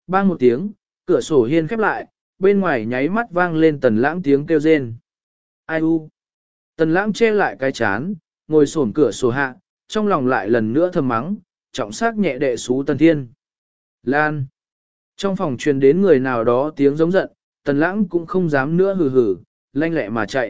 Bang một tiếng, cửa sổ hiên khép lại, bên ngoài nháy mắt vang lên Tần Lãng tiếng kêu rên. Ai u? Tần Lãng che lại cái chán, ngồi xổm cửa sổ hạ, trong lòng lại lần nữa thầm mắng, trọng sắc nhẹ đệ xú Tần Thiên. Lan! Trong phòng truyền đến người nào đó tiếng giống giận, Tần Lãng cũng không dám nữa hừ hừ, lanh lẹ mà chạy.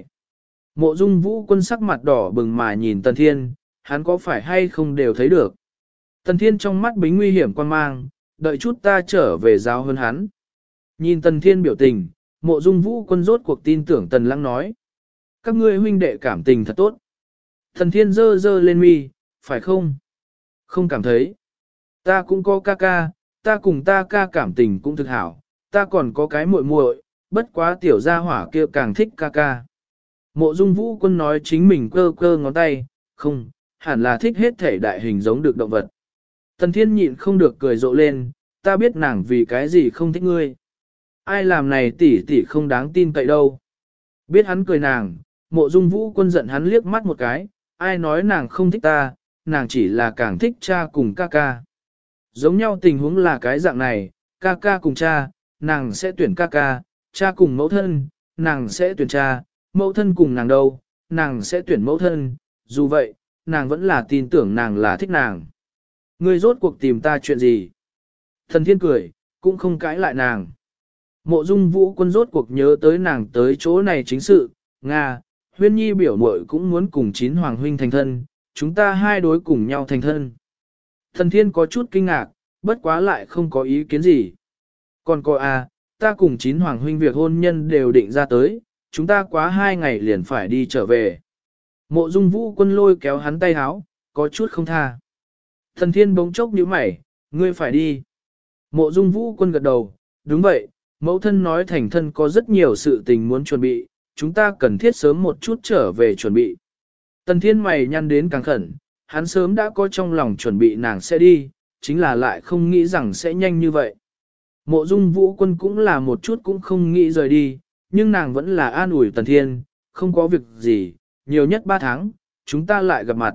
Mộ Dung Vũ Quân sắc mặt đỏ bừng mà nhìn Tần Thiên, hắn có phải hay không đều thấy được. Tần Thiên trong mắt bính nguy hiểm quan mang, đợi chút ta trở về giáo hơn hắn. Nhìn Tần Thiên biểu tình, Mộ Dung Vũ Quân rốt cuộc tin tưởng Tần Lãng nói. Các ngươi huynh đệ cảm tình thật tốt. Tần Thiên giơ giơ lên mi, phải không? Không cảm thấy. Ta cũng có ca ca, ta cùng ta ca cảm tình cũng thực hảo, ta còn có cái muội muội, bất quá tiểu gia hỏa kia càng thích ca ca. Mộ Dung Vũ Quân nói chính mình cơ cơ ngón tay, không, hẳn là thích hết thể đại hình giống được động vật. Tần Thiên nhịn không được cười rộ lên, ta biết nàng vì cái gì không thích ngươi. Ai làm này tỷ tỷ không đáng tin cậy đâu. Biết hắn cười nàng, Mộ Dung Vũ Quân giận hắn liếc mắt một cái, ai nói nàng không thích ta, nàng chỉ là càng thích cha cùng ca ca. Giống nhau tình huống là cái dạng này, ca ca cùng cha, nàng sẽ tuyển ca ca, cha cùng mẫu thân, nàng sẽ tuyển cha, mẫu thân cùng nàng đâu, nàng sẽ tuyển mẫu thân, dù vậy, nàng vẫn là tin tưởng nàng là thích nàng. Ngươi rốt cuộc tìm ta chuyện gì? Thần Thiên cười, cũng không cãi lại nàng. Mộ Dung Vũ Quân rốt cuộc nhớ tới nàng tới chỗ này chính sự, Nga, Huyên Nhi biểu muội cũng muốn cùng Chín Hoàng huynh thành thân, chúng ta hai đối cùng nhau thành thân. Thần Thiên có chút kinh ngạc, bất quá lại không có ý kiến gì. Còn cô ta cùng Chín Hoàng huynh việc hôn nhân đều định ra tới, chúng ta quá 2 ngày liền phải đi trở về. Mộ Dung Vũ Quân lôi kéo hắn tay háo, có chút không tha. Thần Thiên bỗng chốc nhíu mày, ngươi phải đi. Mộ Dung Vũ Quân gật đầu, đúng vậy, mẫu thân nói thành thân có rất nhiều sự tình muốn chuẩn bị, chúng ta cần thiết sớm một chút trở về chuẩn bị. Tần Thiên mày nhăn đến càng khẩn, hắn sớm đã có trong lòng chuẩn bị nàng sẽ đi, chính là lại không nghĩ rằng sẽ nhanh như vậy. Mộ Dung Vũ Quân cũng là một chút cũng không nghĩ rời đi, nhưng nàng vẫn là an ủi Tần Thiên, không có việc gì, nhiều nhất 3 tháng, chúng ta lại gặp mặt.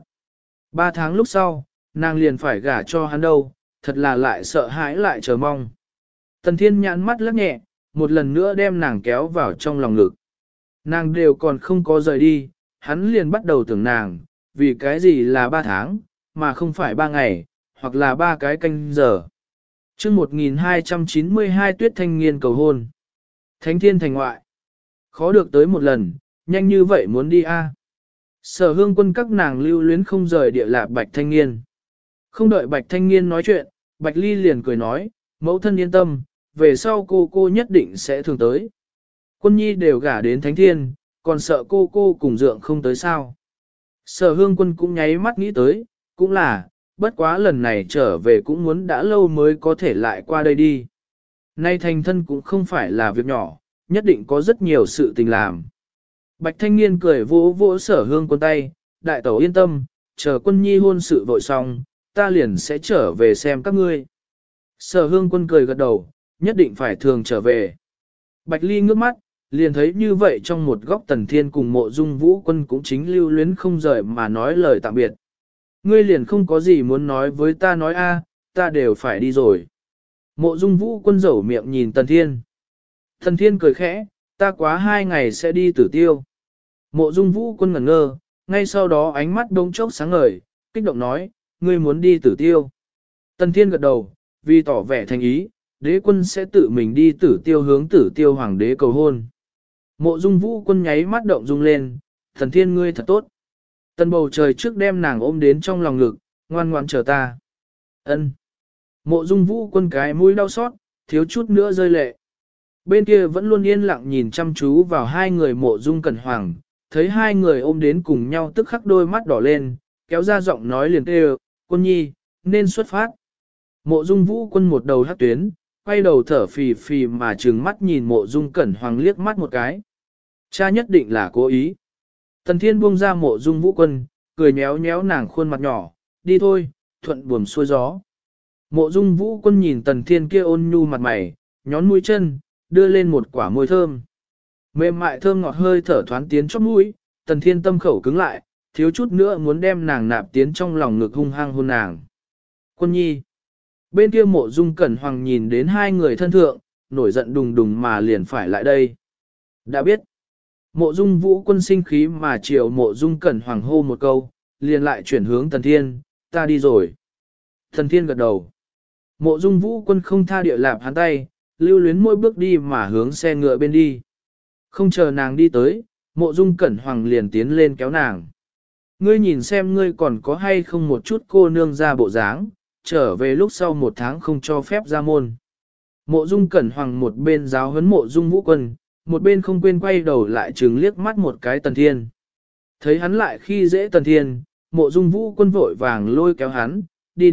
3 tháng lúc sau, nàng liền phải gả cho hắn đâu, thật là lại sợ hãi lại chờ mong. Tần Thiên nhãn mắt lắc nhẹ, một lần nữa đem nàng kéo vào trong lòng ngực. Nàng đều còn không có rời đi, hắn liền bắt đầu tưởng nàng, vì cái gì là 3 tháng, mà không phải 3 ngày, hoặc là 3 cái canh giờ. Chương 1292 Tuyết Thanh Nghiên cầu hôn. Thánh Thiên thành ngoại. Khó được tới một lần, nhanh như vậy muốn đi a. Sở Hương Quân các nàng lưu luyến không rời địa lạc Bạch Thanh Nghiên. Không đợi Bạch Thanh Nghiên nói chuyện, Bạch Ly liền cười nói, mẫu thân yên tâm, về sau cô nhất định sẽ thường tới. Quân nhi đều gả đến Thánh Thiên, còn sợ cô cùng dượng không tới sao. Sở Hương Quân cũng nháy mắt nghĩ tới, cũng là, bất quá lần này trở về cũng muốn đã lâu mới có thể lại qua đây đi. Nay thành thân cũng không phải là việc nhỏ, nhất định có rất nhiều sự tình làm. Bạch Thanh Niên cười vỗ vỗ Sở Hương Quân tay, đại tẩu yên tâm, chờ Quân nhi hôn sự vội xong, ta liền sẽ trở về xem các ngươi. Sở Hương Quân cười gật đầu, nhất định phải thường trở về. Bạch Ly ngước mắt, liền thấy như vậy trong một góc Tần Thiên cùng Mộ Dung Vũ Quân cũng chính lưu luyến không rời mà nói lời tạm biệt. Ngươi liền không có gì muốn nói với ta nói ta đều phải đi rồi. Mộ Dung Vũ Quân rầu miệng nhìn Tần Thiên. Tần Thiên cười khẽ, ta quá 2 ngày sẽ đi Tử Tiêu. Mộ Dung Vũ Quân ngẩn ngơ, ngay sau đó ánh mắt đống chốc sáng ngời, kích động nói, ngươi muốn đi Tử Tiêu. Tần Thiên gật đầu, vì tỏ vẻ thành ý, đế quân sẽ tự mình đi Tử Tiêu hướng Tử Tiêu hoàng đế cầu hôn. Mộ Dung Vũ Quân nháy mắt động dung lên, Tần Thiên ngươi thật tốt. Tần bầu trời trước đem nàng ôm đến trong lòng ngực, ngoan ngoan chờ ta. Ân. Mộ Dung Vũ Quân cái mũi đau xót, thiếu chút nữa rơi lệ. Bên kia vẫn luôn yên lặng nhìn chăm chú vào hai người Mộ Dung Cẩn Hoàng, thấy hai người ôm đến cùng nhau tức khắc đôi mắt đỏ lên, kéo ra giọng nói liền kêu, Quân nhi, nên xuất phát. Mộ Dung Vũ Quân một đầu hắc tuyến, quay đầu thở phì phì mà trừng mắt nhìn Mộ Dung Cẩn Hoàng liếc mắt một cái. Cha nhất định là cố ý. Tần Thiên buông ra Mộ Dung Vũ Quân, cười nhéo nhéo nàng khuôn mặt nhỏ, đi thôi, thuận buồm xuôi gió. Mộ Dung Vũ Quân nhìn Tần Thiên kia ôn nhu mặt mày, nhón mũi chân, đưa lên một quả môi thơm. Mềm mại thơm ngọt hơi thở thoáng tiến chóp mũi, Tần Thiên tâm khẩu cứng lại, thiếu chút nữa muốn đem nàng nạp tiến trong lòng ngực hung hăng hôn nàng. Quân nhi. Bên kia Mộ Dung Cẩn Hoàng nhìn đến hai người thân thượng, nổi giận đùng đùng mà liền phải lại đây. Đã biết, Mộ Dung Vũ Quân sinh khí mà chiều Mộ Dung Cẩn Hoàng hô một câu, liền lại chuyển hướng Tần Thiên, ta đi rồi. Tần Thiên gật đầu. Mộ Dung Vũ Quân không tha địa lạp hắn tay, lưu luyến mỗi bước đi mà hướng xe ngựa bên đi. Không chờ nàng đi tới, Mộ Dung Cẩn Hoàng liền tiến lên kéo nàng. Ngươi nhìn xem ngươi còn có hay không một chút cô nương ra bộ dáng, trở về lúc sau 1 tháng không cho phép ra môn. Mộ Dung Cẩn Hoàng một bên giáo huấn Mộ Dung Vũ Quân, một bên không quên quay đầu lại trừng liếc mắt một cái Tần Thiên. Thấy hắn lại khi dễ Tần Thiên, Mộ Dung Vũ Quân vội vàng lôi kéo hắn,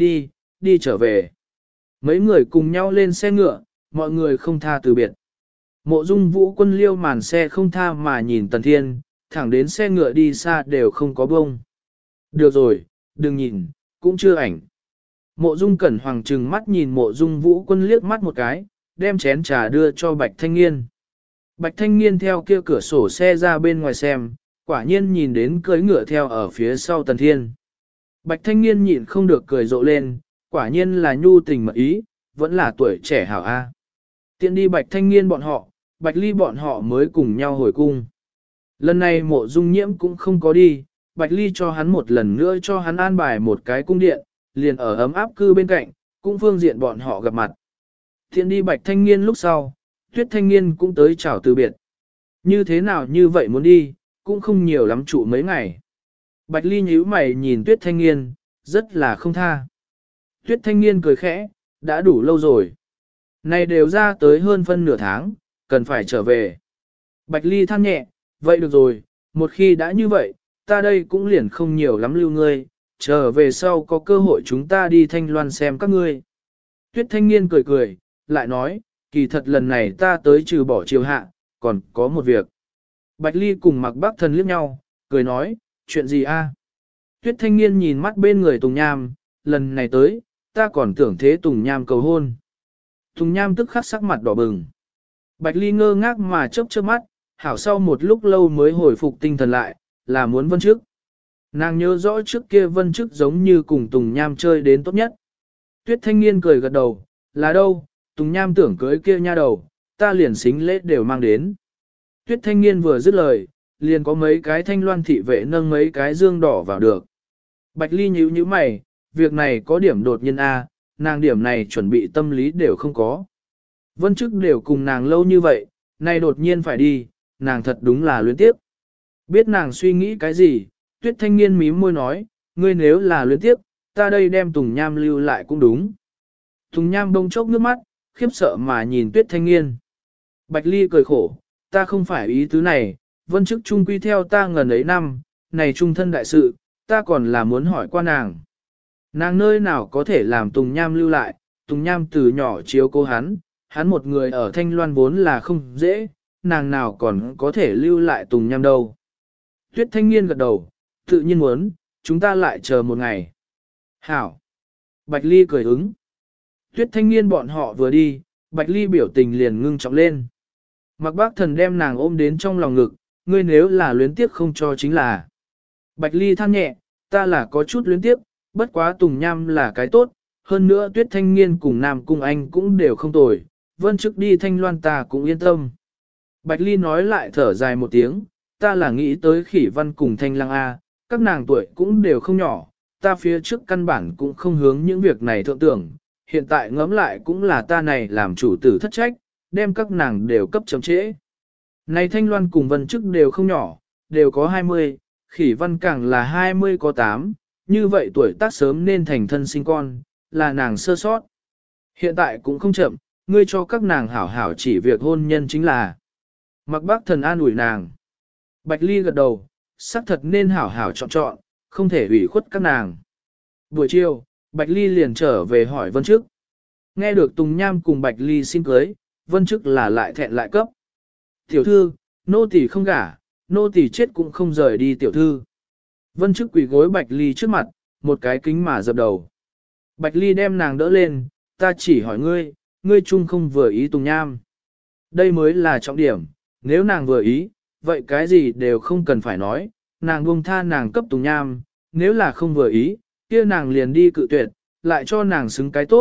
đi trở về. Mấy người cùng nhau lên xe ngựa, mọi người không tha từ biệt. Mộ Dung Vũ Quân liêu màn xe không tha mà nhìn Tần Thiên, thẳng đến xe ngựa đi xa đều không có bông. Được rồi, đừng nhìn, cũng chưa ảnh. Mộ Dung Cẩn Hoàng trừng mắt nhìn Mộ Dung Vũ Quân liếc mắt một cái, đem chén trà đưa cho Bạch Thanh Nghiên. Bạch Thanh Nghiên theo kia cửa sổ xe ra bên ngoài xem, quả nhiên nhìn đến cưỡi ngựa theo ở phía sau Tần Thiên. Bạch Thanh Nghiên nhịn không được cười rộ lên, quả nhiên là nhu tình mật ý, vẫn là tuổi trẻ hảo A. Tiện đi Bạch Thanh Nghiên bọn họ, Bạch Ly bọn họ mới cùng nhau hồi cung. Lần này Mộ Dung Nhiễm cũng không có đi, Bạch Ly cho hắn một lần nữa cho hắn an bài một cái cung điện, liền ở ấm áp cư bên cạnh, cũng phương diện bọn họ gặp mặt. Tiện đi Bạch Thanh Nghiên lúc sau, Tuyết Thanh Nghiên cũng tới chào từ biệt. Như thế nào như vậy muốn đi, cũng không nhiều lắm trụ mấy ngày. Bạch Ly nhíu mày nhìn Tuyết Thanh Nghiên, rất là không tha. Tuyết Thanh Nghiên cười khẽ, đã đủ lâu rồi. Này đều ra tới hơn phân nửa tháng, cần phải trở về. Bạch Ly than nhẹ, vậy được rồi, một khi đã như vậy, ta đây cũng liền không nhiều lắm lưu ngươi, trở về sau có cơ hội chúng ta đi Thanh Loan xem các ngươi. Tuyết Thanh Nghiên cười cười, lại nói, kỳ thật lần này ta tới trừ bỏ triều hạ, còn có một việc. Bạch Ly cùng Mạc Bắc Thần liếc nhau, cười nói, chuyện gì a? Tuyết Thanh Nghiên nhìn mắt bên người Tùng Nham, lần này tới, ta còn tưởng thế Tùng Nham cầu hôn. Tùng Nham tức khắc sắc mặt đỏ bừng. Bạch Ly ngơ ngác mà chớp chớp mắt, hảo sau một lúc lâu mới hồi phục tinh thần lại, là muốn Vân Chức. Nàng nhớ rõ trước kia Vân Chức giống như cùng Tùng Nham chơi đến tốt nhất. Tuyết Thanh Nghiên cười gật đầu, là đâu, Tùng Nham tưởng cưới kia nha đầu, ta liền xính lễ đều mang đến. Tuyết Thanh Nghiên vừa dứt lời, liền có mấy cái thanh loan thị vệ nâng mấy cái dương đỏ vào được. Bạch Ly nhíu nhíu mày, việc này có điểm đột nhiên a, nàng điểm này chuẩn bị tâm lý đều không có. Vân Chức đều cùng nàng lâu như vậy, nay đột nhiên phải đi, nàng thật đúng là luyến tiếp. Biết nàng suy nghĩ cái gì, Tuyết Thanh Nghiên mím môi nói, ngươi nếu là luyến tiếp, ta đây đem Tùng Nham lưu lại cũng đúng. Tùng Nham bông chốc nước mắt, khiếp sợ mà nhìn Tuyết Thanh Nghiên. Bạch Ly cười khổ, ta không phải ý tứ này, Vân Chức trung quy theo ta ngần ấy năm, này trung thân đại sự, ta còn là muốn hỏi qua nàng. Nàng nơi nào có thể làm Tùng Nham lưu lại, Tùng Nham từ nhỏ chiếu cố hắn một người ở Thanh Loan vốn là không dễ, nàng nào còn có thể lưu lại Tùng Nham đâu. Tuyết Thanh Nghiên gật đầu, tự nhiên muốn, chúng ta lại chờ một ngày. Hảo. Bạch Ly cười ứng. Tuyết Thanh Nghiên bọn họ vừa đi, Bạch Ly biểu tình liền ngưng trọng lên. Mạc Bác Thần đem nàng ôm đến trong lòng ngực, ngươi nếu là luyến tiếc không cho chính là. Bạch Ly than nhẹ, ta là có chút luyến tiếc, bất quá Tùng Nham là cái tốt, hơn nữa Tuyết Thanh Nghiên cùng Nam Cung Anh cũng đều không tồi, Vân Chức đi Thanh Loan ta cũng yên tâm. Bạch Ly nói lại thở dài một tiếng, ta là nghĩ tới Khỉ Văn cùng Thanh Lăng A, các nàng tuổi cũng đều không nhỏ, ta phía trước căn bản cũng không hướng những việc này thượng tưởng, hiện tại ngẫm lại cũng là ta này làm chủ tử thất trách, đem các nàng đều cấp chậm trễ. Này Thanh Loan cùng Vân Chức đều không nhỏ, đều có 20, Khỉ Văn càng là 20 có 8, như vậy tuổi tác sớm nên thành thân sinh con, là nàng sơ sót. Hiện tại cũng không chậm, ngươi cho các nàng hảo hảo chỉ việc hôn nhân chính là. Mạc Bác Thần an ủi nàng. Bạch Ly gật đầu, xác thật nên hảo hảo chọn, không thể ủy khuất các nàng. Buổi chiều, Bạch Ly liền trở về hỏi Vân Chức. Nghe được Tùng Nham cùng Bạch Ly xin cưới, Vân Chức là lại thẹn lại cấp. Tiểu thư, nô tỳ không gả, nô tỳ chết cũng không rời đi tiểu thư. Vân Chức quỳ gối Bạch Ly trước mặt, một cái kính mà dập đầu. Bạch Ly đem nàng đỡ lên, ta chỉ hỏi ngươi, ngươi chung không vừa ý Tùng Nham. Đây mới là trọng điểm, nếu nàng vừa ý, vậy cái gì đều không cần phải nói, nàng buông tha nàng cấp Tùng Nham, nếu là không vừa ý, kia nàng liền đi cự tuyệt, lại cho nàng xứng cái tốt,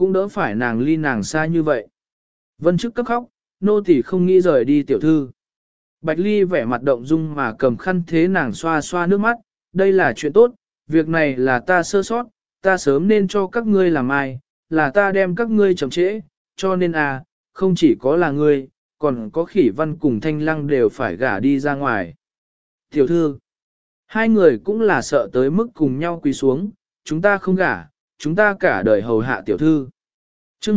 cũng đỡ phải nàng ly nàng xa như vậy. Vân Chức cấp khóc, nô tỳ không nghĩ rời đi tiểu thư. Bạch Ly vẻ mặt động dung mà cầm khăn thế nàng xoa xoa nước mắt, đây là chuyện tốt, việc này là ta sơ sót, ta sớm nên cho các ngươi làm ai, là ta đem các ngươi chậm trễ, cho nên không chỉ có là ngươi, còn có Khỉ Văn cùng Thanh Lăng đều phải gả đi ra ngoài. Tiểu thư, hai người cũng là sợ tới mức cùng nhau quỳ xuống, chúng ta không gả, chúng ta cả đời hầu hạ tiểu thư. Chương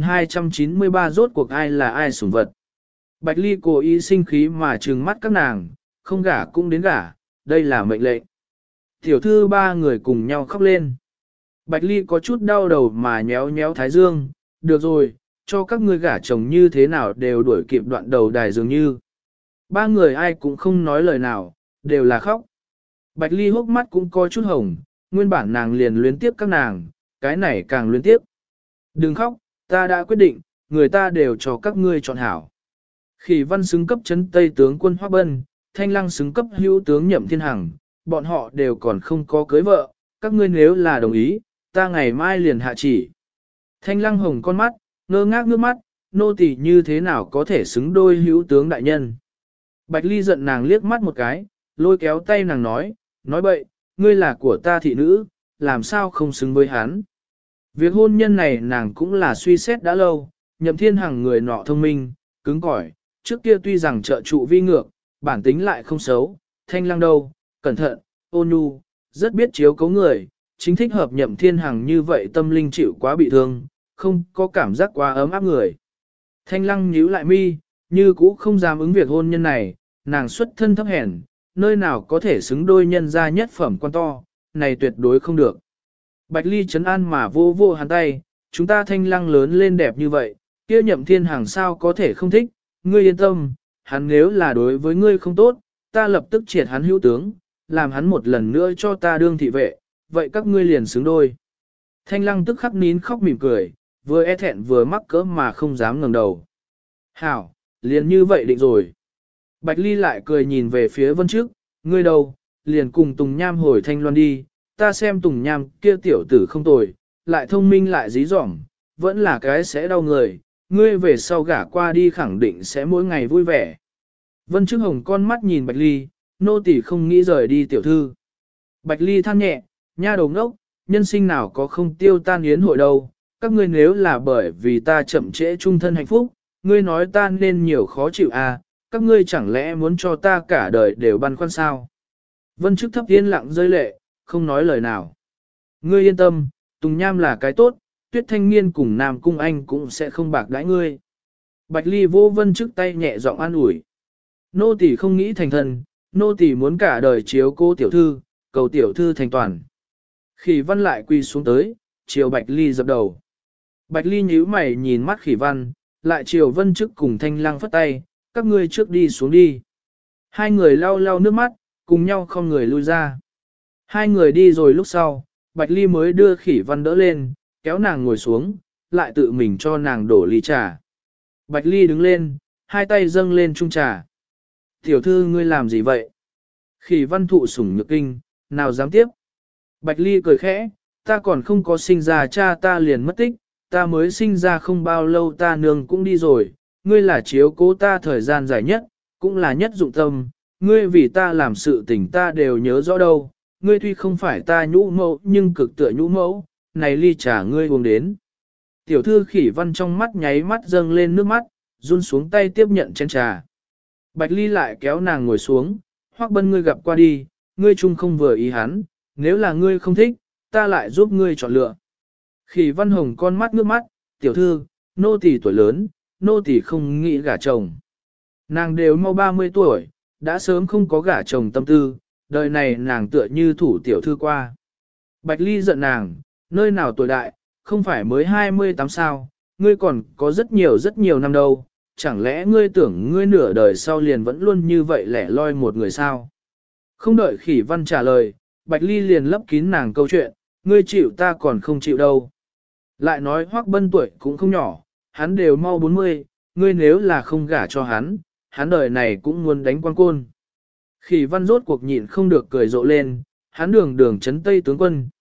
1293 rốt cuộc ai là ai sủng vật. Bạch Ly cố ý sinh khí mà trừng mắt các nàng, không gả cũng đến gả, đây là mệnh lệnh. Tiểu thư ba người cùng nhau khóc lên. Bạch Ly có chút đau đầu mà nhéo nhéo thái dương, được rồi, cho các ngươi gả chồng như thế nào đều đuổi kịp đoạn đầu đài dường như. Ba người ai cũng không nói lời nào, đều là khóc. Bạch Ly hốc mắt cũng có chút hồng, nguyên bản nàng liền luyến tiếp các nàng, cái này càng luyến tiếp. Đừng khóc, ta đã quyết định, người ta đều cho các ngươi chọn hảo. Khỉ Văn xứng cấp trấn Tây tướng quân Hoắc Bân, Thanh Lăng xứng cấp hữu tướng Nhậm Thiên Hằng, bọn họ đều còn không có cưới vợ, các ngươi nếu là đồng ý, ta ngày mai liền hạ chỉ. Thanh Lăng hồng con mắt, ngơ ngác nước mắt, nô tỳ như thế nào có thể xứng đôi hữu tướng đại nhân. Bạch Ly giận nàng liếc mắt một cái, lôi kéo tay nàng nói bậy, ngươi là của ta thị nữ, làm sao không xứng với hắn. Việc hôn nhân này nàng cũng là suy xét đã lâu, Nhậm Thiên Hằng người nọ thông minh, cứng cỏi, trước kia tuy rằng trợ trụ vi ngược, bản tính lại không xấu, Thanh Lăng đâu, cẩn thận, ôn nhu, rất biết chiếu cấu người, chính thích hợp Nhậm Thiên Hằng như vậy tâm linh chịu quá bị thương, không có cảm giác quá ấm áp người. Thanh Lăng nhíu lại mi, như cũ không dám ứng việc hôn nhân này, nàng xuất thân thấp hèn, nơi nào có thể xứng đôi nhân gia nhất phẩm quan to, này tuyệt đối không được. Bạch Ly trấn an mà vô vô hắn tay, chúng ta Thanh Lăng lớn lên đẹp như vậy, kia Nhậm Thiên Hằng sao có thể không thích, ngươi yên tâm, hắn nếu là đối với ngươi không tốt, ta lập tức triệt hắn hữu tướng, làm hắn một lần nữa cho ta đương thị vệ, vậy các ngươi liền xứng đôi. Thanh Lăng tức khắc nín khóc mỉm cười, vừa e thẹn vừa mắc cỡ mà không dám ngẩng đầu. Hảo, liền như vậy định rồi. Bạch Ly lại cười nhìn về phía Vân Trước, ngươi đâu, liền cùng Tùng Nham hồi Thanh Loan đi, ta xem Tùng Nham kia tiểu tử không tồi, lại thông minh lại dí dỏm, vẫn là cái sẽ đau người, ngươi về sau gả qua đi khẳng định sẽ mỗi ngày vui vẻ. Vân Trước hồng con mắt nhìn Bạch Ly, nô tỳ không nghĩ rời đi tiểu thư. Bạch Ly than nhẹ, nha đầu ngốc, nhân sinh nào có không tiêu tan yến hội đâu, các ngươi nếu là bởi vì ta chậm trễ trung thân hạnh phúc, ngươi nói ta nên nhiều khó chịu các ngươi chẳng lẽ muốn cho ta cả đời đều băn khoăn sao? Vân Chức thấp yên lặng rơi lệ, không nói lời nào. Ngươi yên tâm, Tùng Nham là cái tốt, Tuyết Thanh Niên cùng Nam Cung Anh cũng sẽ không bạc đãi ngươi. Bạch Ly vô Vân Chức tay nhẹ giọng an ủi. Nô tỳ không nghĩ thành thần, nô tỳ muốn cả đời chiếu cô tiểu thư, cầu tiểu thư thành toàn. Khỉ Văn lại quỳ xuống tới, chiều Bạch Ly dập đầu. Bạch Ly nhíu mày nhìn mắt Khỉ Văn, lại chiều Vân Chức cùng Thanh Lăng phất tay, các ngươi trước đi xuống đi. Hai người lau lau nước mắt, cùng nhau không người lui ra. Hai người đi rồi lúc sau, Bạch Ly mới đưa Khỉ Văn đỡ lên, kéo nàng ngồi xuống, lại tự mình cho nàng đổ ly trà. Bạch Ly đứng lên, hai tay dâng lên chung trà. Tiểu thư ngươi làm gì vậy? Khỉ Văn thụ sủng nhược kinh, nào dám tiếp? Bạch Ly cười khẽ, ta còn không có sinh ra cha ta liền mất tích, ta mới sinh ra không bao lâu ta nương cũng đi rồi, ngươi là chiếu cố ta thời gian dài nhất, cũng là nhất dụng tâm, ngươi vì ta làm sự tình ta đều nhớ rõ đâu, ngươi tuy không phải ta nhũ mẫu nhưng cực tựa nhũ mẫu, này ly trà ngươi uống đến. Tiểu thư Khỉ Văn trong mắt nháy mắt dâng lên nước mắt, run xuống tay tiếp nhận chén trà. Bạch Ly lại kéo nàng ngồi xuống, Hoắc Bân ngươi gặp qua đi, ngươi chung không vừa ý hắn, nếu là ngươi không thích, ta lại giúp ngươi chọn lựa. Khỉ Văn hồng con mắt nước mắt, tiểu thư, nô tỳ tuổi lớn, nô tỳ không nghĩ gả chồng. Nàng đều mau 30 tuổi, đã sớm không có gả chồng tâm tư, đời này nàng tựa như thủ tiểu thư qua. Bạch Ly giận nàng, nơi nào tuổi đại, không phải mới 28 sao, ngươi còn có rất nhiều năm đâu, chẳng lẽ ngươi tưởng ngươi nửa đời sau liền vẫn luôn như vậy lẻ loi một người sao? Không đợi Khỉ Văn trả lời, Bạch Ly liền lấp kín nàng câu chuyện, ngươi chịu ta còn không chịu đâu. Lại nói Hoắc Bân tuổi cũng không nhỏ, hắn đều mau 40, ngươi nếu là không gả cho hắn, hắn đời này cũng muốn đánh quan côn. Khỉ Văn rốt cuộc nhịn không được cười rộ lên, hắn đường đường chấn Tây tướng quân,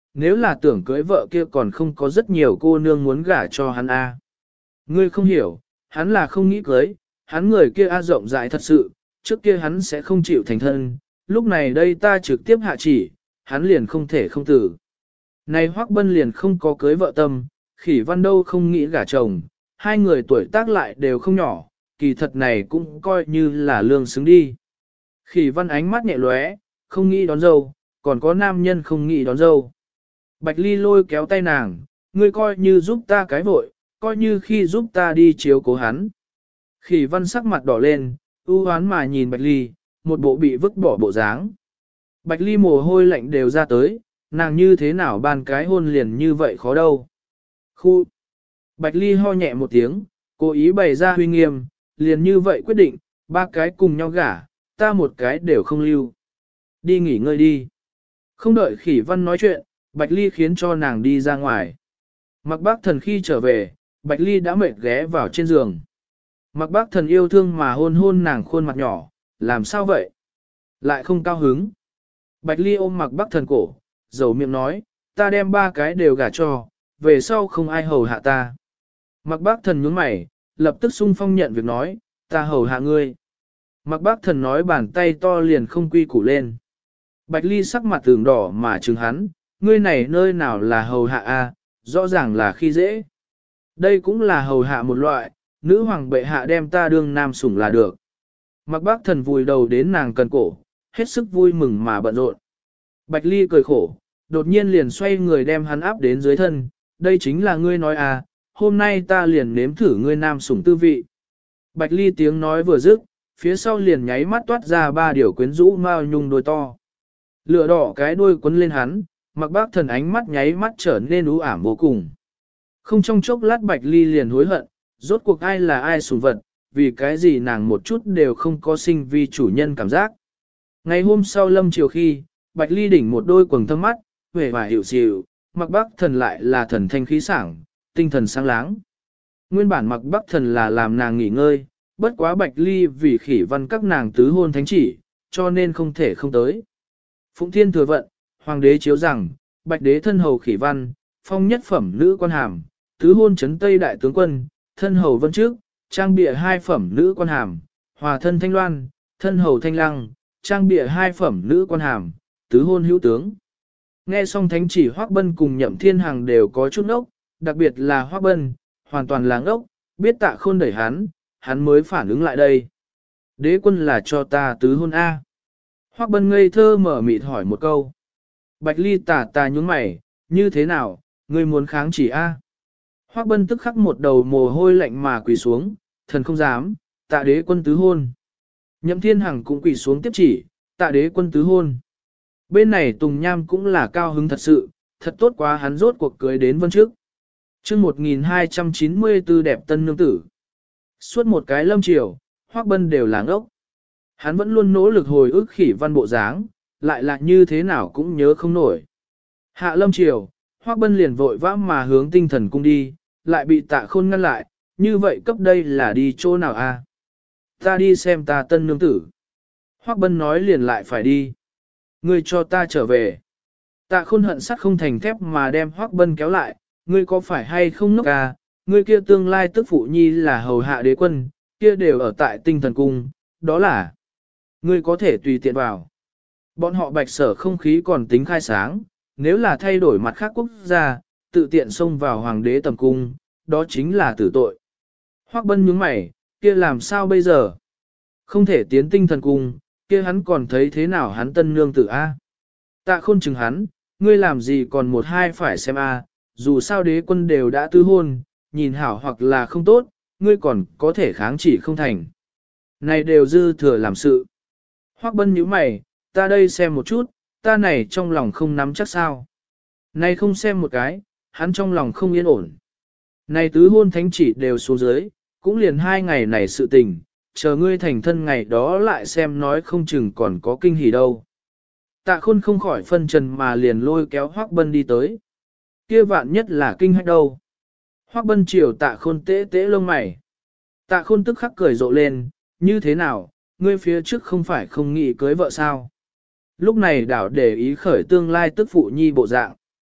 nếu là tưởng cưới vợ kia còn không có rất nhiều cô nương muốn gả cho hắn a. Ngươi không hiểu, hắn là không nghĩ cưới, hắn người kia a rộng rãi thật sự, trước kia hắn sẽ không chịu thành thân, lúc này đây ta trực tiếp hạ chỉ, hắn liền không thể không tử. Này Hoắc Bân liền không có cưới vợ tâm, Khỉ Văn đâu không nghĩ gả chồng, hai người tuổi tác lại đều không nhỏ, kỳ thật này cũng coi như là lương xứng đi. Khỉ Văn ánh mắt nhẹ lóe, không nghĩ đón dâu, còn có nam nhân không nghĩ đón dâu. Bạch Ly lôi kéo tay nàng, ngươi coi như giúp ta cái vội, coi như khi giúp ta đi chiếu cố hắn. Khỉ Văn sắc mặt đỏ lên, ưu hoán mà nhìn Bạch Ly, một bộ bị vứt bỏ bộ dáng. Bạch Ly mồ hôi lạnh đều ra tới, nàng như thế nào ban cái hôn liền như vậy khó đâu. Khu! Bạch Ly ho nhẹ một tiếng, cố ý bày ra huy nghiêm, liền như vậy quyết định, ba cái cùng nhau gả, ta một cái đều không lưu. Đi nghỉ ngơi đi. Không đợi Khỉ Văn nói chuyện, Bạch Ly khiến cho nàng đi ra ngoài. Mặc Bác Thần khi trở về, Bạch Ly đã mệt ghé vào trên giường. Mặc Bác Thần yêu thương mà hôn hôn nàng khuôn mặt nhỏ, làm sao vậy? Lại không cao hứng. Bạch Ly ôm Mặc Bác Thần cổ, dầu miệng nói, ta đem ba cái đều gả cho, về sau không ai hầu hạ ta. Mặc Bác Thần nhướng mày, lập tức xung phong nhận việc nói, ta hầu hạ ngươi. Mặc Bác Thần nói bàn tay to liền không quy củ lên. Bạch Ly sắc mặt tường đỏ mà trừng hắn, ngươi này nơi nào là hầu hạ a, rõ ràng là khi dễ. Đây cũng là hầu hạ một loại, nữ hoàng bệ hạ đem ta đương nam sủng là được. Mặc Bác Thần vùi đầu đến nàng cần cổ, hết sức vui mừng mà bận rộn. Bạch Ly cười khổ, đột nhiên liền xoay người đem hắn áp đến dưới thân, đây chính là ngươi nói à, hôm nay ta liền nếm thử ngươi nam sủng tư vị. Bạch Ly tiếng nói vừa dứt, phía sau liền nháy mắt toát ra ba điều quyến rũ mao nhung đôi to. Lửa đỏ cái đuôi quấn lên hắn, Mặc Bác Thần ánh mắt nháy mắt trở nên u ảm vô cùng. Không trong chốc lát Bạch Ly liền hối hận, rốt cuộc ai là ai sủng vật, vì cái gì nàng một chút đều không có sinh vi chủ nhân cảm giác. Ngày hôm sau lâm chiều khi, Bạch Ly đỉnh một đôi quầng thâm mắt, vẻ vải hiểu xỉu, Mặc Bác Thần lại là thần thanh khí sảng, tinh thần sáng láng. Nguyên bản Mặc Bác Thần là làm nàng nghỉ ngơi, bất quá Bạch Ly vì Khỉ Văn các nàng tứ hôn thánh chỉ, cho nên không thể không tới. Phụng Thiên thừa vận, hoàng đế chiếu rằng, Bạch đế thân hầu Khỉ Văn, phong nhất phẩm nữ quan hàm, tứ hôn trấn Tây đại tướng quân, thân hầu Vân Trước, trang bịa hai phẩm nữ quan hàm, hòa thân Thanh Loan, thân hầu Thanh Lăng, trang bịa hai phẩm nữ quan hàm, tứ hôn hữu tướng. Nghe xong thánh chỉ Hoắc Bân cùng Nhậm Thiên Hằng đều có chút ngốc, đặc biệt là Hoắc Bân, hoàn toàn là ngốc, biết Tạ Khôn đẩy hắn mới phản ứng lại đây. Đế quân là cho ta tứ hôn A. Hoắc Bân ngây thơ mở mịt hỏi một câu. Bạch Ly tà nhúng mày, như thế nào, ngươi muốn kháng chỉ A. Hoắc Bân tức khắc một đầu mồ hôi lạnh mà quỳ xuống, thần không dám, Tạ đế quân tứ hôn. Nhậm Thiên Hằng cũng quỳ xuống tiếp chỉ, Tạ đế quân tứ hôn. Bên này Tùng Nham cũng là cao hứng thật sự, thật tốt quá hắn rốt cuộc cưới đến Vân Trước. Chương 1294 đẹp tân nương tử. Suốt một cái lâm chiều, Hoắc Bân đều làng ốc. Hắn vẫn luôn nỗ lực hồi ức Khỉ Văn bộ dáng, lại là như thế nào cũng nhớ không nổi. Hạ lâm chiều, Hoắc Bân liền vội vã mà hướng Tinh Thần cung đi, lại bị Tạ Khôn ngăn lại, như vậy cấp đây là đi chỗ nào a? Ta đi xem ta tân nương tử. Hoắc Bân nói liền lại phải đi. Ngươi cho ta trở về. Tạ Khôn hận sắt không thành thép mà đem Hoắc Bân kéo lại, ngươi có phải hay không ngốc à, ngươi kia tương lai tức phụ nhi là hầu hạ đế quân, kia đều ở tại Tinh Thần cung, đó là ngươi có thể tùy tiện vào. Bọn họ Bạch Sở không khí còn tính khai sáng, nếu là thay đổi mặt khác quốc gia, tự tiện xông vào hoàng đế tầm cung, đó chính là tử tội. Hoắc Bân nhướng mày, kia làm sao bây giờ? Không thể tiến Tinh Thần cung, kia hắn còn thấy thế nào hắn tân nương tử a? Tạ Khôn chừng hắn, ngươi làm gì còn một hai phải xem a, dù sao đế quân đều đã tứ hôn, nhìn hảo hoặc là không tốt, ngươi còn có thể kháng chỉ không thành. Này đều dư thừa làm sự. Hoắc Bân nhíu mày, ta đây xem một chút, ta này trong lòng không nắm chắc sao. Này không xem một cái, hắn trong lòng không yên ổn. Này tứ hôn thánh chỉ đều xuống dưới, cũng liền 2 ngày này sự tình, chờ ngươi thành thân ngày đó lại xem nói không chừng còn có kinh hỉ đâu. Tạ Khôn không khỏi phân trần mà liền lôi kéo Hoắc Bân đi tới. Kia vạn nhất là kinh hách đâu. Hoắc Bân chiều Tạ Khôn tễ tễ lông mày. Tạ Khôn tức khắc cười rộ lên, như thế nào, ngươi phía trước không phải không nghĩ cưới vợ sao. Lúc này đảo để ý khởi tương lai tức phụ nhi bộ dạng.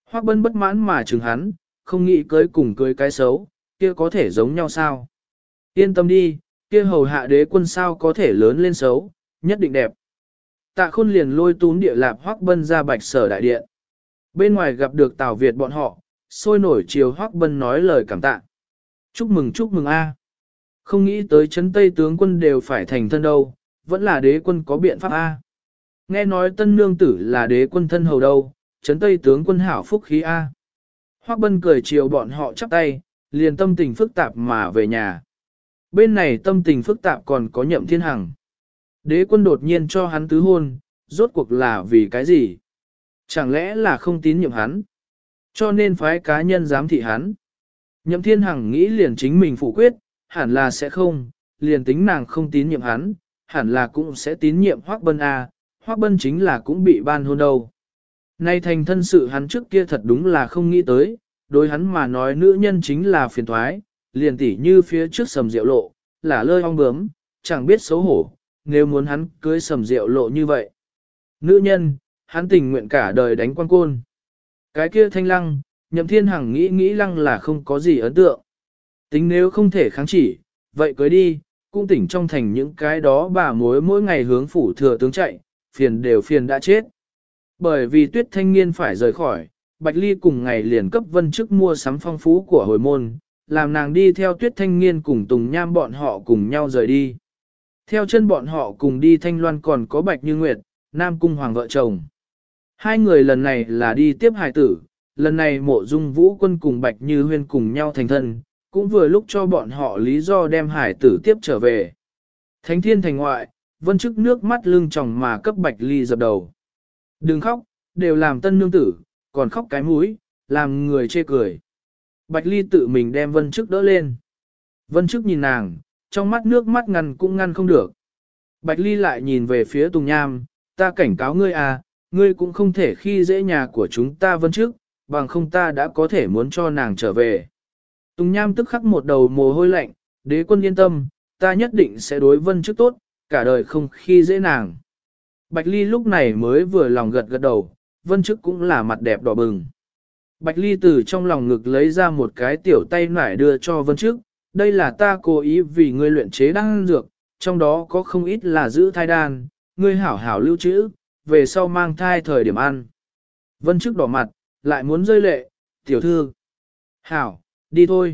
Hoắc Bân bất mãn mà chừng hắn, không nghĩ cưới cùng cưới cái xấu, kia có thể giống nhau sao? Yên tâm đi, kia hầu hạ đế quân sao có thể lớn lên xấu, nhất định đẹp. Tạ Khôn liền lôi tún địa lạp Hoắc Bân ra Bạch Sở đại điện. Bên ngoài gặp được Tào Việt bọn họ, sôi nổi chiều Hoắc Bân nói lời cảm tạ. Chúc mừng a. Không nghĩ tới trấn Tây tướng quân đều phải thành thân đâu, vẫn là đế quân có biện pháp a. Nghe nói tân nương tử là đế quân thân hầu đâu, trấn Tây tướng quân hảo phúc khí a. Hoắc Bân cười chiều bọn họ chắp tay, liền tâm tình phức tạp mà về nhà. Bên này tâm tình phức tạp còn có Nhậm Thiên Hằng. Đế quân đột nhiên cho hắn tứ hôn, rốt cuộc là vì cái gì? Chẳng lẽ là không tín nhiệm hắn? Cho nên phái cá nhân giám thị hắn. Nhậm Thiên Hằng nghĩ liền chính mình phủ quyết, hẳn là sẽ không, liền tính nàng không tín nhiệm hắn, hẳn là cũng sẽ tín nhiệm Hoắc Bân a. Hoắc Bân chính là cũng bị ban hôn đâu. Nay thành thân sự hắn trước kia thật đúng là không nghĩ tới, đối hắn mà nói nữ nhân chính là phiền toái, liền tỉ như phía trước Sầm Diệu Lộ, là lơi ong bướm, chẳng biết xấu hổ, nếu muốn hắn cưới Sầm Diệu Lộ như vậy. Nữ nhân, hắn tình nguyện cả đời đánh quan côn. Cái kia Thanh Lăng, Nhậm Thiên Hằng nghĩ Lăng là không có gì ấn tượng. Tính nếu không thể kháng chỉ, vậy cưới đi, cũng tỉnh trong thành những cái đó bà mối mỗi ngày hướng phủ thừa tướng chạy, phiền đã chết. Bởi vì Tuyết Thanh Niên phải rời khỏi, Bạch Ly cùng ngày liền cấp Vân Chức mua sắm phong phú của hồi môn, làm nàng đi theo Tuyết Thanh Niên cùng Tùng Nham bọn họ cùng nhau rời đi. Theo chân bọn họ cùng đi Thanh Loan còn có Bạch Như Nguyệt, Nam Cung Hoàng vợ chồng. Hai người lần này là đi tiếp hài tử, lần này Mộ Dung Vũ Quân cùng Bạch Như Huyên cùng nhau thành thân, cũng vừa lúc cho bọn họ lý do đem hải tử tiếp trở về. Thánh thiên thành ngoại, Vân Chức nước mắt lưng tròng mà cấp Bạch Ly dập đầu. Đừng khóc, đều làm tân nương tử, còn khóc cái mũi, làm người chê cười. Bạch Ly tự mình đem Vân Chức đỡ lên. Vân Chức nhìn nàng, trong mắt nước mắt ngăn cũng ngăn không được. Bạch Ly lại nhìn về phía Tùng Nham, ta cảnh cáo ngươi à, ngươi cũng không thể khi dễ nhà của chúng ta Vân Chức, bằng không ta đã có thể muốn cho nàng trở về. Tùng Nham tức khắc một đầu mồ hôi lạnh, đế quân yên tâm, ta nhất định sẽ đối Vân Chức tốt, cả đời không khi dễ nàng. Bạch Ly lúc này mới vừa lòng gật gật đầu, Vân Chức cũng là mặt đẹp đỏ bừng. Bạch Ly từ trong lòng ngực lấy ra một cái tiểu tay nải đưa cho Vân Chức, đây là ta cố ý vì ngươi luyện chế đan dược, trong đó có không ít là giữ thai đan, ngươi hảo hảo lưu trữ, về sau mang thai thời điểm ăn. Vân Chức đỏ mặt, lại muốn rơi lệ, tiểu thư. Hảo, đi thôi.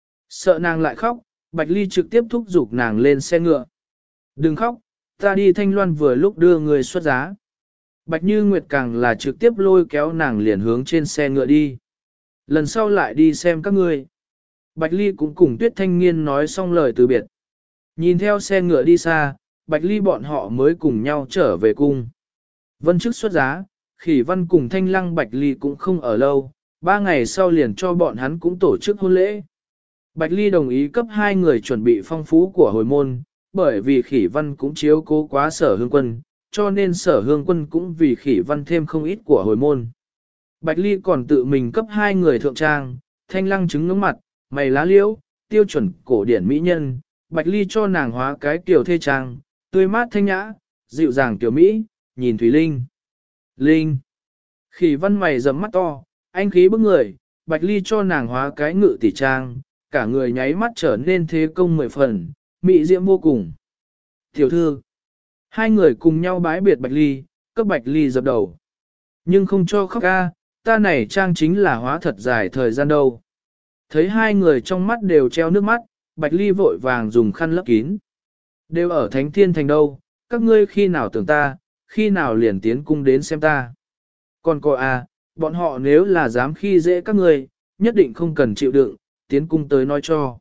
Sợ nàng lại khóc, Bạch Ly trực tiếp thúc giục nàng lên xe ngựa. Đừng khóc, ta đi Thanh Loan vừa lúc đưa người xuất giá. Bạch Như Nguyệt càng là trực tiếp lôi kéo nàng liền hướng trên xe ngựa đi. Lần sau lại đi xem các ngươi. Bạch Ly cũng cùng Tuyết Thanh Niên nói xong lời từ biệt. Nhìn theo xe ngựa đi xa, Bạch Ly bọn họ mới cùng nhau trở về cung. Vân Chức xuất giá, Khỉ Văn cùng Thanh Lăng Bạch Ly cũng không ở lâu, 3 ngày sau liền cho bọn hắn cũng tổ chức hôn lễ. Bạch Ly đồng ý cấp 2 người chuẩn bị phong phú của hồi môn, bởi vì Khỉ Văn cũng chiếu cố quá Sở Hương Quân, cho nên Sở Hương Quân cũng vì Khỉ Văn thêm không ít của hồi môn. Bạch Ly còn tự mình cấp 2 người thượng trang, Thanh Lăng trứng ngưỡng mặt, mày lá liễu, tiêu chuẩn cổ điển mỹ nhân, Bạch Ly cho nàng hóa cái kiểu thê trang, tươi mát thanh nhã, dịu dàng tiểu mỹ, nhìn Thủy Linh. Linh. Khỉ Văn mày rậm mắt to, anh khí bức người, Bạch Ly cho nàng hóa cái ngự tỷ trang, cả người nháy mắt trở nên thế công 10 phần, mỹ diễm vô cùng. Tiểu thư. Hai người cùng nhau bái biệt Bạch Ly, cấp Bạch Ly dập đầu. Nhưng không cho khóc ca, ta này trang chính là hóa thật dài thời gian đâu. Thấy hai người trong mắt đều treo nước mắt, Bạch Ly vội vàng dùng khăn lấp kín. Đều ở Thánh Thiên Thành đâu, các ngươi khi nào tưởng ta, khi nào liền tiến cung đến xem ta. Còn cô à, bọn họ nếu là dám khi dễ các ngươi, nhất định không cần chịu đựng, tiến cung tới nói cho.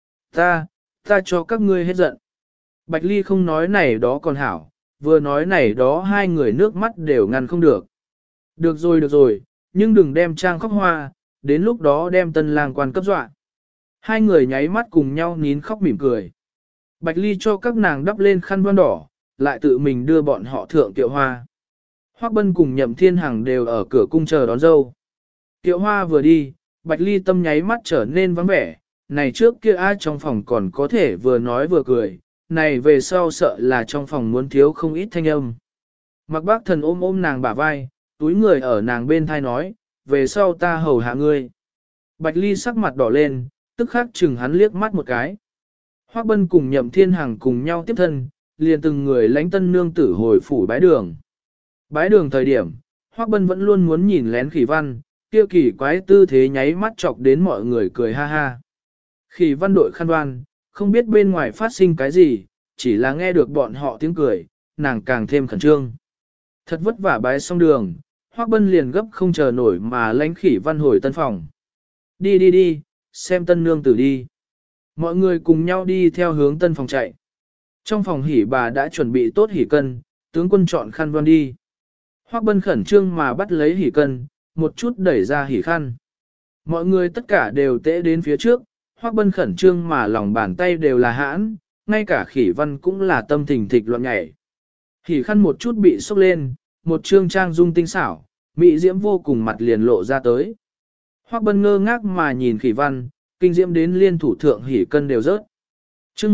Ta cho các ngươi hết giận. Bạch Ly không nói này đó còn hảo, vừa nói này đó hai người nước mắt đều ngăn không được. Được rồi, nhưng đừng đem trang khóc hoa, đến lúc đó đem tân lang quan cấp dọa. Hai người nháy mắt cùng nhau nín khóc mỉm cười. Bạch Ly cho các nàng đắp lên khăn voan đỏ, lại tự mình đưa bọn họ thượng tiệu hoa. Hoắc Bân cùng Nhậm Thiên Hằng đều ở cửa cung chờ đón dâu. Tiệu hoa vừa đi, Bạch Ly tâm nháy mắt trở nên vắng vẻ, này trước kia ai trong phòng còn có thể vừa nói vừa cười, này về sau sợ là trong phòng muốn thiếu không ít thanh âm. Mặc Bác Thần ôm nàng bả vai, túi người ở nàng bên thai nói, về sau ta hầu hạ ngươi. Bạch Ly sắc mặt đỏ lên, tức khắc chừng hắn liếc mắt một cái. Hoắc Bân cùng Nhậm Thiên Hằng cùng nhau tiếp thân, liền từng người lãnh tân nương tử hồi phủ bái đường. Bái đường thời điểm, Hoắc Bân vẫn luôn muốn nhìn lén Khỉ Văn, kia kỳ quái tư thế nháy mắt chọc đến mọi người cười ha ha. Khỉ Văn đội khăn đoan, không biết bên ngoài phát sinh cái gì, chỉ là nghe được bọn họ tiếng cười, nàng càng thêm khẩn trương. Thật vất vả bái xong đường, Hoắc Bân liền gấp không chờ nổi mà lãnh Khỉ Văn hồi tân phòng. Đi đi đi, xem tân nương tử đi. Mọi người cùng nhau đi theo hướng tân phòng chạy. Trong phòng hỉ bà đã chuẩn bị tốt hỉ cân, tướng quân chọn khăn voan đi. Hoắc Bân khẩn trương mà bắt lấy hỉ cân, một chút đẩy ra hỉ khăn. Mọi người tất cả đều tễ đến phía trước, Hoắc Bân khẩn trương mà lòng bàn tay đều là hãn, ngay cả Khỉ Văn cũng là tâm thình thịch loạn nhảy. Hỉ khăn một chút bị sốc lên, một trương trang dung tinh xảo, mỹ diễm vô cùng mặt liền lộ ra tới. Hoắc Bân ngơ ngác mà nhìn Khỉ Văn, kinh diễm đến liên thủ thượng hỉ cân đều rớt. Chương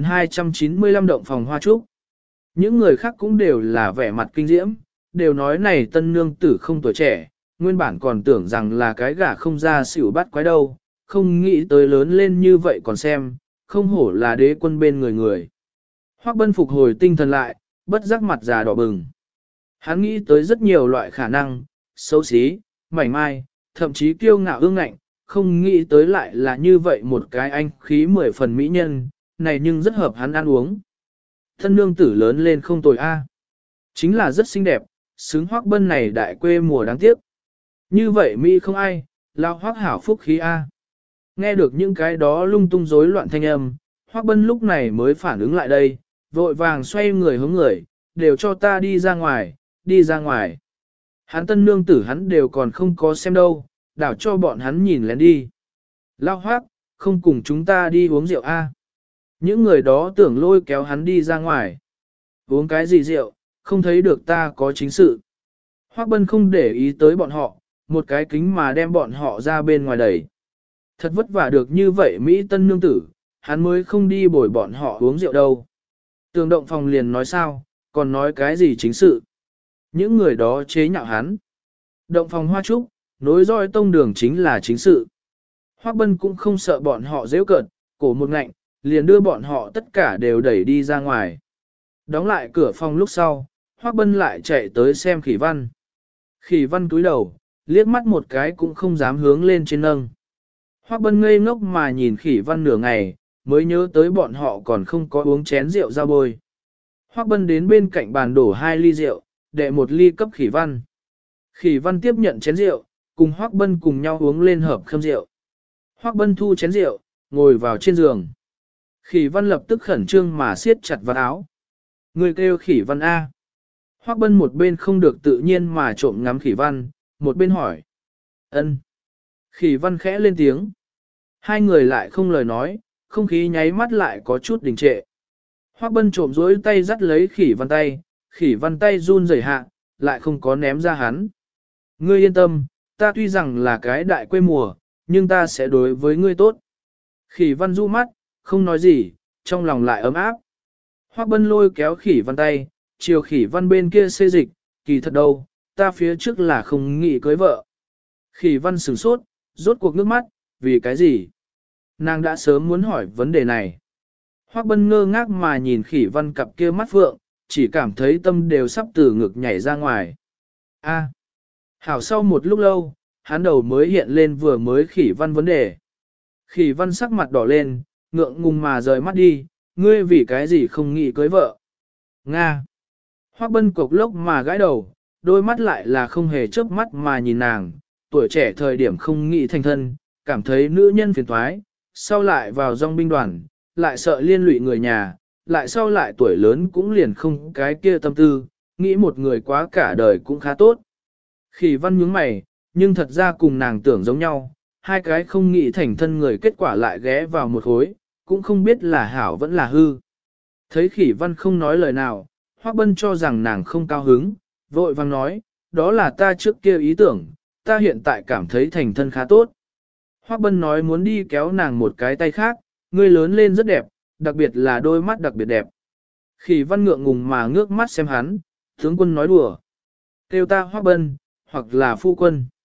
1295 động phòng hoa trúc. Những người khác cũng đều là vẻ mặt kinh diễm, đều nói này tân nương tử không tuổi trẻ, nguyên bản còn tưởng rằng là cái gả không ra xỉu bắt quái đâu, không nghĩ tới lớn lên như vậy còn xem, không hổ là đế quân bên người người. Hoắc Bân phục hồi tinh thần lại, bất giác mặt già đỏ bừng. Hắn nghĩ tới rất nhiều loại khả năng, xấu xí, mảnh mai, thậm chí kiêu ngạo ương ngạnh, không nghĩ tới lại là như vậy một cái anh khí 10 phần mỹ nhân, này nhưng rất hợp hắn ăn uống. Thân nương tử lớn lên không tồi a, chính là rất xinh đẹp, xứng Hoắc Bân này đại quê mùa đáng tiếc. Như vậy mỹ không ai, lao Hoắc hảo phúc khí a. Nghe được những cái đó lung tung rối loạn thanh âm, Hoắc Bân lúc này mới phản ứng lại đây, vội vàng xoay người hướng người, đều cho ta đi ra ngoài, đi ra ngoài. Hắn tân nương tử hắn đều còn không có xem đâu, đảo cho bọn hắn nhìn lén đi. Lao Hoắc, không cùng chúng ta đi uống rượu a. Những người đó tưởng lôi kéo hắn đi ra ngoài. Uống cái gì rượu, không thấy được ta có chính sự. Hoắc Bân không để ý tới bọn họ, một cái kính mà đem bọn họ ra bên ngoài đẩy. Thật vất vả được như vậy Mỹ tân nương tử, hắn mới không đi bồi bọn họ uống rượu đâu. Tường động phòng liền nói sao, còn nói cái gì chính sự. Những người đó chế nhạo hắn. Động phòng hoa trúc, nối roi tông đường chính là chính sự. Hoắc Bân cũng không sợ bọn họ dễ cợt, cổ một ngạnh, liền đưa bọn họ tất cả đều đẩy đi ra ngoài. Đóng lại cửa phòng lúc sau, Hoắc Bân lại chạy tới xem Khỉ Văn. Khỉ Văn cúi đầu, liếc mắt một cái cũng không dám hướng lên trên nâng. Hoắc Bân ngây ngốc mà nhìn Khỉ Văn nửa ngày, mới nhớ tới bọn họ còn không có uống chén rượu ra bôi. Hoắc Bân đến bên cạnh bàn đổ 2 ly rượu, đệ 1 ly cấp Khỉ Văn. Khỉ Văn tiếp nhận chén rượu, cùng Hoắc Bân cùng nhau uống lên hợp khâm rượu. Hoắc Bân thu chén rượu, ngồi vào trên giường. Khỉ Văn lập tức khẩn trương mà siết chặt vạt áo. Người kêu Khỉ Văn A. Hoắc Bân một bên không được tự nhiên mà trộm ngắm Khỉ Văn, một bên hỏi. Ân. Khỉ Văn khẽ lên tiếng. Hai người lại không lời nói, không khí nháy mắt lại có chút đình trệ. Hoắc Bân trộm dối tay dắt lấy Khỉ Văn tay, Khỉ Văn tay run rẩy hạ, lại không có ném ra hắn. Ngươi yên tâm, ta tuy rằng là cái đại quê mùa, nhưng ta sẽ đối với ngươi tốt. Khỉ Văn du mắt, không nói gì, trong lòng lại ấm áp. Hoắc Bân lôi kéo Khỉ Văn tay, chiều Khỉ Văn bên kia xê dịch, kỳ thật đâu, ta phía trước là không nghĩ cưới vợ. Khỉ Văn sửng sốt, rốt cuộc nước mắt, vì cái gì? Nàng đã sớm muốn hỏi vấn đề này. Hoắc Bân ngơ ngác mà nhìn Khỉ Văn cặp kia mắt phượng, chỉ cảm thấy tâm đều sắp từ ngực nhảy ra ngoài. A. Hảo sau một lúc lâu, hắn đầu mới hiện lên vừa mới Khỉ Văn vấn đề. Khỉ Văn sắc mặt đỏ lên, ngượng ngùng mà rời mắt đi, ngươi vì cái gì không nghĩ cưới vợ? Nga. Hoắc Bân cục lốc mà gãi đầu, đôi mắt lại là không hề chớp mắt mà nhìn nàng, tuổi trẻ thời điểm không nghĩ thành thân, cảm thấy nữ nhân phiền toái, sau lại vào dòng binh đoàn, lại sợ liên lụy người nhà, lại sau lại tuổi lớn cũng liền không cái kia tâm tư, nghĩ một người quá cả đời cũng khá tốt. Khỉ Văn nhướng mày, nhưng thật ra cùng nàng tưởng giống nhau, hai cái không nghĩ thành thân người kết quả lại ghé vào một khối, cũng không biết là hảo vẫn là hư. Thấy Khỉ Văn không nói lời nào, Hoắc Bân cho rằng nàng không cao hứng, vội vang nói, đó là ta trước kia ý tưởng, ta hiện tại cảm thấy thành thân khá tốt. Hoắc Bân nói muốn đi kéo nàng một cái tay khác, ngươi lớn lên rất đẹp, đặc biệt là đôi mắt đặc biệt đẹp. Khỉ Văn ngượng ngùng mà ngước mắt xem hắn, tướng quân nói đùa. Kêu ta Hoắc Bân, hoặc là phu quân.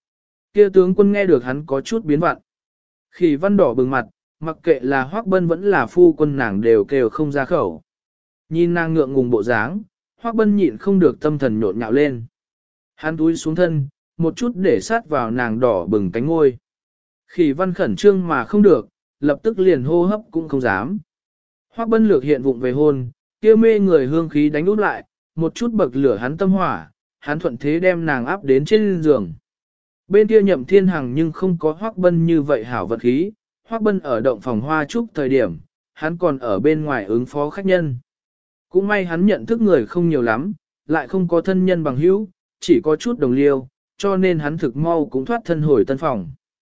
Kia tướng quân nghe được hắn có chút biến vặn. Khỉ văn đỏ bừng mặt, mặc kệ là Hoắc Bân vẫn là phu quân nàng đều kêu không ra khẩu. Nhìn nàng ngượng ngùng bộ dáng, Hoắc Bân nhịn không được tâm thần nhộn nhạo lên. Hắn túi xuống thân, một chút để sát vào nàng đỏ bừng cánh ngôi. Khỉ văn khẩn trương mà không được, lập tức liền hô hấp cũng không dám. Hoắc Bân lược hiện vụng về hôn, kia mê người hương khí đánh úp lại, một chút bậc lửa hắn tâm hỏa, hắn thuận thế đem nàng áp đến trên giường. Bên kia Nhậm Thiên Hằng nhưng không có Hoắc Bân như vậy hảo vật khí, Hoắc Bân ở động phòng hoa trúc thời điểm, hắn còn ở bên ngoài ứng phó khách nhân. Cũng may hắn nhận thức người không nhiều lắm, lại không có thân nhân bằng hữu, chỉ có chút đồng liêu, cho nên hắn thực mau cũng thoát thân hồi tân phòng.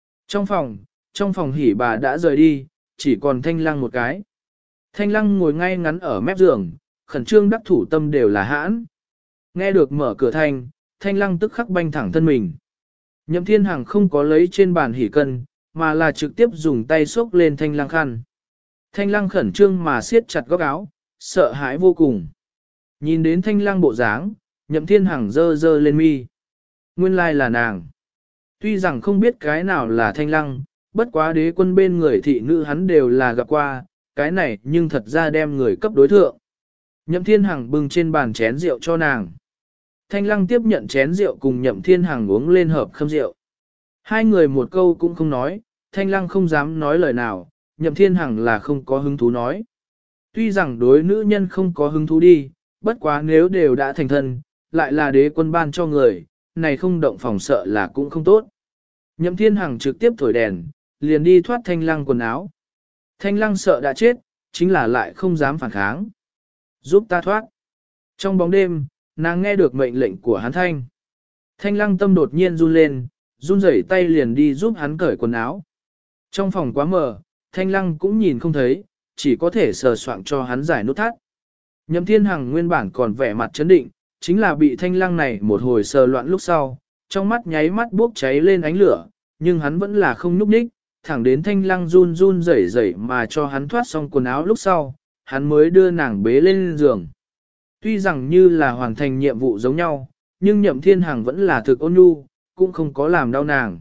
Trong phòng hỉ bà đã rời đi, chỉ còn Thanh Lăng một cái. Thanh Lăng ngồi ngay ngắn ở mép giường, khẩn trương đắc thủ tâm đều là hãn. Nghe được mở cửa Thanh Lăng tức khắc banh thẳng thân mình. Nhậm Thiên Hằng không có lấy trên bàn hỉ cân, mà là trực tiếp dùng tay xốc lên Thanh Lăng khăn. Thanh Lăng khẩn trương mà siết chặt góc áo, sợ hãi vô cùng. Nhìn đến Thanh Lăng bộ dáng, Nhậm Thiên Hằng dơ dơ lên mi. Nguyên lai là nàng. Tuy rằng không biết cái nào là Thanh Lăng, bất quá đế quân bên người thị nữ hắn đều là gặp qua, cái này nhưng thật ra đem người cấp đối thượng. Nhậm Thiên Hằng bưng trên bàn chén rượu cho nàng. Thanh Lăng tiếp nhận chén rượu cùng Nhậm Thiên Hằng uống lên hợp khâm rượu. Hai người một câu cũng không nói, Thanh Lăng không dám nói lời nào, Nhậm Thiên Hằng là không có hứng thú nói. Tuy rằng đối nữ nhân không có hứng thú đi, bất quá nếu đều đã thành thân, lại là đế quân ban cho người, này không động phòng sợ là cũng không tốt. Nhậm Thiên Hằng trực tiếp thổi đèn, liền đi thoát Thanh Lăng quần áo. Thanh Lăng sợ đã chết, chính là lại không dám phản kháng. Giúp ta thoát. Trong bóng đêm, nàng nghe được mệnh lệnh của hắn Thanh. Thanh Lăng tâm đột nhiên run lên, run rẩy tay liền đi giúp hắn cởi quần áo. Trong phòng quá mờ, Thanh Lăng cũng nhìn không thấy, chỉ có thể sờ soạng cho hắn giải nút thắt. Nhậm Thiên Hằng nguyên bản còn vẻ mặt chấn định, chính là bị Thanh Lăng này một hồi sờ loạn lúc sau, trong mắt nháy mắt bốc cháy lên ánh lửa, nhưng hắn vẫn là không nhúc nhích, thẳng đến Thanh Lăng run run rẩy rẩy mà cho hắn thoát xong quần áo lúc sau, hắn mới đưa nàng bế lên giường. Tuy rằng như là hoàn thành nhiệm vụ giống nhau, nhưng Nhậm Thiên Hằng vẫn là thực ôn nhu, cũng không có làm đau nàng.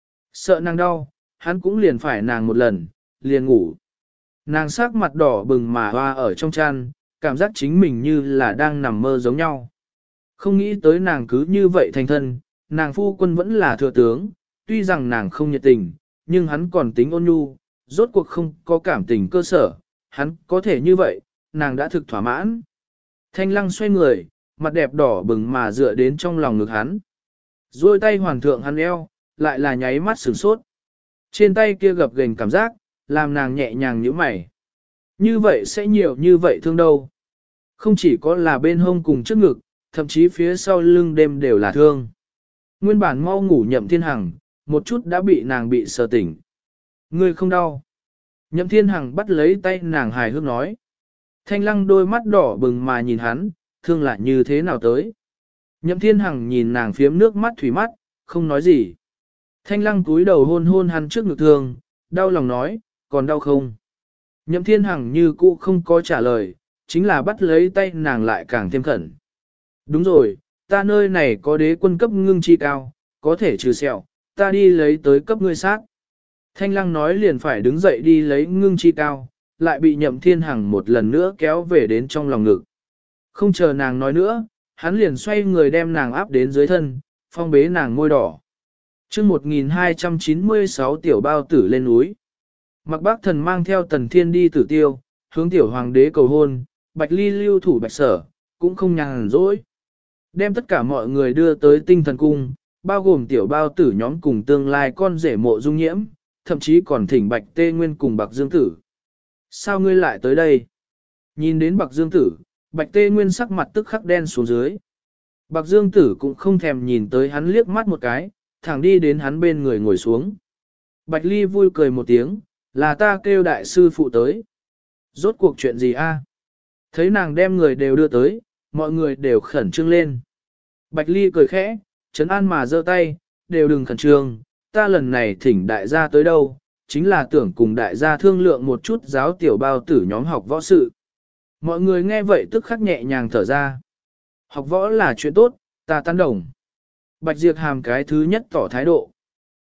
Sợ nàng đau, hắn cũng liền phải nàng một lần, liền ngủ. Nàng sắc mặt đỏ bừng mà hoa ở trong chăn, cảm giác chính mình như là đang nằm mơ giống nhau. Không nghĩ tới nàng cứ như vậy thành thân, nàng phu quân vẫn là thừa tướng, tuy rằng nàng không nhiệt tình, nhưng hắn còn tính ôn nhu, rốt cuộc không có cảm tình cơ sở, hắn có thể như vậy, nàng đã thực thỏa mãn. Thanh Lăng xoay người, mặt đẹp đỏ bừng mà dựa đến trong lòng ngực hắn. Rồi tay hoàn thượng hắn eo, lại là nháy mắt sửng sốt. Trên tay kia gập ghềnh cảm giác, làm nàng nhẹ nhàng nhíu mày. Như vậy sẽ nhiều như vậy thương đâu. Không chỉ có là bên hông cùng trước ngực, thậm chí phía sau lưng đêm đều là thương. Nguyên bản mau ngủ Nhậm Thiên Hằng, một chút đã bị nàng bị sờ tỉnh. Ngươi không đau. Nhậm Thiên Hằng bắt lấy tay nàng hài hước nói. Thanh Lăng đôi mắt đỏ bừng mà nhìn hắn, thương lại như thế nào tới. Nhậm Thiên Hằng nhìn nàng phiếm nước mắt thủy mắt, không nói gì. Thanh Lăng cúi đầu hôn hôn hắn trước ngực thương, đau lòng nói, còn đau không? Nhậm Thiên Hằng như cũ không có trả lời, chính là bắt lấy tay nàng lại càng thêm khẩn. Đúng rồi, ta nơi này có đế quân cấp ngưng chi cao, có thể trừ sẹo, ta đi lấy tới cấp ngươi sát. Thanh Lăng nói liền phải đứng dậy đi lấy ngưng chi cao, lại bị Nhậm Thiên Hằng một lần nữa kéo về đến trong lòng ngực. Không chờ nàng nói nữa, hắn liền xoay người đem nàng áp đến dưới thân, phong bế nàng môi đỏ. Chương 1296 tiểu bao tử lên núi. Mặc Bác Thần mang theo Tần Thiên đi Tử Tiêu, hướng tiểu hoàng đế cầu hôn, Bạch Ly lưu thủ Bạch Sở, cũng không nhàn rỗi. Đem tất cả mọi người đưa tới Tinh Thần Cung, bao gồm tiểu bao tử nhóm cùng tương lai con rể Mộ Dung Nhiễm, thậm chí còn thỉnh Bạch Tê Nguyên cùng Bạc Dương Tử. Sao ngươi lại tới đây? Nhìn đến Bạc Dương Tử, Bạch Tê Nguyên sắc mặt tức khắc đen xuống dưới. Bạc Dương Tử cũng không thèm nhìn tới hắn liếc mắt một cái, thẳng đi đến hắn bên người ngồi xuống. Bạch Ly vui cười một tiếng, là ta kêu đại sư phụ tới. Rốt cuộc chuyện gì a? Thấy nàng đem người đều đưa tới, mọi người đều khẩn trương lên. Bạch Ly cười khẽ, trấn an mà giơ tay, đều đừng khẩn trương, ta lần này thỉnh đại gia tới đâu, chính là tưởng cùng đại gia thương lượng một chút giáo tiểu bao tử nhóm học võ sự. Mọi người nghe vậy tức khắc nhẹ nhàng thở ra. Học võ là chuyện tốt, ta tán đồng. Bạch Diệp Hàm cái thứ nhất tỏ thái độ.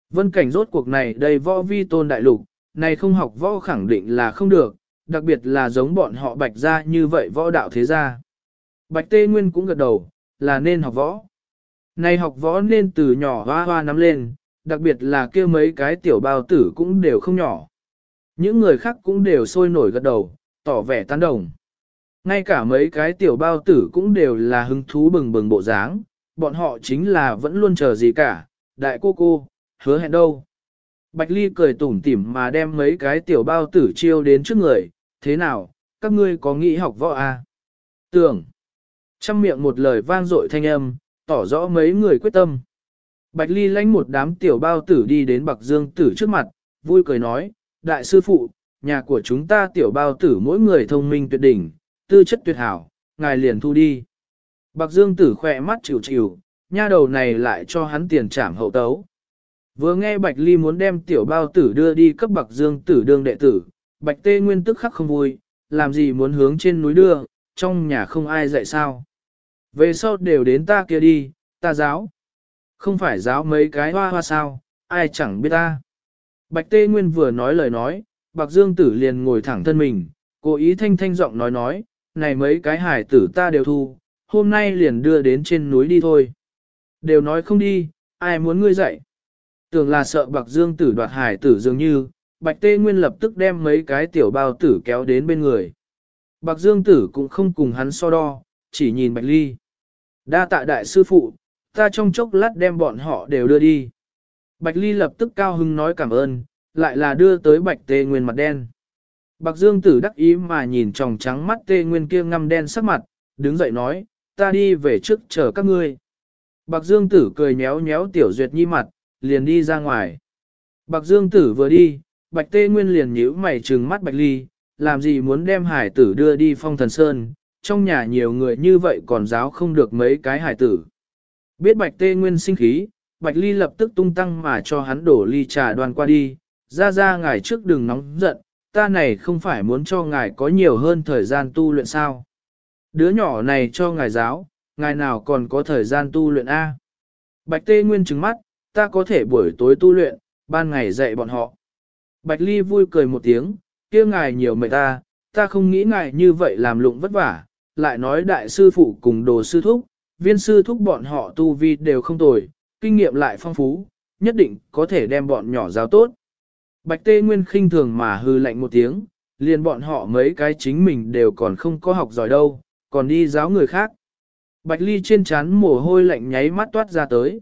Vân cảnh rốt cuộc này đầy võ vi tôn đại lục, này không học võ khẳng định là không được, đặc biệt là giống bọn họ Bạch gia như vậy võ đạo thế gia. Bạch Tê Nguyên cũng gật đầu, là nên học võ. Này học võ nên từ nhỏ hoa hoa nắm lên, đặc biệt là kia mấy cái tiểu bao tử cũng đều không nhỏ. Những người khác cũng đều sôi nổi gật đầu, tỏ vẻ tán đồng. Ngay cả mấy cái tiểu bao tử cũng đều là hứng thú bừng bừng bộ dáng, bọn họ chính là vẫn luôn chờ gì cả, đại cô, hứa hẹn đâu. Bạch Ly cười tủm tỉm mà đem mấy cái tiểu bao tử chiêu đến trước người, thế nào, các ngươi có nghĩ học võ à? Tưởng. Trăm miệng một lời vang dội thanh âm, tỏ rõ mấy người quyết tâm. Bạch Ly lãnh một đám tiểu bao tử đi đến Bạc Dương tử trước mặt, vui cười nói, đại sư phụ, nhà của chúng ta tiểu bao tử mỗi người thông minh tuyệt đỉnh, tư chất tuyệt hảo, ngài liền thu đi. Bạc Dương tử khỏe mắt chịu chịu, nha đầu này lại cho hắn tiền trảm hậu tấu. Vừa nghe Bạch Ly muốn đem tiểu bao tử đưa đi cấp Bạc Dương tử đương đệ tử, Bạch Tê Nguyên tức khắc không vui, làm gì muốn hướng trên núi đưa, trong nhà không ai dạy sao. Về sau đều đến ta kia đi, ta giáo. Không phải giáo mấy cái hoa hoa sao, ai chẳng biết ta. Bạch Tê Nguyên vừa nói lời nói, Bạc Dương tử liền ngồi thẳng thân mình, cố ý thanh thanh giọng nói, này mấy cái hải tử ta đều thu, hôm nay liền đưa đến trên núi đi thôi. Đều nói không đi, ai muốn ngươi dạy. Tưởng là sợ Bạc Dương tử đoạt hải tử dường như, Bạch Tê Nguyên lập tức đem mấy cái tiểu bao tử kéo đến bên người. Bạc Dương tử cũng không cùng hắn so đo, chỉ nhìn Bạch Ly. Đa tạ đại sư phụ, ta trong chốc lát đem bọn họ đều đưa đi. Bạch Ly lập tức cao hứng nói cảm ơn, lại là đưa tới Bạch Tê Nguyên mặt đen. Bạc Dương tử đắc ý mà nhìn tròng trắng mắt Tê Nguyên kia ngăm đen sắc mặt, đứng dậy nói, ta đi về trước chờ các ngươi. Bạc Dương tử cười nhéo nhéo Tiểu Duyệt Nhi mặt, liền đi ra ngoài. Bạc Dương tử vừa đi, Bạch Tê Nguyên liền nhíu mày trừng mắt Bạch Ly, làm gì muốn đem hải tử đưa đi Phong Thần Sơn, trong nhà nhiều người như vậy còn giáo không được mấy cái hải tử. Biết Bạch Tê Nguyên sinh khí, Bạch Ly lập tức tung tăng mà cho hắn đổ ly trà đoan qua đi, ra ngài trước đừng nóng giận, ta này không phải muốn cho ngài có nhiều hơn thời gian tu luyện sao. Đứa nhỏ này cho ngài giáo, ngài nào còn có thời gian tu luyện A. Bạch Tê Nguyên trừng mắt, ta có thể buổi tối tu luyện, ban ngày dạy bọn họ. Bạch Ly vui cười một tiếng, kia ngài nhiều mệt ta không nghĩ ngài như vậy làm lụng vất vả, lại nói đại sư phụ cùng đồ sư thúc, viên sư thúc bọn họ tu vi đều không tồi, kinh nghiệm lại phong phú, nhất định có thể đem bọn nhỏ giáo tốt. Bạch Tê Nguyên khinh thường mà hư lạnh một tiếng, liền bọn họ mấy cái chính mình đều còn không có học giỏi đâu, còn đi giáo người khác. Bạch Ly trên trán mồ hôi lạnh nháy mắt toát ra tới.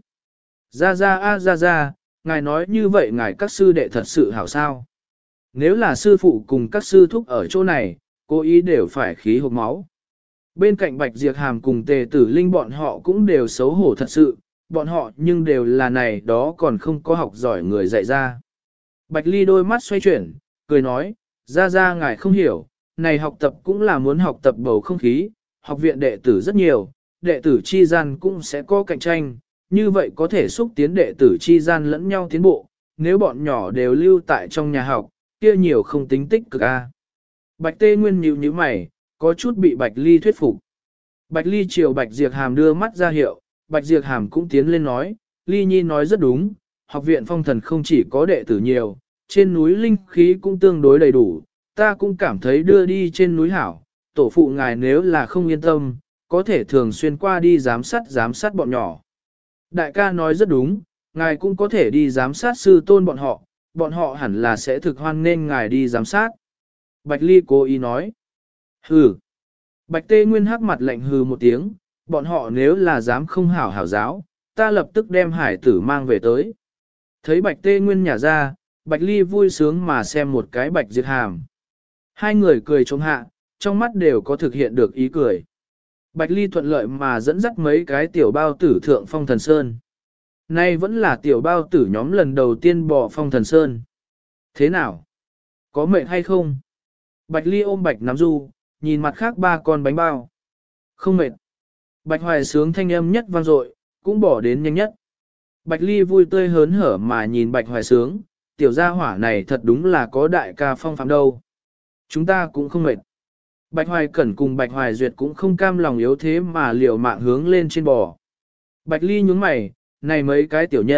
Ra, ngài nói như vậy ngài các sư đệ thật sự hảo sao. Nếu là sư phụ cùng các sư thúc ở chỗ này, cố ý đều phải khí hộp máu. Bên cạnh Bạch Diệp Hàm cùng Tề Tử Linh bọn họ cũng đều xấu hổ thật sự, bọn họ nhưng đều là này đó còn không có học giỏi người dạy ra. Bạch Ly đôi mắt xoay chuyển, cười nói, ra ngài không hiểu, này học tập cũng là muốn học tập bầu không khí, học viện đệ tử rất nhiều, đệ tử chi gian cũng sẽ có cạnh tranh, như vậy có thể xúc tiến đệ tử chi gian lẫn nhau tiến bộ, nếu bọn nhỏ đều lưu tại trong nhà học, kia nhiều không tính tích cực a. Bạch Tê Nguyên nhíu nhíu mày, có chút bị Bạch Ly thuyết phục. Bạch Ly chiều Bạch Diệp Hàm đưa mắt ra hiệu, Bạch Diệp Hàm cũng tiến lên nói, Ly Nhi nói rất đúng, học viện Phong Thần không chỉ có đệ tử nhiều, trên núi linh khí cũng tương đối đầy đủ, ta cũng cảm thấy đưa đi trên núi hảo, tổ phụ ngài nếu là không yên tâm, có thể thường xuyên qua đi giám sát bọn nhỏ. Đại ca nói rất đúng, ngài cũng có thể đi giám sát sư tôn bọn họ hẳn là sẽ thực hoan nên ngài đi giám sát. Bạch Ly cố ý nói. Hừ. Bạch Tê Nguyên hắc mặt lạnh hừ một tiếng, bọn họ nếu là dám không hảo hảo giáo, ta lập tức đem hải tử mang về tới. Thấy Bạch Tê Nguyên nhả ra, Bạch Ly vui sướng mà xem một cái Bạch Diệp Hàm. Hai người cười trống hạ, trong mắt đều có thực hiện được ý cười. Bạch Ly thuận lợi mà dẫn dắt mấy cái tiểu bao tử thượng Phong Thần Sơn. Nay vẫn là tiểu bao tử nhóm lần đầu tiên bỏ Phong Thần Sơn. Thế nào? Có mệt hay không? Bạch Ly ôm Bạch Nắm Du, nhìn mặt khác ba con bánh bao. Không mệt. Bạch Hoài sướng thanh âm nhất vang dội, cũng bỏ đến nhanh nhất. Bạch Ly vui tươi hớn hở mà nhìn Bạch Hoài sướng, tiểu gia hỏa này thật đúng là có đại ca phong phạm đâu. Chúng ta cũng không mệt. Bạch Hoài Cẩn cùng Bạch Hoài Duyệt cũng không cam lòng yếu thế mà liều mạng hướng lên trên bò. Bạch Ly nhướng mày, này mấy cái tiểu nhân,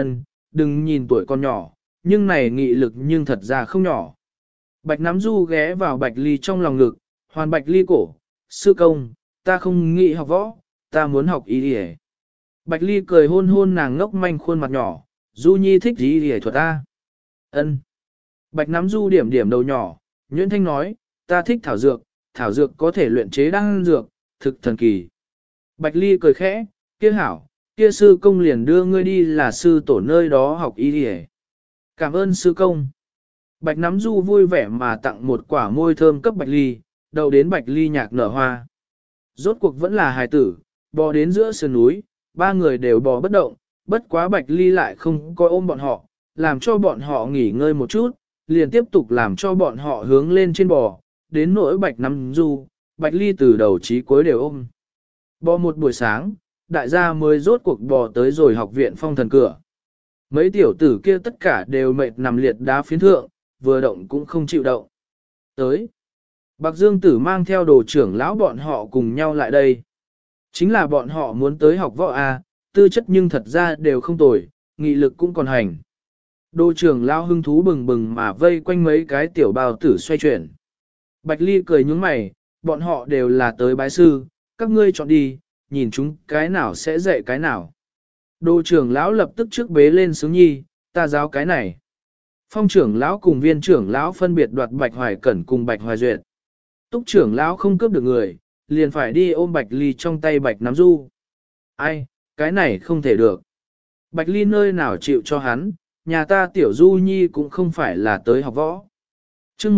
đừng nhìn tuổi con nhỏ, nhưng này nghị lực nhưng thật ra không nhỏ. Bạch nắm du ghé vào Bạch Ly trong lòng ngực, hoàn Bạch Ly cổ, sư công, ta không nghĩ học võ, ta muốn học y đi. Bạch Ly cười hôn hôn nàng ngốc manh khuôn mặt nhỏ, Du Nhi thích y đi thuật ta. Ân. Bạch nắm du điểm điểm đầu nhỏ, Nhuyễn Thanh nói, ta thích thảo dược có thể luyện chế đan dược, thực thần kỳ. Bạch Ly cười khẽ, kia hảo, kia sư công liền đưa ngươi đi là sư tổ nơi đó học y đi. Cảm ơn sư công. Bạch nắm du vui vẻ mà tặng một quả môi thơm cấp Bạch Ly, đầu đến Bạch Ly nhạc nở hoa. Rốt cuộc vẫn là hài tử, bò đến giữa sườn núi, ba người đều bò bất động, bất quá Bạch Ly lại không coi ôm bọn họ, làm cho bọn họ nghỉ ngơi một chút, liền tiếp tục làm cho bọn họ hướng lên trên bò, đến nỗi Bạch nắm du, Bạch Ly từ đầu chí cuối đều ôm. Bò một buổi sáng, đại gia mới rốt cuộc bò tới rồi học viện phong thần cửa. Mấy tiểu tử kia tất cả đều mệt nằm liệt đá phiến thượng, vừa động cũng không chịu động. Tới, Bạc Dương Tử mang theo đồ trưởng lão bọn họ cùng nhau lại đây. Chính là bọn họ muốn tới học võ A, tư chất nhưng thật ra đều không tồi, nghị lực cũng còn hành. Đồ trưởng lão hưng thú bừng bừng mà vây quanh mấy cái tiểu bào tử xoay chuyển. Bạch Ly cười nhướng mày, bọn họ đều là tới bái sư, các ngươi chọn đi, nhìn chúng cái nào sẽ dạy cái nào. Đồ trưởng lão lập tức trước bế lên Sướng Nhi, ta giáo cái này. Phong trưởng lão cùng viên trưởng lão phân biệt đoạt Bạch Hoài Cẩn cùng Bạch Hoài Duyệt. Túc trưởng lão không cướp được người, liền phải đi ôm Bạch Ly trong tay Bạch nắm du. Ai, cái này không thể được. Bạch Ly nơi nào chịu cho hắn, nhà ta tiểu du nhi cũng không phải là tới học võ. Chương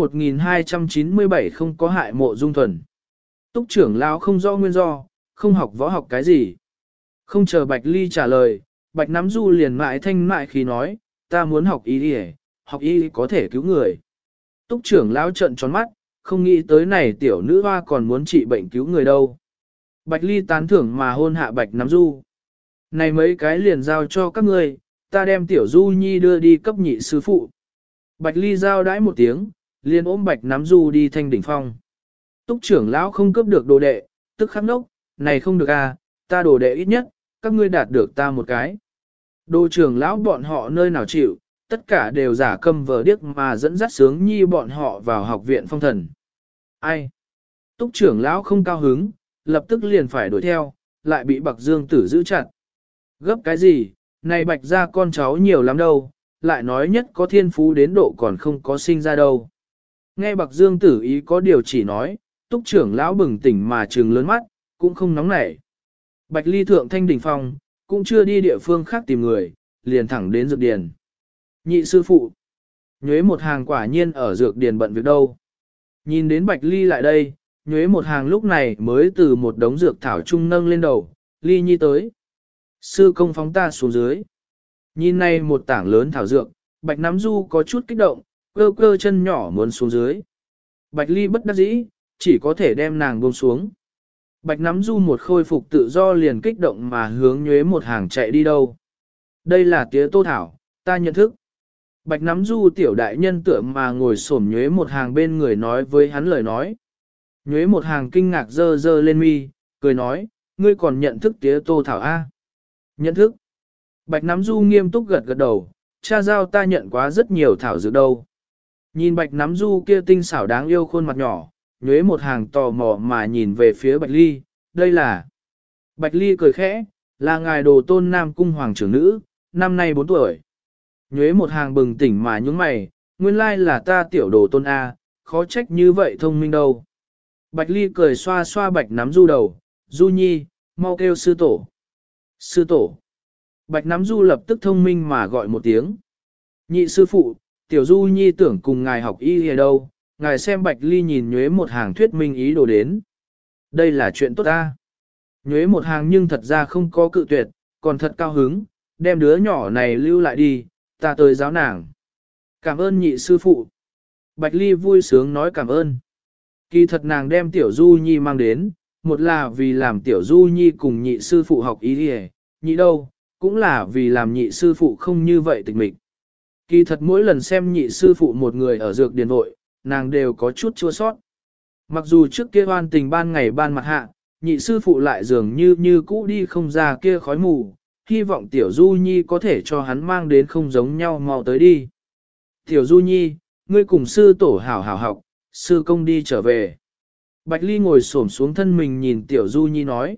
1297 không có hại Mộ Dung Thuần. Túc trưởng lão không rõ nguyên do, không học võ học cái gì. Không chờ Bạch Ly trả lời, Bạch nắm du liền mại thanh mại khi nói, ta muốn học y có thể cứu người. Túc trưởng lão trợn tròn mắt, không nghĩ tới này tiểu nữ hoa còn muốn trị bệnh cứu người đâu. Bạch Ly tán thưởng mà hôn hạ Bạch nắm du. Này mấy cái liền giao cho các ngươi, ta đem tiểu du nhi đưa đi cấp nhị sư phụ. Bạch Ly giao đãi một tiếng, liền ôm Bạch nắm du đi thanh đỉnh phong. Túc trưởng lão không cướp được đồ đệ, tức khắc nốc, này không được à, ta đồ đệ ít nhất, các ngươi đạt được ta một cái. Đồ trưởng lão bọn họ nơi nào chịu, tất cả đều giả câm vờ điếc mà dẫn dắt Sướng Nhi bọn họ vào học viện phong thần. Ai? Túc trưởng lão không cao hứng, lập tức liền phải đuổi theo, lại bị Bạc Dương Tử giữ chặt. Gấp cái gì, này Bạch gia con cháu nhiều lắm đâu, lại nói nhất có thiên phú đến độ còn không có sinh ra đâu. Nghe Bạc Dương Tử ý có điều chỉ nói, Túc trưởng lão bừng tỉnh mà trừng lớn mắt, cũng không nóng nảy. Bạch Ly thượng thanh đỉnh phong, cũng chưa đi địa phương khác tìm người, liền thẳng đến dược điền. Nhị sư phụ, Nhuế một hàng quả nhiên ở dược điền bận việc đâu. Nhìn đến Bạch Ly lại đây, Nhuế một hàng lúc này mới từ một đống dược thảo trung nâng lên đầu, Ly Nhi tới. Sư công phóng ta xuống dưới. Nhìn này một tảng lớn thảo dược, Bạch nắm du có chút kích động, cơ cơ chân nhỏ muốn xuống dưới. Bạch Ly bất đắc dĩ, chỉ có thể đem nàng buông xuống. Bạch nắm du một khôi phục tự do liền kích động mà hướng Nhuế một hàng chạy đi đâu. Đây là tía tô thảo, ta nhận thức. Bạch nắm du tiểu đại nhân tựa mà ngồi xổm Nhuế một hàng bên người nói với hắn lời nói. Nhuế một hàng kinh ngạc dơ dơ lên mi, cười nói, ngươi còn nhận thức tía tô thảo A. Nhận thức. Bạch nắm du nghiêm túc gật gật đầu, cha giao ta nhận quá rất nhiều thảo dược đâu. Nhìn bạch nắm du kia tinh xảo đáng yêu khuôn mặt nhỏ, Nhuế một hàng tò mò mà nhìn về phía Bạch Ly, đây là. Bạch Ly cười khẽ, là ngài đồ tôn nam cung hoàng trưởng nữ, năm nay 4 tuổi. Nhuế một hàng bừng tỉnh mà nhúng mày, nguyên lai là ta tiểu đồ tôn A, khó trách như vậy thông minh đâu. Bạch Ly cười xoa xoa bạch nắm du đầu, du nhi, mau kêu sư tổ. Sư tổ. Bạch nắm du lập tức thông minh mà gọi một tiếng. Nhị sư phụ, tiểu du nhi tưởng cùng ngài học y ở đâu, ngài xem Bạch Ly nhìn Nhuế một hàng thuyết minh ý đồ đến. Đây là chuyện tốt ta. Nhuế một hàng nhưng thật ra không có cự tuyệt, còn thật cao hứng, đem đứa nhỏ này lưu lại đi, ta tới giáo nàng. Cảm ơn nhị sư phụ. Bạch Ly vui sướng nói cảm ơn. Kỳ thật nàng đem tiểu du nhi mang đến, một là vì làm tiểu du nhi cùng nhị sư phụ học ý đi nhị đâu, cũng là vì làm nhị sư phụ không như vậy tịch mịch. Kỳ thật mỗi lần xem nhị sư phụ một người ở dược điền vội, nàng đều có chút chua sót. Mặc dù trước kia hoan tình ban ngày ban mặt hạ, nhị sư phụ lại dường như cũ đi không ra kia khói mù, hy vọng Tiểu Du Nhi có thể cho hắn mang đến không giống nhau mau tới đi. Tiểu Du Nhi, ngươi cùng sư tổ hảo hảo học, sư công đi trở về. Bạch Ly ngồi xổm xuống thân mình nhìn Tiểu Du Nhi nói.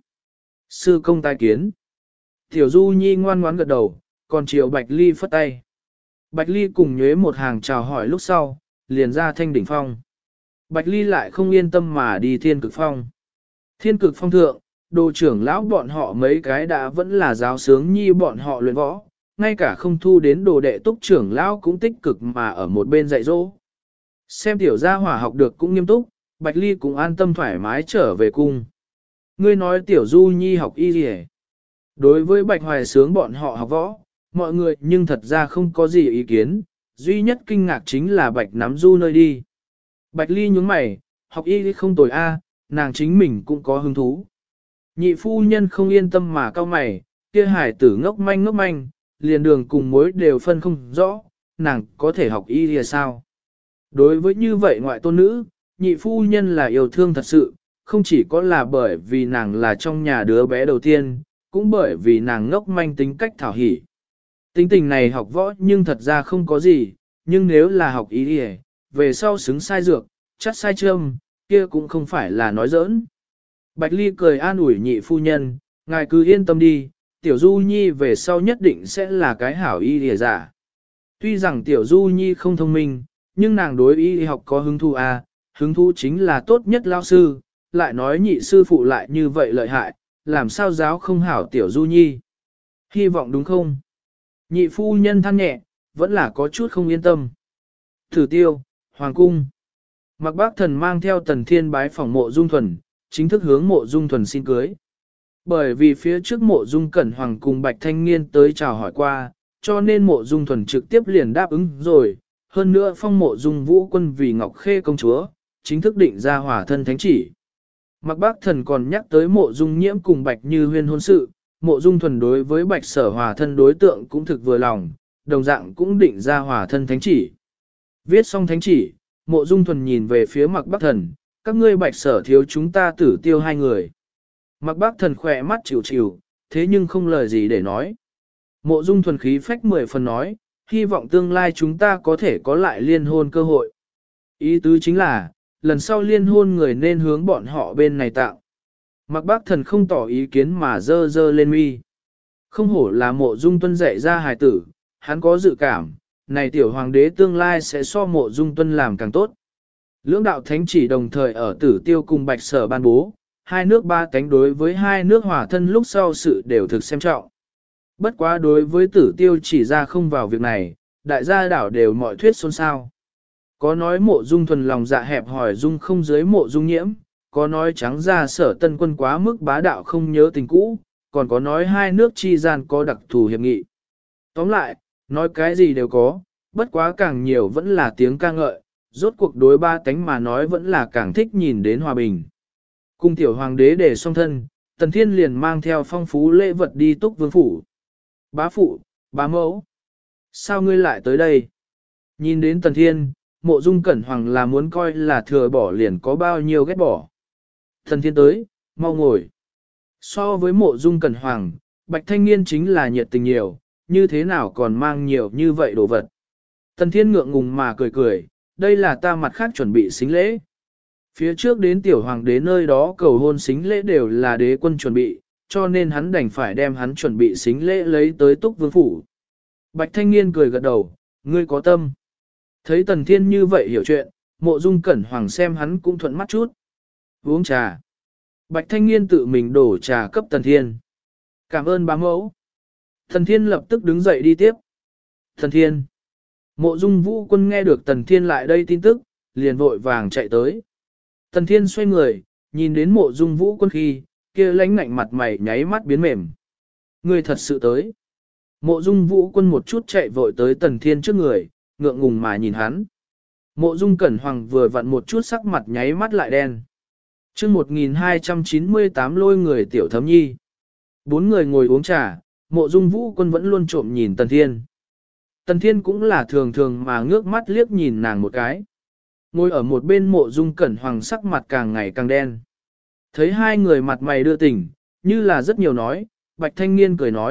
Sư công tai kiến. Tiểu Du Nhi ngoan ngoãn gật đầu, còn chiều Bạch Ly phất tay. Bạch Ly cùng nhuế một hàng chào hỏi lúc sau, liền ra Thanh Đỉnh Phong. Bạch Ly lại không yên tâm mà đi Thiên Cực Phong. Thiên Cực Phong thượng, đồ trưởng lão bọn họ mấy cái đã vẫn là giáo sướng nhi bọn họ luyện võ, ngay cả không thu đến đồ đệ túc trưởng lão cũng tích cực mà ở một bên dạy dỗ. Xem tiểu gia hỏa học được cũng nghiêm túc, Bạch Ly cũng an tâm thoải mái trở về cung. Ngươi nói tiểu Du Nhi học y gì hết? Đối với Bạch Hoài Sướng bọn họ học võ, mọi người nhưng thật ra không có gì ý kiến, duy nhất kinh ngạc chính là Bạch nắm Du nơi đi. Bạch Ly nhướng mày, học y không tồi a, nàng chính mình cũng có hứng thú. Nhị phu nhân không yên tâm mà cau mày, kia hải tử ngốc manh, liền đường cùng mối đều phân không rõ, nàng có thể học y thì sao? Đối với như vậy ngoại tôn nữ, nhị phu nhân là yêu thương thật sự, không chỉ có là bởi vì nàng là trong nhà đứa bé đầu tiên, cũng bởi vì nàng ngốc manh tính cách thảo hỉ. Tính tình này học võ nhưng thật ra không có gì, nhưng nếu là học y thì về sau xứng sai dược, chắc sai châm, kia cũng không phải là nói giỡn. Bạch Ly cười an ủi nhị phu nhân, ngài cứ yên tâm đi, Tiểu Du Nhi về sau nhất định sẽ là cái hảo y lìa giả. Tuy rằng Tiểu Du Nhi không thông minh, nhưng nàng đối y học có hứng thú à, hứng thú chính là tốt nhất lao sư, lại nói nhị sư phụ lại như vậy lợi hại, làm sao giáo không hảo Tiểu Du Nhi. Hy vọng đúng không? Nhị phu nhân than nhẹ, vẫn là có chút không yên tâm. Thử Tiêu, Hoàng Cung. Mạc Bác Thần mang theo Tần Thiên bái phỏng Mộ Dung Thuần, chính thức hướng Mộ Dung Thuần xin cưới. Bởi vì phía trước Mộ Dung Cẩn Hoàng cùng Bạch Thanh Nghiên tới chào hỏi qua, cho nên Mộ Dung Thuần trực tiếp liền đáp ứng rồi, hơn nữa phong Mộ Dung Vũ Quân vì Ngọc Khê công chúa, chính thức định ra hòa thân thánh chỉ. Mạc Bác Thần còn nhắc tới Mộ Dung Nhiễm cùng Bạch Như Huyên hôn sự, Mộ Dung Thuần đối với Bạch Sở hòa thân đối tượng cũng thực vừa lòng, đồng dạng cũng định ra hòa thân thánh chỉ. Viết xong thánh chỉ, Mộ Dung Thuần nhìn về phía Mạc Bác Thần, các ngươi Bạch Sở thiếu chúng ta Tử Tiêu hai người. Mạc Bác Thần khỏe mắt chịu chịu, thế nhưng không lời gì để nói. Mộ Dung Thuần khí phách 10 phần nói, hy vọng tương lai chúng ta có thể có lại liên hôn cơ hội. Ý tứ chính là, lần sau liên hôn người nên hướng bọn họ bên này tạo. Mạc Bác Thần không tỏ ý kiến mà dơ dơ lên mi. Không hổ là Mộ Dung Tuân dạy ra hài tử, hắn có dự cảm, này tiểu hoàng đế tương lai sẽ so Mộ Dung Tuân làm càng tốt. Lưỡng đạo thánh chỉ đồng thời ở Tử Tiêu cùng Bạch Sở ban bố, hai nước ba cánh đối với hai nước hòa thân lúc sau sự đều thực xem trọng. Bất quá đối với Tử Tiêu chỉ ra không vào việc này, đại gia đảo đều mọi thuyết xôn xao. Có nói Mộ Dung Thuần lòng dạ hẹp hỏi dung không dưới Mộ Dung Nhiễm, có nói trắng ra Sở Tân Quân quá mức bá đạo không nhớ tình cũ, còn có nói hai nước chi gian có đặc thù hiệp nghị. Tóm lại, nói cái gì đều có, bất quá càng nhiều vẫn là tiếng ca ngợi, rốt cuộc đối ba tánh mà nói vẫn là càng thích nhìn đến hòa bình. Cung tiểu hoàng đế để song thân, Tần Thiên liền mang theo phong phú lễ vật đi Túc Vương phủ. Bá phụ, bá mẫu, sao ngươi lại tới đây? Nhìn đến Tần Thiên, Mộ Dung Cẩn Hoàng là muốn coi là thừa bỏ liền có bao nhiêu ghét bỏ. Tần Thiên tới, mau ngồi. So với Mộ Dung Cẩn Hoàng, Bạch Thanh Nghiên chính là nhiệt tình nhiều, như thế nào còn mang nhiều như vậy đồ vật. Tần Thiên ngượng ngùng mà cười cười, đây là ta mặt khác chuẩn bị xính lễ. Phía trước đến tiểu hoàng đế nơi đó cầu hôn xính lễ đều là đế quân chuẩn bị, cho nên hắn đành phải đem hắn chuẩn bị xính lễ lấy tới Túc Vương phủ. Bạch Thanh Nghiên cười gật đầu, ngươi có tâm. Thấy Tần Thiên như vậy hiểu chuyện, Mộ Dung Cẩn Hoàng xem hắn cũng thuận mắt chút. Uống trà. Bạch Thanh Nghiên tự mình đổ trà cấp Tần Thiên. Cảm ơn bá mẫu. Tần Thiên lập tức đứng dậy đi tiếp. Tần Thiên. Mộ Dung Vũ Quân nghe được Tần Thiên lại đây tin tức, liền vội vàng chạy tới. Tần Thiên xoay người, nhìn đến Mộ Dung Vũ Quân khi, kia lãnh ngạnh mặt mày nháy mắt biến mềm. Ngươi thật sự tới. Mộ Dung Vũ Quân một chút chạy vội tới Tần Thiên trước người, ngượng ngùng mà nhìn hắn. Mộ Dung Cẩn Hoàng vừa vặn một chút sắc mặt nháy mắt lại đen. Chương 1298 lôi người tiểu thấm nhi. Bốn người ngồi uống trà, Mộ Dung Vũ Quân vẫn luôn trộm nhìn Tần Thiên. Tần Thiên cũng là thường thường mà ngước mắt liếc nhìn nàng một cái. Ngồi ở một bên Mộ Dung Cẩn Hoàng sắc mặt càng ngày càng đen. Thấy hai người mặt mày đưa tình, như là rất nhiều nói, Bạch Thanh Nghiên cười nói,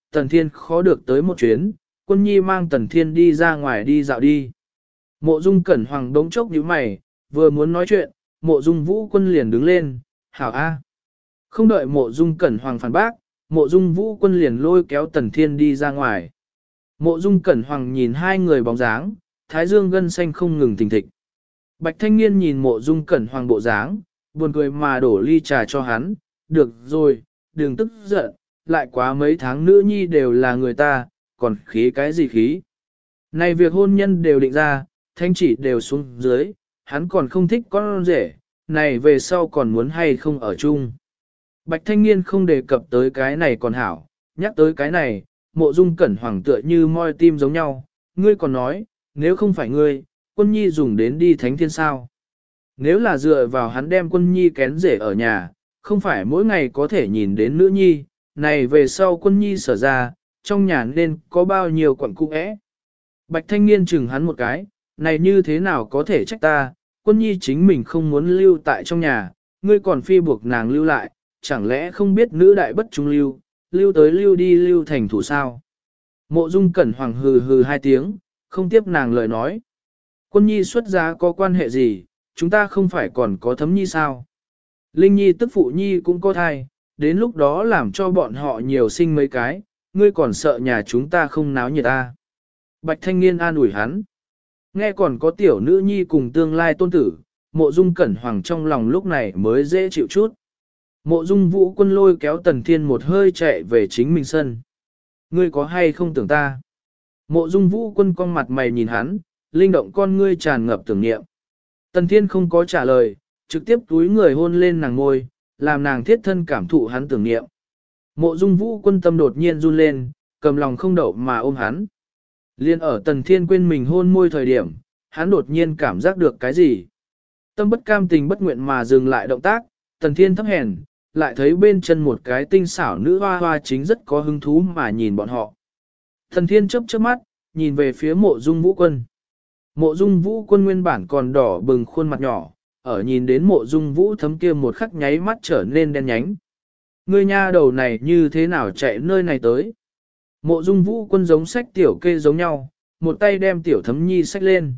Tần Thiên khó được tới một chuyến, Quân Nhi mang Tần Thiên đi ra ngoài đi dạo đi. Mộ Dung Cẩn Hoàng đống chốc nhíu mày, vừa muốn nói chuyện, Mộ Dung Vũ Quân liền đứng lên, hảo a. Không đợi Mộ Dung Cẩn Hoàng phản bác, Mộ Dung Vũ Quân liền lôi kéo Tần Thiên đi ra ngoài. Mộ Dung Cẩn Hoàng nhìn hai người bóng dáng, thái dương gân xanh không ngừng thình thịch. Bạch Thanh Niên nhìn Mộ Dung Cẩn Hoàng bộ dáng, buồn cười mà đổ ly trà cho hắn, được rồi, đừng tức giận, lại quá mấy tháng nữ nhi đều là người ta, còn khí cái gì khí. Này việc hôn nhân đều định ra, thanh chỉ đều xuống dưới, hắn còn không thích con rể, này về sau còn muốn hay không ở chung. Bạch Thanh Niên không đề cập tới cái này còn hảo, nhắc tới cái này, Mộ Dung Cẩn Hoàng tựa như moi tim giống nhau, ngươi còn nói, nếu không phải ngươi, Quân Nhi dùng đến đi thánh thiên sao. Nếu là dựa vào hắn đem Quân Nhi kén rể ở nhà, không phải mỗi ngày có thể nhìn đến nữ nhi, này về sau Quân Nhi sở ra, trong nhà nên có bao nhiêu quặng cung ẽ. Bạch Thanh Niên chừng hắn một cái, này như thế nào có thể trách ta, Quân Nhi chính mình không muốn lưu tại trong nhà, ngươi còn phi buộc nàng lưu lại, chẳng lẽ không biết nữ đại bất trung lưu, lưu tới lưu đi lưu thành thủ sao. Mộ Dung Cẩn Hoàng hừ hừ hai tiếng, không tiếp nàng lời nói. Quân Nhi xuất giá có quan hệ gì, chúng ta không phải còn có Thấm Nhi sao? Linh Nhi tức phụ Nhi cũng có thai, đến lúc đó làm cho bọn họ nhiều sinh mấy cái, ngươi còn sợ nhà chúng ta không náo nhiệt ta. Bạch Thanh Niên an ủi hắn. Nghe còn có tiểu nữ nhi cùng tương lai tôn tử, Mộ Dung Cẩn Hoàng trong lòng lúc này mới dễ chịu chút. Mộ Dung Vũ Quân lôi kéo Tần Thiên một hơi chạy về chính mình sân. Ngươi có hay không tưởng ta? Mộ Dung Vũ Quân cong mặt mày nhìn hắn, linh động con ngươi tràn ngập tưởng niệm. Tần Thiên không có trả lời, trực tiếp túi người hôn lên nàng ngôi, làm nàng thiết thân cảm thụ hắn tưởng niệm. Mộ Dung Vũ Quân tâm đột nhiên run lên, cầm lòng không đậu mà ôm hắn. Liên ở Tần Thiên quên mình hôn môi thời điểm, hắn đột nhiên cảm giác được cái gì. Tâm bất cam tình bất nguyện mà dừng lại động tác, Tần Thiên thấp hèn, lại thấy bên chân một cái tinh xảo nữ hoa hoa chính rất có hứng thú mà nhìn bọn họ. Tần Thiên chớp chớp mắt, nhìn về phía Mộ Dung Vũ Quân. Mộ Dung Vũ Quân nguyên bản còn đỏ bừng khuôn mặt nhỏ, ở nhìn đến Mộ Dung Vũ Thấm kia một khắc nháy mắt trở nên đen nhánh. Ngươi nha đầu này như thế nào chạy nơi này tới? Mộ Dung Vũ Quân giống sách tiểu kê giống nhau, một tay đem tiểu Thấm Nhi xách lên.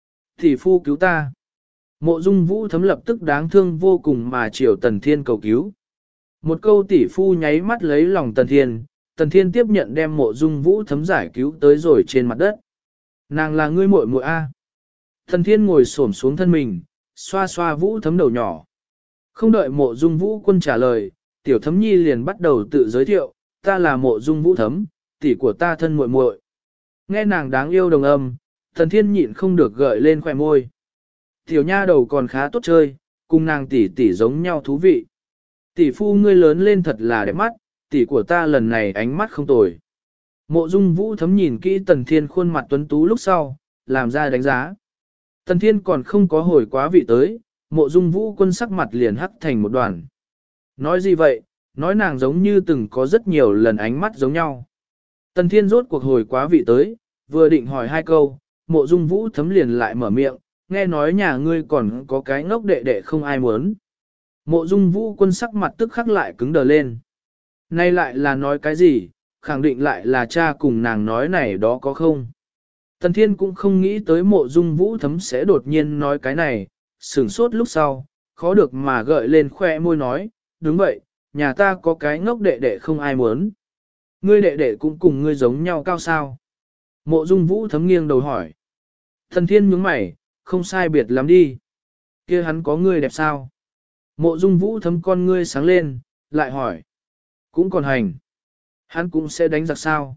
Tỷ phu cứu ta. Mộ Dung Vũ Thấm lập tức đáng thương vô cùng mà chiều Tần Thiên cầu cứu. Một câu tỷ phu nháy mắt lấy lòng Tần Thiên tiếp nhận đem Mộ Dung Vũ Thấm giải cứu tới rồi trên mặt đất. Nàng là ngươi muội muội a. Tần Thiên ngồi xổm xuống thân mình, xoa xoa Vũ Thấm đầu nhỏ. Không đợi Mộ Dung Vũ Quân trả lời, tiểu Thấm Nhi liền bắt đầu tự giới thiệu, ta là Mộ Dung Vũ Thấm, tỷ của ta thân muội muội. Nghe nàng đáng yêu đồng âm, Tần Thiên nhịn không được gợi lên khóe môi. Tiểu nha đầu còn khá tốt chơi, cùng nàng tỷ tỷ giống nhau thú vị. Tỷ phu ngươi lớn lên thật là đẹp mắt, tỷ của ta lần này ánh mắt không tồi. Mộ Dung Vũ Thấm nhìn kỹ Tần Thiên khuôn mặt tuấn tú lúc sau, làm ra đánh giá. Tần Thiên còn không có hồi quá vị tới, Mộ Dung Vũ Quân sắc mặt liền hắc thành một đoàn. Nói gì vậy, nói nàng giống như từng có rất nhiều lần ánh mắt giống nhau. Tần Thiên rốt cuộc hồi quá vị tới, vừa định hỏi hai câu, Mộ Dung Vũ Thấm liền lại mở miệng, nghe nói nhà ngươi còn có cái ngốc đệ đệ không ai muốn. Mộ Dung Vũ Quân sắc mặt tức khắc lại cứng đờ lên. Nay lại là nói cái gì, khẳng định lại là cha cùng nàng nói này đó có không. Tần Thiên cũng không nghĩ tới Mộ Dung Vũ Thấm sẽ đột nhiên nói cái này, sửng sốt lúc sau, khó được mà gợi lên khoe môi nói, đúng vậy, nhà ta có cái ngốc đệ đệ không ai muốn. Ngươi đệ đệ cũng cùng ngươi giống nhau cao sao? Mộ Dung Vũ Thấm nghiêng đầu hỏi. Tần Thiên nhướng mày, không sai biệt lắm đi. Kia hắn có ngươi đẹp sao? Mộ Dung Vũ Thấm con ngươi sáng lên, lại hỏi. Cũng còn hành. Hắn cũng sẽ đánh giặc sao?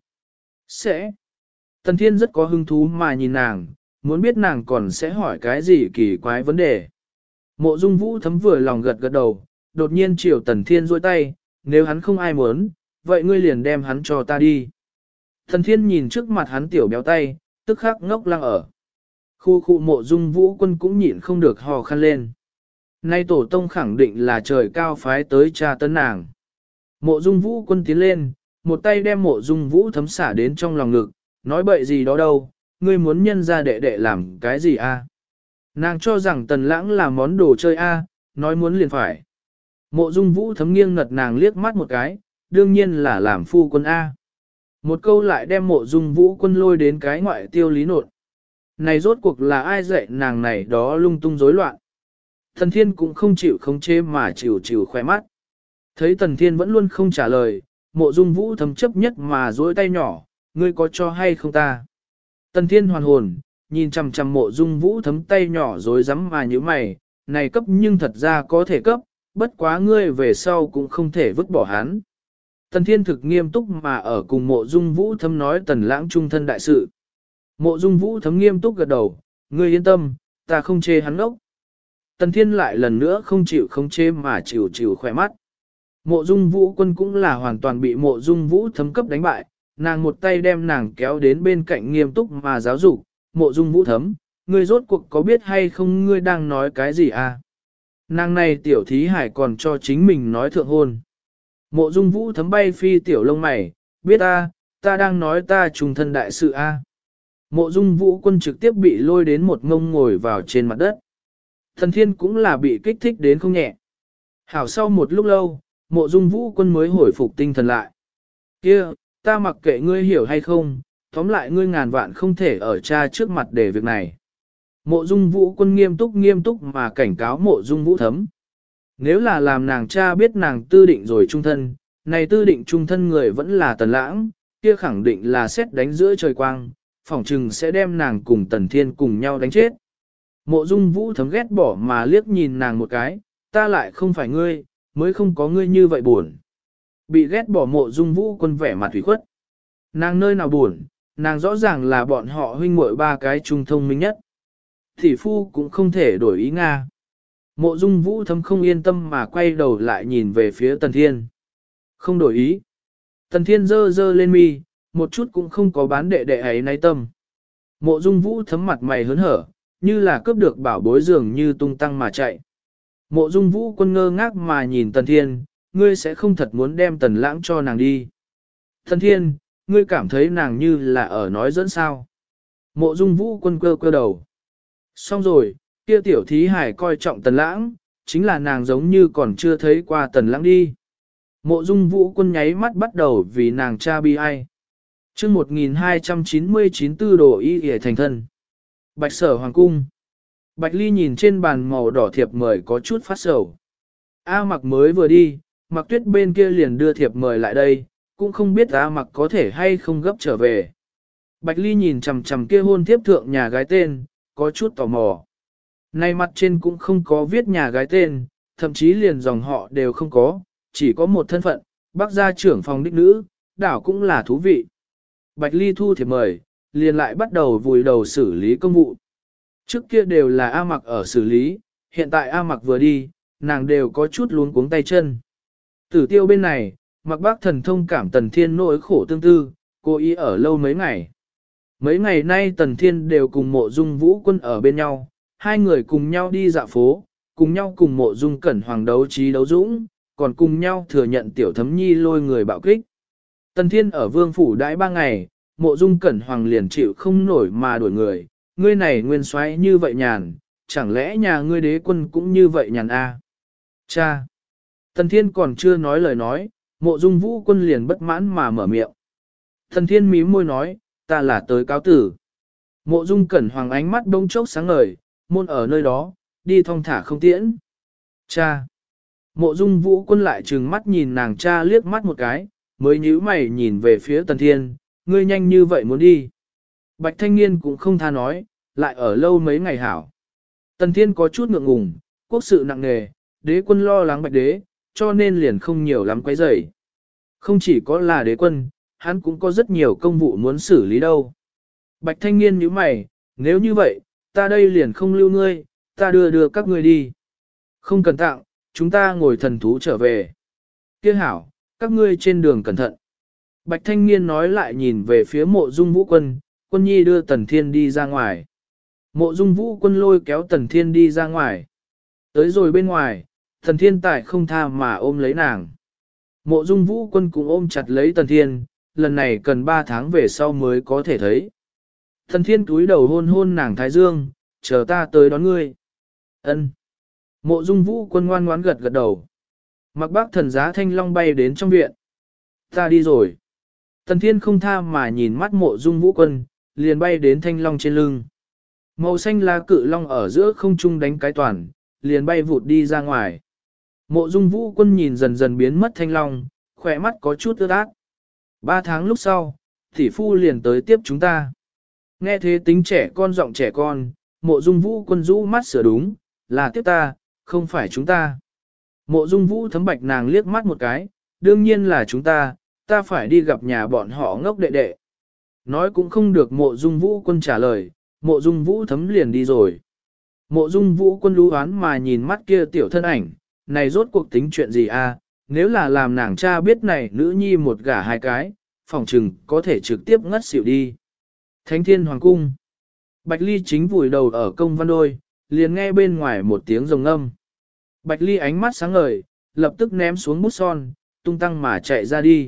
Sẽ. Tần Thiên rất có hứng thú mà nhìn nàng, muốn biết nàng còn sẽ hỏi cái gì kỳ quái vấn đề. Mộ Dung Vũ Thấm vừa lòng gật gật đầu, đột nhiên chiều Tần Thiên duỗi tay, nếu hắn không ai muốn, vậy ngươi liền đem hắn cho ta đi. Tần Thiên nhìn trước mặt hắn tiểu béo tay, tức khắc ngốc lăng ở. Khu Mộ Dung Vũ Quân cũng nhịn không được hò khăn lên. Nay tổ tông khẳng định là trời cao phái tới tra tấn nàng. Mộ Dung Vũ Quân tiến lên, một tay đem Mộ Dung Vũ Thấm xả đến trong lòng ngực, nói bậy gì đó đâu, ngươi muốn nhân ra đệ đệ làm cái gì a? Nàng cho rằng Tần Lãng là món đồ chơi a, nói muốn liền phải. Mộ Dung Vũ Thấm nghiêng ngật nàng liếc mắt một cái, đương nhiên là làm phu quân a. Một câu lại đem mộ dung vũ quân lôi đến cái ngoại tiêu lý nột. Này rốt cuộc là ai dạy nàng này đó lung tung rối loạn. Tần Thiên cũng không chịu khống chế mà chịu khỏe mắt. Thấy Tần Thiên vẫn luôn không trả lời, mộ dung vũ thấm chấp nhất mà dối tay nhỏ, ngươi có cho hay không ta? Tần Thiên hoàn hồn, nhìn chằm chằm mộ dung vũ thấm tay nhỏ dối rắm mà như mày, này cấp nhưng thật ra có thể cấp, bất quá ngươi về sau cũng không thể vứt bỏ hắn. Tần Thiên thực nghiêm túc mà ở cùng mộ dung vũ thấm nói Tần Lãng trung thân đại sự. Mộ dung vũ thấm nghiêm túc gật đầu, ngươi yên tâm, ta không chê hắn ốc. Tần Thiên lại lần nữa không chịu không chê mà chịu khỏe mắt. Mộ dung vũ quân cũng là hoàn toàn bị mộ dung vũ thấm cấp đánh bại, nàng một tay đem nàng kéo đến bên cạnh nghiêm túc mà giáo dục, mộ dung vũ thấm, ngươi rốt cuộc có biết hay không ngươi đang nói cái gì à? Nàng này tiểu thí hải còn cho chính mình nói thượng hôn. Mộ dung vũ thấm bay phi tiểu lông mày, biết ta đang nói ta trùng thân đại sự a. Mộ dung vũ quân trực tiếp bị lôi đến một ngông ngồi vào trên mặt đất. Thần Thiên cũng là bị kích thích đến không nhẹ. Hảo sau một lúc lâu, mộ dung vũ quân mới hồi phục tinh thần lại. Kia, ta mặc kệ ngươi hiểu hay không, tóm lại ngươi ngàn vạn không thể ở cha trước mặt để việc này. Mộ dung vũ quân nghiêm túc mà cảnh cáo mộ dung vũ thấm. Nếu là làm nàng cha biết nàng tư định rồi trung thân, này tư định trung thân người vẫn là Tần Lãng, kia khẳng định là xét đánh giữa trời quang, phỏng chừng sẽ đem nàng cùng Tần Thiên cùng nhau đánh chết. Mộ dung vũ thấm ghét bỏ mà liếc nhìn nàng một cái, ta lại không phải ngươi, mới không có ngươi như vậy buồn. Bị ghét bỏ mộ dung vũ quân vẻ mặt thủy khuất. Nàng nơi nào buồn, nàng rõ ràng là bọn họ huynh muội ba cái trung thông minh nhất. Thị phu cũng không thể đổi ý Nga. Mộ dung vũ thấm không yên tâm mà quay đầu lại nhìn về phía Tần Thiên. Không đổi ý. Tần Thiên dơ lên mi, một chút cũng không có bán đệ đệ ấy náy tâm. Mộ dung vũ thấm mặt mày hớn hở, như là cướp được bảo bối dường như tung tăng mà chạy. Mộ dung vũ quân ngơ ngác mà nhìn Tần Thiên, ngươi sẽ không thật muốn đem Tần Lãng cho nàng đi. Tần Thiên, ngươi cảm thấy nàng như là ở nói dẫn sao. Mộ dung vũ quân cơ đầu. Xong rồi, kia tiểu thí hải coi trọng Tần Lãng, chính là nàng giống như còn chưa thấy qua Tần Lãng đi. Mộ dung vũ quân nháy mắt bắt đầu vì nàng cha bi ai. Trước 1299 tư đồ y hề thành thân. Bạch Sở Hoàng Cung. Bạch Ly nhìn trên bàn màu đỏ thiệp mời có chút phát sầu. A Mặc mới vừa đi, Mặc Tuyết bên kia liền đưa thiệp mời lại đây, cũng không biết A Mặc có thể hay không gấp trở về. Bạch Ly nhìn chằm chằm kia hôn thiếp thượng nhà gái tên, có chút tò mò. Nay mặt trên cũng không có viết nhà gái tên, thậm chí liền dòng họ đều không có, chỉ có một thân phận, bác gia trưởng phòng đích nữ, đảo cũng là thú vị. Bạch Ly thu thiệp mời, liền lại bắt đầu vùi đầu xử lý công vụ. Trước kia đều là A Mặc ở xử lý, hiện tại A Mặc vừa đi, nàng đều có chút luống cuống tay chân. Tử Tiêu bên này, Mặc Bác thần thông cảm Tần Thiên nỗi khổ tương tư, cố ý ở lâu mấy ngày. Mấy ngày nay Tần Thiên đều cùng mộ dung vũ quân ở bên nhau, hai người cùng nhau đi dạo phố, cùng nhau cùng mộ dung cẩn hoàng đấu trí đấu dũng, còn cùng nhau thừa nhận tiểu thấm nhi lôi người bạo kích. Tần Thiên ở vương phủ đãi 3 ngày, mộ dung cẩn hoàng liền chịu không nổi mà đuổi người, ngươi này nguyên soái như vậy nhàn, chẳng lẽ nhà ngươi đế quân cũng như vậy nhàn a? Cha! Tần Thiên còn chưa nói lời nói, mộ dung vũ quân liền bất mãn mà mở miệng. Tần Thiên mím môi nói, ta là tới cáo tử. Mộ dung cẩn hoàng ánh mắt đông chốc sáng ngời, môn ở nơi đó, đi thong thả không tiễn. Cha! Mộ dung vũ quân lại trừng mắt nhìn nàng cha liếc mắt một cái, mới nhíu mày nhìn về phía Tần Thiên, ngươi nhanh như vậy muốn đi. Bạch thanh niên cũng không tha nói, lại ở lâu mấy ngày hảo. Tần Thiên có chút ngượng ngùng, quốc sự nặng nề, đế quân lo lắng bạch đế, cho nên liền không nhiều lắm quấy rầy. Không chỉ có là đế quân, hắn cũng có rất nhiều công vụ muốn xử lý đâu. Bạch thanh niên nhíu mày, nếu như vậy, ta đây liền không lưu ngươi, ta đưa các ngươi đi. Không cần tặng, chúng ta ngồi thần thú trở về. Kia hảo, các ngươi trên đường cẩn thận. Bạch thanh niên nói lại nhìn về phía mộ dung vũ quân, quân nhi đưa Tần Thiên đi ra ngoài. Mộ dung vũ quân lôi kéo Tần Thiên đi ra ngoài. Tới rồi bên ngoài, Tần Thiên tại không tha mà ôm lấy nàng. Mộ dung vũ quân cũng ôm chặt lấy Tần Thiên, lần này cần 3 tháng về sau mới có thể thấy. Tần Thiên cúi đầu hôn hôn nàng thái dương, chờ ta tới đón ngươi. Ân. Mộ dung vũ quân ngoan ngoãn gật đầu. Mặc bác thần giá thanh long bay đến trong viện. Ta đi rồi. Tần Thiên không tha mà nhìn mắt Mộ Dung Vũ Quân, liền bay đến thanh long trên lưng. Màu xanh lá cự long ở giữa không trung đánh cái toàn, liền bay vụt đi ra ngoài. Mộ Dung Vũ Quân nhìn dần dần biến mất thanh long, khỏe mắt có chút ướt át. 3 tháng lúc sau, tỷ phu liền tới tiếp chúng ta. Nghe thế tính trẻ con giọng trẻ con, Mộ Dung Vũ Quân rũ mắt sửa đúng, là tiếp ta, không phải chúng ta. Mộ Dung Vũ thấm bạch nàng liếc mắt một cái, đương nhiên là chúng ta phải đi gặp nhà bọn họ ngốc đệ đệ. Nói cũng không được Mộ Dung Vũ Quân trả lời, Mộ Dung Vũ thấm liền đi rồi. Mộ Dung Vũ Quân lú oán mà nhìn mắt kia tiểu thân ảnh, này rốt cuộc tính chuyện gì a? Nếu là làm nàng cha biết này nữ nhi một gả hai cái, phòng trừng có thể trực tiếp ngất xỉu đi. Thánh Thiên Hoàng Cung. Bạch Ly chính vùi đầu ở công văn đôi, liền nghe bên ngoài một tiếng rồng âm. Bạch Ly ánh mắt sáng ngời, lập tức ném xuống bút son, tung tăng mà chạy ra đi.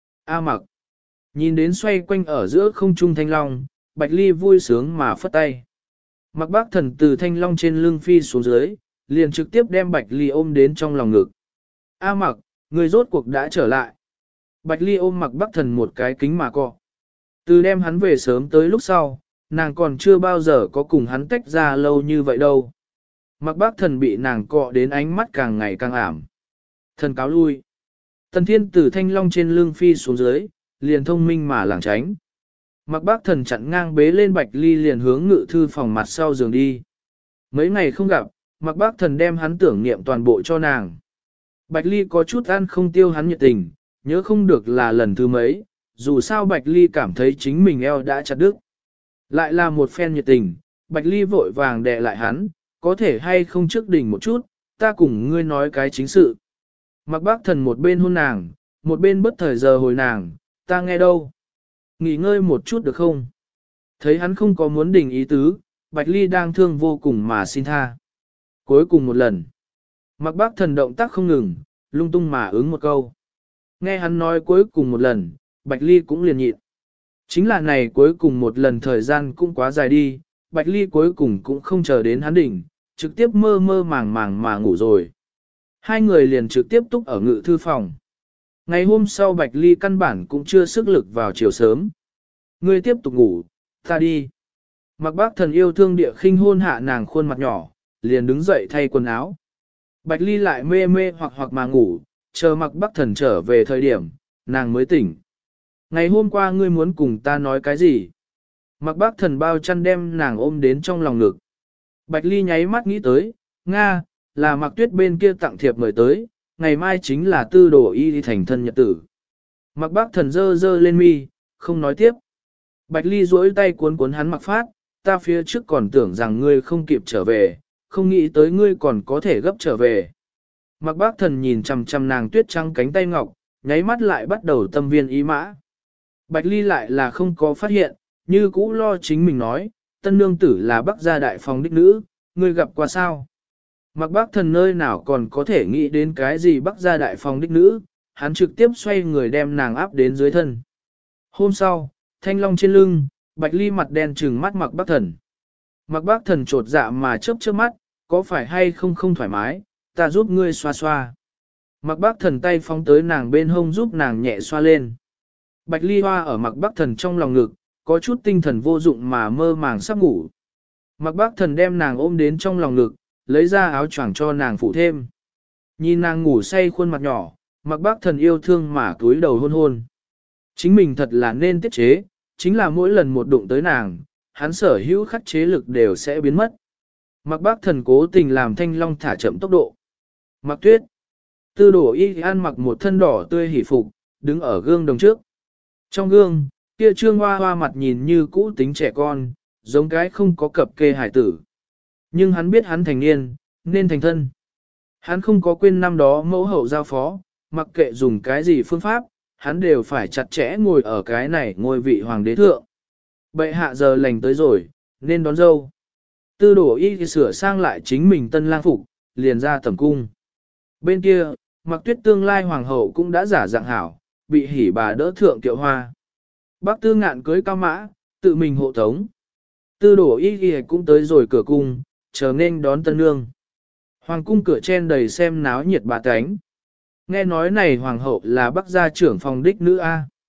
A Mặc. Nhìn đến xoay quanh ở giữa không trung thanh long, Bạch Ly vui sướng mà phất tay. Mặc Bác Thần từ thanh long trên lưng phi xuống dưới, liền trực tiếp đem Bạch Ly ôm đến trong lòng ngực. A Mặc, người rốt cuộc đã trở lại. Bạch Ly ôm Mặc Bác Thần một cái kính mà cọ. Từ đem hắn về sớm tới lúc sau, nàng còn chưa bao giờ có cùng hắn tách ra lâu như vậy đâu. Mặc Bác Thần bị nàng cọ đến ánh mắt càng ngày càng ảm. Thần cáo lui. Tần Thiên từ thanh long trên lưng phi xuống dưới, liền thông minh mà lảng tránh. Mặc Bác Thần chặn ngang bế lên Bạch Ly liền hướng ngự thư phòng mặt sau giường đi. Mấy ngày không gặp, Mặc Bác Thần đem hắn tưởng niệm toàn bộ cho nàng. Bạch Ly có chút ăn không tiêu hắn nhiệt tình, nhớ không được là lần thứ mấy, dù sao Bạch Ly cảm thấy chính mình eo đã chặt đứt. Lại là một phen nhiệt tình, Bạch Ly vội vàng đè lại hắn, có thể hay không trước đỉnh một chút, ta cùng ngươi nói cái chính sự. Mặc Bác Thần một bên hôn nàng, một bên bất thời giờ hồi nàng, ta nghe đâu. Nghỉ ngơi một chút được không? Thấy hắn không có muốn đình ý tứ, Bạch Ly đang thương vô cùng mà xin tha. Cuối cùng một lần. Mặc Bác Thần động tác không ngừng, lung tung mà ứng một câu. Nghe hắn nói cuối cùng một lần, Bạch Ly cũng liền nhịn. Chính là này cuối cùng một lần thời gian cũng quá dài đi, Bạch Ly cuối cùng cũng không chờ đến hắn đỉnh, trực tiếp mơ mơ màng màng mà ngủ rồi. Hai người liền trực tiếp túc ở ngự thư phòng. Ngày hôm sau Bạch Ly căn bản cũng chưa sức lực vào chiều sớm. Ngươi tiếp tục ngủ, ta đi. Mặc Bác Thần yêu thương địa khinh hôn hạ nàng khuôn mặt nhỏ, liền đứng dậy thay quần áo. Bạch Ly lại mê mê hoặc mà ngủ, chờ Mặc Bác Thần trở về thời điểm, nàng mới tỉnh. Ngày hôm qua ngươi muốn cùng ta nói cái gì? Mặc Bác Thần bao chăn đem nàng ôm đến trong lòng ngực. Bạch Ly nháy mắt nghĩ tới, Nga, là Mặc Tuyết bên kia tặng thiệp mời tới, ngày mai chính là tư đồ y thành thân nhật tử. Mặc Bác Thần dơ dơ lên mi, không nói tiếp. Bạch Ly duỗi tay cuốn cuốn hắn Mặc Phát, ta phía trước còn tưởng rằng ngươi không kịp trở về, không nghĩ tới ngươi còn có thể gấp trở về. Mặc Bác Thần nhìn chằm chằm nàng tuyết trắng cánh tay ngọc, nháy mắt lại bắt đầu tâm viên ý mã. Bạch Ly lại là không có phát hiện, như cũ lo chính mình nói, tân nương tử là Bắc gia đại phòng đích nữ, ngươi gặp qua sao? Mặc Bác Thần nơi nào còn có thể nghĩ đến cái gì Bắc gia đại phòng đích nữ, hắn trực tiếp xoay người đem nàng áp đến dưới thân. Hôm sau, thanh long trên lưng, Bạch Ly mặt đen trừng mắt Mặc Bác Thần. Mặc Bác Thần trột dạ mà chớp chớp mắt, có phải hay không không thoải mái, ta giúp ngươi xoa xoa. Mặc Bác Thần tay phóng tới nàng bên hông giúp nàng nhẹ xoa lên. Bạch Ly hoa ở Mặc Bác Thần trong lòng ngực, có chút tinh thần vô dụng mà mơ màng sắp ngủ. Mặc Bác Thần đem nàng ôm đến trong lòng ngực, lấy ra áo choàng cho nàng phủ thêm. Nhìn nàng ngủ say khuôn mặt nhỏ, Mặc Bác Thần yêu thương mà cúi đầu hôn hôn. Chính mình thật là nên tiết chế, chính là mỗi lần một đụng tới nàng, hắn sở hữu khắc chế lực đều sẽ biến mất. Mặc Bác Thần cố tình làm thanh long thả chậm tốc độ. Mặc Tuyết. Tư đồ y ăn mặc một thân đỏ tươi hỉ phục, đứng ở gương đồng trước. Trong gương, kia trương hoa hoa mặt nhìn như cũ tính trẻ con, giống cái không có cập kê hải tử. Nhưng hắn biết hắn thành niên, nên thành thân. Hắn không có quên năm đó mẫu hậu giao phó, mặc kệ dùng cái gì phương pháp, hắn đều phải chặt chẽ ngồi ở cái này ngôi vị hoàng đế thượng. Bệ hạ giờ lành tới rồi, nên đón dâu. Tư đổ y sửa sang lại chính mình tân lang phục, liền ra tẩm cung. Bên kia, Mặc Tuyết tương lai hoàng hậu cũng đã giả dạng hảo, bị hỉ bà đỡ thượng kiệu hoa. Bác Tư Ngạn cưới cao mã, tự mình hộ tống. Tư đổ y cũng tới rồi cửa cung, chờ nên đón tân nương. Hoàng cung cửa chen đầy xem náo nhiệt bà cánh. Nghe nói này hoàng hậu là Bắc gia trưởng phòng đích nữ A.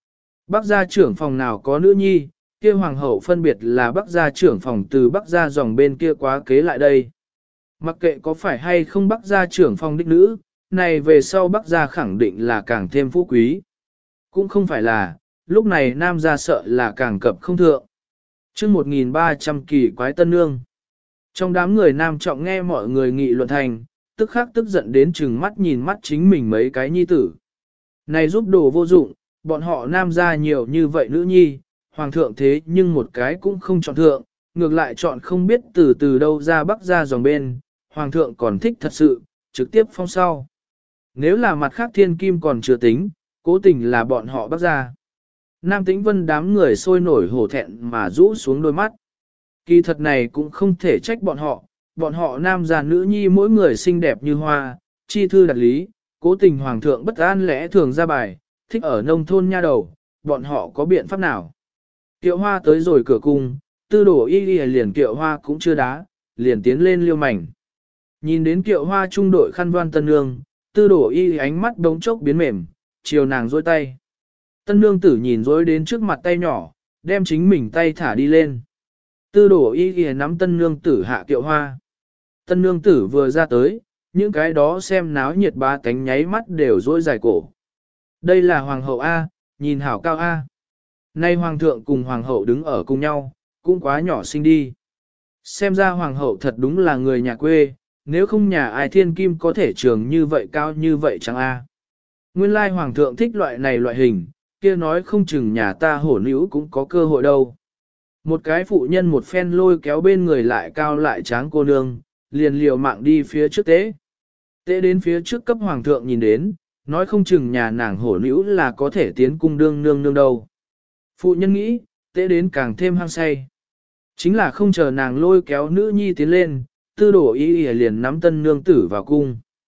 Bắc gia trưởng phòng nào có nữ nhi, kia hoàng hậu phân biệt là Bắc gia trưởng phòng từ Bắc gia dòng bên kia quá kế lại đây. Mặc kệ có phải hay không Bắc gia trưởng phòng đích nữ, này về sau Bắc gia khẳng định là càng thêm phú quý. Cũng không phải là, lúc này Nam gia sợ là càng cập không thượng. chương 1300 kỳ quái tân nương. Trong đám người Nam Trọng nghe mọi người nghị luận thành, tức khắc tức giận đến chừng mắt nhìn mắt chính mình mấy cái nhi tử. Này giúp đồ vô dụng, bọn họ Nam gia nhiều như vậy nữ nhi, hoàng thượng thế nhưng một cái cũng không chọn thượng, ngược lại chọn không biết từ đâu ra Bắc gia dòng bên, hoàng thượng còn thích thật sự, trực tiếp phong sau. Nếu là mặt khác thiên kim còn chưa tính, cố tình là bọn họ Bắc gia. Nam Tĩnh Vân đám người sôi nổi hổ thẹn mà rũ xuống đôi mắt. Kỳ thật này cũng không thể trách bọn họ Nam gia nữ nhi mỗi người xinh đẹp như hoa, chi thư đặt lý, cố tình hoàng thượng bất an lẽ thường ra bài, thích ở nông thôn nha đầu, bọn họ có biện pháp nào. Kiệu hoa tới rồi cửa cung, tư đổ y liền kiệu hoa cũng chưa đá, liền tiến lên liêu mảnh. Nhìn đến kiệu hoa trung đội khăn voan tân nương, tư đổ y ánh mắt đống chốc biến mềm, chiều nàng dôi tay. Tân nương tử nhìn dối đến trước mặt tay nhỏ, đem chính mình tay thả đi lên. Tư đổ y nắm tân nương tử hạ kiệu hoa. Tân nương tử vừa ra tới, những cái đó xem náo nhiệt ba cánh nháy mắt đều dối dài cổ. Đây là hoàng hậu A, nhìn hảo cao A. Nay hoàng thượng cùng hoàng hậu đứng ở cùng nhau, cũng quá nhỏ xinh đi. Xem ra hoàng hậu thật đúng là người nhà quê, nếu không nhà ai thiên kim có thể trường như vậy cao như vậy chẳng A. Nguyên lai hoàng thượng thích loại này loại hình, kia nói không chừng nhà ta hổ nữ cũng có cơ hội đâu. Một cái phụ nhân một phen lôi kéo bên người lại cao lại tráng cô nương, liền liều mạng đi phía trước tế. Tế đến phía trước cấp hoàng thượng nhìn đến, nói không chừng nhà nàng hổ nữ là có thể tiến cung đương nương nương đâu. Phụ nhân nghĩ, tế đến càng thêm hăng say. Chính là không chờ nàng lôi kéo nữ nhi tiến lên, tư đổ y liền nắm tân nương tử vào cung.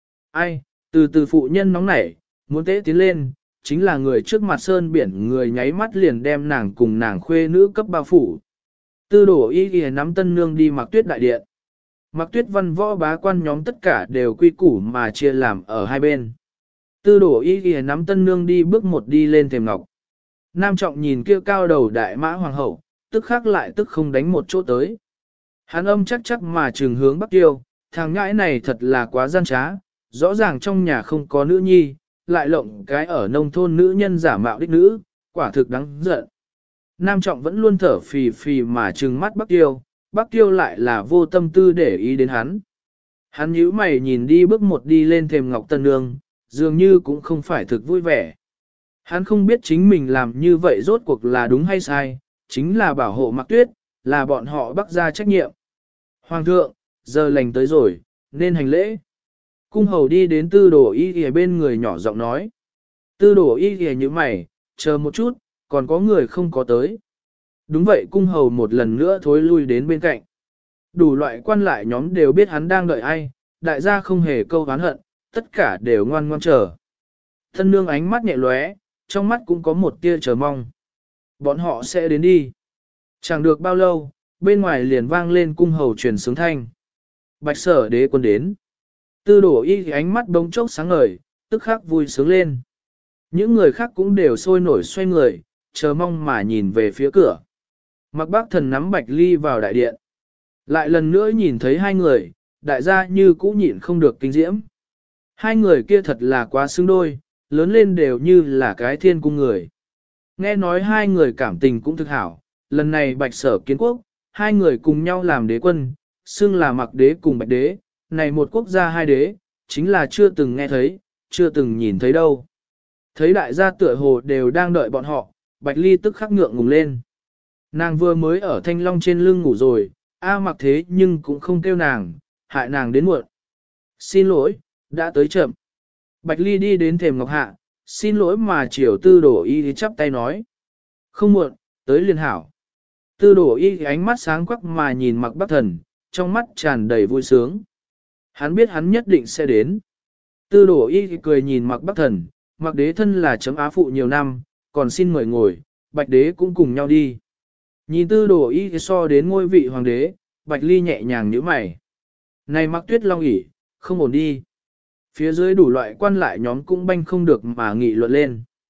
Ai, từ phụ nhân nóng nảy, muốn tế tiến lên, chính là người trước mặt sơn biển người nháy mắt liền đem nàng cùng nàng khuê nữ cấp bao phủ. Tư đổ y nắm tân nương đi mặc tuyết đại điện. Mặc tuyết văn võ bá quan nhóm tất cả đều quy củ mà chia làm ở hai bên. Tư đổ y nắm tân nương đi bước một đi lên thềm ngọc. Nam Trọng nhìn kia cao đầu đại mã hoàng hậu, tức khắc lại tức không đánh một chỗ tới. Hắn âm chắc chắc mà trừng hướng Bắc Tiêu, thằng ngãi này thật là quá gian trá, rõ ràng trong nhà không có nữ nhi, lại lộng cái ở nông thôn nữ nhân giả mạo đích nữ, quả thực đáng giận. Nam Trọng vẫn luôn thở phì phì mà trừng mắt Bắc Tiêu lại là vô tâm tư để ý đến hắn. Hắn nhíu mày nhìn đi bước một đi lên thềm ngọc tân nương, dường như cũng không phải thực vui vẻ. Hắn không biết chính mình làm như vậy rốt cuộc là đúng hay sai, chính là bảo hộ Mặc Tuyết, là bọn họ Bắc gia trách nhiệm. Hoàng thượng, giờ lành tới rồi, nên hành lễ. Cung hầu đi đến tư đồ y bên người nhỏ giọng nói. Tư đồ y như mày, chờ một chút, còn có người không có tới. Đúng vậy, cung hầu một lần nữa thối lui đến bên cạnh. Đủ loại quan lại nhóm đều biết hắn đang đợi ai, đại gia không hề câu oán hận, tất cả đều ngoan ngoan chờ. Thân nương ánh mắt nhẹ lóe, trong mắt cũng có một tia chờ mong. Bọn họ sẽ đến đi. Chẳng được bao lâu, bên ngoài liền vang lên cung hầu truyền sướng thanh. Bạch Sở đế quân đến. Tư đổ y ánh mắt bỗng chốc sáng ngời, tức khắc vui sướng lên. Những người khác cũng đều sôi nổi xoay người, chờ mong mà nhìn về phía cửa. Mặc Bác Thần nắm Bạch Ly vào đại điện. Lại lần nữa nhìn thấy hai người, đại gia như cũ nhịn không được kinh diễm. Hai người kia thật là quá xứng đôi, lớn lên đều như là cái thiên cung người. Nghe nói hai người cảm tình cũng thực hảo, lần này Bạch Sở kiến quốc, hai người cùng nhau làm đế quân, xưng là Mặc đế cùng Bạch đế, này một quốc gia hai đế, chính là chưa từng nghe thấy, chưa từng nhìn thấy đâu. Thấy đại gia tựa hồ đều đang đợi bọn họ, Bạch Ly tức khắc ngượng ngùng lên. Nàng vừa mới ở thanh long trên lưng ngủ rồi, Mặc thế nhưng cũng không kêu nàng, hại nàng đến muộn. Xin lỗi, đã tới chậm. Bạch Ly đi đến thềm ngọc hạ, xin lỗi mà chiều tư đổ y chắp tay nói. Không muộn, tới liền hảo. Tư đổ y ánh mắt sáng quắc mà nhìn Mặc Bắc Thần, trong mắt tràn đầy vui sướng. Hắn biết hắn nhất định sẽ đến. Tư đổ y cười nhìn Mặc Bắc Thần, Mặc đế thân là chấm á phụ nhiều năm, còn xin mời ngồi, Bạch đế cũng cùng nhau đi. Nhìn tư đổ y so đến ngôi vị hoàng đế, Bạch Ly nhẹ nhàng nhíu mày. Này Mặc Tuyết Long ỉ, không ổn đi. Phía dưới đủ loại quan lại nhóm cũng banh không được mà nghị luận lên.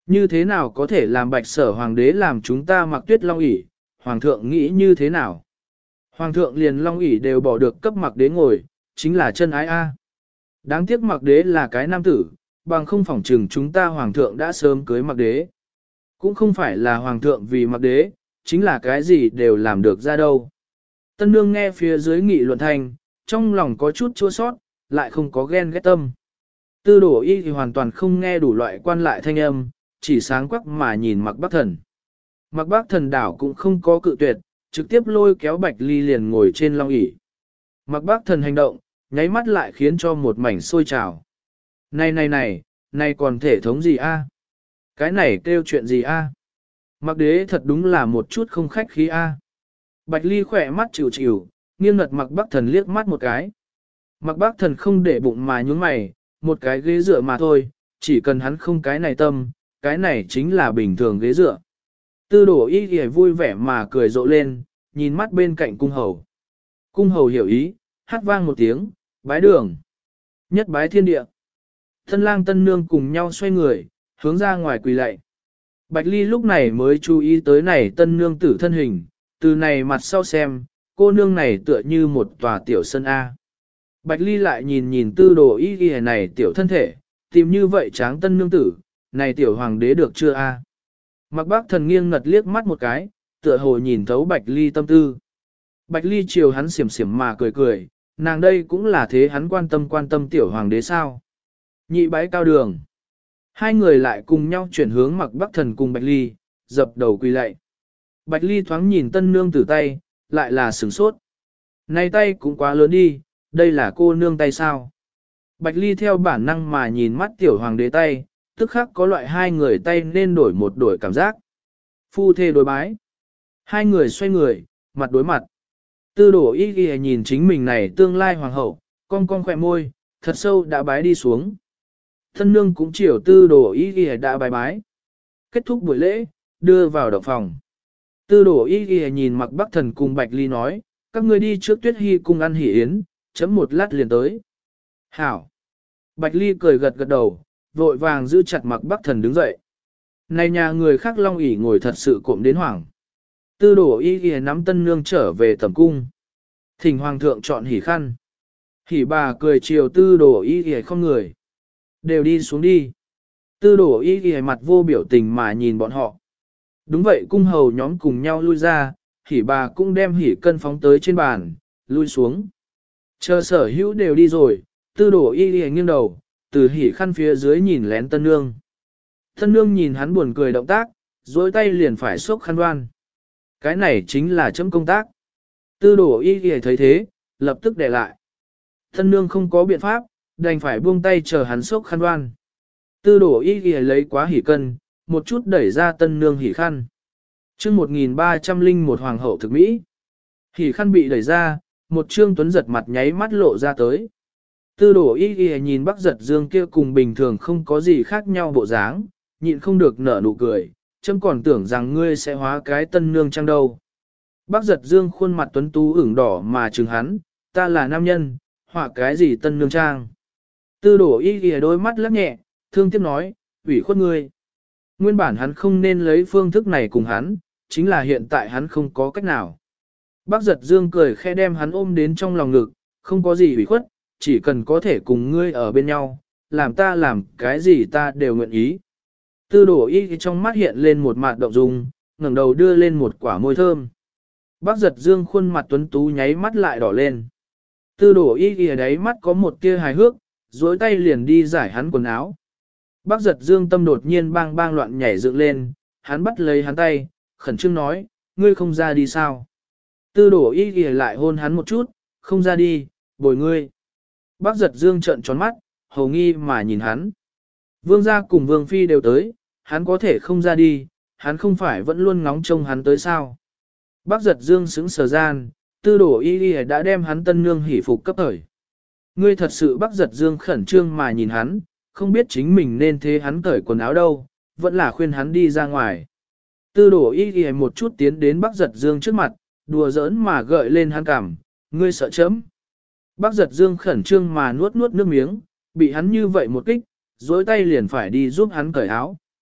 Như thế nào có thể làm Bạch Sở Hoàng đế làm chúng ta mặc Tuyết Long ỷ? Hoàng thượng nghĩ như thế nào? Hoàng thượng liền Long ỷ đều bỏ được cấp mặc đế ngồi, chính là chân ái a. Đáng tiếc mặc đế là cái nam tử, bằng không phỏng trừng chúng ta hoàng thượng đã sớm cưới mặc đế. Cũng không phải là hoàng thượng vì mặc đế, chính là cái gì đều làm được ra đâu. Tân nương nghe phía dưới nghị luận thành, trong lòng có chút chua sót, lại không có ghen ghét tâm. Tư đổ y thì hoàn toàn không nghe đủ loại quan lại thanh âm, chỉ sáng quắc mà nhìn mặc bác thần. Mặc bác thần đảo cũng không có cự tuyệt, trực tiếp lôi kéo Bạch Ly liền ngồi trên long ỷ. Mặc bác thần hành động, nháy mắt lại khiến cho một mảnh sôi trào. Này còn thể thống gì a? Cái này kêu chuyện gì a? Mặc đế thật đúng là một chút không khách khí a. Bạch Ly khỏe mắt chịu chịu, nghiêng ngật mặc bác thần liếc mắt một cái. Mặc bác thần không để bụng mà nhún mày, một cái ghế dựa mà thôi, chỉ cần hắn không cái này tâm, cái này chính là bình thường ghế dựa. Tư đổ y thì vui vẻ mà cười rộ lên, nhìn mắt bên cạnh cung hầu. Cung hầu hiểu ý, hát vang một tiếng, bái đường. Nhất bái thiên địa. Tân lang tân nương cùng nhau xoay người, hướng ra ngoài quỳ lạy. Bạch Ly lúc này mới chú ý tới này tân nương tử thân hình, từ này mặt sau xem, cô nương này tựa như một tòa tiểu sân A. Bạch Ly lại nhìn nhìn tư đồ y ghi này tiểu thân thể, tìm như vậy tráng tân nương tử, này tiểu hoàng đế được chưa A. Mặc bác thần nghiêng ngật liếc mắt một cái, tựa hồ nhìn thấu Bạch Ly tâm tư. Bạch Ly chiều hắn xiểm xiểm mà cười cười, nàng đây cũng là thế hắn quan tâm tiểu hoàng đế sao. Nhị bái cao đường. Hai người lại cùng nhau chuyển hướng mặc bắc thần cùng Bạch Ly, dập đầu quỳ lạy. Bạch Ly thoáng nhìn tân nương tử tay, lại là sửng sốt. Này tay cũng quá lớn đi, đây là cô nương tay sao? Bạch Ly theo bản năng mà nhìn mắt tiểu hoàng đế tay, tức khắc có loại hai người tay nên đổi một đổi cảm giác. Phu thê đối bái. Hai người xoay người, mặt đối mặt. Tư đổ y ghi nhìn chính mình này tương lai hoàng hậu, cong cong khỏe môi, thật sâu đã bái đi xuống. Thân nương cũng chiều tư đổ y ghi đã bái bái. Kết thúc buổi lễ, đưa vào động phòng. Tư đổ y ghi nhìn mặc bắc thần cùng Bạch Ly nói, các ngươi đi trước Tuyết Hy cùng ăn hỉ yến, chấm một lát liền tới. Hảo. Bạch Ly cười gật gật đầu, vội vàng giữ chặt mặc bắc thần đứng dậy. Này nhà người khác long ỷ ngồi thật sự cộm đến hoảng. Tư đổ y ghi nắm tân nương trở về tầm cung. Thỉnh hoàng thượng chọn hỉ khăn. Hỉ bà cười chiều tư đổ y ghi không người. Đều đi xuống đi. Tư đổ y ghi mặt vô biểu tình mà nhìn bọn họ. Đúng vậy cung hầu nhóm cùng nhau lui ra, hỉ bà cũng đem hỉ cân phóng tới trên bàn, lui xuống. Chờ sở hữu đều đi rồi, tư đổ y ghi nghiêng đầu, từ hỉ khăn phía dưới nhìn lén tân nương. Tân nương nhìn hắn buồn cười động tác, dối tay liền phải xốc khăn đoan. Cái này chính là chấm công tác. Tư đổ y ghi thấy thế, lập tức để lại. Tân nương không có biện pháp, đành phải buông tay chờ hắn xốc khăn đoan. Tư đổ y ghi lấy quá hỉ cân, một chút đẩy ra tân nương hỉ khăn. chương 1301 hoàng hậu thực mỹ. Hỉ khăn bị đẩy ra, một trương tuấn giật mặt nháy mắt lộ ra tới. Tư đổ y ghi nhìn Bắc Giật Dương kia cùng bình thường không có gì khác nhau bộ dáng, nhịn không được nở nụ cười, chấm còn tưởng rằng ngươi sẽ hóa cái tân nương trang đâu. Bắc Giật Dương khuôn mặt tuấn tú ửng đỏ mà chừng hắn, ta là nam nhân, họa cái gì tân nương trang. Tư đổ y ghi đôi mắt lắc nhẹ, thương tiếc nói, ủy khuất ngươi. Nguyên bản hắn không nên lấy phương thức này cùng hắn, chính là hiện tại hắn không có cách nào. Bác Giật Dương cười khẽ đem hắn ôm đến trong lòng ngực, không có gì ủy khuất, chỉ cần có thể cùng ngươi ở bên nhau, làm ta làm cái gì ta đều nguyện ý. Tư đổ y trong mắt hiện lên một mạt động dung, ngẩng đầu đưa lên một quả môi thơm. Bác Giật Dương khuôn mặt tuấn tú nháy mắt lại đỏ lên. Tư đổ y ở đáy mắt có một tia hài hước, duỗi tay liền đi giải hắn quần áo. Bác Giật Dương tâm đột nhiên bang bang loạn nhảy dựng lên, hắn bắt lấy hắn tay, khẩn trương nói, ngươi không ra đi sao? Tư đổ y ghi lại hôn hắn một chút, không ra đi, bồi ngươi. Bác Giật Dương trợn tròn mắt, hầu nghi mà nhìn hắn. Vương gia cùng Vương Phi đều tới, hắn có thể không ra đi, hắn không phải vẫn luôn ngóng trông hắn tới sao? Bác Giật Dương sững sờ gian, tư đổ y ghi đã đem hắn tân nương hỉ phục cấp thời. Ngươi thật sự Bác Giật Dương khẩn trương mà nhìn hắn, không biết chính mình nên thế hắn cởi quần áo đâu, vẫn là khuyên hắn đi ra ngoài. Tư đổ y ghi một chút tiến đến Bác Giật Dương trước mặt, đùa giỡn mà gợi lên hắn cằm, ngươi sợ chấm. Bác Giật Dương khẩn trương mà nuốt nuốt nước miếng, bị hắn như vậy một kích, dối tay liền phải đi giúp hắn cởi áo.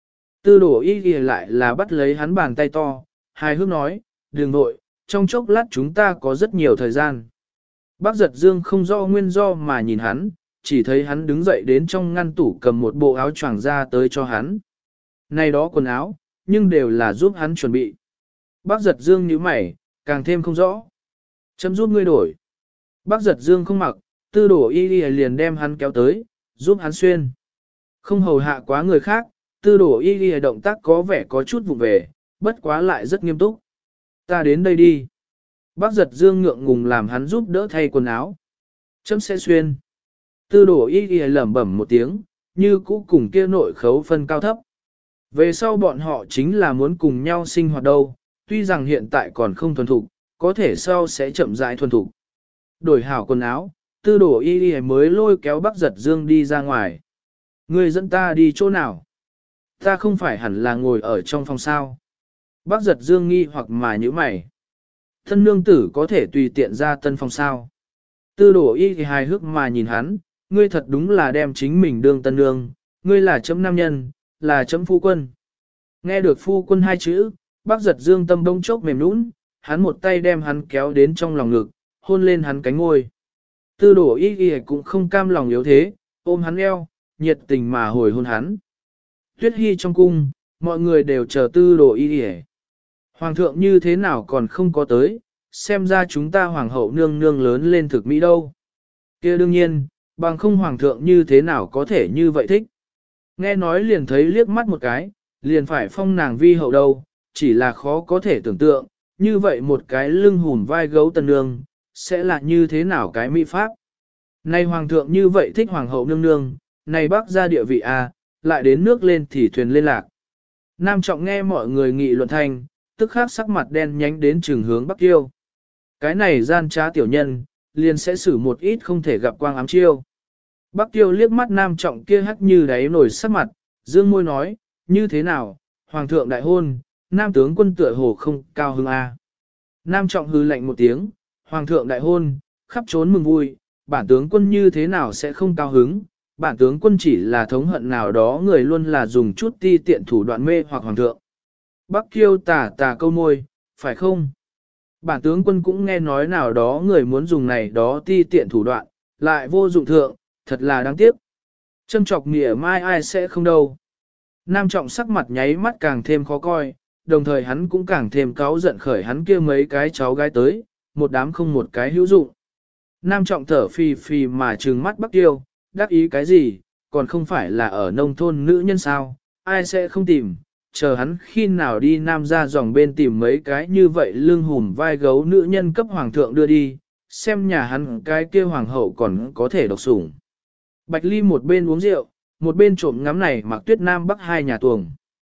Tư đổ y ghi lại là bắt lấy hắn bàn tay to, hài hước nói, đừng nội, trong chốc lát chúng ta có rất nhiều thời gian. Bác giật dương không do nguyên do mà nhìn hắn, chỉ thấy hắn đứng dậy đến trong ngăn tủ cầm một bộ áo choàng ra tới cho hắn. Này đó quần áo, nhưng đều là giúp hắn chuẩn bị. Bác giật dương nhíu mày, càng thêm không rõ. Chấm giúp ngươi đổi. Bác giật dương không mặc, tư đổ y liền đem hắn kéo tới, giúp hắn xuyên. Không hầu hạ quá người khác, tư đổ y động tác có vẻ có chút vụ về, bất quá lại rất nghiêm túc. Ta đến đây đi. Bác giật dương ngượng ngùng làm hắn giúp đỡ thay quần áo. Chấm sẽ xuyên. Tư đổ y lẩm bẩm một tiếng, như cũ cùng kia nội khấu phân cao thấp. Về sau bọn họ chính là muốn cùng nhau sinh hoạt đâu, tuy rằng hiện tại còn không thuần thục, có thể sau sẽ chậm rãi thuần thục. Đổi hảo quần áo, tư đổ y mới lôi kéo bác giật dương đi ra ngoài. Người dẫn ta đi chỗ nào? Ta không phải hẳn là ngồi ở trong phòng sao. Bác giật dương nghi hoặc mà như mày. Thân nương tử có thể tùy tiện ra tân phòng sao. Tư đổ y thì hài hước mà nhìn hắn, ngươi thật đúng là đem chính mình đương tân nương, ngươi là chấm nam nhân, là chấm phu quân. Nghe được phu quân hai chữ, bác giật dương tâm bông chốc mềm nũng, hắn một tay đem hắn kéo đến trong lòng ngực, hôn lên hắn cánh ngôi. Tư đổ y cũng không cam lòng yếu thế, ôm hắn eo, nhiệt tình mà hồi hôn hắn. Tuyết Hy trong cung, mọi người đều chờ tư đổ y. Hoàng thượng như thế nào còn không có tới, xem ra chúng ta hoàng hậu nương nương lớn lên thực mỹ đâu. Kia đương nhiên, bằng không hoàng thượng như thế nào có thể như vậy thích. Nghe nói liền thấy liếc mắt một cái, liền phải phong nàng vi hậu đâu, chỉ là khó có thể tưởng tượng, như vậy một cái lưng hùn vai gấu tân nương, sẽ là như thế nào cái mỹ pháp. Này hoàng thượng như vậy thích hoàng hậu nương nương, này bác ra địa vị lại đến nước lên thì thuyền lên lạc. Nam Trọng nghe mọi người nghị luận thanh, tức khắc sắc mặt đen nhánh đến trường hướng Bắc Kiêu. Cái này gian trá tiểu nhân, liền sẽ xử một ít không thể gặp quang ám chiêu. Bắc Kiêu liếc mắt Nam Trọng kia hắt như đáy nổi sắc mặt, dương môi nói, như thế nào, hoàng thượng đại hôn, Nam tướng quân tựa hồ không cao hứng a. Nam Trọng hư lạnh một tiếng, hoàng thượng đại hôn, khắp trốn mừng vui, bản tướng quân như thế nào sẽ không cao hứng, bản tướng quân chỉ là thống hận nào đó người luôn là dùng chút ti tiện thủ đoạn mê hoặc hoàng thượng. Bắc Kiêu tà câu môi, phải không? Bản tướng quân cũng nghe nói nào đó người muốn dùng này đó ti tiện thủ đoạn, lại vô dụng thượng, thật là đáng tiếc. Châm chọc nghĩa mai ai sẽ không đâu. Nam Trọng sắc mặt nháy mắt càng thêm khó coi, đồng thời hắn cũng càng thêm cáu giận khởi hắn kia mấy cái cháu gái tới, một đám không một cái hữu dụng. Nam Trọng thở phì phì mà trừng mắt Bắc Kiêu, đắc ý cái gì, còn không phải là ở nông thôn nữ nhân sao, ai sẽ không tìm, chờ hắn khi nào đi nam ra dòng bên tìm mấy cái như vậy lưng hùm vai gấu nữ nhân cấp hoàng thượng đưa đi, xem nhà hắn cái kia hoàng hậu còn có thể độc sủng. Bạch Ly một bên uống rượu, một bên trộm ngắm này mặc Tuyết Nam Bắc hai nhà tuồng.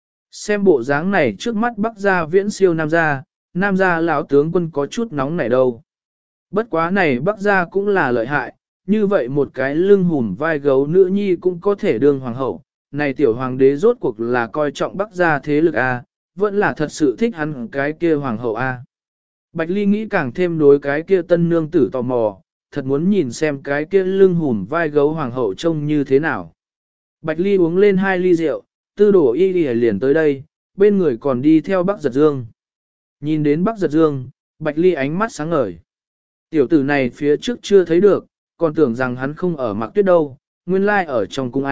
Xem bộ dáng này trước mắt Bắc gia viễn siêu Nam gia lão tướng quân có chút nóng nảy đâu. Bất quá này Bắc gia cũng là lợi hại, như vậy một cái lưng hùm vai gấu nữ nhi cũng có thể đương hoàng hậu. Này tiểu hoàng đế rốt cuộc là coi trọng Bắc gia thế lực vẫn là thật sự thích hắn cái kia hoàng hậu Bạch Ly nghĩ càng thêm đối cái kia tân nương tử tò mò, thật muốn nhìn xem cái kia lưng hùm vai gấu hoàng hậu trông như thế nào. Bạch Ly uống lên 2 ly rượu, tư đổ y liền tới đây, bên người còn đi theo Bắc Giật Dương. Nhìn đến Bắc Giật Dương, Bạch Ly ánh mắt sáng ngời. Tiểu tử này phía trước chưa thấy được, còn tưởng rằng hắn không ở Mạc Tuyết đâu, nguyên lai ở trong cung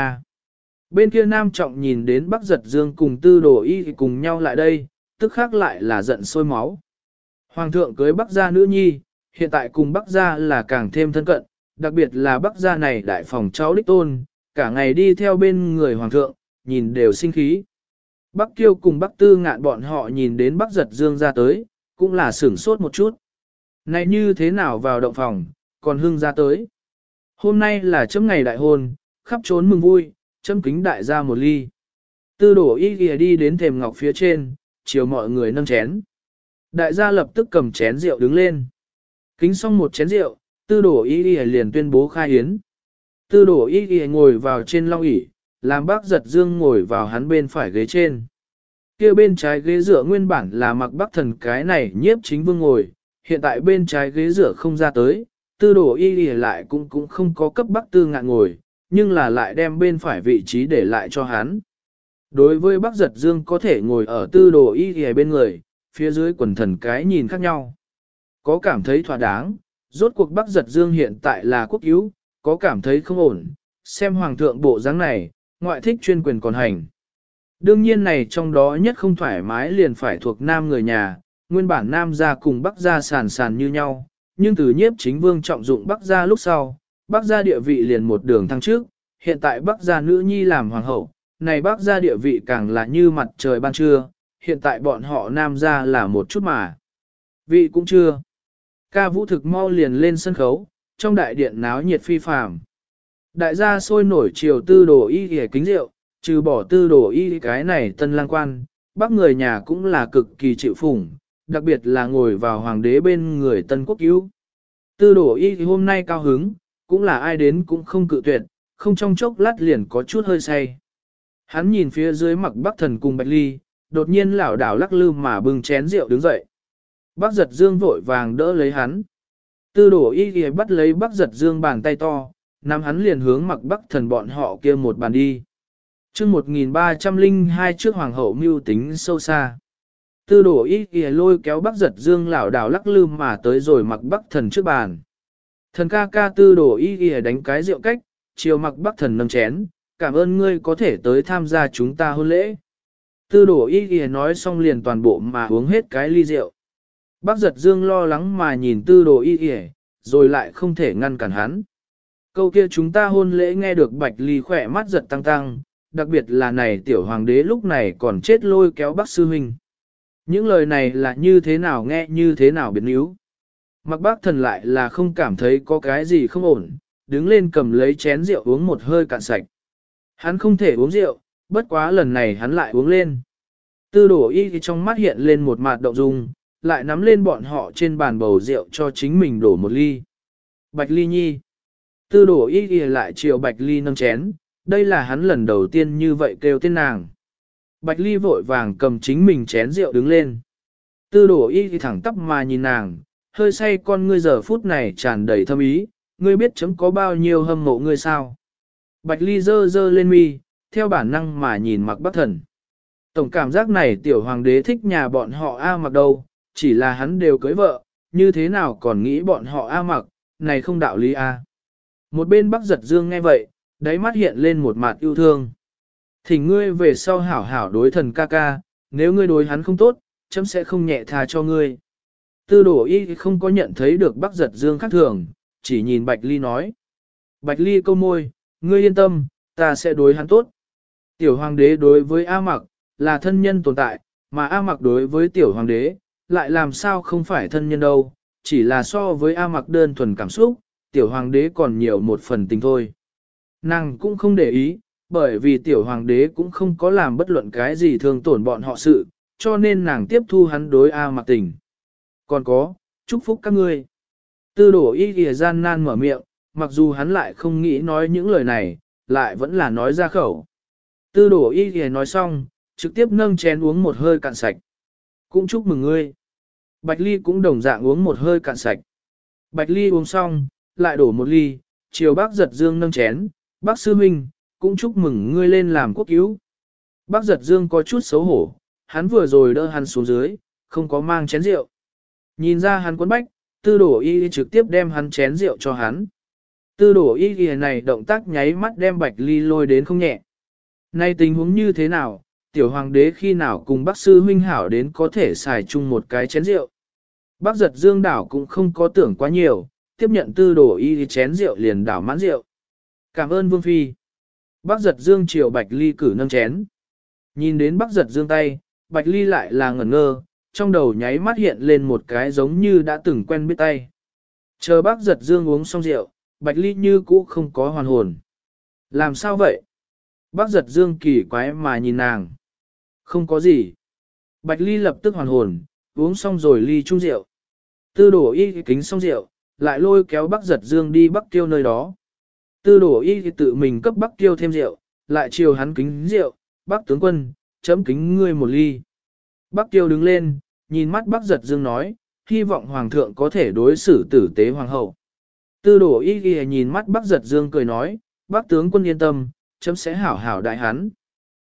Bên kia Nam Trọng nhìn đến Bắc Giật Dương cùng tư đồ y cùng nhau lại đây, tức khác lại là giận sôi máu. Hoàng thượng cưới Bắc gia nữ nhi, hiện tại cùng Bắc gia là càng thêm thân cận, đặc biệt là Bắc gia này đại phòng cháu đích tôn, cả ngày đi theo bên người Hoàng thượng, nhìn đều sinh khí. Bắc Kiêu cùng Bắc Tư Ngạn bọn họ nhìn đến Bắc Giật Dương ra tới, cũng là sửng sốt một chút. Này như thế nào vào động phòng, còn hưng ra tới. Hôm nay là chấm ngày đại hôn, khắp trốn mừng vui, chấm kính đại gia một ly. Tư đổ y kìa đi đến thềm ngọc phía trên, chiều mọi người nâng chén. Đại gia lập tức cầm chén rượu đứng lên. Kính xong một chén rượu, tư đổ y kìa liền tuyên bố khai yến. Tư đổ y kìa ngồi vào trên long ỷ, làm Bắc Giật Dương ngồi vào hắn bên phải ghế trên. Kia bên trái ghế dựa nguyên bản là Mặc Bắc Thần cái này nhiếp chính vương ngồi, hiện tại bên trái ghế dựa không ra tới, tư đổ y lại cũng không có cấp Bắc Tư Ngạn ngồi, nhưng là lại đem bên phải vị trí để lại cho hắn. Đối với Bắc Giật Dương có thể ngồi ở tư đồ y y bên người, phía dưới quần thần cái nhìn khác nhau. Có cảm thấy thỏa đáng, rốt cuộc Bắc Giật Dương hiện tại là quốc cứu, có cảm thấy không ổn, xem hoàng thượng bộ dáng này, ngoại thích chuyên quyền còn hành. Đương nhiên này trong đó nhất không thoải mái liền phải thuộc nam người nhà, nguyên bản nam gia cùng Bắc gia sàn sàn như nhau, nhưng từ nhiếp chính vương trọng dụng Bắc gia lúc sau, Bắc gia địa vị liền một đường thăng trước, hiện tại Bắc gia nữ nhi làm hoàng hậu, này Bắc gia địa vị càng là như mặt trời ban trưa, hiện tại bọn họ nam gia là một chút mà. Vị cũng chưa. Ca vũ thực mau liền lên sân khấu, trong đại điện náo nhiệt phi phàm. Đại gia sôi nổi chiều tư đồ y ghề kính rượu, trừ bỏ tư đồ y cái này tân lang quan, bác người nhà cũng là cực kỳ chịu phủng, đặc biệt là ngồi vào hoàng đế bên người tân quốc cứu. Tư đồ y hôm nay cao hứng, cũng là ai đến cũng không cự tuyệt, không trong chốc lát liền có chút hơi say. Hắn nhìn phía dưới mặc Bắc Thần cùng Bạch Ly, đột nhiên lảo đảo lắc lư mà bưng chén rượu đứng dậy. Bắc Giật Dương vội vàng đỡ lấy hắn. Tư đồ y ghi bắt lấy Bắc Giật Dương bàn tay to, nắm hắn liền hướng mặc Bắc Thần bọn họ kia một bàn đi. Chương 1302 trước hoàng hậu mưu tính sâu xa. Tư đồ y ghi lôi kéo Bắc Giật Dương lảo đảo lắc lư mà tới rồi mặc Bắc Thần trước bàn. Thần ca ca tư đồ y ghi đánh cái rượu cách, chiều mặc Bắc Thần nâng chén, cảm ơn ngươi có thể tới tham gia chúng ta hôn lễ. Tư đồ y ghi nói xong liền toàn bộ mà uống hết cái ly rượu. Bác Giật Dương lo lắng mà nhìn tư đồ y y, rồi lại không thể ngăn cản hắn. Câu kia chúng ta hôn lễ nghe được Bạch Ly khỏe mắt giật tăng tăng, đặc biệt là này tiểu hoàng đế lúc này còn chết lôi kéo bác sư huynh. Những lời này là như thế nào nghe như thế nào biến yếu. Mặc bác thần lại là không cảm thấy có cái gì không ổn, đứng lên cầm lấy chén rượu uống một hơi cạn sạch. Hắn không thể uống rượu, bất quá lần này hắn lại uống lên. Tư đồ y thì trong mắt hiện lên một mạt động dung, lại nắm lên bọn họ trên bàn bầu rượu cho chính mình đổ một ly. Bạch Ly nhi. Tư đồ y thì lại chiều Bạch Ly nâng chén, đây là hắn lần đầu tiên như vậy kêu tên nàng. Bạch Ly vội vàng cầm chính mình chén rượu đứng lên. Tư đồ y thì thẳng tắp mà nhìn nàng, hơi say con ngươi giờ phút này tràn đầy thâm ý, ngươi biết chấm có bao nhiêu hâm mộ ngươi sao. Bạch Ly dơ dơ lên mi, theo bản năng mà nhìn mặc Bắc Thần. Tổng cảm giác này tiểu hoàng đế thích nhà bọn họ A Mặc đâu, chỉ là hắn đều cưới vợ, như thế nào còn nghĩ bọn họ A Mặc, này không đạo lý A. Một bên Bắc Giật Dương nghe vậy, đáy mắt hiện lên một mặt yêu thương. Thỉnh ngươi về sau hảo hảo đối thần ca ca, nếu ngươi đối hắn không tốt, chấm sẽ không nhẹ tha cho ngươi. Tư đồ y không có nhận thấy được Bắc Giật Dương khác thường, chỉ nhìn Bạch Ly nói. Bạch Ly câu môi, ngươi yên tâm, ta sẽ đối hắn tốt. Tiểu hoàng đế đối với A Mặc, là thân nhân tồn tại, mà A Mặc đối với tiểu hoàng đế, lại làm sao không phải thân nhân đâu, chỉ là so với A Mặc đơn thuần cảm xúc, tiểu hoàng đế còn nhiều một phần tình thôi. Nàng cũng không để ý, bởi vì tiểu hoàng đế cũng không có làm bất luận cái gì thương tổn bọn họ sự, cho nên nàng tiếp thu hắn đối A Mặc tình. Còn có, chúc phúc các ngươi. Tư đồ y kìa gian nan mở miệng, mặc dù hắn lại không nghĩ nói những lời này, lại vẫn là nói ra khẩu. Tư đồ y kìa nói xong, trực tiếp nâng chén uống một hơi cạn sạch. Cũng chúc mừng ngươi. Bạch Ly cũng đồng dạng uống một hơi cạn sạch. Bạch Ly uống xong, lại đổ một ly, chiều bác Giật Dương nâng chén, bác sư huynh, cũng chúc mừng ngươi lên làm quốc cứu. Bác Giật Dương có chút xấu hổ, hắn vừa rồi đỡ hắn xuống dưới, không có mang chén rượu. Nhìn ra hắn quấn bách, tư đồ y trực tiếp đem hắn chén rượu cho hắn. Tư đồ y này động tác nháy mắt đem Bạch Ly lôi đến không nhẹ. Nay tình huống như thế nào, tiểu hoàng đế khi nào cùng bác sư huynh hảo đến có thể xài chung một cái chén rượu. Bác Giật Dương đảo cũng không có tưởng quá nhiều, tiếp nhận tư đồ y chén rượu liền đảo mãn rượu. Cảm ơn Vương Phi. Bác Giật Dương chiều Bạch Ly cử nâng chén. Nhìn đến Bác Giật Dương tay, Bạch Ly lại là ngẩn ngơ, trong đầu nháy mắt hiện lên một cái giống như đã từng quen biết tay. Chờ Bác Giật Dương uống xong rượu, Bạch Ly như cũ không có hoàn hồn. Làm sao vậy? Bác Giật Dương kỳ quái mà nhìn nàng. Không có gì. Bạch Ly lập tức hoàn hồn, uống xong rồi ly chung rượu. Tư đổ y kính xong rượu, lại lôi kéo Bác Giật Dương đi Bắc Tiêu nơi đó. Tư đổ y tự mình cấp Bắc Tiêu thêm rượu, lại chiều hắn kính rượu, Bác tướng quân, chấm kính ngươi một ly. Bắc Tiêu đứng lên, nhìn mắt Bác Giật Dương nói, hy vọng Hoàng thượng có thể đối xử tử tế Hoàng hậu. Tư đổ y nhìn mắt Bác Giật Dương cười nói, Bác tướng quân yên tâm, chấm sẽ hảo hảo đại hắn.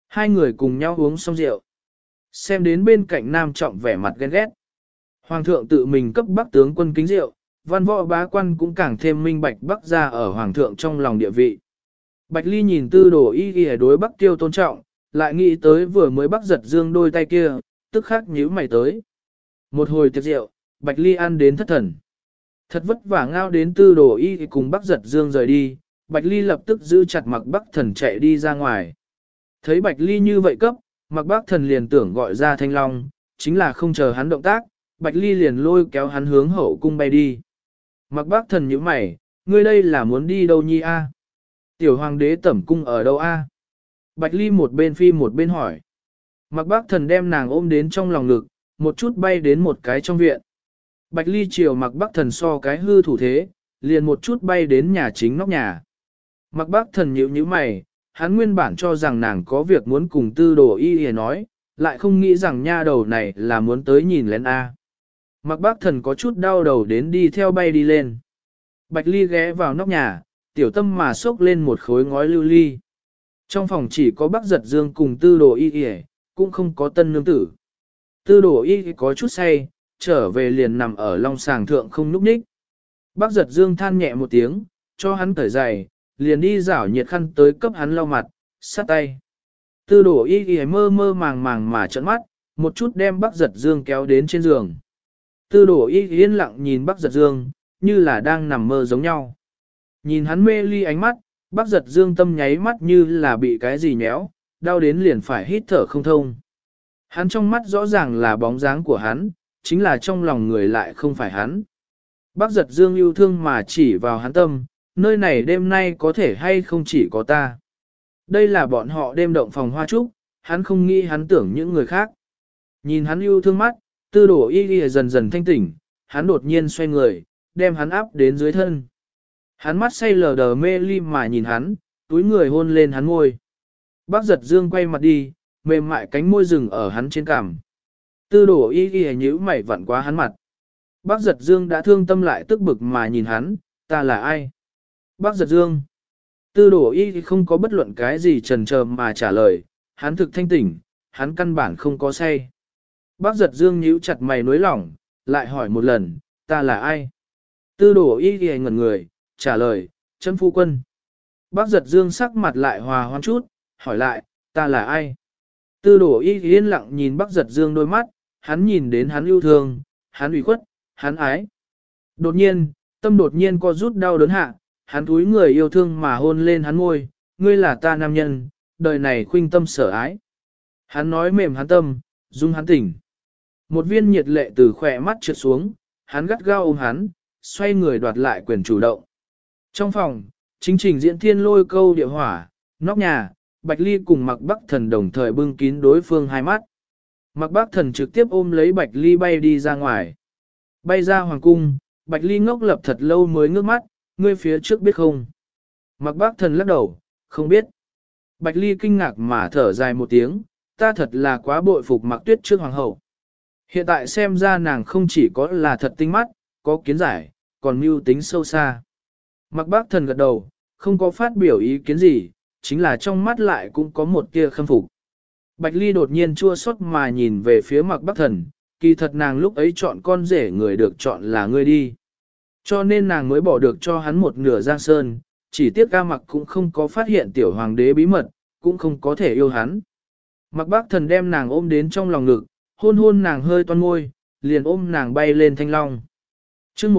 Hai người cùng nhau uống xong rượu. Xem đến bên cạnh Nam Trọng vẻ mặt ghen ghét. Hoàng thượng tự mình cấp Bắc tướng quân kính rượu, văn võ bá quan cũng càng thêm minh bạch Bắc ra ở Hoàng thượng trong lòng địa vị. Bạch Ly nhìn Tư Đồ Y Y đối Bắc Tiêu tôn trọng, lại nghĩ tới vừa mới Bắc Giật Dương đôi tay kia, tức khắc nhíu mày tới. Một hồi tiệc rượu, Bạch Ly ăn đến thất thần. Thật vất vả ngao đến Tư Đồ Y cùng Bắc Giật Dương rời đi, Bạch Ly lập tức giữ chặt Mặc Bắc Thần chạy đi ra ngoài. Thấy Bạch Ly như vậy cấp, Mặc Bắc Thần liền tưởng gọi ra Thanh Long, chính là không chờ hắn động tác, Bạch Ly liền lôi kéo hắn hướng hậu cung bay đi. Mặc Bắc Thần nhíu mày, ngươi đây là muốn đi đâu nhi a? Tiểu hoàng đế tẩm cung ở đâu a? Bạch Ly một bên phi một bên hỏi. Mặc Bắc Thần đem nàng ôm đến trong lòng ngực, một chút bay đến một cái trong viện. Bạch Ly chiều Mặc Bắc Thần so cái hư thủ thế, liền một chút bay đến nhà chính nóc nhà. Mặc Bắc Thần nhíu mày, hắn nguyên bản cho rằng nàng có việc muốn cùng Tư Đồ Y Y nói, lại không nghĩ rằng nha đầu này là muốn tới nhìn lén a. Mặc Bắc Thần có chút đau đầu đến đi theo bay đi lên. Bạch Ly ghé vào nóc nhà, tiểu tâm mà xốc lên một khối ngói lưu ly. Trong phòng chỉ có Bắc Giật Dương cùng Tư Đồ Y Y, cũng không có tân nương tử. Tư Đồ Y có chút say, trở về liền nằm ở long sàng thượng không nhúc nhích. Bắc Giật Dương than nhẹ một tiếng, cho hắn cởi giày, liền đi rảo nhiệt khăn tới cấp hắn lau mặt, sát tay. Tư Đồ Y Y mơ mơ màng màng mà trợn mắt, một chút đem Bắc Giật Dương kéo đến trên giường. Tư Đồ Y Y yên lặng nhìn Bắc Giật Dương, như là đang nằm mơ giống nhau. Nhìn hắn mê ly ánh mắt, Bắc Giật Dương tâm nháy mắt như là bị cái gì nhéo, đau đến liền phải hít thở không thông. Hắn trong mắt rõ ràng là bóng dáng của hắn, chính là trong lòng người lại không phải hắn. Bắc Giật Dương yêu thương mà chỉ vào hắn tâm, nơi này đêm nay có thể hay không chỉ có ta. Đây là bọn họ đêm động phòng hoa trúc, hắn không nghĩ hắn tưởng những người khác. Nhìn hắn yêu thương mắt, Tư Đồ Y Y dần dần thanh tỉnh, hắn đột nhiên xoay người, đem hắn áp đến dưới thân. Hắn mắt say lờ đờ mê ly mà nhìn hắn, túi người hôn lên hắn môi. Bắc Giật Dương quay mặt đi, mềm mại cánh môi rừng ở hắn trên cằm. Tư Đồ Y Y nhíu mày vặn quá hắn mặt. Bắc Giật Dương đã thương tâm lại tức bực mà nhìn hắn, ta là ai? Bắc Giật Dương. Tư Đồ Y không có bất luận cái gì chần chờ mà trả lời, hắn thực thanh tỉnh, hắn căn bản không có say. Bắc Giật Dương nhíu chặt mày nối lỏng, lại hỏi một lần, ta là ai? Tư Đồ Y ngẩn người, trả lời, Trâm phu quân. Bắc Giật Dương sắc mặt lại hòa hoãn chút, hỏi lại, ta là ai? Tư Đồ Y yên lặng nhìn Bắc Giật Dương đôi mắt, hắn nhìn đến hắn yêu thương, hắn ủy khuất, hắn ái. Đột nhiên, tâm đột nhiên co rút đau đớn hạ, hắn túi người yêu thương mà hôn lên hắn môi, ngươi là ta nam nhân, đời này khuynh tâm sở ái. Hắn nói mềm hắn tâm, dung hắn tỉnh. Một viên nhiệt lệ từ khỏe mắt trượt xuống, hắn gắt gao ôm hắn, xoay người đoạt lại quyền chủ động. Trong phòng, chính trình diễn thiên lôi câu địa hỏa, nóc nhà, Bạch Ly cùng Mặc Bắc Thần đồng thời bưng kín đối phương hai mắt. Mặc Bắc Thần trực tiếp ôm lấy Bạch Ly bay đi ra ngoài. Bay ra hoàng cung, Bạch Ly ngốc lập thật lâu mới ngước mắt, ngươi phía trước biết không? Mặc Bắc Thần lắc đầu, không biết. Bạch Ly kinh ngạc mà thở dài một tiếng, ta thật là quá bội phục Mặc Tuyết trước hoàng hậu. Hiện tại xem ra nàng không chỉ có là thật tinh mắt, có kiến giải, còn mưu tính sâu xa. Mặc Bắc Thần gật đầu, không có phát biểu ý kiến gì, chính là trong mắt lại cũng có một tia khâm phục. Bạch Ly đột nhiên chua xót mà nhìn về phía Mặc Bắc Thần, kỳ thật nàng lúc ấy chọn con rể người được chọn là ngươi đi. Cho nên nàng mới bỏ được cho hắn một nửa giang sơn, chỉ tiếc ca Mặc cũng không có phát hiện tiểu hoàng đế bí mật, cũng không có thể yêu hắn. Mặc Bắc Thần đem nàng ôm đến trong lòng ngực, hôn hôn nàng hơi toan môi, liền ôm nàng bay lên thanh long. Chương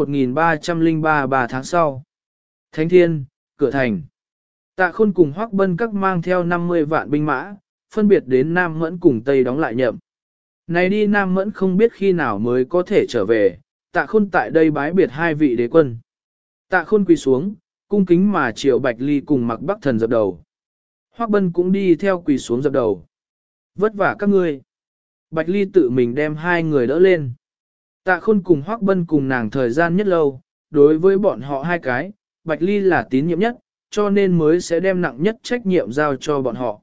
1303 3 tháng sau. Thánh Thiên, cửa thành. Tạ Khôn cùng Hoắc Bân các mang theo 50 vạn binh mã, phân biệt đến Nam Mẫn cùng Tây đóng lại nhậm. Này đi Nam Mẫn không biết khi nào mới có thể trở về, Tạ Khôn tại đây bái biệt hai vị đế quân. Tạ Khôn quỳ xuống, cung kính mà triệu Bạch Ly cùng Mặc Bắc Thần dập đầu. Hoắc Bân cũng đi theo quỳ xuống dập đầu. Vất vả các ngươi. Bạch Ly tự mình đem hai người đỡ lên. Tạ Khôn cùng Hoắc Bân cùng nàng thời gian nhất lâu, đối với bọn họ hai cái, Bạch Ly là tín nhiệm nhất, cho nên mới sẽ đem nặng nhất trách nhiệm giao cho bọn họ.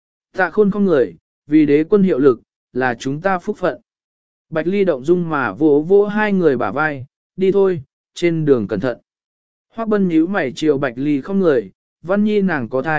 Tạ Khôn không người, vì đế quân hiệu lực, là chúng ta phúc phận. Bạch Ly động dung mà vỗ vỗ hai người bả vai, đi thôi, trên đường cẩn thận. Hoắc Bân nhíu mày chiều Bạch Ly không người, Văn Nhi nàng có thai,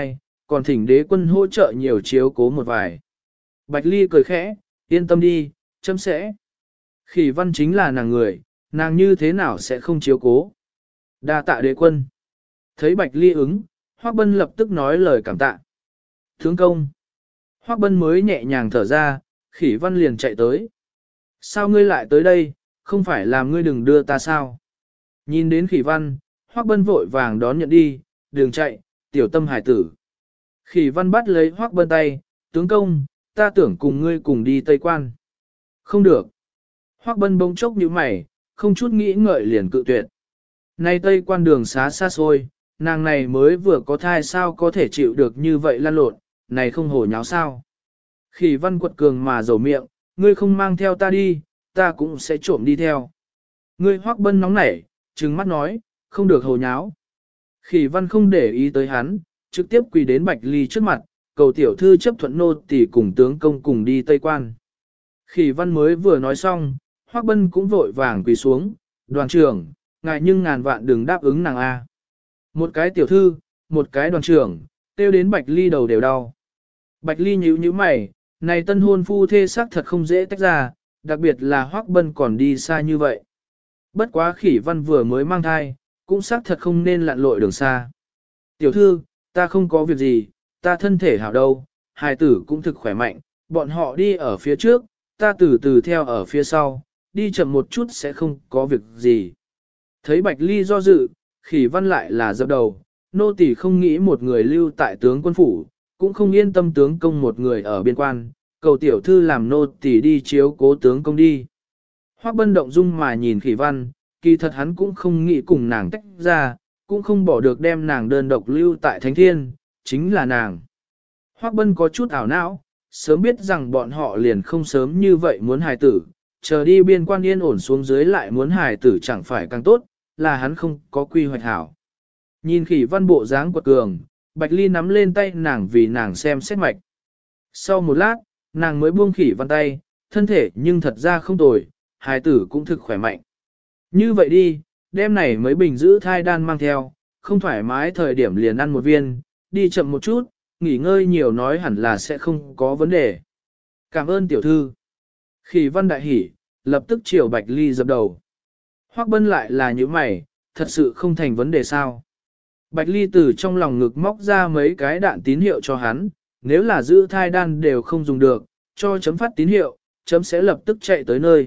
còn thỉnh đế quân hỗ trợ nhiều chiếu cố một vài. Bạch Ly cười khẽ, yên tâm đi, chấm sẽ. Khỉ văn chính là nàng người, nàng như thế nào sẽ không chiếu cố. Đa tạ đế quân. Thấy Bạch Ly ứng, Hoắc Bân lập tức nói lời cảm tạ. Tướng công. Hoắc Bân mới nhẹ nhàng thở ra, Khỉ văn liền chạy tới. Sao ngươi lại tới đây, không phải làm ngươi đừng đưa ta sao? Nhìn đến Khỉ văn, Hoắc Bân vội vàng đón nhận đi, đường chạy, tiểu tâm hải tử. Khỉ văn bắt lấy Hoắc Bân tay, tướng công, ta tưởng cùng ngươi cùng đi Tây Quan. Không được. Hoắc Bân bỗng chốc nhíu mày, không chút nghĩ ngợi liền cự tuyệt. Nay Tây Quan đường xá xa xôi, nàng này mới vừa có thai sao có thể chịu được như vậy lăn lộn, này không hổ nháo sao. Khỉ văn quật cường mà dầu miệng, ngươi không mang theo ta đi, ta cũng sẽ trộm đi theo. Ngươi Hoắc Bân nóng nảy, trừng mắt nói, không được hồ nháo. Khỉ văn không để ý tới hắn, trực tiếp quỳ đến Bạch Ly trước mặt, cầu tiểu thư chấp thuận nô tỳ cùng tướng công cùng đi Tây Quan. Khỉ văn mới vừa nói xong, Hoắc Bân cũng vội vàng quỳ xuống, đoàn trưởng, ngài nhưng ngàn vạn đừng đáp ứng nàng A. Một cái tiểu thư, một cái đoàn trưởng, tiêu đến Bạch Ly đầu đều đau. Bạch Ly nhíu nhíu mày, này tân hôn phu thê sắc thật không dễ tách ra, đặc biệt là Hoắc Bân còn đi xa như vậy. Bất quá Khỉ văn vừa mới mang thai, cũng xác thật không nên lặn lội đường xa. Tiểu thư, ta không có việc gì, ta thân thể hảo đâu, hài tử cũng thực khỏe mạnh, bọn họ đi ở phía trước, ta từ từ theo ở phía sau, đi chậm một chút sẽ không có việc gì. Thấy Bạch Ly do dự, Khỉ văn lại là dập đầu, nô tỳ không nghĩ một người lưu tại tướng quân phủ, cũng không yên tâm tướng công một người ở biên quan, cầu tiểu thư làm nô tỳ đi chiếu cố tướng công đi. Hoắc Bân động dung mà nhìn Khỉ văn, kỳ thật hắn cũng không nghĩ cùng nàng tách ra, cũng không bỏ được đem nàng đơn độc lưu tại Thánh Thiên, chính là nàng. Hoắc Bân có chút ảo não, sớm biết rằng bọn họ liền không sớm như vậy muốn hài tử, chờ đi biên quan yên ổn xuống dưới lại muốn hài tử chẳng phải càng tốt, là hắn không có quy hoạch hảo. Nhìn Khỉ văn bộ dáng quật cường, Bạch Ly nắm lên tay nàng vì nàng xem xét mạch. Sau một lát, nàng mới buông Khỉ văn tay, thân thể nhưng thật ra không tồi, hài tử cũng thực khỏe mạnh. Như vậy đi, đêm này mấy bình giữ thai đan mang theo, không thoải mái thời điểm liền ăn một viên, đi chậm một chút, nghỉ ngơi nhiều nói hẳn là sẽ không có vấn đề. Cảm ơn tiểu thư. Khỉ văn đại hỉ, lập tức chiều Bạch Ly dập đầu. Hoắc Bân lại là như mày, thật sự không thành vấn đề sao. Bạch Ly từ trong lòng ngực móc ra mấy cái đạn tín hiệu cho hắn, nếu là giữ thai đan đều không dùng được, cho chấm phát tín hiệu, chấm sẽ lập tức chạy tới nơi.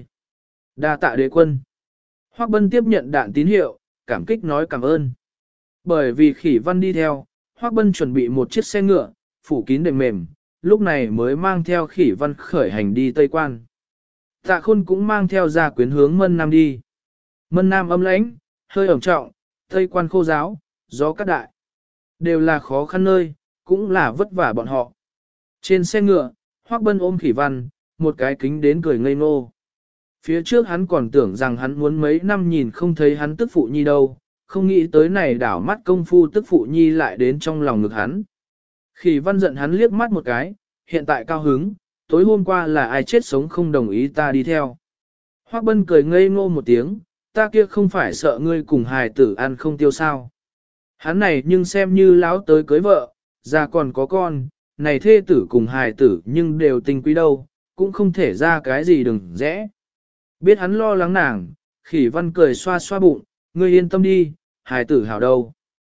Đa tạ đế quân. Hoắc Bân tiếp nhận đạn tín hiệu, cảm kích nói cảm ơn. Bởi vì Khỉ văn đi theo, Hoắc Bân chuẩn bị một chiếc xe ngựa, phủ kín đệm mềm, lúc này mới mang theo Khỉ văn khởi hành đi Tây Quan. Tạ Khôn cũng mang theo gia quyến hướng Mân Nam đi. Mân Nam âm lãnh, hơi ẩm trọng, Tây Quan khô giáo, gió cát đại. Đều là khó khăn nơi, cũng là vất vả bọn họ. Trên xe ngựa, Hoắc Bân ôm Khỉ văn, một cái kính đến cười ngây ngô. Phía trước hắn còn tưởng rằng hắn muốn mấy năm nhìn không thấy hắn tức phụ nhi đâu, không nghĩ tới này đảo mắt công phu tức phụ nhi lại đến trong lòng ngực hắn. Khỉ văn giận hắn liếc mắt một cái, hiện tại cao hứng, tối hôm qua là ai chết sống không đồng ý ta đi theo. Hoắc Bân cười ngây ngô một tiếng, ta kia không phải sợ ngươi cùng hài tử ăn không tiêu sao. Hắn này nhưng xem như lão tới cưới vợ, già còn có con, này thê tử cùng hài tử nhưng đều tinh quý đâu, cũng không thể ra cái gì đừng rẽ. Biết hắn lo lắng nàng, Khỉ văn cười xoa xoa bụng, ngươi yên tâm đi, hài tử hảo đâu.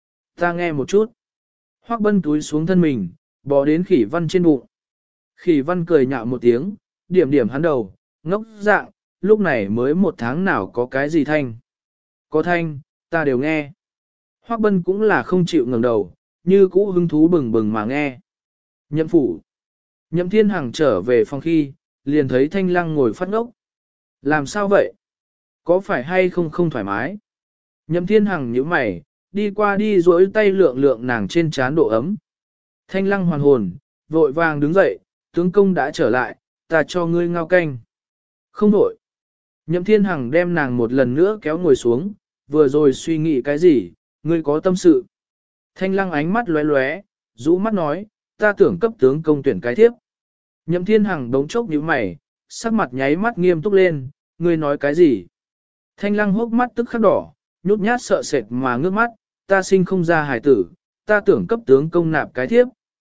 Ta nghe một chút. Hoắc Bân túi xuống thân mình, bò đến Khỉ văn trên bụng. Khỉ văn cười nhạo một tiếng, điểm điểm hắn đầu, ngốc dạng, lúc này mới 1 tháng nào có cái gì thanh. Có thanh, ta đều nghe. Hoắc Bân cũng là không chịu ngẩng đầu, như cũ hứng thú bừng bừng mà nghe. Nhậm phủ. Nhậm Thiên Hằng trở về phòng khi, liền thấy Thanh Lăng ngồi phát ngốc. Làm sao vậy? Có phải hay không thoải mái? Nhậm Thiên Hằng nhíu mày, đi qua đi duỗi tay lượng lượng nàng trên trán độ ấm. Thanh Lăng hoàn hồn, vội vàng đứng dậy, tướng công đã trở lại, ta cho ngươi ngao canh. Không đổi. Nhậm Thiên Hằng đem nàng một lần nữa kéo ngồi xuống, vừa rồi suy nghĩ cái gì, ngươi có tâm sự. Thanh Lăng ánh mắt lóe lóe, rũ mắt nói, ta tưởng cấp tướng công tuyển cái thiếp. Nhậm Thiên Hằng đống chốc nhíu mày, sắc mặt nháy mắt nghiêm túc lên, ngươi nói cái gì? Thanh Lăng hốc mắt tức khắc đỏ, nhút nhát sợ sệt mà ngước mắt, ta sinh không ra hài tử, ta tưởng cấp tướng công nạp cái thiếp,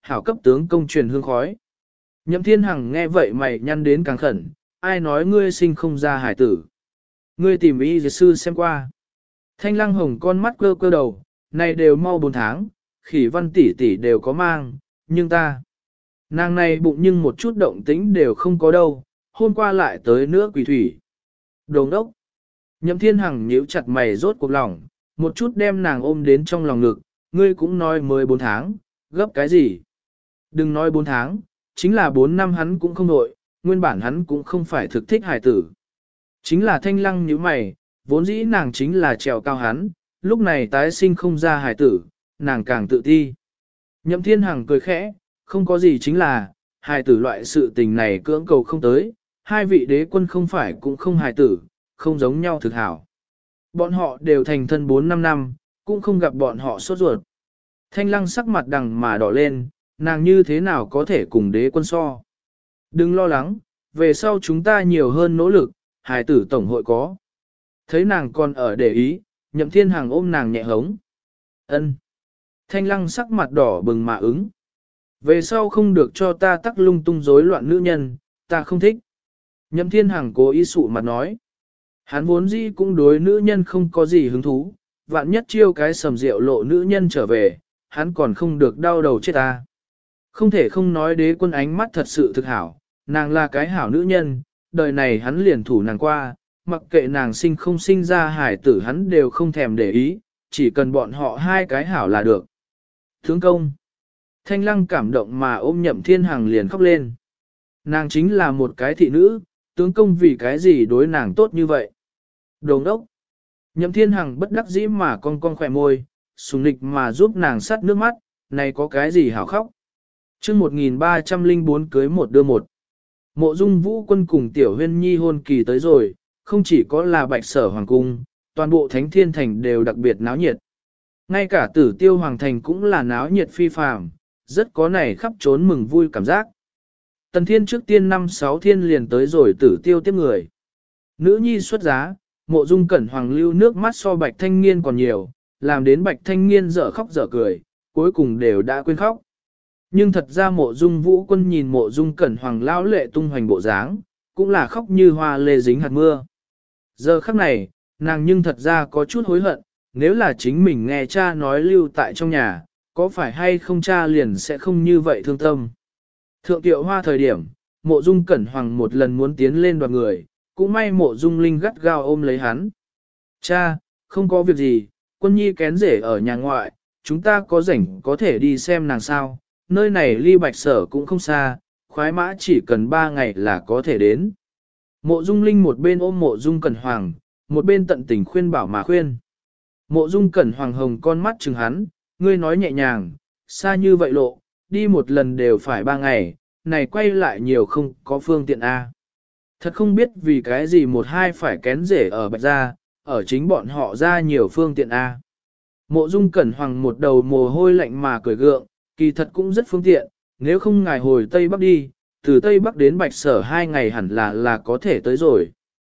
hảo cấp tướng công truyền hương khói. Nhậm Thiên Hằng nghe vậy mày nhăn đến càng khẩn, ai nói ngươi sinh không ra hải tử. Ngươi tìm y dược sư xem qua. Thanh Lăng Hồng con mắt quơ quơ đầu, này đều mau 4 tháng, Khỉ Văn tỷ tỷ đều có mang, nhưng ta. Nàng này bụng nhưng một chút động tĩnh đều không có đâu, hôm qua lại tới nữa quỷ thủy. Đồng đốc. Nhậm Thiên Hằng nhíu chặt mày rốt cuộc lòng, một chút đem nàng ôm đến trong lòng ngực, ngươi cũng nói mới 4 tháng, gấp cái gì? Đừng nói 4 tháng, chính là 4 năm hắn cũng không nội, nguyên bản hắn cũng không phải thực thích hài tử. Chính là Thanh Lăng như mày, vốn dĩ nàng chính là trèo cao hắn, lúc này tái sinh không ra hài tử, nàng càng tự ti. Nhậm Thiên Hằng cười khẽ, không có gì chính là, hài tử loại sự tình này cưỡng cầu không tới, hai vị đế quân không phải cũng không hài tử, không giống nhau thực hảo. Bọn họ đều thành thân 4-5 năm, cũng không gặp bọn họ sốt ruột. Thanh Lăng sắc mặt đằng mà đỏ lên, nàng như thế nào có thể cùng đế quân so. Đừng lo lắng, về sau chúng ta nhiều hơn nỗ lực, hài tử tổng hội có. Thấy nàng còn ở để ý, Nhậm Thiên Hằng ôm nàng nhẹ hống. Ân. Thanh Lăng sắc mặt đỏ bừng mà ứng. Về sau không được cho ta tắc lung tung rối loạn nữ nhân, ta không thích. Nhậm Thiên Hằng cố ý sụ mặt nói. Hắn vốn dĩ cũng đối nữ nhân không có gì hứng thú, vạn nhất chiêu cái sầm rượu lộ nữ nhân trở về, hắn còn không được đau đầu chết ta. Không thể không nói đế quân ánh mắt thật sự thực hảo, nàng là cái hảo nữ nhân, đời này hắn liền thủ nàng qua, mặc kệ nàng sinh không sinh ra hải tử hắn đều không thèm để ý, chỉ cần bọn họ hai cái hảo là được. Tướng công. Thanh Lăng cảm động mà ôm Nhậm Thiên Hằng liền khóc lên. Nàng chính là một cái thị nữ, tướng công vì cái gì đối nàng tốt như vậy. Đồ đốc. Nhậm Thiên Hằng bất đắc dĩ mà cong cong khỏe môi, sùng nịch mà giúp nàng sắt nước mắt, này có cái gì hảo khóc. Trước 1304 cưới một đưa một. Mộ Dung Vũ Quân cùng Tiểu Huyên Nhi hôn kỳ tới rồi, không chỉ có là Bạch Sở Hoàng Cung, toàn bộ Thánh Thiên Thành đều đặc biệt náo nhiệt. Ngay cả Tử Tiêu Hoàng Thành cũng là náo nhiệt phi phàm, rất có này khắp trốn mừng vui cảm giác. Tần Thiên trước tiên 5-6 thiên liền tới rồi Tử Tiêu tiếp người. Nữ nhi xuất giá, Mộ Dung Cẩn Hoàng lưu nước mắt so Bạch Thanh Nghiên còn nhiều, làm đến Bạch Thanh Nghiên dở khóc dở cười, cuối cùng đều đã quên khóc. Nhưng thật ra Mộ Dung Vũ Quân nhìn Mộ Dung Cẩn Hoàng lão lệ tung hoành bộ dáng, cũng là khóc như hoa lê dính hạt mưa. Giờ khắc này, nàng nhưng thật ra có chút hối hận, nếu là chính mình nghe cha nói lưu tại trong nhà, có phải hay không cha liền sẽ không như vậy thương tâm. Thượng Tiệu Hoa thời điểm, Mộ Dung Cẩn Hoàng một lần muốn tiến lên đoạt người, cũng may Mộ Dung Linh gắt gao ôm lấy hắn. Cha, không có việc gì, Quân Nhi kén rể ở nhà ngoại, chúng ta có rảnh có thể đi xem nàng sao, nơi này ly Bạch Sở cũng không xa, khoái mã chỉ cần 3 ngày là có thể đến. Mộ Dung Linh một bên ôm Mộ Dung Cẩn Hoàng, một bên tận tình khuyên bảo mà khuyên. Mộ Dung Cẩn Hoàng hồng con mắt chừng hắn, ngươi nói nhẹ nhàng, xa như vậy lộ, đi một lần đều phải 3 ngày, này quay lại nhiều không có phương tiện A. Thật không biết vì cái gì một hai phải kén rể ở Bạch Gia, ở chính bọn họ ra nhiều phương tiện A. Mộ Dung Cẩn Hoàng một đầu mồ hôi lạnh mà cười gượng, kỳ thật cũng rất phương tiện, nếu không ngài hồi Tây Bắc đi, từ Tây Bắc đến Bạch Sở 2 ngày hẳn là có thể tới rồi.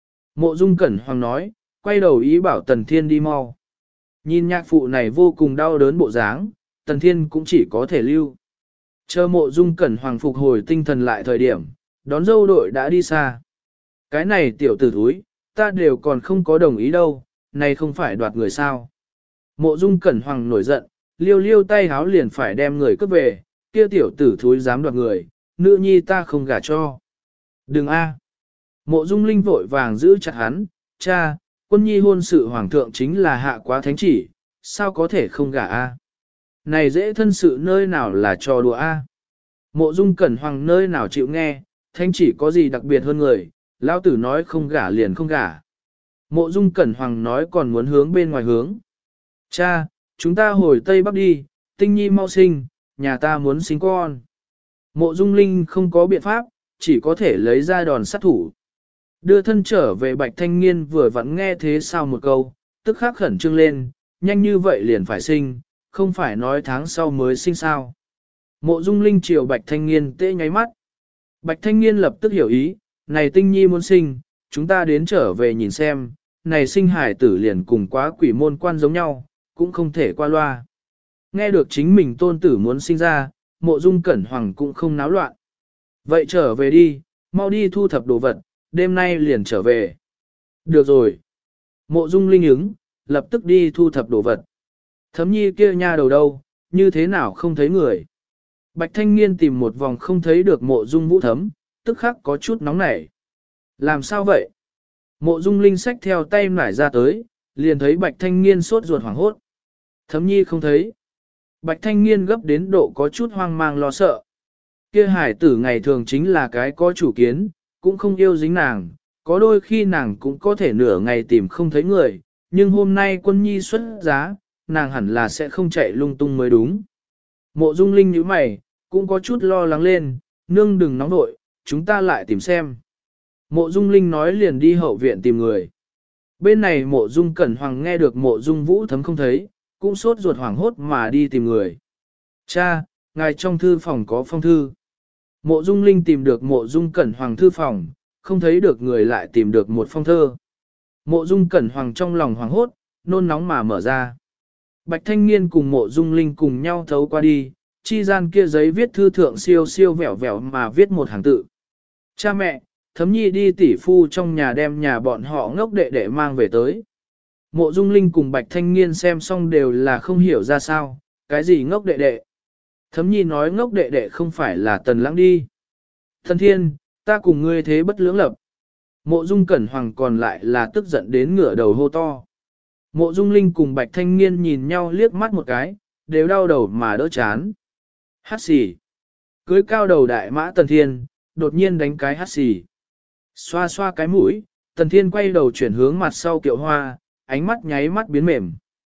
Mộ Dung Cẩn Hoàng nói, quay đầu ý bảo Tần Thiên đi mau. Nhìn nhạc phụ này vô cùng đau đớn bộ dáng, Tần Thiên cũng chỉ có thể lưu. Chờ Mộ Dung Cẩn Hoàng phục hồi tinh thần lại thời điểm, đón dâu đội đã đi xa. Cái này tiểu tử thúi, ta đều còn không có đồng ý đâu, này không phải đoạt người sao. Mộ Dung Cẩn Hoàng nổi giận, liêu liêu tay háo liền phải đem người cướp về, kia tiểu tử thúi dám đoạt người, nữ nhi ta không gả cho. Đừng a. Mộ Dung Linh vội vàng giữ chặt hắn, cha, Quân Nhi hôn sự hoàng thượng chính là hạ quá thánh chỉ, sao có thể không gả a? Này dễ thân sự nơi nào là trò đùa a? Mộ Dung Cẩn Hoàng nơi nào chịu nghe, thánh chỉ có gì đặc biệt hơn người, lão tử nói không gả liền không gả. Mộ Dung Cẩn Hoàng nói còn muốn hướng bên ngoài hướng. Cha, chúng ta hồi Tây Bắc đi, Tinh Nhi mau sinh, nhà ta muốn sinh con. Mộ Dung Linh không có biện pháp, chỉ có thể lấy ra đòn sát thủ. Đưa thân trở về Bạch Thanh Nghiên vừa vặn nghe thế sao một câu, tức khắc khẩn trương lên, nhanh như vậy liền phải sinh, không phải nói tháng sau mới sinh sao. Mộ Dung Linh chiều Bạch Thanh Nghiên tê nháy mắt. Bạch Thanh Nghiên lập tức hiểu ý, này Tinh Nhi muốn sinh, chúng ta đến trở về nhìn xem, này sinh hải tử liền cùng quá quỷ môn quan giống nhau, cũng không thể qua loa. Nghe được chính mình tôn tử muốn sinh ra, mộ dung cẩn hoàng cũng không náo loạn. Vậy trở về đi, mau đi thu thập đồ vật, đêm nay liền trở về. Được rồi. Mộ dung linh ứng, lập tức đi thu thập đồ vật. Thấm nhi kia nha đầu đâu, như thế nào không thấy người. Bạch thanh niên tìm một vòng không thấy được mộ dung vũ thấm, tức khắc có chút nóng nảy. Làm sao vậy? Mộ dung linh xách theo tay nải ra tới, liền thấy bạch thanh niên sốt ruột hoảng hốt. Thấm nhi không thấy. Bạch thanh niên gấp đến độ có chút hoang mang lo sợ. Kia hải tử ngày thường chính là cái có chủ kiến, cũng không yêu dính nàng, có đôi khi nàng cũng có thể nửa ngày tìm không thấy người, nhưng hôm nay quân nhi xuất giá, nàng hẳn là sẽ không chạy lung tung mới đúng. Mộ dung linh nhíu mày, cũng có chút lo lắng lên, nương đừng nóng nội, chúng ta lại tìm xem. Mộ dung linh nói liền đi hậu viện tìm người. Bên này mộ dung cẩn hoàng nghe được mộ dung vũ thấm không thấy, cũng sốt ruột hoảng hốt mà đi tìm người. Cha, ngài trong thư phòng có phong thư. Mộ dung linh tìm được mộ dung cẩn hoàng thư phòng, không thấy được người lại tìm được một phong thơ. Mộ dung cẩn hoàng trong lòng hoảng hốt, nôn nóng mà mở ra. Bạch thanh niên cùng mộ dung linh cùng nhau thấu qua đi, chi gian kia giấy viết thư thượng siêu siêu vẹo vẹo mà viết một hàng tự. Cha mẹ, thấm nhi đi tỷ phu trong nhà đem nhà bọn họ ngốc đệ đệ mang về tới. Mộ dung linh cùng bạch thanh niên xem xong đều là không hiểu ra sao, cái gì ngốc đệ đệ. Thấm nhi nói ngốc đệ đệ không phải là tần lãng đi. Thần thiên, ta cùng ngươi thế bất lưỡng lập. Mộ dung cẩn hoàng còn lại là tức giận đến ngửa đầu hô to. Mộ dung linh cùng bạch thanh niên nhìn nhau liếc mắt một cái, đều đau đầu mà đỡ chán. Hát xì. Cưới cao đầu đại mã tần thiên, đột nhiên đánh cái hát xì. Xoa xoa cái mũi, tần thiên quay đầu chuyển hướng mặt sau kiệu hoa, ánh mắt nháy mắt biến mềm.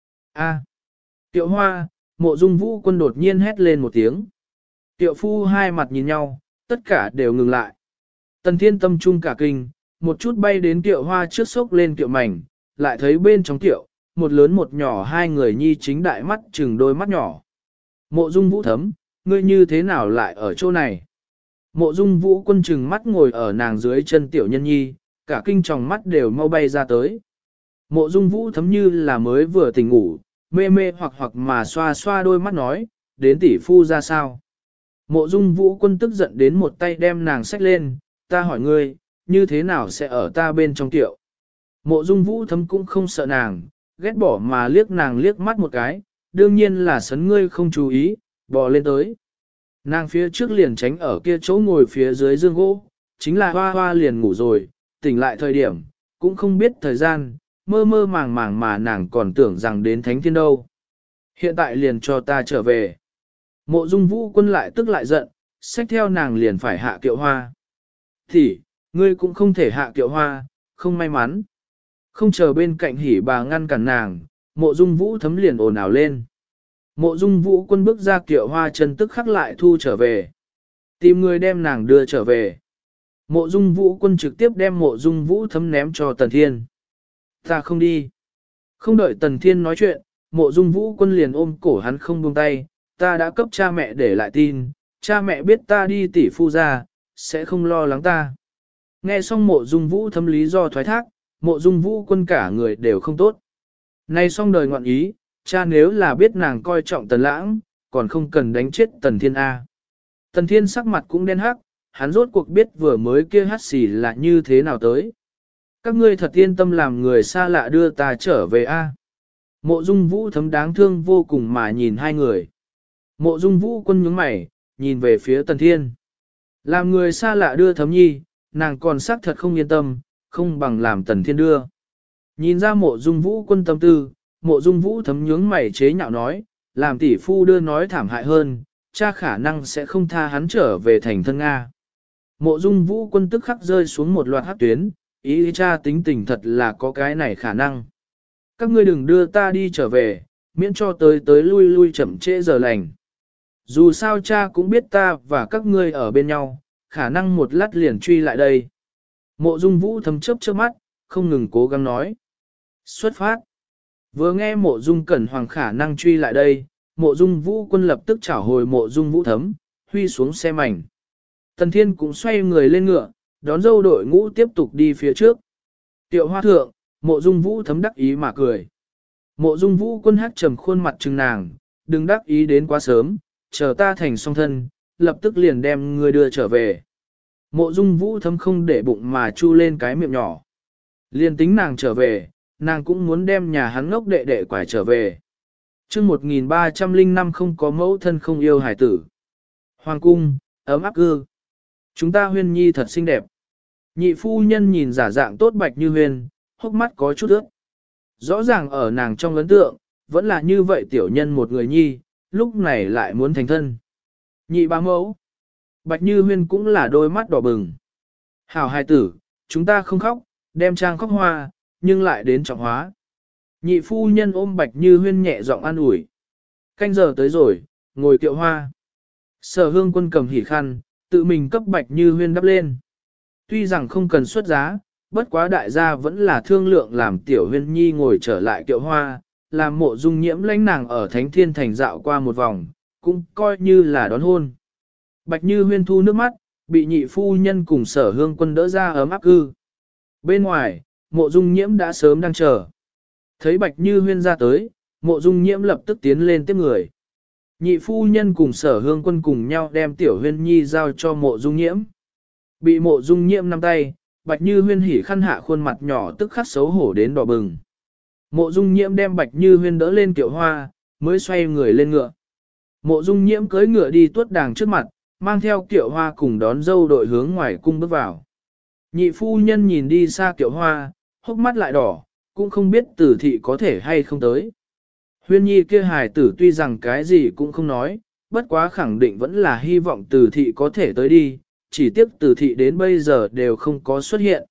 A. Kiệu hoa, mộ dung vũ quân đột nhiên hét lên một tiếng. Kiệu phu hai mặt nhìn nhau, tất cả đều ngừng lại. Tần thiên tâm trung cả kinh, một chút bay đến kiệu hoa trước sốc lên kiệu mảnh, lại thấy bên trong kiệu, một lớn một nhỏ hai người nhi chính đại mắt chừng đôi mắt nhỏ. Mộ dung vũ thấm, ngươi như thế nào lại ở chỗ này? Mộ dung vũ quân chừng mắt ngồi ở nàng dưới chân tiểu nhân nhi, cả kinh tròng mắt đều mau bay ra tới. Mộ dung vũ thấm như là mới vừa tỉnh ngủ, mê mê hoặc mà xoa xoa đôi mắt nói, đến tỷ phu ra sao? Mộ dung vũ quân tức giận đến một tay đem nàng xách lên, ta hỏi ngươi, như thế nào sẽ ở ta bên trong tiệu? Mộ dung vũ thấm cũng không sợ nàng, ghét bỏ mà liếc nàng liếc mắt một cái, đương nhiên là sấn ngươi không chú ý, bò lên tới. Nàng phía trước liền tránh ở kia chỗ ngồi phía dưới dương gỗ, chính là hoa hoa liền ngủ rồi, tỉnh lại thời điểm, cũng không biết thời gian, mơ mơ màng màng mà nàng còn tưởng rằng đến thánh thiên đâu. Hiện tại liền cho ta trở về. Mộ dung vũ quân lại tức lại giận, xách theo nàng liền phải hạ kiệu hoa. Thì, ngươi cũng không thể hạ kiệu hoa, không may mắn. Không chờ bên cạnh hỉ bà ngăn cản nàng, mộ dung vũ thấm liền ồn ào lên. Mộ dung vũ quân bước ra kiệu hoa chân tức khắc lại thu trở về. Tìm người đem nàng đưa trở về. Mộ dung vũ quân trực tiếp đem mộ dung vũ thấm ném cho Tần Thiên. Ta không đi. Không đợi Tần Thiên nói chuyện, mộ dung vũ quân liền ôm cổ hắn không buông tay. Ta đã cấp cha mẹ để lại tin, cha mẹ biết ta đi tỷ phu ra, sẽ không lo lắng ta. Nghe xong mộ dung vũ thấm lý do thoái thác, mộ dung vũ quân cả người đều không tốt. Nay xong đời ngoạn ý, cha nếu là biết nàng coi trọng Tần Lãng, còn không cần đánh chết Tần Thiên A. Tần Thiên sắc mặt cũng đen hắc, hắn rốt cuộc biết vừa mới kia hát xì là như thế nào tới. Các ngươi thật yên tâm làm người xa lạ đưa ta trở về A. Mộ dung vũ thấm đáng thương vô cùng mà nhìn hai người. Mộ dung vũ quân nhướng mày, nhìn về phía Tần Thiên. Làm người xa lạ đưa thấm nhi, nàng còn xác thật không yên tâm, không bằng làm Tần Thiên đưa. Nhìn ra mộ dung vũ quân tâm tư, mộ dung vũ thấm nhướng mày chế nhạo nói, làm tỷ phu đưa nói thảm hại hơn, cha khả năng sẽ không tha hắn trở về thành thân Nga. Mộ dung vũ quân tức khắc rơi xuống một loạt hát tuyến, ý cha tính tình thật là có cái này khả năng. Các ngươi đừng đưa ta đi trở về, miễn cho tới lui lui chậm trễ giờ lành. Dù sao cha cũng biết ta và các ngươi ở bên nhau, khả năng một lát liền truy lại đây. Mộ dung vũ thấm chớp chớp mắt, không ngừng cố gắng nói. Xuất phát. Vừa nghe mộ dung cẩn hoàng khả năng truy lại đây, mộ dung vũ quân lập tức trả hồi mộ dung vũ thấm, huy xuống xe mảnh. Tần Thiên cũng xoay người lên ngựa, đón dâu đội ngũ tiếp tục đi phía trước. Tiệu hoa thượng, mộ dung vũ thấm đắc ý mà cười. Mộ dung vũ quân hát trầm khuôn mặt trừng nàng, đừng đắc ý đến quá sớm, chờ ta thành song thân, lập tức liền đem ngươi đưa trở về. Mộ Dung Vũ Thâm không để bụng mà chu lên cái miệng nhỏ. Liền tính nàng trở về, nàng cũng muốn đem nhà hắn ngốc đệ đệ quải trở về. chương 1305 không có mẫu thân không yêu hải tử. Hoàng cung, ấm áp cư. Chúng ta Huyên Nhi thật xinh đẹp. Nhị phu nhân nhìn giả dạng tốt Bạch Như Huyên, hốc mắt có chút ướt. Rõ ràng ở nàng trong ấn tượng, vẫn là như vậy tiểu nhân một người nhi, lúc này lại muốn thành thân. Nhị bá mẫu. Bạch Như Huyên cũng là đôi mắt đỏ bừng. Hảo hài tử, chúng ta không khóc, đem trang khóc hoa, nhưng lại đến trọng hóa. Nhị phu nhân ôm Bạch Như Huyên nhẹ giọng an ủi. Canh giờ tới rồi, ngồi kiệu hoa. Sở Hương Quân cầm hỉ khăn, tự mình cấp Bạch Như Huyên đắp lên. Tuy rằng không cần xuất giá, bất quá đại gia vẫn là thương lượng làm tiểu Huyên Nhi ngồi trở lại kiệu hoa, làm Mộ Dung Nhiễm lãnh nàng ở Thánh Thiên Thành dạo qua một vòng, cũng coi như là đón hôn. Bạch Như Huyên thu nước mắt, bị nhị phu nhân cùng Sở Hương Quân đỡ ra ấm áp cư. Bên ngoài, Mộ Dung Nhiễm đã sớm đang chờ. Thấy Bạch Như Huyên ra tới, Mộ Dung Nhiễm lập tức tiến lên tiếp người. Nhị phu nhân cùng Sở Hương Quân cùng nhau đem tiểu Huyên Nhi giao cho Mộ Dung Nhiễm. Bị Mộ Dung Nhiễm nắm tay, Bạch Như Huyên hỉ khăn hạ khuôn mặt nhỏ tức khắc xấu hổ đến đỏ bừng. Mộ Dung Nhiễm đem Bạch Như Huyên đỡ lên kiệu hoa, mới xoay người lên ngựa. Mộ Dung Nhiễm cưỡi ngựa đi tuốt đàng trước mặt, mang theo kiệu hoa cùng đón dâu đội hướng ngoài cung bước vào. Nhị phu nhân nhìn đi xa kiệu hoa, hốc mắt lại đỏ, cũng không biết Tử thị có thể hay không tới. Huyên Nhi kia hài tử tuy rằng cái gì cũng không nói, bất quá khẳng định vẫn là hy vọng Tử thị có thể tới đi, chỉ tiếc Tử thị đến bây giờ đều không có xuất hiện.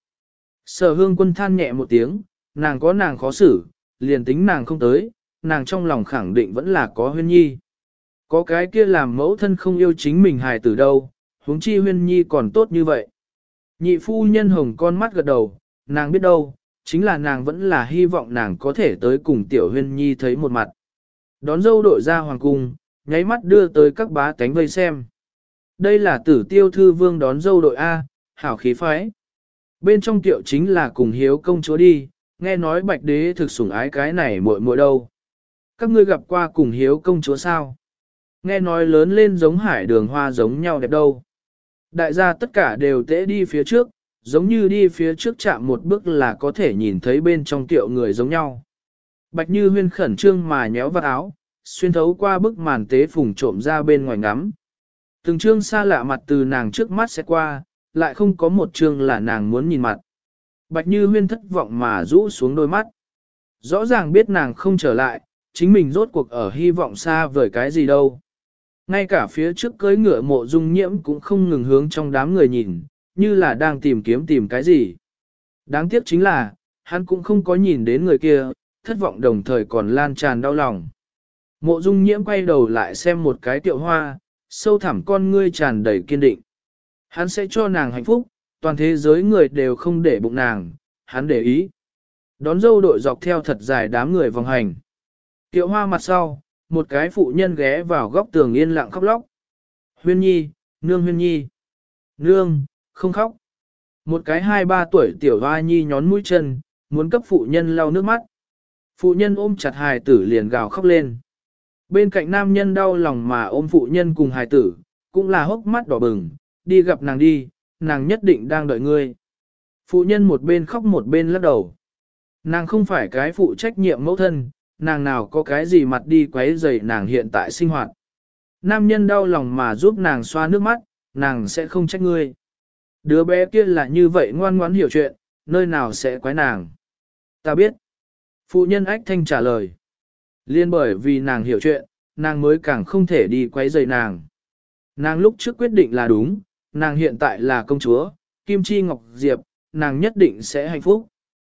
Sở Hương Quân than nhẹ một tiếng, nàng có nàng khó xử, liền tính nàng không tới, nàng trong lòng khẳng định vẫn là có Huyên Nhi. Có cái kia làm mẫu thân không yêu chính mình hài tử đâu, huống chi Huyên Nhi còn tốt như vậy. Nhị phu nhân hồng con mắt gật đầu, nàng biết đâu, chính là nàng vẫn là hy vọng nàng có thể tới cùng tiểu Huyên Nhi thấy một mặt. Đón dâu đội ra hoàng cung, nháy mắt đưa tới các bá tánh vây xem. Đây là Tử Tiêu Thư Vương đón dâu đội A, hảo khí phái. Bên trong tiệu chính là cùng hiếu công chúa đi, nghe nói Bạch Đế thực sủng ái cái này muội muội đâu. Các ngươi gặp qua cùng hiếu công chúa sao? Nghe nói lớn lên giống hải đường hoa giống nhau đẹp đâu. Đại gia tất cả đều tễ đi phía trước, giống như đi phía trước chạm một bước là có thể nhìn thấy bên trong tiệu người giống nhau. Bạch Như Huyên khẩn trương mà nhéo vạt áo, xuyên thấu qua bức màn tế phùng trộm ra bên ngoài ngắm. Từng trương xa lạ mặt từ nàng trước mắt sẽ qua, lại không có một trương là nàng muốn nhìn mặt. Bạch Như Huyên thất vọng mà rũ xuống đôi mắt. Rõ ràng biết nàng không trở lại, chính mình rốt cuộc ở hy vọng xa vời cái gì đâu. Ngay cả phía trước cưới ngựa Mộ Dung Nhiễm cũng không ngừng hướng trong đám người nhìn, như là đang tìm cái gì. Đáng tiếc chính là, hắn cũng không có nhìn đến người kia, thất vọng đồng thời còn lan tràn đau lòng. Mộ Dung Nhiễm quay đầu lại xem một cái tiệu hoa, sâu thẳm con ngươi tràn đầy kiên định. Hắn sẽ cho nàng hạnh phúc, toàn thế giới người đều không để bụng nàng, hắn để ý. Đón dâu đội dọc theo thật dài đám người vòng hành. Tiệu hoa mặt sau, một cái phụ nhân ghé vào góc tường yên lặng khóc lóc. Huyên Nhi, nương Huyên Nhi. Nương, không khóc. Một cái 2-3 tuổi tiểu hoa nhi nhón mũi chân, muốn cấp phụ nhân lau nước mắt. Phụ nhân ôm chặt hài tử liền gào khóc lên. Bên cạnh nam nhân đau lòng mà ôm phụ nhân cùng hài tử, cũng là hốc mắt đỏ bừng, đi gặp nàng đi, nàng nhất định đang đợi ngươi. Phụ nhân một bên khóc một bên lắc đầu. Nàng không phải cái phụ trách nhiệm mẫu thân, nàng nào có cái gì mặt đi quấy rầy nàng hiện tại sinh hoạt. Nam nhân đau lòng mà giúp nàng xoa nước mắt, nàng sẽ không trách ngươi. Đứa bé kia là như vậy ngoan ngoãn hiểu chuyện, nơi nào sẽ quái nàng. Ta biết. Phụ nhân ách thanh trả lời. Liên bởi vì nàng hiểu chuyện, nàng mới càng không thể đi quấy rầy nàng. Nàng lúc trước quyết định là đúng, nàng hiện tại là công chúa, Kim Chi Ngọc Diệp, nàng nhất định sẽ hạnh phúc.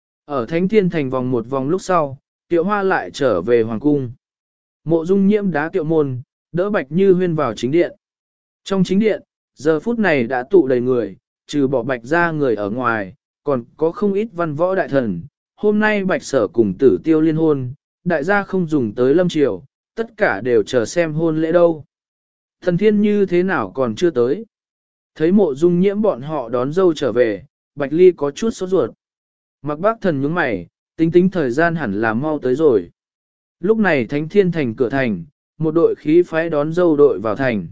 Ở Thánh Thiên Thành vòng một vòng lúc sau, Tiệu Hoa lại trở về Hoàng Cung. Mộ Dung Nhiễm đá tiệu môn, đỡ Bạch Như Huyên vào chính điện. Trong chính điện, giờ phút này đã tụ đầy người, trừ bỏ Bạch ra người ở ngoài, còn có không ít văn võ đại thần. Hôm nay Bạch Sở cùng Tử Tiêu liên hôn, đại gia không dùng tới lâm triều, tất cả đều chờ xem hôn lễ đâu. Thần Thiên như thế nào còn chưa tới. Thấy Mộ Dung Nhiễm bọn họ đón dâu trở về, Bạch Ly có chút sốt ruột. Mặc Bác Thần nhướng mày, tính thời gian hẳn là mau tới rồi. Lúc này Thánh Thiên Thành cửa thành, một đội khí phái đón dâu đội vào thành.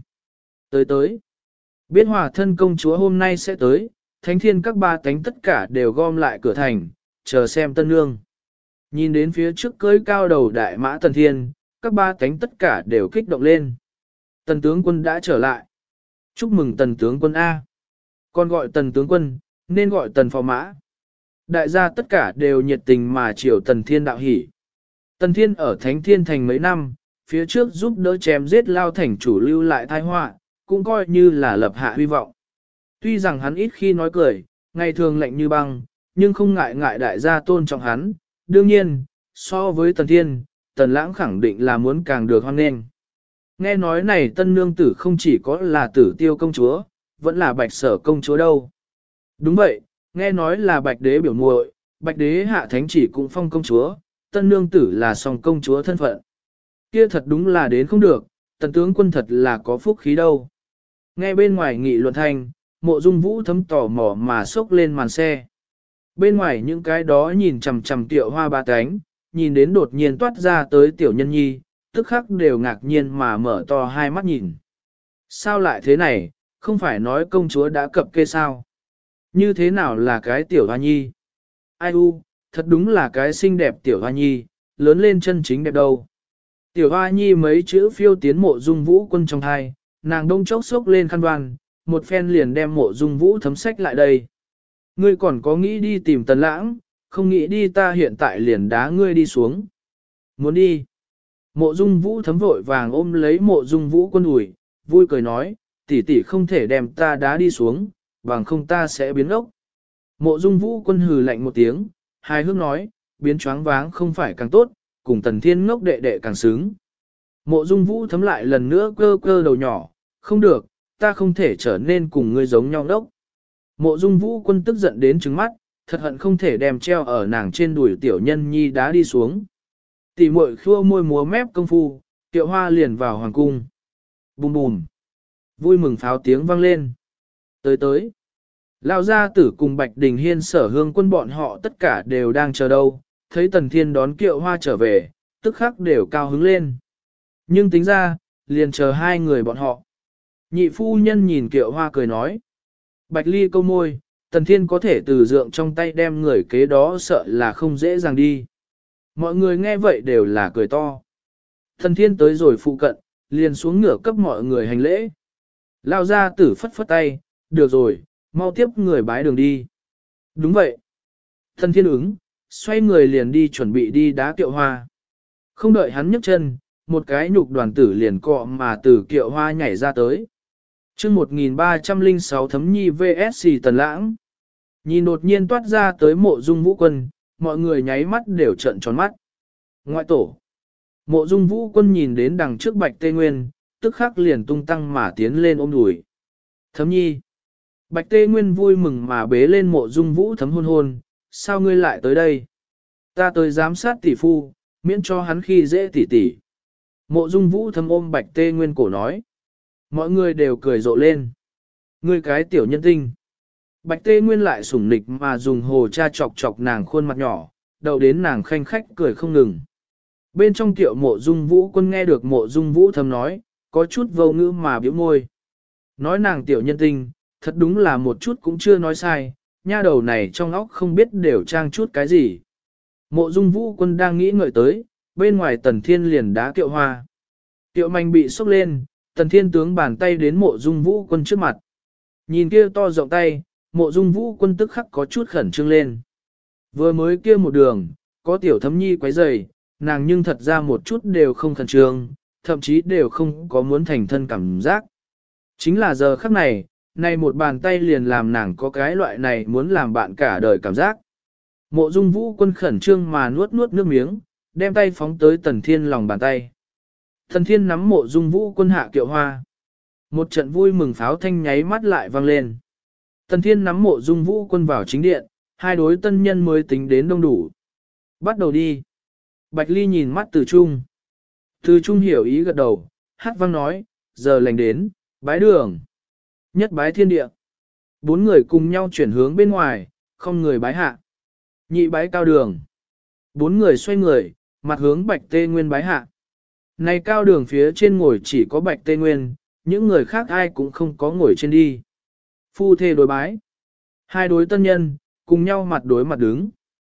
Tới. Biết hòa thân công chúa hôm nay sẽ tới, thánh thiên các ba tánh tất cả đều gom lại cửa thành, chờ xem tân nương. Nhìn đến phía trước cưới cao đầu đại mã Tần Thiên, các ba tánh tất cả đều kích động lên. Tần tướng quân đã trở lại. Chúc mừng tần tướng quân A. Còn gọi tần tướng quân, nên gọi tần phò mã. Đại gia tất cả đều nhiệt tình mà chiều Tần Thiên đạo hỷ. Tần Thiên ở Thánh Thiên Thành mấy năm, phía trước giúp đỡ chém giết Lao Thành chủ lưu lại tai họa, cũng coi như là lập hạ hy vọng. Tuy rằng hắn ít khi nói cười, ngày thường lạnh như băng, nhưng không ngại đại gia tôn trọng hắn. Đương nhiên, so với Tần Thiên, Tần Lãng khẳng định là muốn càng được hoan nghênh. Nghe nói này tân nương tử không chỉ có là Tử Tiêu công chúa, vẫn là Bạch Sở công chúa đâu. Đúng vậy, nghe nói là Bạch Đế biểu muội, Bạch Đế hạ thánh chỉ cũng phong công chúa, tân nương tử là song công chúa thân phận. Kia thật đúng là đến không được, Tần tướng quân thật là có phúc khí đâu. Nghe bên ngoài nghị luận thanh, Mộ Dung Vũ thấm tò mò mà xốc lên màn xe. Bên ngoài những cái đó nhìn chằm chằm Tiệu Hoa ba cánh, nhìn đến đột nhiên toát ra tới tiểu nhân nhi, tức khắc đều ngạc nhiên mà mở to hai mắt nhìn. Sao lại thế này, không phải nói công chúa đã cập kê sao? Như thế nào là cái tiểu hoa nhi? Ai u, thật đúng là cái xinh đẹp tiểu hoa nhi, lớn lên chân chính đẹp đâu. Tiểu hoa nhi mấy chữ phiêu tiến Mộ Dung Vũ quân trong thai, nàng đông chốc xốc lên khăn đoan, một phen liền đem Mộ Dung Vũ thấm sách lại đây. Ngươi còn có nghĩ đi tìm Tần Lãng, không nghĩ đi ta hiện tại liền đá ngươi đi xuống. Muốn đi. Mộ Dung Vũ thấm vội vàng ôm lấy Mộ Dung Vũ quân ủi, vui cười nói, tỷ tỷ không thể đem ta đá đi xuống, bằng không ta sẽ biến ốc. Mộ Dung Vũ quân hừ lạnh một tiếng, hài hước nói, biến choáng váng không phải càng tốt, cùng Tần Thiên ngốc đệ đệ càng sướng. Mộ Dung Vũ thấm lại lần nữa cơ cơ đầu nhỏ, không được, ta không thể trở nên cùng ngươi giống nhau đốc. Mộ Dung Vũ quân tức giận đến trừng mắt, thật hận không thể đem treo ở nàng trên đùi tiểu nhân nhi đá đi xuống. Tỷ muội khua môi múa mép công phu, Tiệu Hoa liền vào hoàng cung. Bùm bùm. Vui mừng pháo tiếng vang lên. Tới. Lão gia tử cùng Bạch Đình Hiên Sở Hương quân bọn họ tất cả đều đang chờ đâu, thấy Tần Thiên đón Kiệu Hoa trở về, tức khắc đều cao hứng lên. Nhưng tính ra, liền chờ hai người bọn họ. Nhị phu nhân nhìn Kiệu Hoa cười nói. Bạch Ly câu môi, Tần Thiên có thể từ dượng trong tay đem người kế đó sợ là không dễ dàng đi. Mọi người nghe vậy đều là cười to. Tần Thiên tới rồi phụ cận, liền xuống ngửa cấp mọi người hành lễ. Lao ra tử phất phất tay, được rồi, mau tiếp người bái đường đi. Đúng vậy. Tần Thiên ứng, xoay người liền đi chuẩn bị đi đá Kiệu Hoa. Không đợi hắn nhấc chân, một cái nhục đoàn tử liền cọ mà từ Kiệu Hoa nhảy ra tới. chương 1306 Thấm Nhi vs Tần Lãng. Nhìn đột nhiên toát ra tới Mộ Dung Vũ quân, mọi người nháy mắt đều trợn tròn mắt. Ngoại tổ. Mộ Dung Vũ quân nhìn đến đằng trước Bạch Tê Nguyên, tức khắc liền tung tăng mà tiến lên ôm đùi. Thấm Nhi. Bạch Tê Nguyên vui mừng mà bế lên Mộ Dung Vũ thấm hôn, sao ngươi lại tới đây? Ta tới giám sát tỷ phu, miễn cho hắn khi dễ tỷ tỷ. Mộ Dung Vũ thấm ôm Bạch Tê Nguyên cổ nói. Mọi người đều cười rộ lên. Ngươi cái tiểu nhân tinh. Bạch Tê Nguyên lại sủng nịch mà dùng hồ cha chọc chọc nàng khuôn mặt nhỏ, đầu đến nàng khanh khách cười không ngừng. Bên trong Tiệu Mộ Dung Vũ quân nghe được Mộ Dung Vũ thầm nói, có chút vô ngữ mà biểu môi. Nói nàng tiểu nhân tinh, thật đúng là một chút cũng chưa nói sai, nha đầu này trong óc không biết đều trang chút cái gì. Mộ Dung Vũ quân đang nghĩ ngợi tới, bên ngoài Tần Thiên liền đá Kiệu Hoa. Kiệu Mạnh bị sốc lên, Tần Thiên tướng bàn tay đến Mộ Dung Vũ quân trước mặt. Nhìn kia to rộng tay, Mộ Dung Vũ quân tức khắc có chút khẩn trương lên. Vừa mới kia một đường, có tiểu Thấm Nhi quấy rầy, nàng nhưng thật ra một chút đều không khẩn trương, thậm chí đều không có muốn thành thân cảm giác. Chính là giờ khắc này, này một bàn tay liền làm nàng có cái loại này muốn làm bạn cả đời cảm giác. Mộ Dung Vũ quân khẩn trương mà nuốt nước miếng, đem tay phóng tới Tần Thiên lòng bàn tay. Tần Thiên nắm Mộ Dung Vũ quân hạ Kiệu Hoa. Một trận vui mừng pháo thanh nháy mắt lại vang lên. Tần Thiên nắm Mộ Dung Vũ quân vào chính điện, hai đối tân nhân mới tính đến đông đủ. Bắt đầu đi. Bạch Ly nhìn mắt Từ Trung. Từ Trung hiểu ý gật đầu, hát vang nói, giờ lành đến, bái đường. Nhất bái thiên địa. Bốn người cùng nhau chuyển hướng bên ngoài, không người bái hạ. Nhị bái cao đường. Bốn người xoay người, mặt hướng Bạch Tê Nguyên bái hạ. Này cao đường phía trên ngồi chỉ có Bạch Tê Nguyên, những người khác ai cũng không có ngồi trên đi. Phu thê đối bái. Hai đối tân nhân, cùng nhau mặt đối mặt đứng.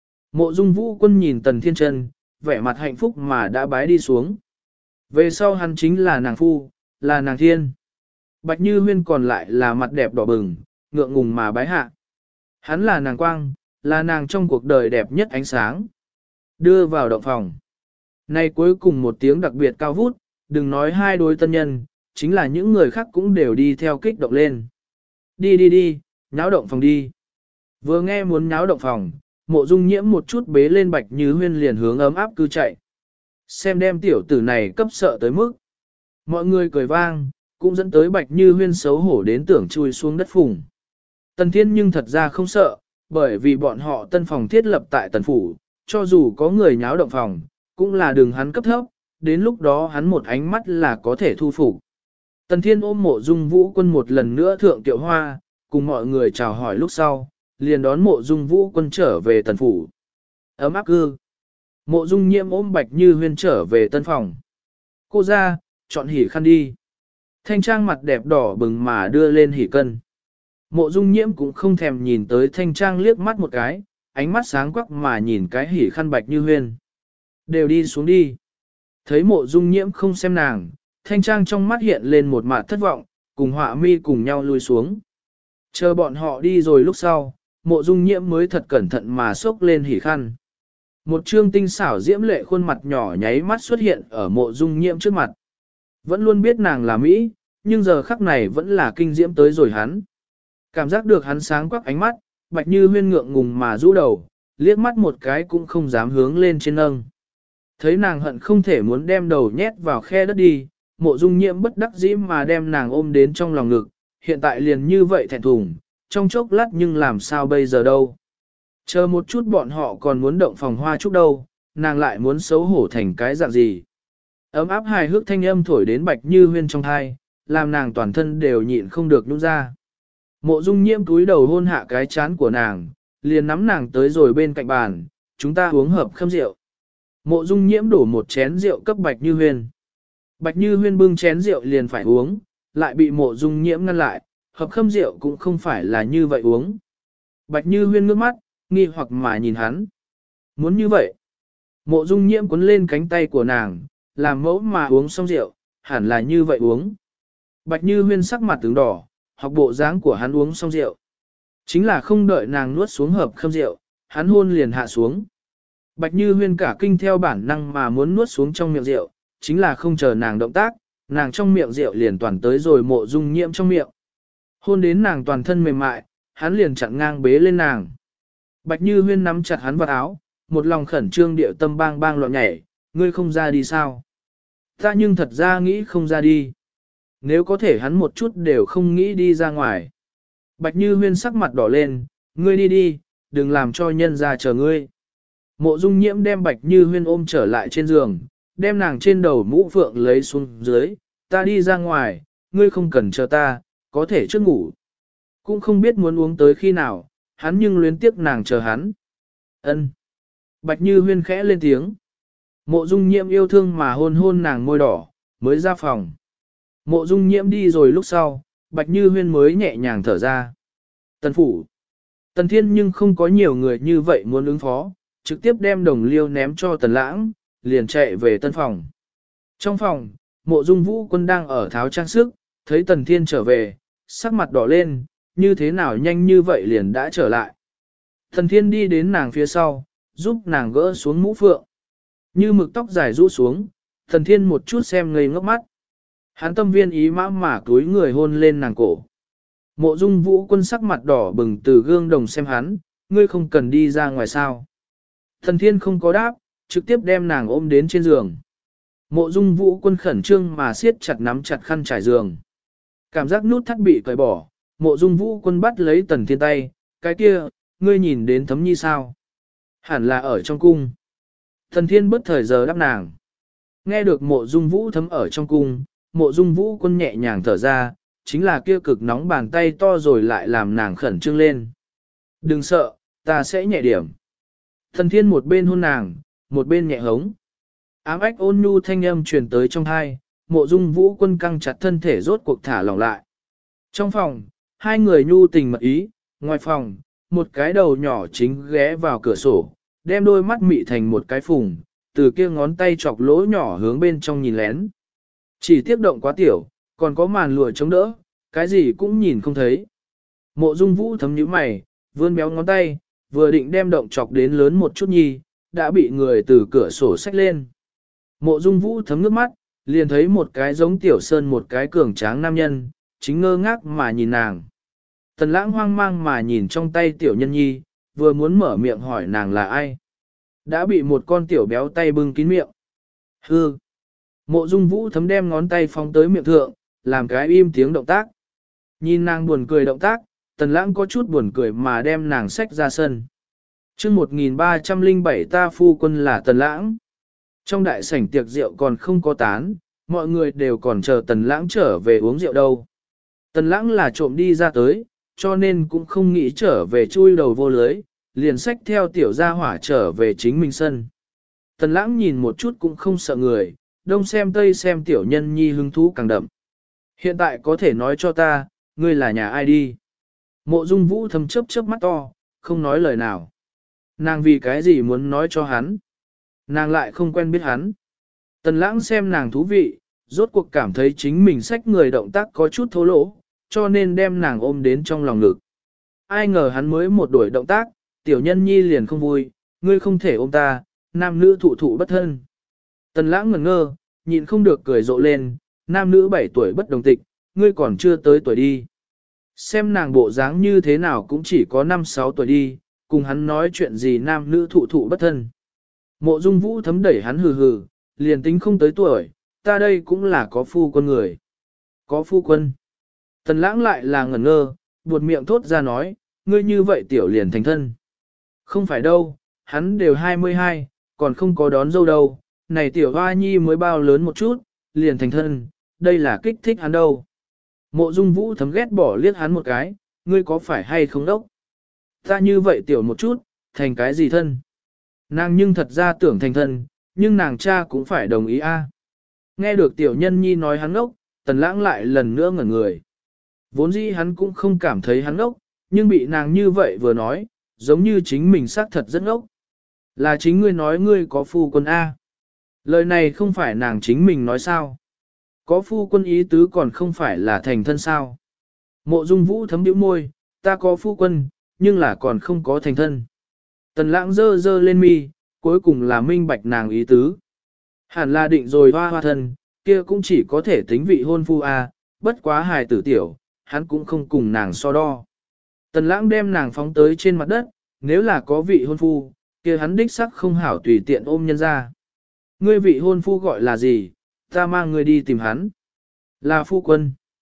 Mộ Dung Vũ Quân nhìn Tần Thiên Chân, vẻ mặt hạnh phúc mà đã bái đi xuống. Về sau hắn chính là nàng phu, là nàng thiên. Bạch Như Huyên còn lại là mặt đẹp đỏ bừng, ngượng ngùng mà bái hạ. Hắn là nàng quang, là nàng trong cuộc đời đẹp nhất ánh sáng. Đưa vào động phòng. Nay cuối cùng một tiếng đặc biệt cao vút, đừng nói hai đôi tân nhân, chính là những người khác cũng đều đi theo kích động lên. Đi đi đi, nháo động phòng đi. Vừa nghe muốn nháo động phòng, Mộ Dung Nhiễm một chút bế lên Bạch Như Huyên liền hướng ấm áp cư chạy. Xem đem tiểu tử này cấp sợ tới mức. Mọi người cười vang, cũng dẫn tới Bạch Như Huyên xấu hổ đến tưởng chui xuống đất phùng. Tần Thiên nhưng thật ra không sợ, bởi vì bọn họ tân phòng thiết lập tại tần phủ, cho dù có người nháo động phòng, cũng là đường hắn cấp thấp, đến lúc đó hắn một ánh mắt là có thể thu phục. Tần Thiên ôm Mộ Dung Vũ Quân một lần nữa thượng tiệu hoa, cùng mọi người chào hỏi lúc sau, liền đón Mộ Dung Vũ Quân trở về tần phủ. Ấm áp cư. Mộ Dung Nhiễm ôm Bạch Như Huyên trở về tân phòng. Cô ra, chọn hỉ khăn đi. Thanh Trang mặt đẹp đỏ bừng mà đưa lên hỉ cân. Mộ Dung Nhiễm cũng không thèm nhìn tới Thanh Trang liếc mắt một cái, ánh mắt sáng quắc mà nhìn cái hỉ khăn Bạch Như Huyên. Đều đi xuống đi. Thấy Mộ Dung Nhiễm không xem nàng, Thanh Trang trong mắt hiện lên một mặt thất vọng, cùng Họa Mi cùng nhau lui xuống. Chờ bọn họ đi rồi lúc sau, Mộ Dung Nhiễm mới thật cẩn thận mà xốc lên hỉ khăn. Một trương tinh xảo diễm lệ khuôn mặt nhỏ nháy mắt xuất hiện ở Mộ Dung Nhiễm trước mặt. Vẫn luôn biết nàng là Mỹ, nhưng giờ khắc này vẫn là kinh diễm tới rồi hắn. Cảm giác được hắn sáng quắc ánh mắt, Bạch Như Huyên ngượng ngùng mà rũ đầu, liếc mắt một cái cũng không dám hướng lên trên nâng. Thấy nàng hận không thể muốn đem đầu nhét vào khe đất đi, Mộ Dung Nhiễm bất đắc dĩ mà đem nàng ôm đến trong lòng ngực, hiện tại liền như vậy thẹn thùng, trong chốc lát nhưng làm sao bây giờ đâu. Chờ một chút bọn họ còn muốn động phòng hoa chúc đâu, nàng lại muốn xấu hổ thành cái dạng gì. Ấm áp hài hước thanh âm thổi đến Bạch Như Huyên trong thai, làm nàng toàn thân đều nhịn không được nhún ra. Mộ Dung Nhiễm cúi đầu hôn hạ cái chán của nàng, liền nắm nàng tới rồi bên cạnh bàn, chúng ta uống hợp khâm rượu. Mộ Dung Nhiễm đổ một chén rượu cấp Bạch Như Huyên. Bạch Như Huyên bưng chén rượu liền phải uống, lại bị Mộ Dung Nhiễm ngăn lại, hợp khâm rượu cũng không phải là như vậy uống. Bạch Như Huyên ngước mắt, nghi hoặc mà nhìn hắn. Muốn như vậy. Mộ Dung Nhiễm cuốn lên cánh tay của nàng, làm mẫu mà uống xong rượu, hẳn là như vậy uống. Bạch Như Huyên sắc mặt tướng đỏ, học bộ dáng của hắn uống xong rượu. Chính là không đợi nàng nuốt xuống hợp khâm rượu, hắn hôn liền hạ xuống. Bạch Như Huyên cả kinh theo bản năng mà muốn nuốt xuống trong miệng rượu, chính là không chờ nàng động tác, nàng trong miệng rượu liền toàn tới rồi Mộ Dung Nhiễm trong miệng. Hôn đến nàng toàn thân mềm mại, hắn liền chặn ngang bế lên nàng. Bạch Như Huyên nắm chặt hắn vào áo, một lòng khẩn trương điệu tâm bang bang loạn nhảy, ngươi không ra đi sao? Ta nhưng thật ra nghĩ không ra đi. Nếu có thể hắn một chút đều không nghĩ đi ra ngoài. Bạch Như Huyên sắc mặt đỏ lên, ngươi đi đi, đừng làm cho nhân ra chờ ngươi. Mộ Dung Nhiễm đem Bạch Như Huyên ôm trở lại trên giường, đem nàng trên đầu mũ phượng lấy xuống dưới, ta đi ra ngoài, ngươi không cần chờ ta, có thể trước ngủ. Cũng không biết muốn uống tới khi nào, hắn nhưng luyến tiếc nàng chờ hắn. Ân. Bạch Như Huyên khẽ lên tiếng. Mộ Dung Nhiễm yêu thương mà hôn hôn nàng môi đỏ, mới ra phòng. Mộ Dung Nhiễm đi rồi lúc sau, Bạch Như Huyên mới nhẹ nhàng thở ra. Tần phủ. Tần Thiên nhưng không có nhiều người như vậy muốn ứng phó, trực tiếp đem đồng liêu ném cho Tần Lãng, liền chạy về tân phòng. Trong phòng, Mộ Dung Vũ Quân đang ở tháo trang sức, thấy Tần Thiên trở về, sắc mặt đỏ lên, như thế nào nhanh như vậy liền đã trở lại. Tần Thiên đi đến nàng phía sau, giúp nàng gỡ xuống mũ phượng. Như mực tóc dài rũ xuống, Tần Thiên một chút xem ngây ngốc mắt. Hắn tâm viên ý mã mà túi người hôn lên nàng cổ. Mộ Dung Vũ Quân sắc mặt đỏ bừng từ gương đồng xem hắn, ngươi không cần đi ra ngoài sao. Tần Thiên không có đáp, trực tiếp đem nàng ôm đến trên giường. Mộ Dung Vũ Quân khẩn trương mà siết chặt nắm chặt khăn trải giường. Cảm giác nút thắt bị cởi bỏ, Mộ Dung Vũ Quân bắt lấy Tần Thiên tay, cái kia, ngươi nhìn đến Thấm Nhi sao? Hẳn là ở trong cung. Tần Thiên bất thời giờ đáp nàng. Nghe được Mộ Dung Vũ Thấm ở trong cung, Mộ Dung Vũ Quân nhẹ nhàng thở ra, chính là kia cực nóng bàn tay to rồi lại làm nàng khẩn trương lên. Đừng sợ, ta sẽ nhẹ điểm. Tần Thiên một bên hôn nàng, một bên nhẹ hống. Ám ách ôn nhu thanh âm truyền tới trong hai, Mộ Dung Vũ Quân căng chặt thân thể rốt cuộc thả lỏng lại. Trong phòng, hai người nhu tình mật ý, ngoài phòng, một cái đầu nhỏ chính ghé vào cửa sổ, đem đôi mắt mị thành một cái phùng, từ kia ngón tay chọc lỗ nhỏ hướng bên trong nhìn lén. Chỉ tiếc động quá tiểu, còn có màn lụa chống đỡ, cái gì cũng nhìn không thấy. Mộ Dung Vũ thấm nhíu mày, vươn béo ngón tay, vừa định đem động chọc đến lớn một chút nhi, đã bị người từ cửa sổ xách lên. Mộ Dung Vũ thấm nước mắt, liền thấy một cái giống Tiểu Sơn một cái cường tráng nam nhân, chính ngơ ngác mà nhìn nàng. Tần Lãng hoang mang mà nhìn trong tay Tiểu Nhân Nhi, vừa muốn mở miệng hỏi nàng là ai. Đã bị một con tiểu béo tay bưng kín miệng. Hư! Mộ Dung Vũ thấm đem ngón tay phóng tới miệng thượng, làm cái im tiếng động tác. Nhìn nàng buồn cười động tác, Tần Lãng có chút buồn cười mà đem nàng xách ra sân. chương 1307 ta phu quân là Tần Lãng. Trong đại sảnh tiệc rượu còn không có tán, mọi người đều còn chờ Tần Lãng trở về uống rượu đâu. Tần Lãng là trộm đi ra tới, cho nên cũng không nghĩ trở về chui đầu vô lưới, liền xách theo tiểu gia hỏa trở về chính mình sân. Tần Lãng nhìn một chút cũng không sợ người, đông xem tây xem Tiểu Nhân Nhi hứng thú càng đậm. Hiện tại có thể nói cho ta, ngươi là nhà ai đi? Mộ Dung Vũ thầm chớp chớp mắt to, không nói lời nào. Nàng vì cái gì muốn nói cho hắn? Nàng lại không quen biết hắn. Tần Lãng xem nàng thú vị, rốt cuộc cảm thấy chính mình xách người động tác có chút thô lỗ, cho nên đem nàng ôm đến trong lòng ngực. Ai ngờ hắn mới một đổi động tác, Tiểu Nhân Nhi liền không vui, ngươi không thể ôm ta, nam nữ thụ thụ bất thân. Tần Lãng ngẩn ngơ, nhịn không được cười rộ lên, nam nữ 7 tuổi bất đồng tịch, ngươi còn chưa tới tuổi đi. Xem nàng bộ dáng như thế nào cũng chỉ có 5-6 tuổi đi, cùng hắn nói chuyện gì nam nữ thụ thụ bất thân. Mộ Dung Vũ thấm đẩy hắn hừ hừ, liền tính không tới tuổi, ta đây cũng là có phu quân người. Có phu quân. Tần Lãng lại là ngẩn ngơ, buột miệng thốt ra nói, ngươi như vậy tiểu liền thành thân. Không phải đâu, hắn đều 22, còn không có đón dâu đâu, này tiểu hoa nhi mới bao lớn một chút, liền thành thân, đây là kích thích hắn đâu. Mộ Dung Vũ thấm ghét bỏ liếc hắn một cái, ngươi có phải hay không đốc? Ta như vậy tiểu một chút, thành cái gì thân? Nàng nhưng thật ra tưởng thành thân, nhưng nàng cha cũng phải đồng ý a. Nghe được Tiểu Nhân Nhi nói hắn ngốc, Tần Lãng lại lần nữa ngẩn người. Vốn dĩ hắn cũng không cảm thấy hắn ngốc, nhưng bị nàng như vậy vừa nói, giống như chính mình xác thật rất ngốc. Là chính ngươi nói ngươi có phu quân A. Lời này không phải nàng chính mình nói sao. Có phu quân ý tứ còn không phải là thành thân sao. Mộ Dung Vũ thấm điếu môi, ta có phu quân, nhưng là còn không có thành thân. Tần Lãng dơ dơ lên mi, cuối cùng là minh bạch nàng ý tứ. Hẳn là định rồi hoa thân, kia cũng chỉ có thể tính vị hôn phu A, bất quá hài tử tiểu, hắn cũng không cùng nàng so đo. Tần Lãng đem nàng phóng tới trên mặt đất, nếu là có vị hôn phu, kia hắn đích sắc không hảo tùy tiện ôm nhân ra. Ngươi vị hôn phu gọi là gì, ta mang ngươi đi tìm hắn. Là phu quân.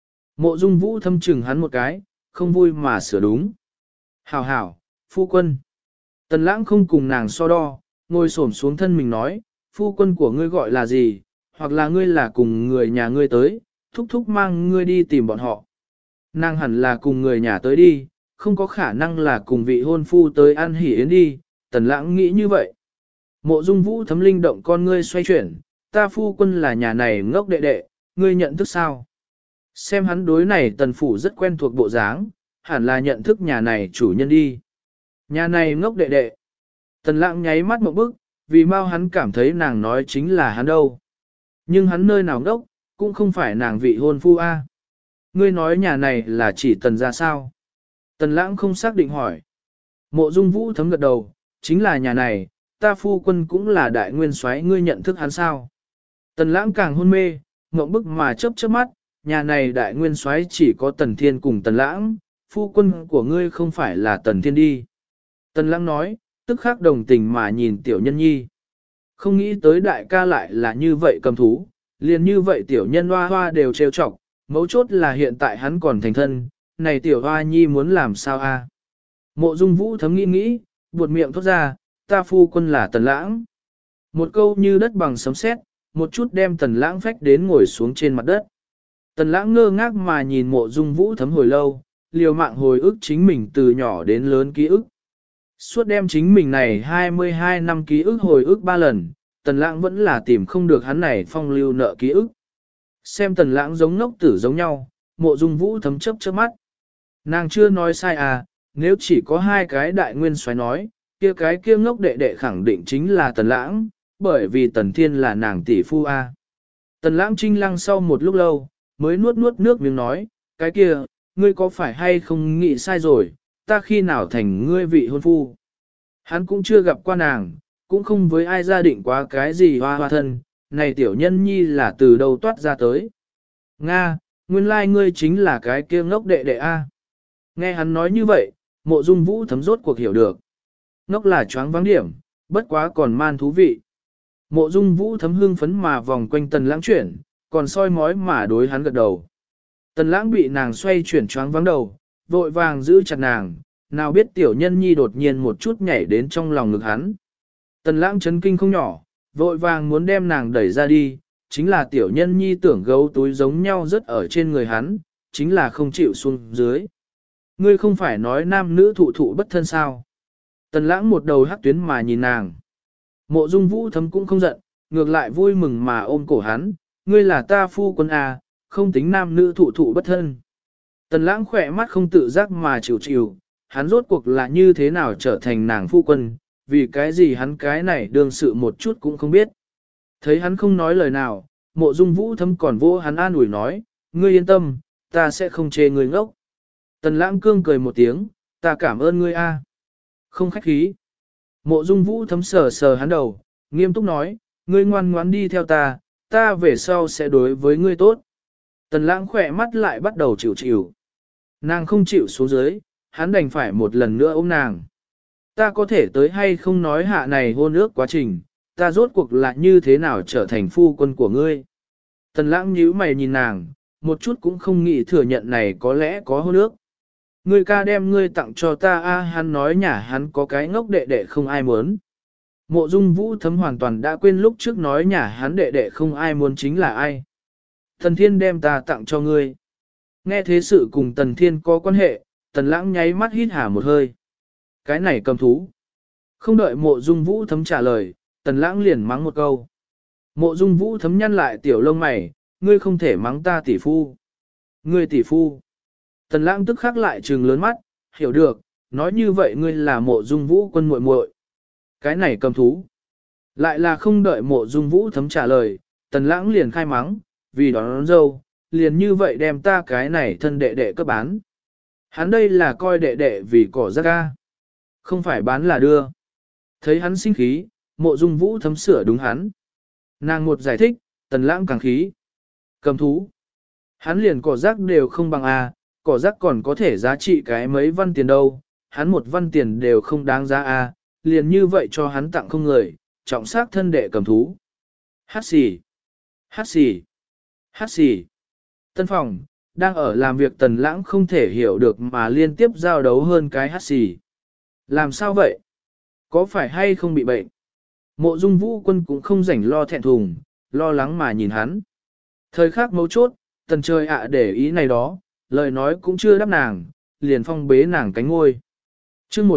Mộ Dung Vũ thâm chừng hắn một cái, không vui mà sửa đúng. Hảo hảo, phu quân. Tần Lãng không cùng nàng so đo, ngồi xổm xuống thân mình nói, phu quân của ngươi gọi là gì, hoặc là ngươi là cùng người nhà ngươi tới, thúc thúc mang ngươi đi tìm bọn họ. Nàng hẳn là cùng người nhà tới đi, không có khả năng là cùng vị hôn phu tới ăn hỉ yến đi, Tần Lãng nghĩ như vậy. Mộ Dung Vũ thấm linh động con ngươi xoay chuyển, ta phu quân là nhà này ngốc đệ đệ, ngươi nhận thức sao? Xem hắn đối này Tần phủ rất quen thuộc bộ dáng, hẳn là nhận thức nhà này chủ nhân đi. Nhà này ngốc đệ đệ. Tần Lãng nháy mắt một bức, vì mau hắn cảm thấy nàng nói chính là hắn đâu. Nhưng hắn nơi nào ngốc, cũng không phải nàng vị hôn phu a. Ngươi nói nhà này là chỉ Tần ra sao? Tần Lãng không xác định hỏi. Mộ Dung Vũ thấm gật đầu, chính là nhà này, ta phu quân cũng là đại nguyên soái, ngươi nhận thức hắn sao? Tần Lãng càng hôn mê, ngậm bức mà chớp chớp mắt, nhà này đại nguyên soái chỉ có Tần Thiên cùng Tần Lãng, phu quân của ngươi không phải là Tần Thiên đi. Tần Lãng nói, tức khắc đồng tình mà nhìn Tiểu Nhân Nhi. Không nghĩ tới đại ca lại là như vậy cầm thú, liền như vậy Tiểu Nhân hoa hoa đều trêu chọc, mấu chốt là hiện tại hắn còn thành thân, này Tiểu Hoa Nhi muốn làm sao a? Mộ Dung Vũ thấm nghĩ nghĩ, buột miệng thốt ra, ta phu quân là Tần Lãng. Một câu như đất bằng sấm sét, một chút đem Tần Lãng phách đến ngồi xuống trên mặt đất. Tần Lãng ngơ ngác mà nhìn Mộ Dung Vũ thấm hồi lâu, liều mạng hồi ức chính mình từ nhỏ đến lớn ký ức. Suốt đem chính mình này 22 năm ký ức hồi ức 3 lần, Tần Lãng vẫn là tìm không được hắn này phong lưu nợ ký ức. Xem Tần Lãng giống ngốc tử giống nhau, Mộ Dung Vũ thấm chớp chớp mắt. Nàng chưa nói sai à, nếu chỉ có hai cái đại nguyên soái nói, kia cái kia ngốc đệ đệ khẳng định chính là Tần Lãng, bởi vì Tần Thiên là nàng tỷ phu a. Tần Lãng trinh lăng sau một lúc lâu, mới nuốt nuốt nước miếng nói, cái kia, ngươi có phải hay không nghĩ sai rồi, ta khi nào thành ngươi vị hôn phu. Hắn cũng chưa gặp qua nàng, cũng không với ai gia định quá cái gì hoa hoa thân, này tiểu nhân nhi là từ đâu toát ra tới. Nga, nguyên lai ngươi chính là cái kia ngốc đệ đệ a. Nghe hắn nói như vậy, Mộ Dung Vũ thấm rốt cuộc hiểu được. Ngốc là choáng vắng điểm, bất quá còn man thú vị. Mộ Dung Vũ thấm hương phấn mà vòng quanh Tần Lãng chuyển, còn soi mói mà đối hắn gật đầu. Tần Lãng bị nàng xoay chuyển choáng vắng đầu, vội vàng giữ chặt nàng, nào biết tiểu nhân nhi đột nhiên một chút nhảy đến trong lòng ngực hắn. Tần Lãng chấn kinh không nhỏ, vội vàng muốn đem nàng đẩy ra đi, chính là tiểu nhân nhi tưởng gấu túi giống nhau rất ở trên người hắn, chính là không chịu xuống dưới. Ngươi không phải nói nam nữ thụ thụ bất thân sao? Tần Lãng một đầu hắc tuyến mà nhìn nàng. Mộ Dung Vũ thấm cũng không giận, ngược lại vui mừng mà ôm cổ hắn, ngươi là ta phu quân à, không tính nam nữ thụ thụ bất thân. Tần Lãng khỏe mắt không tự giác mà chịu chịu, hắn rốt cuộc là như thế nào trở thành nàng phu quân, vì cái gì hắn cái này đương sự một chút cũng không biết. Thấy hắn không nói lời nào, Mộ Dung Vũ thấm còn vô hắn an ủi nói, ngươi yên tâm, ta sẽ không chê ngươi ngốc. Tần Lãng cương cười một tiếng, ta cảm ơn ngươi a. Không khách khí. Mộ Dung Vũ thấm sờ sờ hắn đầu, nghiêm túc nói, ngươi ngoan ngoãn đi theo ta, ta về sau sẽ đối với ngươi tốt. Tần Lãng khỏe mắt lại bắt đầu chịu chịu. Nàng không chịu xuống dưới, hắn đành phải một lần nữa ôm nàng. Ta có thể tới hay không nói hạ này hôn ước quá trình, ta rốt cuộc là như thế nào trở thành phu quân của ngươi. Tần Lãng nhíu mày nhìn nàng, một chút cũng không nghĩ thừa nhận này có lẽ có hôn ước. Ngươi ca đem ngươi tặng cho ta a, hắn nói nhà hắn có cái ngốc đệ đệ không ai muốn. Mộ Dung Vũ thấm hoàn toàn đã quên lúc trước nói nhà hắn đệ đệ không ai muốn chính là ai. Tần Thiên đem ta tặng cho ngươi. Nghe thế sự cùng Tần Thiên có quan hệ, Tần Lãng nháy mắt hít hà một hơi. Cái này cầm thú. Không đợi Mộ Dung Vũ thấm trả lời, Tần Lãng liền mắng một câu. Mộ Dung Vũ thấm nhăn lại tiểu lông mày, ngươi không thể mắng ta tỷ phu. Ngươi tỷ phu. Tần Lãng tức khắc lại trừng lớn mắt, hiểu được, nói như vậy ngươi là Mộ Dung Vũ quân muội muội. Cái này cầm thú. Lại là không đợi Mộ Dung Vũ thấm trả lời, Tần Lãng liền khai mắng, vì đón dâu, liền như vậy đem ta cái này thân đệ đệ cấp bán. Hắn đây là coi đệ đệ vì cỏ rác ga. Không phải bán là đưa. Thấy hắn sinh khí, Mộ Dung Vũ thấm sửa đúng hắn. Nàng một giải thích, Tần Lãng càng khí. Cầm thú. Hắn liền cỏ rác đều không bằng a, cỏ rác còn có thể giá trị cái mấy văn tiền đâu, hắn một văn tiền đều không đáng giá a, liền như vậy cho hắn tặng không người, trọng xác thân đệ cầm thú. Hát xì, hát xì, hát xì. Tân phòng, đang ở làm việc Tần Lãng không thể hiểu được mà liên tiếp giao đấu hơn cái hát xì. Làm sao vậy? Có phải hay không bị bệnh? Mộ Dung Vũ quân cũng không rảnh lo thẹn thùng, lo lắng mà nhìn hắn. Thời khắc mấu chốt, Tần trời ạ để ý này đó, lời nói cũng chưa đáp nàng, liền phong bế nàng cánh ngôi. chương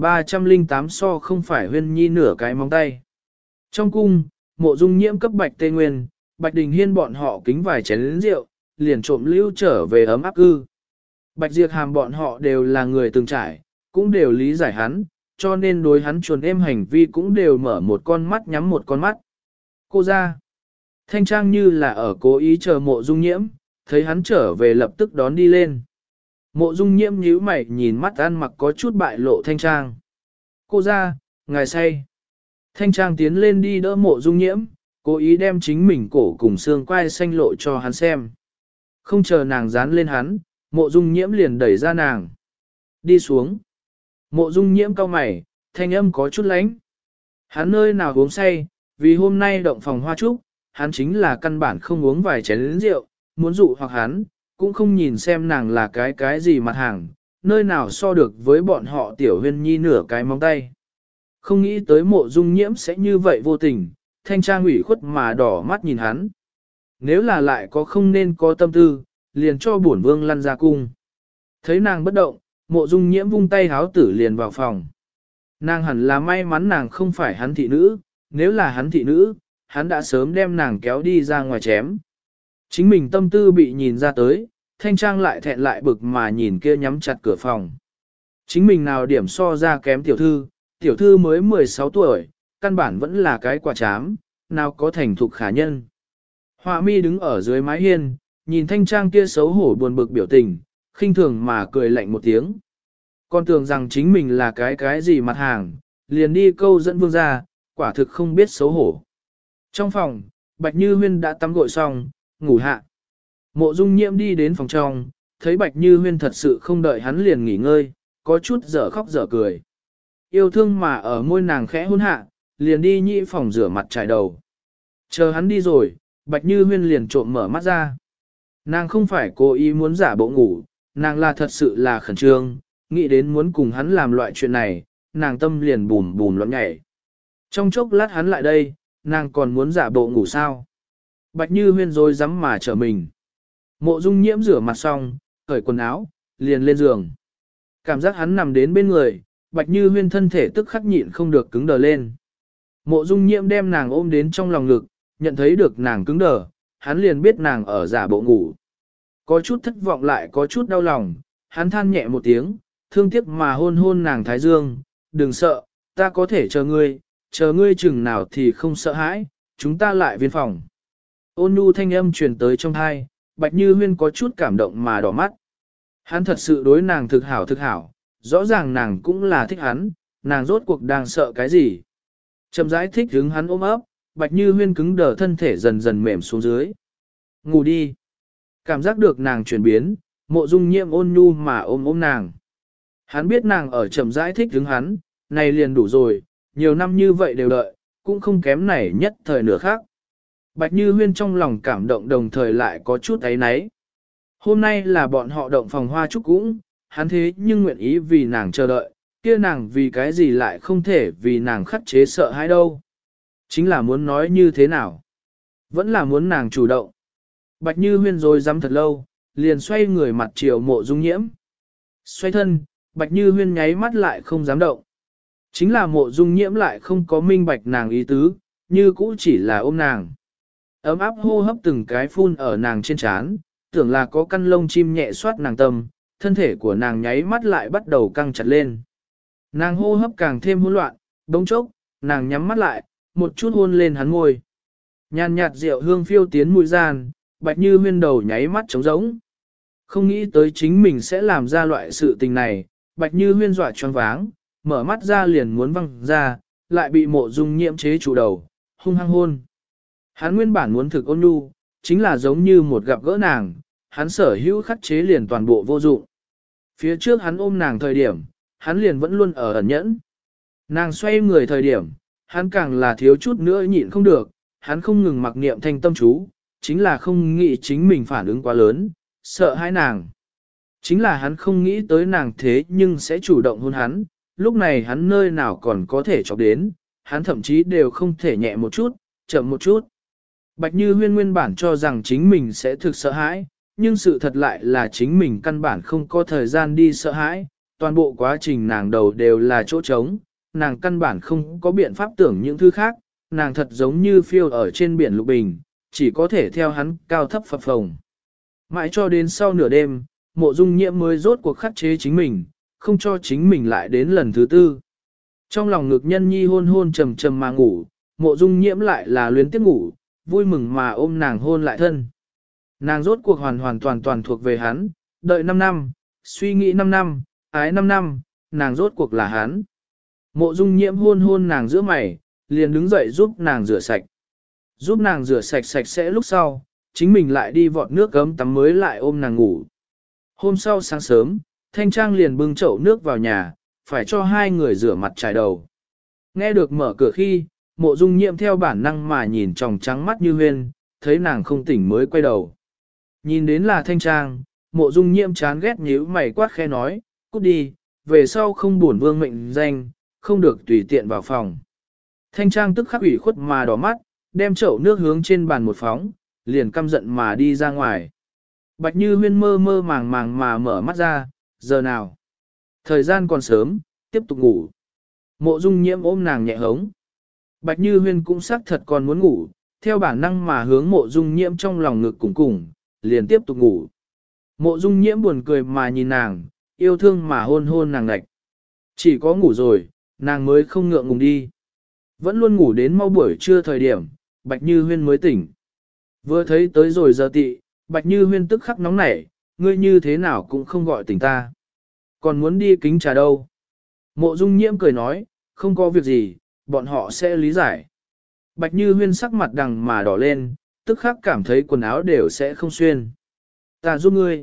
1308 so không phải huyên nhi nửa cái móng tay. Trong cung, Mộ Dung Nhiễm cấp Bạch Tê Nguyên, Bạch Đình Hiên bọn họ kính vài chén lớn rượu, liền trộm lưu trở về ấm áp cư. Bạch Diệp Hàm bọn họ đều là người từng trải, cũng đều lý giải hắn, cho nên đối hắn chuồn êm hành vi cũng đều mở một con mắt nhắm một con mắt. Cô ra, Thanh Trang như là ở cố ý chờ Mộ Dung Nhiễm, thấy hắn trở về lập tức đón đi lên. Mộ Dung Nhiễm nhíu mày nhìn mắt ăn mặc có chút bại lộ Thanh Trang. Cô ra, ngài say. Thanh Trang tiến lên đi đỡ Mộ Dung Nhiễm, cố ý đem chính mình cổ cùng xương quai xanh lộ cho hắn xem. Không chờ nàng dán lên hắn, Mộ Dung Nhiễm liền đẩy ra nàng. Đi xuống. Mộ Dung Nhiễm cau mày, thanh âm có chút lánh. Hắn nơi nào uống say, vì hôm nay động phòng hoa trúc, hắn chính là căn bản không uống vài chén rượu, muốn dụ hoặc hắn, cũng không nhìn xem nàng là cái gì mặt hàng, nơi nào so được với bọn họ tiểu huyên nhi nửa cái móng tay. Không nghĩ tới Mộ Dung Nhiễm sẽ như vậy vô tình, Thanh Trang ủy khuất mà đỏ mắt nhìn hắn. Nếu là lại có không nên có tâm tư, liền cho bổn vương lăn ra cung. Thấy nàng bất động, Mộ Dung Nhiễm vung tay háo tử liền vào phòng. Nàng hẳn là may mắn nàng không phải hắn thị nữ, nếu là hắn thị nữ, hắn đã sớm đem nàng kéo đi ra ngoài chém. Chính mình tâm tư bị nhìn ra tới, Thanh Trang lại thẹn lại bực mà nhìn kia nhắm chặt cửa phòng. Chính mình nào điểm so ra kém tiểu thư mới 16 tuổi, căn bản vẫn là cái quả chám, nào có thành thục khả nhân. Họa mi đứng ở dưới mái hiên, nhìn Thanh Trang kia xấu hổ buồn bực biểu tình, khinh thường mà cười lạnh một tiếng. Con tưởng rằng chính mình là cái gì mặt hàng, liền đi câu dẫn vương ra, quả thực không biết xấu hổ. Trong phòng, Bạch Như Huyên đã tắm gội xong, ngủ hạ. Mộ Dung Nhiễm đi đến phòng trong, thấy Bạch Như Huyên thật sự không đợi hắn liền nghỉ ngơi, có chút dở khóc dở cười. Yêu thương mà ở môi nàng khẽ hôn hạ, liền đi nhị phòng rửa mặt trải đầu. Chờ hắn đi rồi, Bạch Như Huyên liền trộm mở mắt ra. Nàng không phải cố ý muốn giả bộ ngủ, nàng là thật sự là khẩn trương, nghĩ đến muốn cùng hắn làm loại chuyện này, nàng tâm liền bùm bùm loạn nhảy. Trong chốc lát hắn lại đây, nàng còn muốn giả bộ ngủ sao? Bạch Như Huyên rồi dám mà trở mình. Mộ Dung Nhiễm rửa mặt xong, cởi quần áo, liền lên giường. Cảm giác hắn nằm đến bên người, Bạch Như Huyên thân thể tức khắc nhịn không được cứng đờ lên. Mộ Dung Nhiễm đem nàng ôm đến trong lòng ngực, nhận thấy được nàng cứng đờ, hắn liền biết nàng ở giả bộ ngủ. Có chút thất vọng lại có chút đau lòng, hắn than nhẹ một tiếng, thương tiếc mà hôn hôn nàng thái dương, đừng sợ, ta có thể chờ ngươi chừng nào thì không sợ hãi, chúng ta lại viên phòng. Ôn nhu thanh âm truyền tới trong tai, Bạch Như Huyên có chút cảm động mà đỏ mắt. Hắn thật sự đối nàng thực hảo, rõ ràng nàng cũng là thích hắn, nàng rốt cuộc đang sợ cái gì. Chậm rãi thích hứng hắn ôm ấp, Bạch Như Huyên cứng đờ thân thể dần dần mềm xuống dưới. Ngủ đi. Cảm giác được nàng chuyển biến, Mộ Dung Nhiễm ôn nhu mà ôm nàng. Hắn biết nàng ở chậm rãi thích hứng hắn, này liền đủ rồi, nhiều năm như vậy đều đợi, cũng không kém này nhất thời nửa khác. Bạch Như Huyên trong lòng cảm động đồng thời lại có chút áy náy. Hôm nay là bọn họ động phòng hoa chúc cũng, hắn thế nhưng nguyện ý vì nàng chờ đợi, kia nàng vì cái gì lại không thể vì nàng khắc chế sợ hãi đâu. Chính là muốn nói như thế nào? Vẫn là muốn nàng chủ động. Bạch Như Huyên rồi dám thật lâu, liền xoay người mặt chiều Mộ Dung Nhiễm. Xoay thân, Bạch Như Huyên nháy mắt lại không dám động. Chính là Mộ Dung Nhiễm lại không có minh bạch nàng ý tứ, như cũ chỉ là ôm nàng. Ấm áp hô hấp từng cái phun ở nàng trên trán, tưởng là có căn lông chim nhẹ xoát nàng tâm, thân thể của nàng nháy mắt lại bắt đầu căng chặt lên. Nàng hô hấp càng thêm hỗn loạn, bỗng chốc, nàng nhắm mắt lại, một chút hôn lên hắn môi. Nhàn nhạt rượu hương phiêu tiến mũi gian, Bạch Như Huyên đầu nháy mắt trống rỗng. Không nghĩ tới chính mình sẽ làm ra loại sự tình này, Bạch Như Huyên dọa choáng váng, mở mắt ra liền muốn văng ra, lại bị Mộ Dung Nhiễm chế chủ đầu, hung hăng hôn. Hắn nguyên bản muốn thực ôn nhu, chính là giống như một gặp gỡ nàng, hắn sở hữu khắc chế liền toàn bộ vô dụng. Phía trước hắn ôm nàng thời điểm, hắn liền vẫn luôn ở ẩn nhẫn. Nàng xoay người thời điểm, hắn càng là thiếu chút nữa nhịn không được, hắn không ngừng mặc niệm thanh tâm chú, chính là không nghĩ chính mình phản ứng quá lớn, sợ hãi nàng. Chính là hắn không nghĩ tới nàng thế nhưng sẽ chủ động hôn hắn, lúc này hắn nơi nào còn có thể chọc đến, hắn thậm chí đều không thể nhẹ một chút, chậm một chút. Bạch Như Huyên nguyên bản cho rằng chính mình sẽ thực sợ hãi, nhưng sự thật lại là chính mình căn bản không có thời gian đi sợ hãi, toàn bộ quá trình nàng đầu đều là chỗ trống, nàng căn bản không có biện pháp tưởng những thứ khác, nàng thật giống như phiêu ở trên biển lục bình, chỉ có thể theo hắn cao thấp phập phồng. Mãi cho đến sau nửa đêm, Mộ Dung Nhiễm mới rốt cuộc khắc chế chính mình, không cho chính mình lại đến lần thứ tư. Trong lòng ngực nhân nhi hôn hôn trầm trầm mà ngủ, Mộ Dung Nhiễm lại là luyến tiếc ngủ, vui mừng mà ôm nàng hôn lại thân. Nàng rốt cuộc hoàn toàn thuộc về hắn, đợi 5 năm, suy nghĩ 5 năm, ái 5 năm, nàng rốt cuộc là hắn. Mộ Dung Nhiễm hôn hôn nàng giữa mày, liền đứng dậy giúp nàng rửa sạch. Giúp nàng rửa sạch sạch sẽ lúc sau, chính mình lại đi vọt nước gấm tắm mới lại ôm nàng ngủ. Hôm sau sáng sớm, Thanh Trang liền bưng chậu nước vào nhà, phải cho hai người rửa mặt trải đầu. Nghe được mở cửa khi, Mộ Dung Nhiễm theo bản năng mà nhìn tròng trắng mắt Như Huyên, thấy nàng không tỉnh mới quay đầu. Nhìn đến là Thanh Trang, Mộ Dung Nhiễm chán ghét nhíu mày quát khe nói, cút đi, về sau không buồn vương mệnh danh, không được tùy tiện vào phòng. Thanh Trang tức khắc ủy khuất mà đỏ mắt, đem chậu nước hướng trên bàn một phóng, liền căm giận mà đi ra ngoài. Bạch Như Huyên mơ mơ màng màng mà mở mắt ra, giờ nào? Thời gian còn sớm, tiếp tục ngủ. Mộ Dung Nhiễm ôm nàng nhẹ hống. Bạch Như Huyên cũng xác thật còn muốn ngủ, theo bản năng mà hướng mộ dung nhiễm trong lòng ngực cùng cùng, liền tiếp tục ngủ. Mộ dung nhiễm buồn cười mà nhìn nàng, yêu thương mà hôn hôn nàng ngạch. Chỉ có ngủ rồi, nàng mới không ngượng ngùng đi. Vẫn luôn ngủ đến mau buổi trưa thời điểm, Bạch Như Huyên mới tỉnh. Vừa thấy tới rồi giờ tị, Bạch Như Huyên tức khắc nóng nảy, ngươi như thế nào cũng không gọi tỉnh ta. Còn muốn đi kính trà đâu? Mộ Dung Nhiễm cười nói, không có việc gì, bọn họ sẽ lý giải. Bạch Như Huyên sắc mặt đằng mà đỏ lên, tức khắc cảm thấy quần áo đều sẽ không xuyên. Ta giúp ngươi.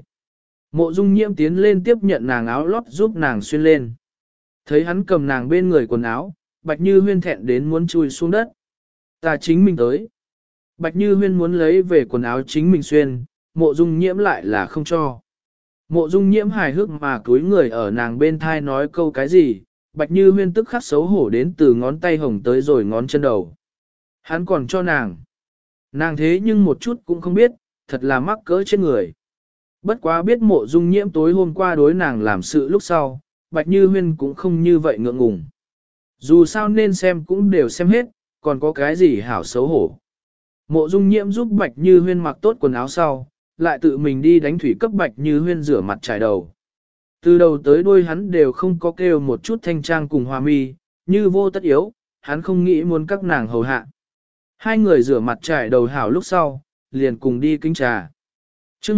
Mộ Dung Nhiễm tiến lên tiếp nhận nàng áo lót giúp nàng xuyên lên. Thấy hắn cầm nàng bên người quần áo, Bạch Như Huyên thẹn đến muốn chui xuống đất. Ta chính mình tới. Bạch Như Huyên muốn lấy về quần áo chính mình xuyên, Mộ Dung Nhiễm lại là không cho. Mộ Dung Nhiễm hài hước mà cúi người ở nàng bên thai nói câu cái gì, Bạch Như Huyên tức khắc xấu hổ đến từ ngón tay hồng tới rồi ngón chân đầu. Hắn còn cho nàng. Nàng thế nhưng một chút cũng không biết, thật là mắc cỡ trên người. Bất quá biết Mộ Dung Nhiễm tối hôm qua đối nàng làm sự lúc sau, Bạch Như Huyên cũng không như vậy ngượng ngùng. Dù sao nên xem cũng đều xem hết, còn có cái gì hảo xấu hổ. Mộ Dung Nhiễm giúp Bạch Như Huyên mặc tốt quần áo sau, lại tự mình đi đánh thủy cấp Bạch Như Huyên rửa mặt trải đầu. Từ đầu tới đuôi hắn đều không có kêu một chút thanh trang cùng hoa mi, như vô tất yếu, hắn không nghĩ muốn các nàng hầu hạ. Hai người rửa mặt trải đầu hảo lúc sau, liền cùng đi kính trà. Trước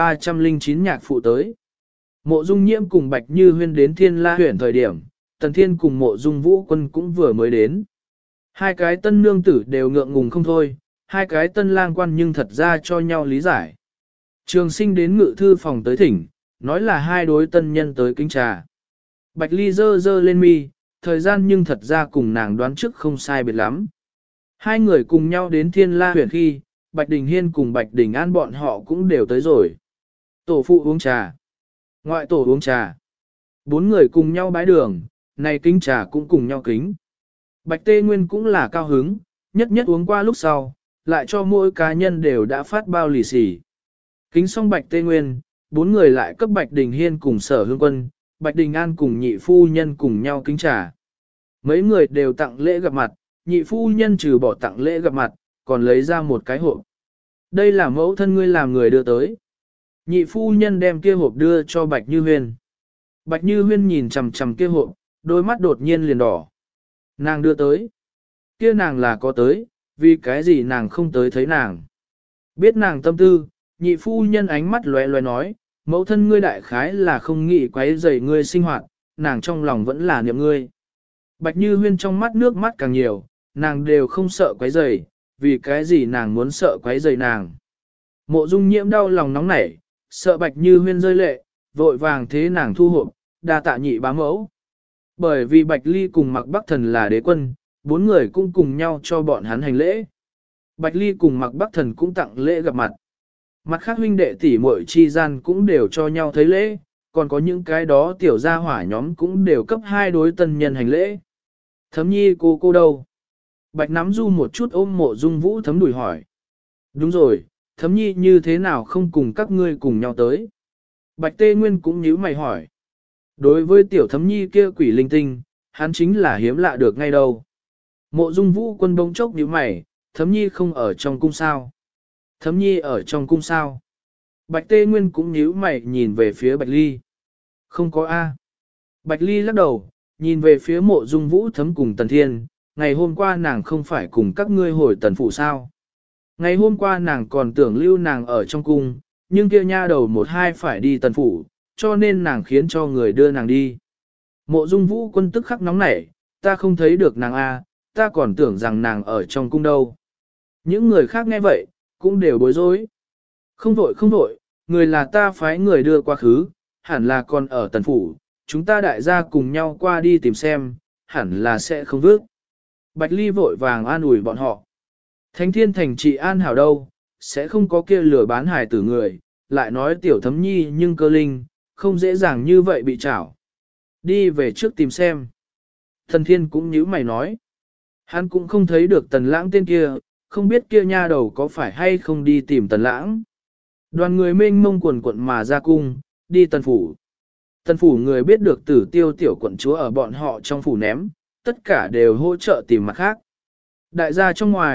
1309 nhạc phụ tới. Mộ Dung Nhiễm cùng Bạch Như Huyên đến Thiên La huyện thời điểm, Tần Thiên cùng Mộ Dung Vũ Quân cũng vừa mới đến. Hai cái tân nương tử đều ngượng ngùng không thôi, hai cái tân lang quan nhưng thật ra cho nhau lý giải. Trường Sinh đến ngự thư phòng tới thỉnh, nói là hai đối tân nhân tới kính trà. Bạch Ly dơ dơ lên mi, thời gian nhưng thật ra cùng nàng đoán trước không sai biệt lắm. Hai người cùng nhau đến Thiên La huyện khi, Bạch Đình Hiên cùng Bạch Đình An bọn họ cũng đều tới rồi. Tổ phụ uống trà. Ngoại tổ uống trà. Bốn người cùng nhau bái đường, này kính trà cũng cùng nhau kính. Bạch Tê Nguyên cũng là cao hứng, nhất nhất uống qua lúc sau, lại cho mỗi cá nhân đều đã phát bao lì xì. Kính xong Bạch Tê Nguyên, bốn người lại cấp Bạch Đình Hiên cùng Sở Hương Quân, Bạch Đình An cùng nhị phu nhân cùng nhau kính trà. Mấy người đều tặng lễ gặp mặt, nhị phu nhân trừ bỏ tặng lễ gặp mặt, còn lấy ra một cái hộp. Đây là mẫu thân ngươi làm người đưa tới. Nhị phu nhân đem kia hộp đưa cho Bạch Như Huyên. Bạch Như Huyên nhìn chằm chằm kia hộp, đôi mắt đột nhiên liền đỏ. Nàng đưa tới. Kia nàng là có tới, vì cái gì nàng không tới thấy nàng. Biết nàng tâm tư, nhị phu nhân ánh mắt lóe lóe nói, mẫu thân ngươi đại khái là không nghĩ quấy rầy ngươi sinh hoạt, nàng trong lòng vẫn là niệm ngươi. Bạch Như Huyên trong mắt nước mắt càng nhiều, nàng đều không sợ quấy rầy, vì cái gì nàng muốn sợ quấy rầy nàng. Mộ Dung Nhiễm đau lòng nóng nảy, sợ Bạch Như Huyên rơi lệ, vội vàng thế nàng thu hộp, đa tạ nhị bá mẫu. Bởi vì Bạch Ly cùng Mạc Bắc Thần là đế quân, bốn người cũng cùng nhau cho bọn hắn hành lễ. Bạch Ly cùng Mạc Bắc Thần cũng tặng lễ gặp mặt. Mặt khác huynh đệ tỷ muội chi gian cũng đều cho nhau thấy lễ, còn có những cái đó tiểu gia hỏa nhóm cũng đều cấp hai đối tân nhân hành lễ. Thấm nhi cô đâu? Bạch nắm du một chút ôm Mộ Dung Vũ thấm đùi hỏi. Đúng rồi, thấm nhi như thế nào không cùng các ngươi cùng nhau tới? Bạch Tê Nguyên cũng nhíu mày hỏi. Đối với tiểu thấm nhi kia quỷ linh tinh, hắn chính là hiếm lạ được ngay đâu. Mộ Dung Vũ Quân bỗng chốc nhíu mày, thấm nhi không ở trong cung sao? Thấm nhi ở trong cung sao? Bạch Tê Nguyên cũng nhíu mày nhìn về phía Bạch Ly. Không có A. Bạch Ly lắc đầu, nhìn về phía Mộ Dung Vũ thấm cùng Tần Thiên, ngày hôm qua nàng không phải cùng các ngươi hồi tần phủ sao? Ngày hôm qua nàng còn tưởng lưu nàng ở trong cung, nhưng kia nha đầu một hai phải đi tần phủ, cho nên nàng khiến cho người đưa nàng đi. Mộ Dung Vũ Quân tức khắc nóng nảy, ta không thấy được nàng A, ta còn tưởng rằng nàng ở trong cung đâu. Những người khác nghe vậy, cũng đều bối rối. Không vội, người là ta phái người đưa qua khứ, hẳn là còn ở tần phủ, chúng ta đại gia cùng nhau qua đi tìm xem, hẳn là sẽ không vước. Bạch Ly vội vàng an ủi bọn họ. Thánh Thiên Thành trị an hảo đâu, sẽ không có kia lừa bán hài tử người, lại nói tiểu thấm nhi nhưng cơ linh, không dễ dàng như vậy bị trảo. Đi về trước tìm xem. Thần Thiên cũng nhíu mày nói. Hắn cũng không thấy được Tần Lãng tên kia, không biết kia nha đầu có phải hay không đi tìm Tần Lãng. Đoàn người mênh mông quần quận mà ra cung, đi Tần Phủ. Tần Phủ người biết được Tử Tiêu tiểu quận chúa ở bọn họ trong phủ ném, tất cả đều hỗ trợ tìm mặt khác. Đại gia trong ngoài,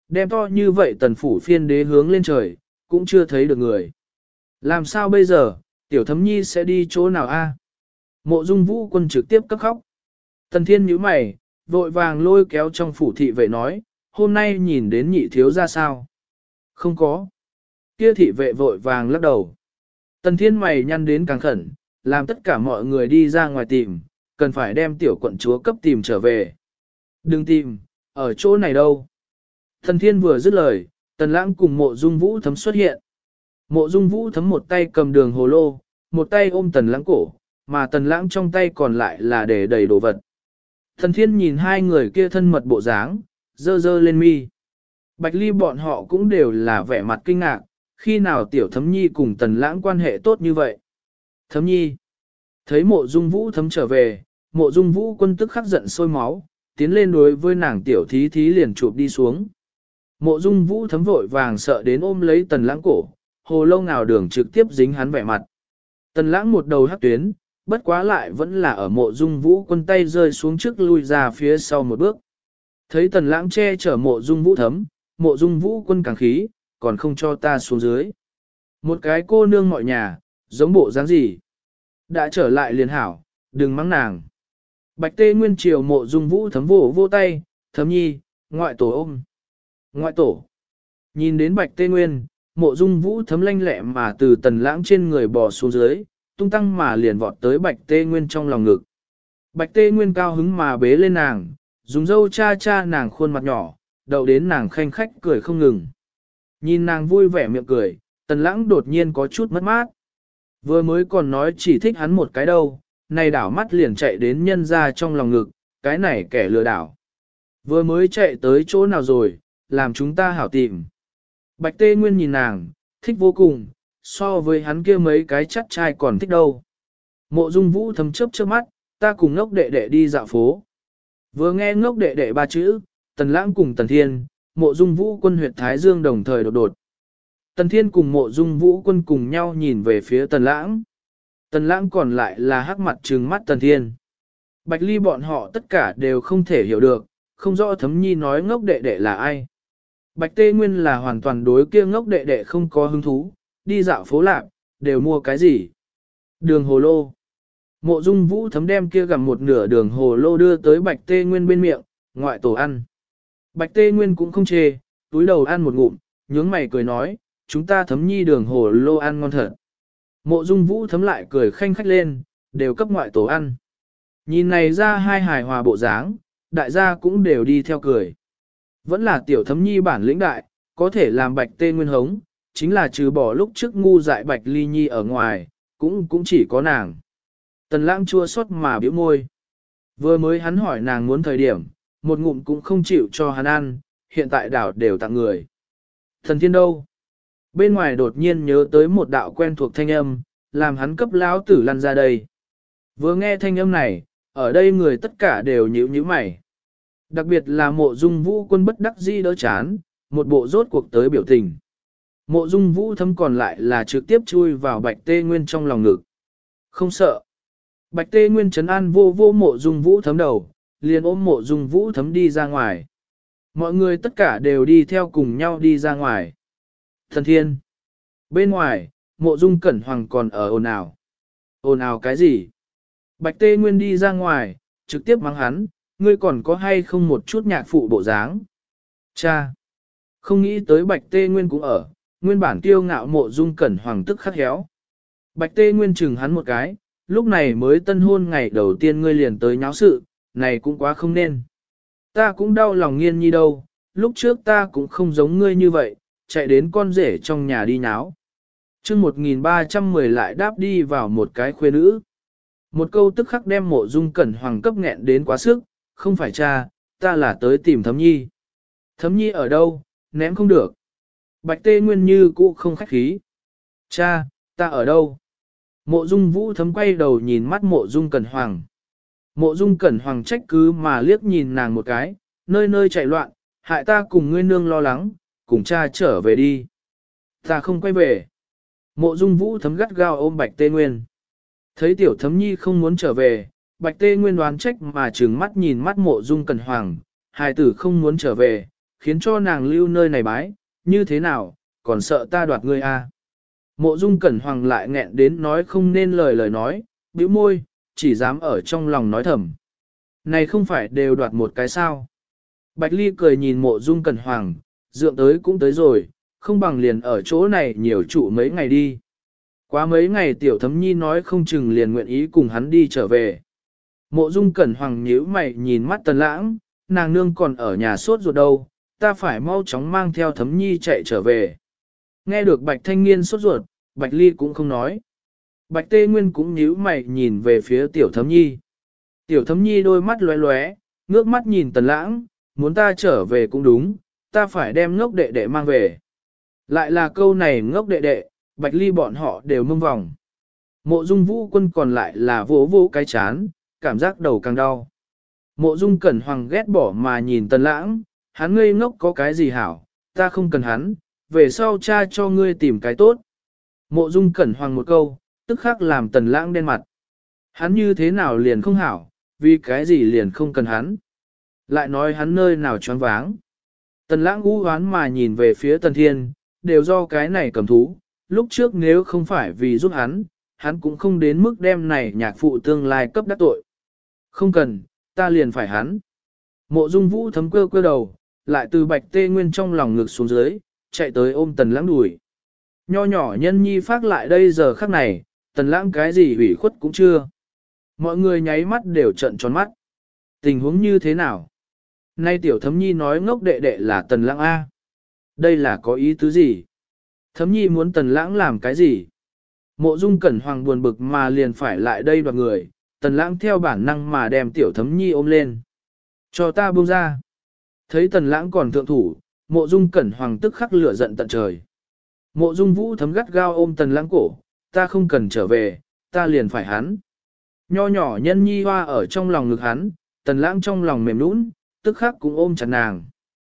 đem to như vậy tần phủ phiên đế hướng lên trời, cũng chưa thấy được người. Làm sao bây giờ, tiểu thấm nhi sẽ đi chỗ nào a? Mộ Dung Vũ Quân trực tiếp cấp khóc. Tần Thiên nhíu mày, vội vàng lôi kéo trong phủ thị vệ nói, hôm nay nhìn đến nhị thiếu ra sao? Không có. Kia thị vệ vội vàng lắc đầu. Tần Thiên mày nhăn đến càng khẩn, làm tất cả mọi người đi ra ngoài tìm, cần phải đem tiểu quận chúa cấp tìm trở về. Đừng tìm, ở chỗ này đâu. Tần Thiên vừa dứt lời, Tần Lãng cùng Mộ Dung Vũ Thấm xuất hiện. Mộ Dung Vũ Thấm một tay cầm đường hồ lô, một tay ôm Tần Lãng cổ, mà Tần Lãng trong tay còn lại là để đầy đồ vật. Tần Thiên nhìn hai người kia thân mật bộ dáng, dơ dơ lên mi. Bạch Ly bọn họ cũng đều là vẻ mặt kinh ngạc, khi nào tiểu Thấm Nhi cùng Tần Lãng quan hệ tốt như vậy. Thấm Nhi, thấy Mộ Dung Vũ Thấm trở về, Mộ Dung Vũ Quân tức khắc giận sôi máu, tiến lên đối với nàng tiểu thí thí liền chụp đi xuống. Mộ Dung Vũ Thấm vội vàng sợ đến ôm lấy Tần Lãng cổ, hồ lâu nào đường trực tiếp dính hắn vẻ mặt. Tần Lãng một đầu hắc tuyến, bất quá lại vẫn là ở Mộ Dung Vũ Quân tay rơi xuống trước lui ra phía sau một bước. Thấy Tần Lãng che chở Mộ Dung Vũ Thấm, Mộ Dung Vũ Quân càng khí, còn không cho ta xuống dưới. Một cái cô nương mọi nhà, giống bộ dáng gì? Đã trở lại liền hảo, đừng mắng nàng. Bạch Tê Nguyên chiều Mộ Dung Vũ Thấm vỗ vô tay, Thấm Nhi, ngoại tổ ôm. Ngoại tổ. Nhìn đến Bạch Tê Nguyên, Mộ Dung Vũ Thấm lanh lẹ mà từ Tần Lãng trên người bò xuống dưới, tung tăng mà liền vọt tới Bạch Tê Nguyên trong lòng ngực. Bạch Tê Nguyên cao hứng mà bế lên nàng, dùng dâu cha cha nàng khuôn mặt nhỏ, đậu đến nàng khanh khách cười không ngừng. Nhìn nàng vui vẻ miệng cười, Tần Lãng đột nhiên có chút mất mát. Vừa mới còn nói chỉ thích hắn một cái đâu, này đảo mắt liền chạy đến nhân ra trong lòng ngực, cái này kẻ lừa đảo. Vừa mới chạy tới chỗ nào rồi, làm chúng ta hảo tìm. Bạch Tê Nguyên nhìn nàng, thích vô cùng, so với hắn kia mấy cái chắt trai còn thích đâu. Mộ Dung Vũ Thấm chớp chớp mắt, ta cùng ngốc đệ đệ đi dạo phố. Vừa nghe ngốc đệ đệ ba chữ, Tần Lãng cùng Tần Thiên, Mộ Dung Vũ Quân huyệt Thái Dương đồng thời đột đột. Tần Thiên cùng Mộ Dung Vũ Quân cùng nhau nhìn về phía Tần Lãng. Tần Lãng còn lại là hắc mặt trừng mắt Tần Thiên. Bạch Ly bọn họ tất cả đều không thể hiểu được, không rõ Thấm Nhi nói ngốc đệ đệ là ai. Bạch Tê Nguyên là hoàn toàn đối kia ngốc đệ đệ không có hứng thú, đi dạo phố lạc, đều mua cái gì? Đường hồ lô. Mộ Dung Vũ Thấm đem kia gặm một nửa đường hồ lô đưa tới Bạch Tê Nguyên bên miệng, ngoại tổ ăn. Bạch Tê Nguyên cũng không chê, túi đầu ăn một ngụm, nhướng mày cười nói, chúng ta Thấm Nhi đường hồ lô ăn ngon thật. Mộ Dung Vũ Thấm lại cười khanh khách lên, đều cấp ngoại tổ ăn. Nhìn này ra hai hài hòa bộ dáng, đại gia cũng đều đi theo cười. Vẫn là tiểu Thấm Nhi bản lĩnh đại, có thể làm Bạch Tê Nguyên hống, chính là trừ bỏ lúc trước ngu dại Bạch Ly Nhi ở ngoài, cũng chỉ có nàng. Tần Lãng chua xót mà bĩu môi. Vừa mới hắn hỏi nàng muốn thời điểm, một ngụm cũng không chịu cho hắn ăn, hiện tại đảo đều tặng người. Thần Thiên đâu? Bên ngoài đột nhiên nhớ tới một đạo quen thuộc thanh âm, làm hắn cấp lão tử lăn ra đây. Vừa nghe thanh âm này, ở đây người tất cả đều nhíu nhíu mày. Đặc biệt là Mộ Dung Vũ Quân bất đắc dĩ đỡ chán, một bộ rốt cuộc tới biểu tình. Mộ Dung Vũ Thấm còn lại là trực tiếp chui vào Bạch Tê Nguyên trong lòng ngực. Không sợ. Bạch Tê Nguyên trấn an vô vô Mộ Dung Vũ Thấm đầu, liền ôm Mộ Dung Vũ Thấm đi ra ngoài. Mọi người tất cả đều đi theo cùng nhau đi ra ngoài. Thần Thiên. Bên ngoài, Mộ Dung Cẩn Hoàng còn ở ồn ào. Ồn ào cái gì? Bạch Tê Nguyên đi ra ngoài, trực tiếp mắng hắn, ngươi còn có hay không một chút nhạc phụ bộ dáng? Cha! Không nghĩ tới Bạch Tê Nguyên cũng ở, nguyên bản kiêu ngạo Mộ Dung Cẩn Hoàng tức khắc héo. Bạch Tê Nguyên chừng hắn một cái, lúc này mới tân hôn ngày đầu tiên ngươi liền tới nháo sự, này cũng quá không nên. Ta cũng đau lòng Nghiên Nhi đâu, lúc trước ta cũng không giống ngươi như vậy, chạy đến con rể trong nhà đi nháo. Chương 1310 lại đáp đi vào một cái khuê nữ. Một câu tức khắc đem Mộ Dung Cẩn Hoàng cấp nghẹn đến quá sức, không phải cha, ta là tới tìm Thấm Nhi. Thấm Nhi ở đâu, ném không được. Bạch Tê Nguyên như cũ không khách khí. Cha, ta ở đâu? Mộ Dung Vũ Thấm quay đầu nhìn mắt Mộ Dung Cẩn Hoàng. Mộ Dung Cẩn Hoàng trách cứ mà liếc nhìn nàng một cái, nơi nơi chạy loạn, hại ta cùng ngươi nương lo lắng, cùng cha trở về đi. Ta không quay về. Mộ Dung Vũ Thấm gắt gao ôm Bạch Tê Nguyên. Thấy tiểu Thấm Nhi không muốn trở về, Bạch Tê Nguyên đoán trách mà trừng mắt nhìn mắt Mộ Dung Cẩn Hoàng, hài tử không muốn trở về, khiến cho nàng lưu nơi này bái, như thế nào, còn sợ ta đoạt ngươi à. Mộ Dung Cẩn Hoàng lại nghẹn đến nói không nên lời nói, bĩu môi, chỉ dám ở trong lòng nói thầm. Này không phải đều đoạt một cái sao. Bạch Ly cười nhìn Mộ Dung Cẩn Hoàng, dượng tới cũng tới rồi, không bằng liền ở chỗ này nhiều trụ mấy ngày đi. Quá mấy ngày tiểu thấm nhi nói không chừng liền nguyện ý cùng hắn đi trở về. Mộ Dung Cẩn Hoàng nhíu mày nhìn mắt Tần Lãng, nàng nương còn ở nhà sốt ruột đâu, ta phải mau chóng mang theo thấm nhi chạy trở về. Nghe được Bạch Thanh Niên sốt ruột, Bạch Ly cũng không nói. Bạch Tê Nguyên cũng nhíu mày nhìn về phía tiểu thấm nhi. Tiểu thấm nhi đôi mắt lóe lóe, ngước mắt nhìn Tần Lãng, muốn ta trở về cũng đúng, ta phải đem ngốc đệ đệ mang về. Lại là câu này ngốc đệ đệ, Bạch Ly bọn họ đều mông vòng. Mộ Dung Vũ Quân còn lại là vỗ vỗ cái chán, cảm giác đầu càng đau. Mộ Dung Cẩn Hoàng ghét bỏ mà nhìn Tần Lãng, hắn ngây ngốc có cái gì hảo, ta không cần hắn, về sau cha cho ngươi tìm cái tốt. Mộ Dung Cẩn Hoàng một câu, tức khắc làm Tần Lãng đen mặt. Hắn như thế nào liền không hảo, vì cái gì liền không cần hắn. Lại nói hắn nơi nào choáng váng. Tần Lãng u hoán mà nhìn về phía Tần Thiên, đều do cái này cầm thú, lúc trước nếu không phải vì giúp hắn, hắn cũng không đến mức đem này nhạc phụ tương lai cấp đắc tội. Không cần, ta liền phải hắn. Mộ Dung Vũ thấm cơ đầu, lại từ Bạch Tê Nguyên trong lòng ngực xuống dưới, chạy tới ôm Tần Lãng đùi. Nho nhỏ nhân nhi phát lại đây giờ khắc này, Tần Lãng cái gì ủy khuất cũng chưa. Mọi người nháy mắt đều trợn tròn mắt. Tình huống như thế nào? Nay tiểu thấm nhi nói ngốc đệ đệ là Tần Lãng A. Đây là có ý tứ gì? Thấm nhi muốn Tần Lãng làm cái gì? Mộ Dung Cẩn Hoàng buồn bực mà liền phải lại đây đoạt người, Tần Lãng theo bản năng mà đem tiểu thấm nhi ôm lên. Cho ta buông ra. Thấy Tần Lãng còn thượng thủ, Mộ Dung Cẩn Hoàng tức khắc lửa giận tận trời. Mộ Dung Vũ thấm gắt gao ôm Tần Lãng cổ, ta không cần trở về, ta liền phải hắn. Nho nhỏ nhân nhi hoa ở trong lòng ngực hắn, Tần Lãng trong lòng mềm nũng, tức khắc cũng ôm chặt nàng.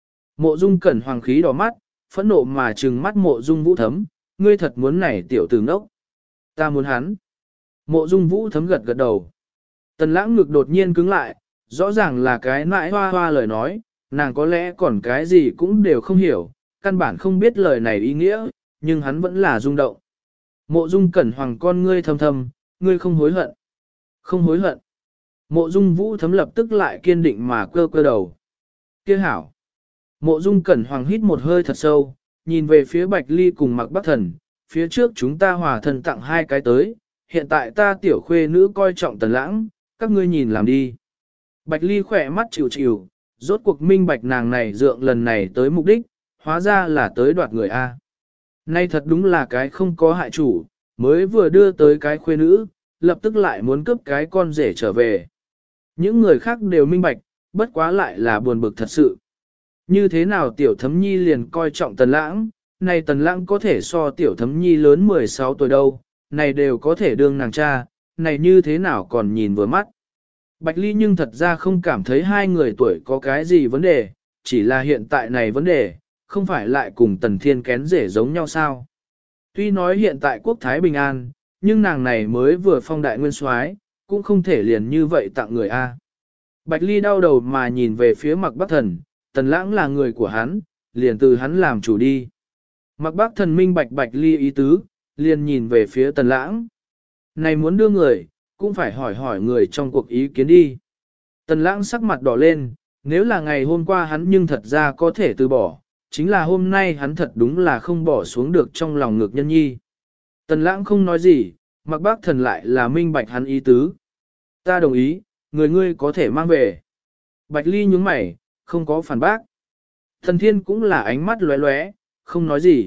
Mộ Dung Cẩn Hoàng khí đỏ mắt, phẫn nộ mà trừng mắt Mộ Dung Vũ thấm, ngươi thật muốn này tiểu tử ngốc. Ta muốn hắn. Mộ Dung Vũ thấm gật gật đầu. Tần Lãng ngực đột nhiên cứng lại, rõ ràng là cái nãi hoa hoa lời nói, nàng có lẽ còn cái gì cũng đều không hiểu, căn bản không biết lời này ý nghĩa, nhưng hắn vẫn là rung động. Mộ Dung Cẩn Hoàng con ngươi thầm thầm, ngươi không hối hận. Không hối hận. Mộ Dung Vũ thấm lập tức lại kiên định mà cơ đầu. Kia hảo. Mộ Dung Cẩn Hoàng hít một hơi thật sâu, nhìn về phía Bạch Ly cùng Mạc Bắc Thần, phía trước chúng ta hòa thần tặng hai cái tới, hiện tại ta tiểu khuê nữ coi trọng Tần Lãng, các ngươi nhìn làm đi. Bạch Ly khỏe mắt chịu chịu, rốt cuộc minh bạch nàng này dượng lần này tới mục đích, hóa ra là tới đoạt người A. Nay thật đúng là cái không có hại chủ, mới vừa đưa tới cái khuê nữ, lập tức lại muốn cướp cái con rể trở về. Những người khác đều minh bạch, bất quá lại là buồn bực thật sự. Như thế nào tiểu thấm nhi liền coi trọng Tần Lãng, này Tần Lãng có thể so tiểu thấm nhi lớn 16 tuổi đâu, này đều có thể đương nàng cha, này như thế nào còn nhìn vừa mắt. Bạch Ly nhưng thật ra không cảm thấy hai người tuổi có cái gì vấn đề, chỉ là hiện tại này vấn đề, không phải lại cùng Tần Thiên kén rể giống nhau sao. Tuy nói hiện tại quốc thái bình an, nhưng nàng này mới vừa phong đại nguyên soái, cũng không thể liền như vậy tặng người A. Bạch Ly đau đầu mà nhìn về phía Mạc Bắc Thần, Tần Lãng là người của hắn, liền từ hắn làm chủ đi. Mạc Bắc Thần minh bạch Bạch Ly ý tứ, liền nhìn về phía Tần Lãng. Này muốn đưa người, cũng phải hỏi hỏi người trong cuộc ý kiến đi. Tần Lãng sắc mặt đỏ lên, nếu là ngày hôm qua hắn nhưng thật ra có thể từ bỏ, chính là hôm nay hắn thật đúng là không bỏ xuống được trong lòng ngực nhân nhi. Tần Lãng không nói gì, Mạc Bắc Thần lại là minh bạch hắn ý tứ. Ta đồng ý, người ngươi có thể mang về. Bạch Ly nhướng mày, không có phản bác. Thần Thiên cũng là ánh mắt lóe lóe, không nói gì.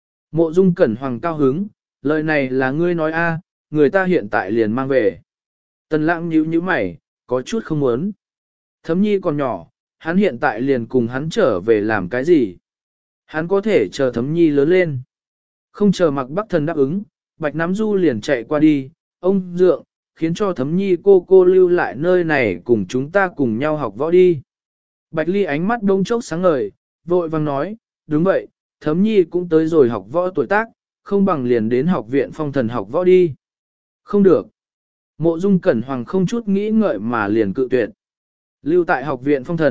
Mộ Dung Cẩn Hoàng cao hứng, lời này là ngươi nói a, người ta hiện tại liền mang về. Tần Lãng nhíu mày, có chút không muốn. Thấm nhi còn nhỏ, hắn hiện tại liền cùng hắn trở về làm cái gì? Hắn có thể chờ Thấm nhi lớn lên. Không chờ Mạc Bắc Thần đáp ứng, Bạch Nắm Du liền chạy qua đi, ông dượng, khiến cho Thấm nhi cô lưu lại nơi này cùng chúng ta cùng nhau học võ đi. Bạch Ly ánh mắt đông chốc sáng ngời, vội vang nói, đúng vậy, Thấm nhi cũng tới rồi học võ tuổi tác, không bằng liền đến học viện phong thần học võ đi. Không được. Mộ Dung Cẩn Hoàng không chút nghĩ ngợi mà liền cự tuyệt. Lưu tại học viện phong thần,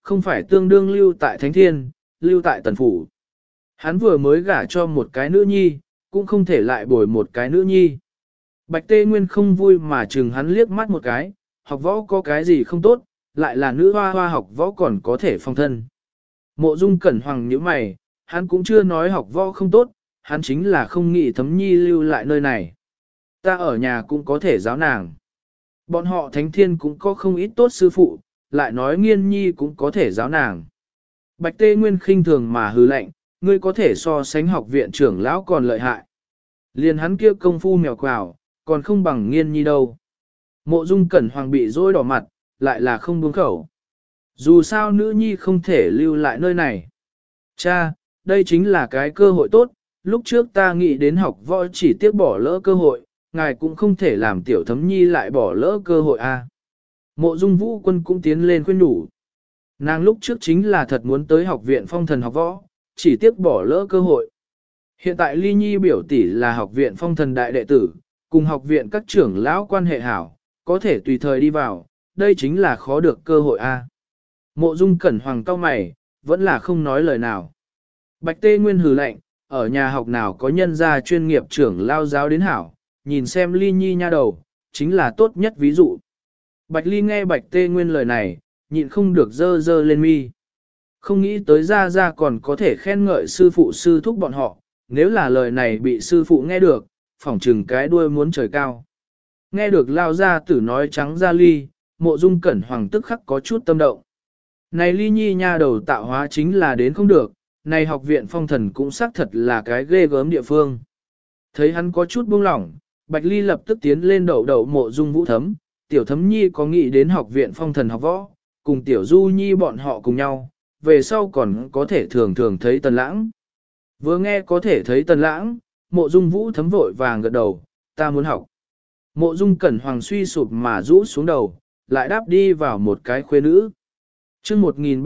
không phải tương đương lưu tại Thánh Thiên, lưu tại Tần Phủ. Hắn vừa mới gả cho một cái nữ nhi, cũng không thể lại bồi một cái nữ nhi. Bạch Tê Nguyên không vui mà chừng hắn liếc mắt một cái, học võ có cái gì không tốt, lại là nữ hoa hoa học võ còn có thể phong thân. Mộ Dung Cẩn Hoàng nhíu mày, hắn cũng chưa nói học võ không tốt, hắn chính là không nghĩ Thấm Nhi lưu lại nơi này. Ta ở nhà cũng có thể giáo nàng. Bọn họ Thánh Thiên cũng có không ít tốt sư phụ, lại nói Nghiên Nhi cũng có thể giáo nàng. Bạch Tê Nguyên khinh thường mà hừ lạnh, ngươi có thể so sánh học viện trưởng lão còn lợi hại. Liền hắn kia công phu mèo quào, còn không bằng Nghiên Nhi đâu. Mộ Dung Cẩn Hoàng bị dối đỏ mặt, lại là không buông khẩu. Dù sao nữ nhi không thể lưu lại nơi này. Cha, đây chính là cái cơ hội tốt, lúc trước ta nghĩ đến học võ chỉ tiếc bỏ lỡ cơ hội, ngài cũng không thể làm tiểu Thấm Nhi lại bỏ lỡ cơ hội a. Mộ Dung Vũ Quân cũng tiến lên khuyên nhủ. Nàng lúc trước chính là thật muốn tới học viện phong thần học võ, chỉ tiếc bỏ lỡ cơ hội. Hiện tại Ly Nhi biểu tỷ là học viện phong thần đại đệ tử, cùng học viện các trưởng lão quan hệ hảo, có thể tùy thời đi vào, đây chính là khó được cơ hội a. Mộ Dung Cẩn Hoàng cau mày, vẫn là không nói lời nào. Bạch Tê Nguyên hừ lạnh, ở nhà học nào có nhân gia chuyên nghiệp trưởng lao giáo đến hảo, nhìn xem Ly Nhi nha đầu, chính là tốt nhất ví dụ. Bạch Ly nghe Bạch Tê Nguyên lời này, nhịn không được dơ dơ lên mi. Không nghĩ tới ra còn có thể khen ngợi sư phụ sư thúc bọn họ, nếu là lời này bị sư phụ nghe được, phỏng chừng cái đuôi muốn trời cao. Nghe được lao ra tử nói trắng ra Ly, Mộ Dung Cẩn Hoàng tức khắc có chút tâm động. Này Ly Nhi nha đầu tạo hóa chính là đến không được, này học viện phong thần cũng xác thật là cái ghê gớm địa phương. Thấy hắn có chút buông lỏng, Bạch Ly lập tức tiến lên đậu đậu Mộ Dung Vũ Thấm, tiểu Thấm Nhi có nghĩ đến học viện phong thần học võ, cùng tiểu Du Nhi bọn họ cùng nhau, về sau còn có thể thường thường thấy Tần Lãng. Vừa nghe có thể thấy Tần Lãng, Mộ Dung Vũ Thấm vội vàng gật đầu, ta muốn học. Mộ Dung Cẩn Hoàng suy sụp mà rũ xuống đầu, lại đáp đi vào một cái khuê nữ. Chương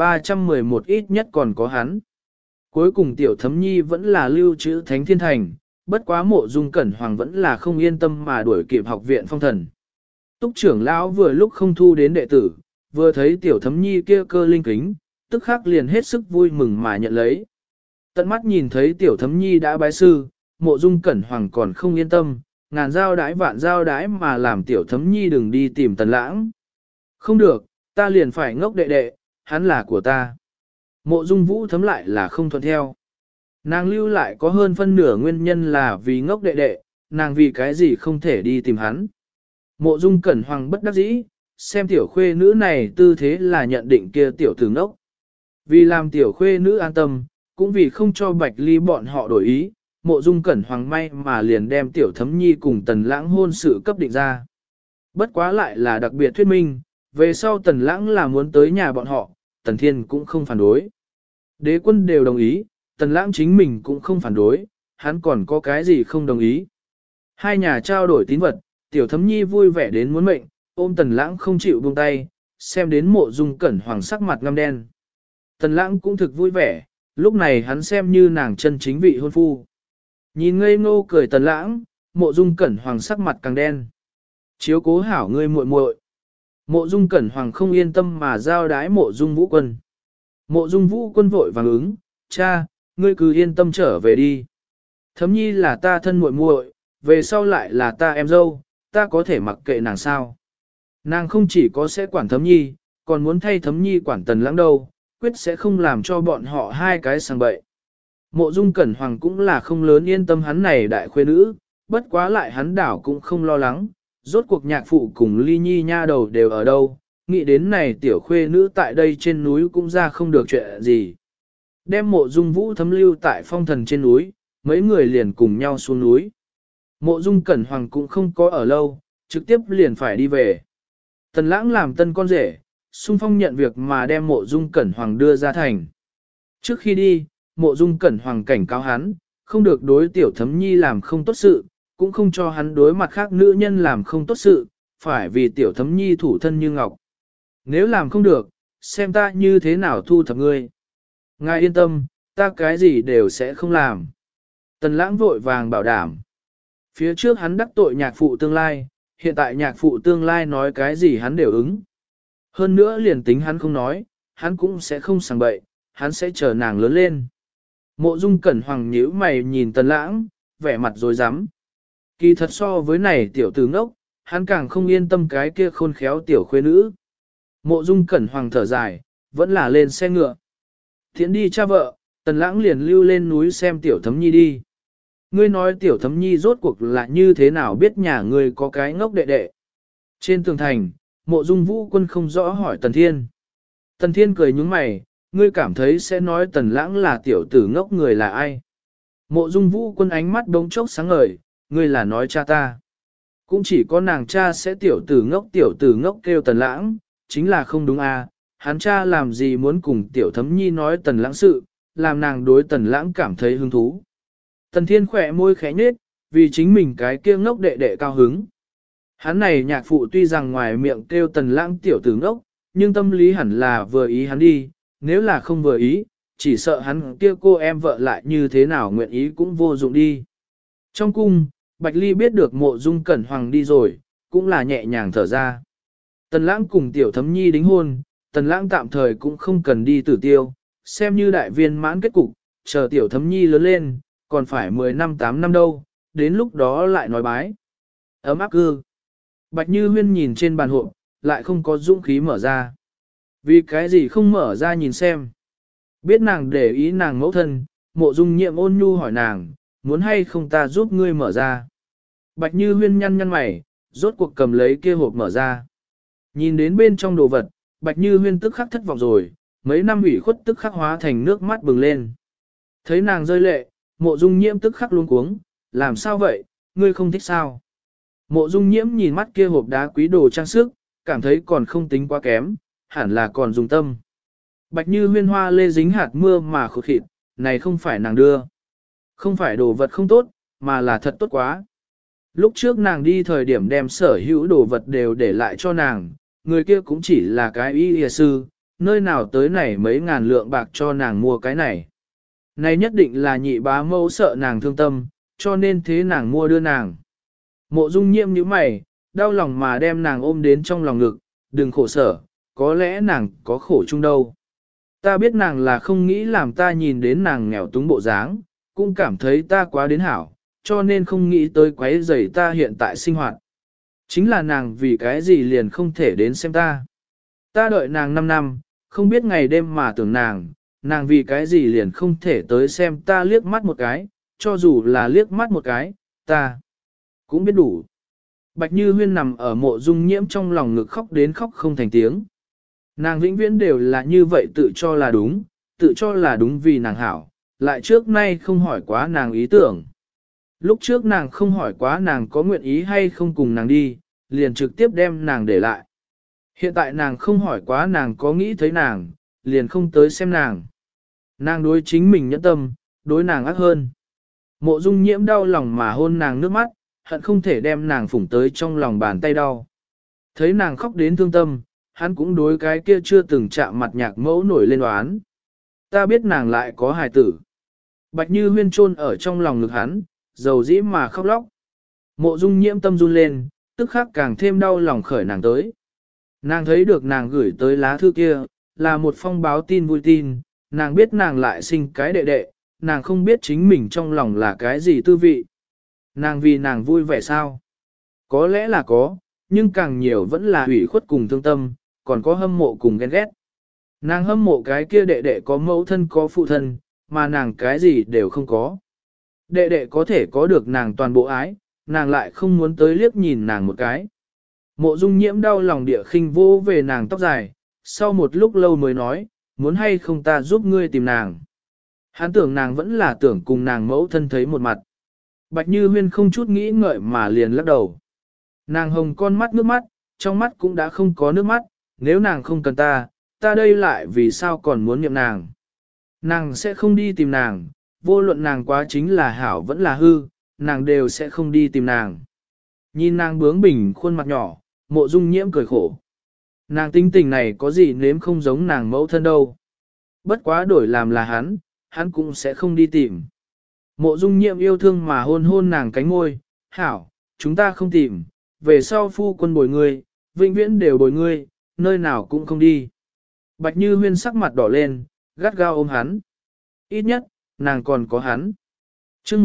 1311 ít nhất còn có hắn. Cuối cùng tiểu Thấm Nhi vẫn là lưu trữ Thánh Thiên Thành, bất quá Mộ Dung Cẩn Hoàng vẫn là không yên tâm mà đuổi kịp học viện phong thần. Túc trưởng lão vừa lúc không thu đến đệ tử, vừa thấy tiểu Thấm Nhi kia cơ linh kính, tức khắc liền hết sức vui mừng mà nhận lấy. Tận mắt nhìn thấy tiểu Thấm Nhi đã bái sư, Mộ Dung Cẩn Hoàng còn không yên tâm, ngàn giao đái vạn giao đái mà làm tiểu Thấm Nhi đừng đi tìm Tần Lãng. Không được, ta liền phải ngốc đệ đệ, hắn là của ta. Mộ Dung Vũ Thấm lại là không thuận theo. Nàng lưu lại có hơn phân nửa nguyên nhân là vì ngốc đệ đệ, nàng vì cái gì không thể đi tìm hắn. Mộ Dung Cẩn Hoàng bất đắc dĩ, xem tiểu khuê nữ này tư thế là nhận định kia tiểu tử ngốc. Vì làm tiểu khuê nữ an tâm, cũng vì không cho Bạch Ly bọn họ đổi ý, Mộ Dung Cẩn Hoàng may mà liền đem tiểu Thấm Nhi cùng Tần Lãng hôn sự cấp định ra. Bất quá lại là đặc biệt thuyết minh, về sau Tần Lãng là muốn tới nhà bọn họ, Tần Thiên cũng không phản đối. Đế quân đều đồng ý, Tần Lãng chính mình cũng không phản đối, hắn còn có cái gì không đồng ý. Hai nhà trao đổi tín vật, tiểu Thấm Nhi vui vẻ đến muốn mệnh, ôm Tần Lãng không chịu buông tay, xem đến Mộ Dung Cẩn Hoàng sắc mặt ngăm đen. Tần Lãng cũng thực vui vẻ, lúc này hắn xem như nàng chân chính vị hôn phu. Nhìn ngây ngô cười Tần Lãng, Mộ Dung Cẩn Hoàng sắc mặt càng đen. Chiếu cố hảo ngươi muội muội. Mộ Dung Cẩn Hoàng không yên tâm mà giao đái Mộ Dung Vũ Quân. Mộ Dung Vũ Quân vội vàng ứng, cha, ngươi cứ yên tâm trở về đi. Thấm Nhi là ta thân muội muội, về sau lại là ta em dâu, ta có thể mặc kệ nàng sao. Nàng không chỉ có sẽ quản Thấm Nhi, còn muốn thay Thấm Nhi quản Tần Lãng đâu, quyết sẽ không làm cho bọn họ hai cái sang bậy. Mộ Dung Cẩn Hoàng cũng là không lớn yên tâm hắn này đại khuê nữ, bất quá lại hắn đảo cũng không lo lắng, rốt cuộc nhạc phụ cùng Ly Nhi nha đầu đều ở đâu, nghĩ đến này tiểu khuê nữ tại đây trên núi cũng ra không được chuyện gì. Đem Mộ Dung Vũ Thấm lưu tại phong thần trên núi, mấy người liền cùng nhau xuống núi. Mộ Dung Cẩn Hoàng cũng không có ở lâu, trực tiếp liền phải đi về. Tần Lãng làm tân con rể, xung phong nhận việc mà đem Mộ Dung Cẩn Hoàng đưa ra thành. Trước khi đi, Mộ Dung Cẩn Hoàng cảnh cáo hắn, không được đối tiểu Thấm Nhi làm không tốt sự, cũng không cho hắn đối mặt khác nữ nhân làm không tốt sự, phải vì tiểu Thấm Nhi thủ thân như ngọc. Nếu làm không được, xem ta như thế nào thu thập ngươi. Ngài yên tâm, ta cái gì đều sẽ không làm. Tần Lãng vội vàng bảo đảm. Phía trước hắn đắc tội nhạc phụ tương lai, hiện tại nhạc phụ tương lai nói cái gì hắn đều ứng. Hơn nữa liền tính hắn không nói, hắn cũng sẽ không sàng bậy, hắn sẽ chờ nàng lớn lên. Mộ Dung Cẩn Hoàng nhíu mày nhìn Tần Lãng, vẻ mặt dối rắm. Kỳ thật so với này tiểu tử ngốc, hắn càng không yên tâm cái kia khôn khéo tiểu khuê nữ. Mộ Dung Cẩn Hoàng thở dài, vẫn là lên xe ngựa. Thiện đi cha vợ, Tần Lãng liền lưu lên núi xem tiểu thấm nhi đi. Ngươi nói tiểu thấm nhi rốt cuộc là như thế nào biết nhà ngươi có cái ngốc đệ đệ. Trên tường thành, Mộ Dung Vũ Quân không rõ hỏi Tần Thiên. Tần Thiên cười nhướng mày, ngươi cảm thấy sẽ nói Tần Lãng là tiểu tử ngốc người là ai. Mộ Dung Vũ Quân ánh mắt bỗng chốc sáng ngời, ngươi là nói cha ta. Cũng chỉ có nàng cha sẽ tiểu tử ngốc kêu Tần Lãng, chính là không đúng à, hắn cha làm gì muốn cùng tiểu thấm nhi nói Tần Lãng sự, làm nàng đối Tần Lãng cảm thấy hứng thú. Tần Thiên khỏe môi khẽ nhếch, vì chính mình cái kia ngốc đệ đệ cao hứng. Hắn này nhạc phụ tuy rằng ngoài miệng kêu Tần Lãng tiểu tử ngốc, nhưng tâm lý hẳn là vừa ý hắn đi, nếu là không vừa ý, chỉ sợ hắn kia cô em vợ lại như thế nào nguyện ý cũng vô dụng đi. Trong cung, Bạch Ly biết được Mộ Dung Cẩn Hoàng đi rồi, cũng là nhẹ nhàng thở ra. Tần Lãng cùng tiểu thấm nhi đính hôn, Tần Lãng tạm thời cũng không cần đi tử tiêu, xem như đại viên mãn kết cục, chờ tiểu thấm nhi lớn lên, còn phải 10 năm 8 năm đâu, đến lúc đó lại nói bái. Ấm áp cư. Bạch Như Huyên nhìn trên bàn hộp, lại không có dũng khí mở ra. Vì cái gì không mở ra nhìn xem. Biết nàng để ý nàng mẫu thân, Mộ Dung Nhiệm ôn nhu hỏi nàng, muốn hay không ta giúp ngươi mở ra. Bạch Như Huyên nhăn nhăn mày, rốt cuộc cầm lấy kia hộp mở ra. Nhìn đến bên trong đồ vật, Bạch Như Huyên tức khắc thất vọng rồi, mấy năm ủy khuất tức khắc hóa thành nước mắt bừng lên. Thấy nàng rơi lệ, Mộ Dung Nhiễm tức khắc luống cuống, làm sao vậy, ngươi không thích sao? Mộ Dung Nhiễm nhìn mắt kia hộp đá quý đồ trang sức, cảm thấy còn không tính quá kém, hẳn là còn dùng tâm. Bạch Như Huyên hoa lê dính hạt mưa mà khụt khịt, này không phải nàng đưa. Không phải đồ vật không tốt, mà là thật tốt quá. Lúc trước nàng đi thời điểm đem sở hữu đồ vật đều để lại cho nàng, người kia cũng chỉ là cái y y sư, nơi nào tới này mấy ngàn lượng bạc cho nàng mua cái này. Này nhất định là nhị bá mẫu sợ nàng thương tâm, cho nên thế nàng mua đưa nàng. Mộ Dung Nhiễm nhíu mày, đau lòng mà đem nàng ôm đến trong lòng ngực, đừng khổ sở, có lẽ nàng có khổ chung đâu. Ta biết nàng là không nghĩ làm ta nhìn đến nàng nghèo túng bộ dáng, cũng cảm thấy ta quá đến hảo, cho nên không nghĩ tới quấy rầy ta hiện tại sinh hoạt. Chính là nàng vì cái gì liền không thể đến xem ta. Ta đợi nàng 5 năm, không biết ngày đêm mà tưởng nàng vì cái gì liền không thể tới xem ta liếc mắt một cái, cho dù là liếc mắt một cái, ta cũng biết đủ. Bạch Như Huyên nằm ở Mộ Dung Nhiễm trong lòng ngực khóc đến khóc không thành tiếng. Nàng vĩnh viễn đều là như vậy tự cho là đúng vì nàng hảo, lại trước nay không hỏi quá nàng ý tưởng. Lúc trước nàng không hỏi quá nàng có nguyện ý hay không cùng nàng đi, liền trực tiếp đem nàng để lại. Hiện tại nàng không hỏi quá nàng có nghĩ thấy nàng, liền không tới xem nàng. Nàng đối chính mình nhẫn tâm, đối nàng ác hơn. Mộ Dung Nhiễm đau lòng mà hôn nàng nước mắt, hận không thể đem nàng phủng tới trong lòng bàn tay đau. Thấy nàng khóc đến thương tâm, hắn cũng đối cái kia chưa từng chạm mặt nhạc mẫu nổi lên đoán. Ta biết nàng lại có hài tử. Bạch Như Huyên chôn ở trong lòng ngực hắn, dầu dĩ mà khóc lóc. Mộ Dung Nhiễm tâm run lên, tức khắc càng thêm đau lòng khởi nàng tới. Nàng thấy được nàng gửi tới lá thư kia, là một phong báo tin vui tin, nàng biết nàng lại sinh cái đệ đệ, nàng không biết chính mình trong lòng là cái gì tư vị. Nàng vì nàng vui vẻ sao? Có lẽ là có, nhưng càng nhiều vẫn là ủy khuất cùng thương tâm, còn có hâm mộ cùng ghen ghét. Nàng hâm mộ cái kia đệ đệ có mẫu thân có phụ thân, mà nàng cái gì đều không có. Đệ đệ có thể có được nàng toàn bộ ái, nàng lại không muốn tới liếc nhìn nàng một cái. Mộ Dung Nhiễm đau lòng địa khinh vô về nàng tóc dài, sau một lúc lâu mới nói, muốn hay không ta giúp ngươi tìm nàng. Hắn tưởng nàng vẫn là tưởng cùng nàng mẫu thân thấy một mặt. Bạch Như Huyên không chút nghĩ ngợi mà liền lắc đầu. Nàng hồng con mắt nước mắt, trong mắt cũng đã không có nước mắt, nếu nàng không cần ta đây lại vì sao còn muốn niệm nàng. Nàng sẽ không đi tìm nàng, vô luận nàng quá chính là hảo vẫn là hư, nàng đều sẽ không đi tìm nàng. Nhìn nàng bướng bỉnh khuôn mặt nhỏ, Mộ Dung Nhiễm cười khổ. Nàng tính tình này có gì nếm không giống nàng mẫu thân đâu. Bất quá đổi làm là hắn cũng sẽ không đi tìm. Mộ Dung Nhiễm yêu thương mà hôn hôn nàng cánh môi, hảo, chúng ta không tìm, về sau phu quân bồi ngươi, vĩnh viễn đều bồi ngươi, nơi nào cũng không đi. Bạch Như Huyên sắc mặt đỏ lên, gắt gao ôm hắn. Ít nhất, nàng còn có hắn. chương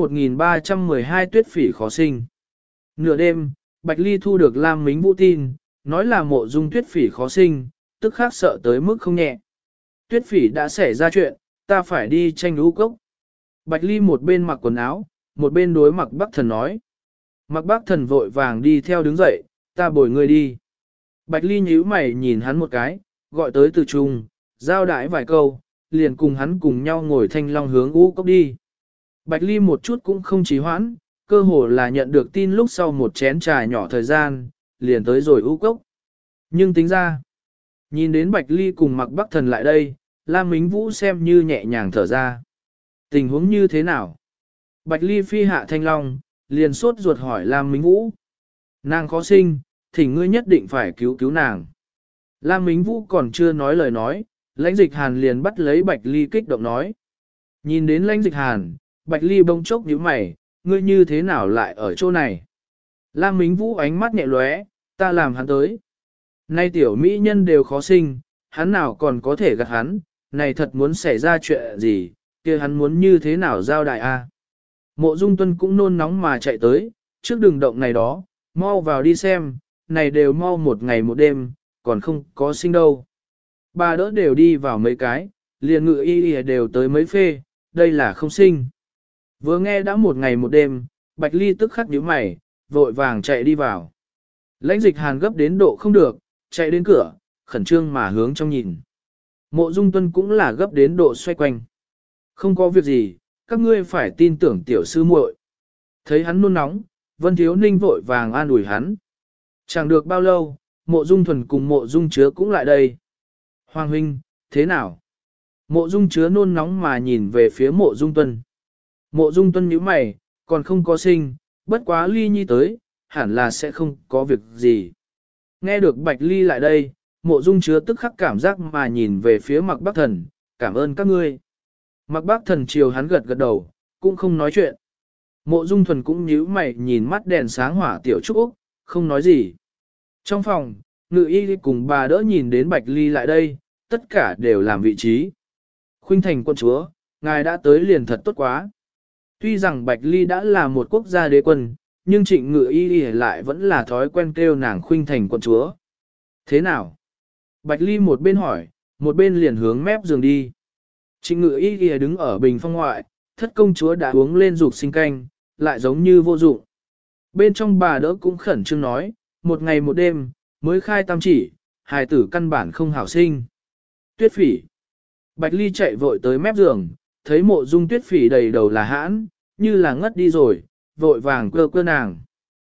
1312 tuyết phỉ khó sinh. Nửa đêm, Bạch Ly thu được Lam Mính Vũ tin, nói là Mộ Dung tuyết phỉ khó sinh, tức khắc sợ tới mức không nhẹ. Tuyết phỉ đã xảy ra chuyện, ta phải đi tranh lũ cốc. Bạch Ly một bên mặc quần áo, một bên đối Mạc Bắc Thần nói. Mạc Bắc Thần vội vàng đi theo đứng dậy, ta bồi ngươi đi. Bạch Ly nhíu mày nhìn hắn một cái, gọi tới từ trung, giao đãi vài câu, liền cùng hắn cùng nhau ngồi thanh long hướng ngũ cốc đi. Bạch Ly một chút cũng không trì hoãn, cơ hồ là nhận được tin lúc sau một chén trà nhỏ thời gian, liền tới rồi ngũ cốc. Nhưng tính ra, nhìn đến Bạch Ly cùng Mạc Bắc Thần lại đây, Lam Mính Vũ xem như nhẹ nhàng thở ra. Tình huống như thế nào? Bạch Ly phi hạ thanh long, liền sốt ruột hỏi Lam Mính Vũ. Nàng khó sinh, thỉnh ngươi nhất định phải cứu cứu nàng. Lam Mính Vũ còn chưa nói lời nói, Lãnh Dịch Hàn liền bắt lấy Bạch Ly kích động nói. Nhìn đến Lãnh Dịch Hàn, Bạch Ly bỗng chốc nhíu mày, ngươi như thế nào lại ở chỗ này? Lam Mính Vũ ánh mắt nhẹ lóe, ta làm hắn tới. Nay tiểu mỹ nhân đều khó sinh, hắn nào còn có thể gạt hắn, này thật muốn xảy ra chuyện gì, kia hắn muốn như thế nào giao đại a? Mộ Dung Tuân cũng nôn nóng mà chạy tới, trước đường động này đó, mau vào đi xem, này đều mau một ngày một đêm, còn không có sinh đâu. Bà đỡ đều đi vào mấy cái, liền ngự y đều tới mấy phê, đây là không sinh. Vừa nghe đã một ngày một đêm, Bạch Ly tức khắc nhíu mày, vội vàng chạy đi vào. Lãnh Dịch Hàn gấp đến độ không được, chạy đến cửa, khẩn trương mà hướng trong nhìn. Mộ Dung Tuân cũng là gấp đến độ xoay quanh. Không có việc gì, các ngươi phải tin tưởng tiểu sư muội. Thấy hắn nôn nóng, Vân Thiếu Ninh vội vàng an ủi hắn. Chẳng được bao lâu, Mộ Dung Thuần cùng Mộ Dung Chứa cũng lại đây. Hoàng huynh, thế nào? Mộ Dung Chứa nôn nóng mà nhìn về phía Mộ Dung Tuân. Mộ Dung Tuân nhíu mày, còn không có sinh, bất quá Ly Nhi tới, hẳn là sẽ không có việc gì. Nghe được Bạch Ly lại đây, Mộ Dung Chứa tức khắc cảm giác mà nhìn về phía Mạc Bắc Thần, cảm ơn các ngươi. Mạc Bắc Thần chiều hắn gật gật đầu, cũng không nói chuyện. Mộ Dung Thuần cũng nhíu mày nhìn mắt đèn sáng hỏa tiểu Trúc Úc, không nói gì. Trong phòng, Ngự Y cùng bà đỡ nhìn đến Bạch Ly lại đây, tất cả đều làm vị trí. Khuynh Thành quân chúa, ngài đã tới liền thật tốt quá. Tuy rằng Bạch Ly đã là một quốc gia đế quân, nhưng Trịnh Ngự Y lại vẫn là thói quen kêu nàng Khuynh Thành quân chúa. Thế nào? Bạch Ly một bên hỏi, một bên liền hướng mép giường đi. Trịnh Ngự Y đứng ở bình phong ngoại, thất công chúa đã uống lên dục sinh canh, lại giống như vô dụng. Bên trong bà đỡ cũng khẩn trương nói, một ngày một đêm, mới khai tam chỉ, hài tử căn bản không hảo sinh. Tuyết phỉ. Bạch Ly chạy vội tới mép giường, thấy Mộ Dung Tuyết phỉ đầy đầu là hãn, như là ngất đi rồi, vội vàng quơ quơ nàng.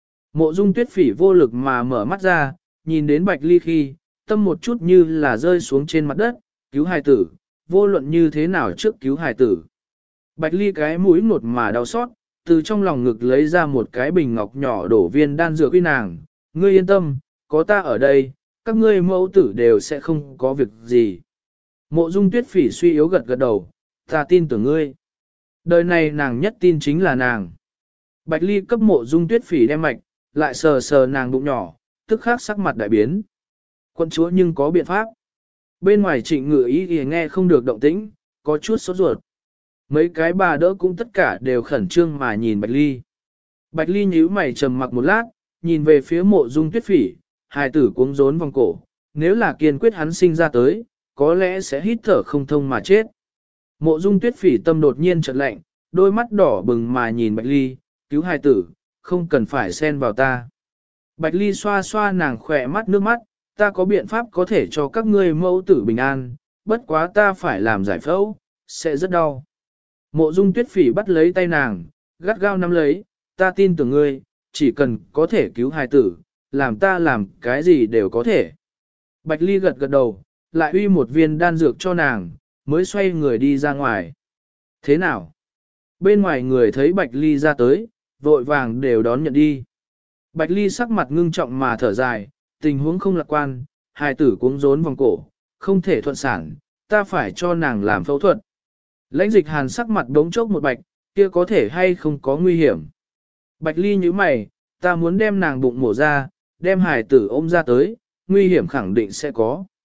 Mộ Dung Tuyết phỉ vô lực mà mở mắt ra, nhìn đến Bạch Ly khi, tâm một chút như là rơi xuống trên mặt đất, cứu hài tử, vô luận như thế nào trước cứu hài tử. Bạch Ly cái mũi nột mà đau xót, từ trong lòng ngực lấy ra một cái bình ngọc nhỏ đổ viên đan dược uy nàng, ngươi yên tâm, có ta ở đây, các ngươi mẫu tử đều sẽ không có việc gì. Mộ Dung Tuyết phỉ suy yếu gật gật đầu, ta tin tưởng ngươi. Đời này nàng nhất tin chính là nàng. Bạch Ly cấp Mộ Dung Tuyết phỉ đem mạch, lại sờ sờ nàng bụng nhỏ, tức khắc sắc mặt đại biến. Quân chúa nhưng có biện pháp. Bên ngoài Trịnh Ngự Y nghe không được động tĩnh, có chút sốt ruột. Mấy cái bà đỡ cũng tất cả đều khẩn trương mà nhìn Bạch Ly. Bạch Ly nhíu mày trầm mặc một lát, nhìn về phía Mộ Dung Tuyết phỉ, hài tử cuống rốn vòng cổ, nếu là kiên quyết hắn sinh ra tới, có lẽ sẽ hít thở không thông mà chết. Mộ Dung Tuyết phỉ tâm đột nhiên chợt lạnh, đôi mắt đỏ bừng mà nhìn Bạch Ly, cứu hài tử, không cần phải xen vào ta. Bạch Ly xoa xoa nàng khỏe mắt nước mắt, ta có biện pháp có thể cho các ngươi mẫu tử bình an, bất quá ta phải làm giải phẫu, sẽ rất đau. Mộ Dung Tuyết phỉ bắt lấy tay nàng, gắt gao nắm lấy, ta tin tưởng ngươi, chỉ cần có thể cứu hài tử, làm ta làm cái gì đều có thể. Bạch Ly gật gật đầu, lại uy một viên đan dược cho nàng, mới xoay người đi ra ngoài. Thế nào? Bên ngoài người thấy Bạch Ly ra tới, vội vàng đều đón nhận đi. Bạch Ly sắc mặt ngưng trọng mà thở dài, tình huống không lạc quan, hài tử cuống rốn vòng cổ, không thể thuận sản, ta phải cho nàng làm phẫu thuật. Lãnh Dịch Hàn sắc mặt đống chốc một bạch, kia có thể hay không có nguy hiểm. Bạch Ly nhíu mày, ta muốn đem nàng bụng mổ ra, đem hài tử ôm ra tới, nguy hiểm khẳng định sẽ có.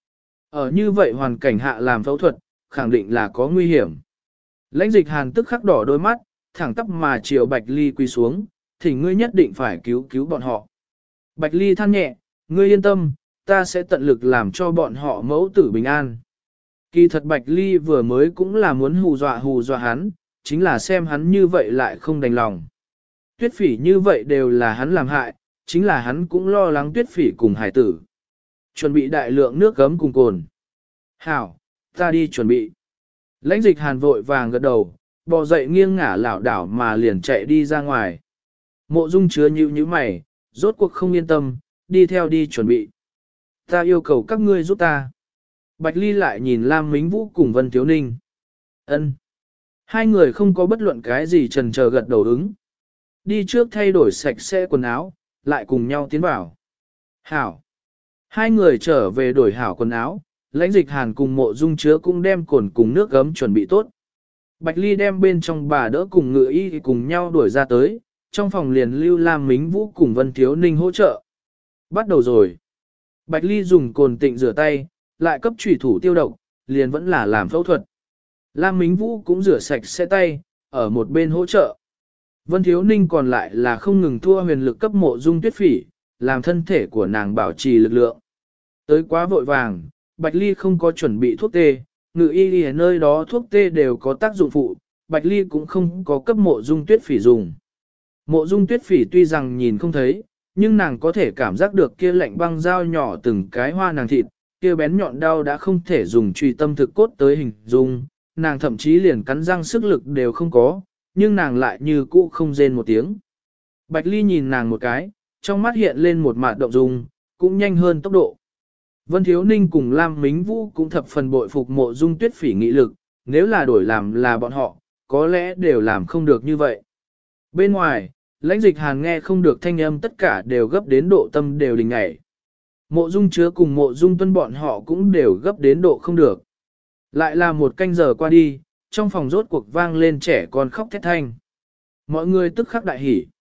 Ở như vậy hoàn cảnh hạ làm phẫu thuật, khẳng định là có nguy hiểm. Lãnh dịch hàn tức khắc đỏ đôi mắt, thẳng tắp mà chiều Bạch Ly quỳ xuống, thì ngươi nhất định phải cứu cứu bọn họ. Bạch Ly than nhẹ, ngươi yên tâm, ta sẽ tận lực làm cho bọn họ mẫu tử bình an. Kỳ thật Bạch Ly vừa mới cũng là muốn hù dọa hắn, chính là xem hắn như vậy lại không đành lòng. Tuyết phỉ như vậy đều là hắn làm hại, chính là hắn cũng lo lắng tuyết phỉ cùng hải tử. Chuẩn bị đại lượng nước gấm cùng cồn. Hảo, ta đi chuẩn bị. Lãnh dịch hàn vội vàng gật đầu, bò dậy nghiêng ngả lảo đảo mà liền chạy đi ra ngoài. Mộ Dung chứa nhíu mày, rốt cuộc không yên tâm, đi theo đi chuẩn bị. Ta yêu cầu các ngươi giúp ta. Bạch Ly lại nhìn Lam Mính Vũ cùng Vân Thiếu Ninh. Ân. Hai người không có bất luận cái gì chần chờ gật đầu ứng. Đi trước thay đổi sạch sẽ quần áo, lại cùng nhau tiến vào. Hảo. Hai người trở về đổi hảo quần áo, Lãnh dịch hàn cùng Mộ Dung chứa cũng đem cồn cùng nước gấm chuẩn bị tốt. Bạch Ly đem bên trong bà đỡ cùng ngựa y cùng nhau đuổi ra tới, trong phòng liền lưu Lam Mính Vũ cùng Vân Thiếu Ninh hỗ trợ. Bắt đầu rồi. Bạch Ly dùng cồn tịnh rửa tay, lại cấp chủy thủ tiêu độc, liền vẫn là làm phẫu thuật. Lam Mính Vũ cũng rửa sạch sẽ tay, ở một bên hỗ trợ. Vân Thiếu Ninh còn lại là không ngừng thua huyền lực cấp Mộ Dung Tuyết Phỉ, làm thân thể của nàng bảo trì lực lượng. Tới quá vội vàng, Bạch Ly không có chuẩn bị thuốc tê, ngự y ở nơi đó thuốc tê đều có tác dụng phụ, Bạch Ly cũng không có cấp Mộ Dung Tuyết Phỉ dùng. Mộ Dung Tuyết Phỉ tuy rằng nhìn không thấy, nhưng nàng có thể cảm giác được kia lạnh băng dao nhỏ từng cái hoa nàng thịt, kia bén nhọn đau đã không thể dùng truy tâm thực cốt tới hình dung, nàng thậm chí liền cắn răng sức lực đều không có, nhưng nàng lại như cũ không rên một tiếng. Bạch Ly nhìn nàng một cái, trong mắt hiện lên một mạt động dung, cũng nhanh hơn tốc độ. Vân Thiếu Ninh cùng Lam Mính Vũ cũng thập phần bội phục Mộ Dung Tuyết Phỉ nghị lực, nếu là đổi làm là bọn họ, có lẽ đều làm không được như vậy. Bên ngoài, Lãnh dịch hàn nghe không được thanh âm tất cả đều gấp đến độ tâm đều đình ngảy. Mộ Dung chứa cùng Mộ Dung tuân bọn họ cũng đều gấp đến độ không được. Lại là một canh giờ qua đi, trong phòng rốt cuộc vang lên trẻ con khóc thét thanh. Mọi người tức khắc đại hỉ.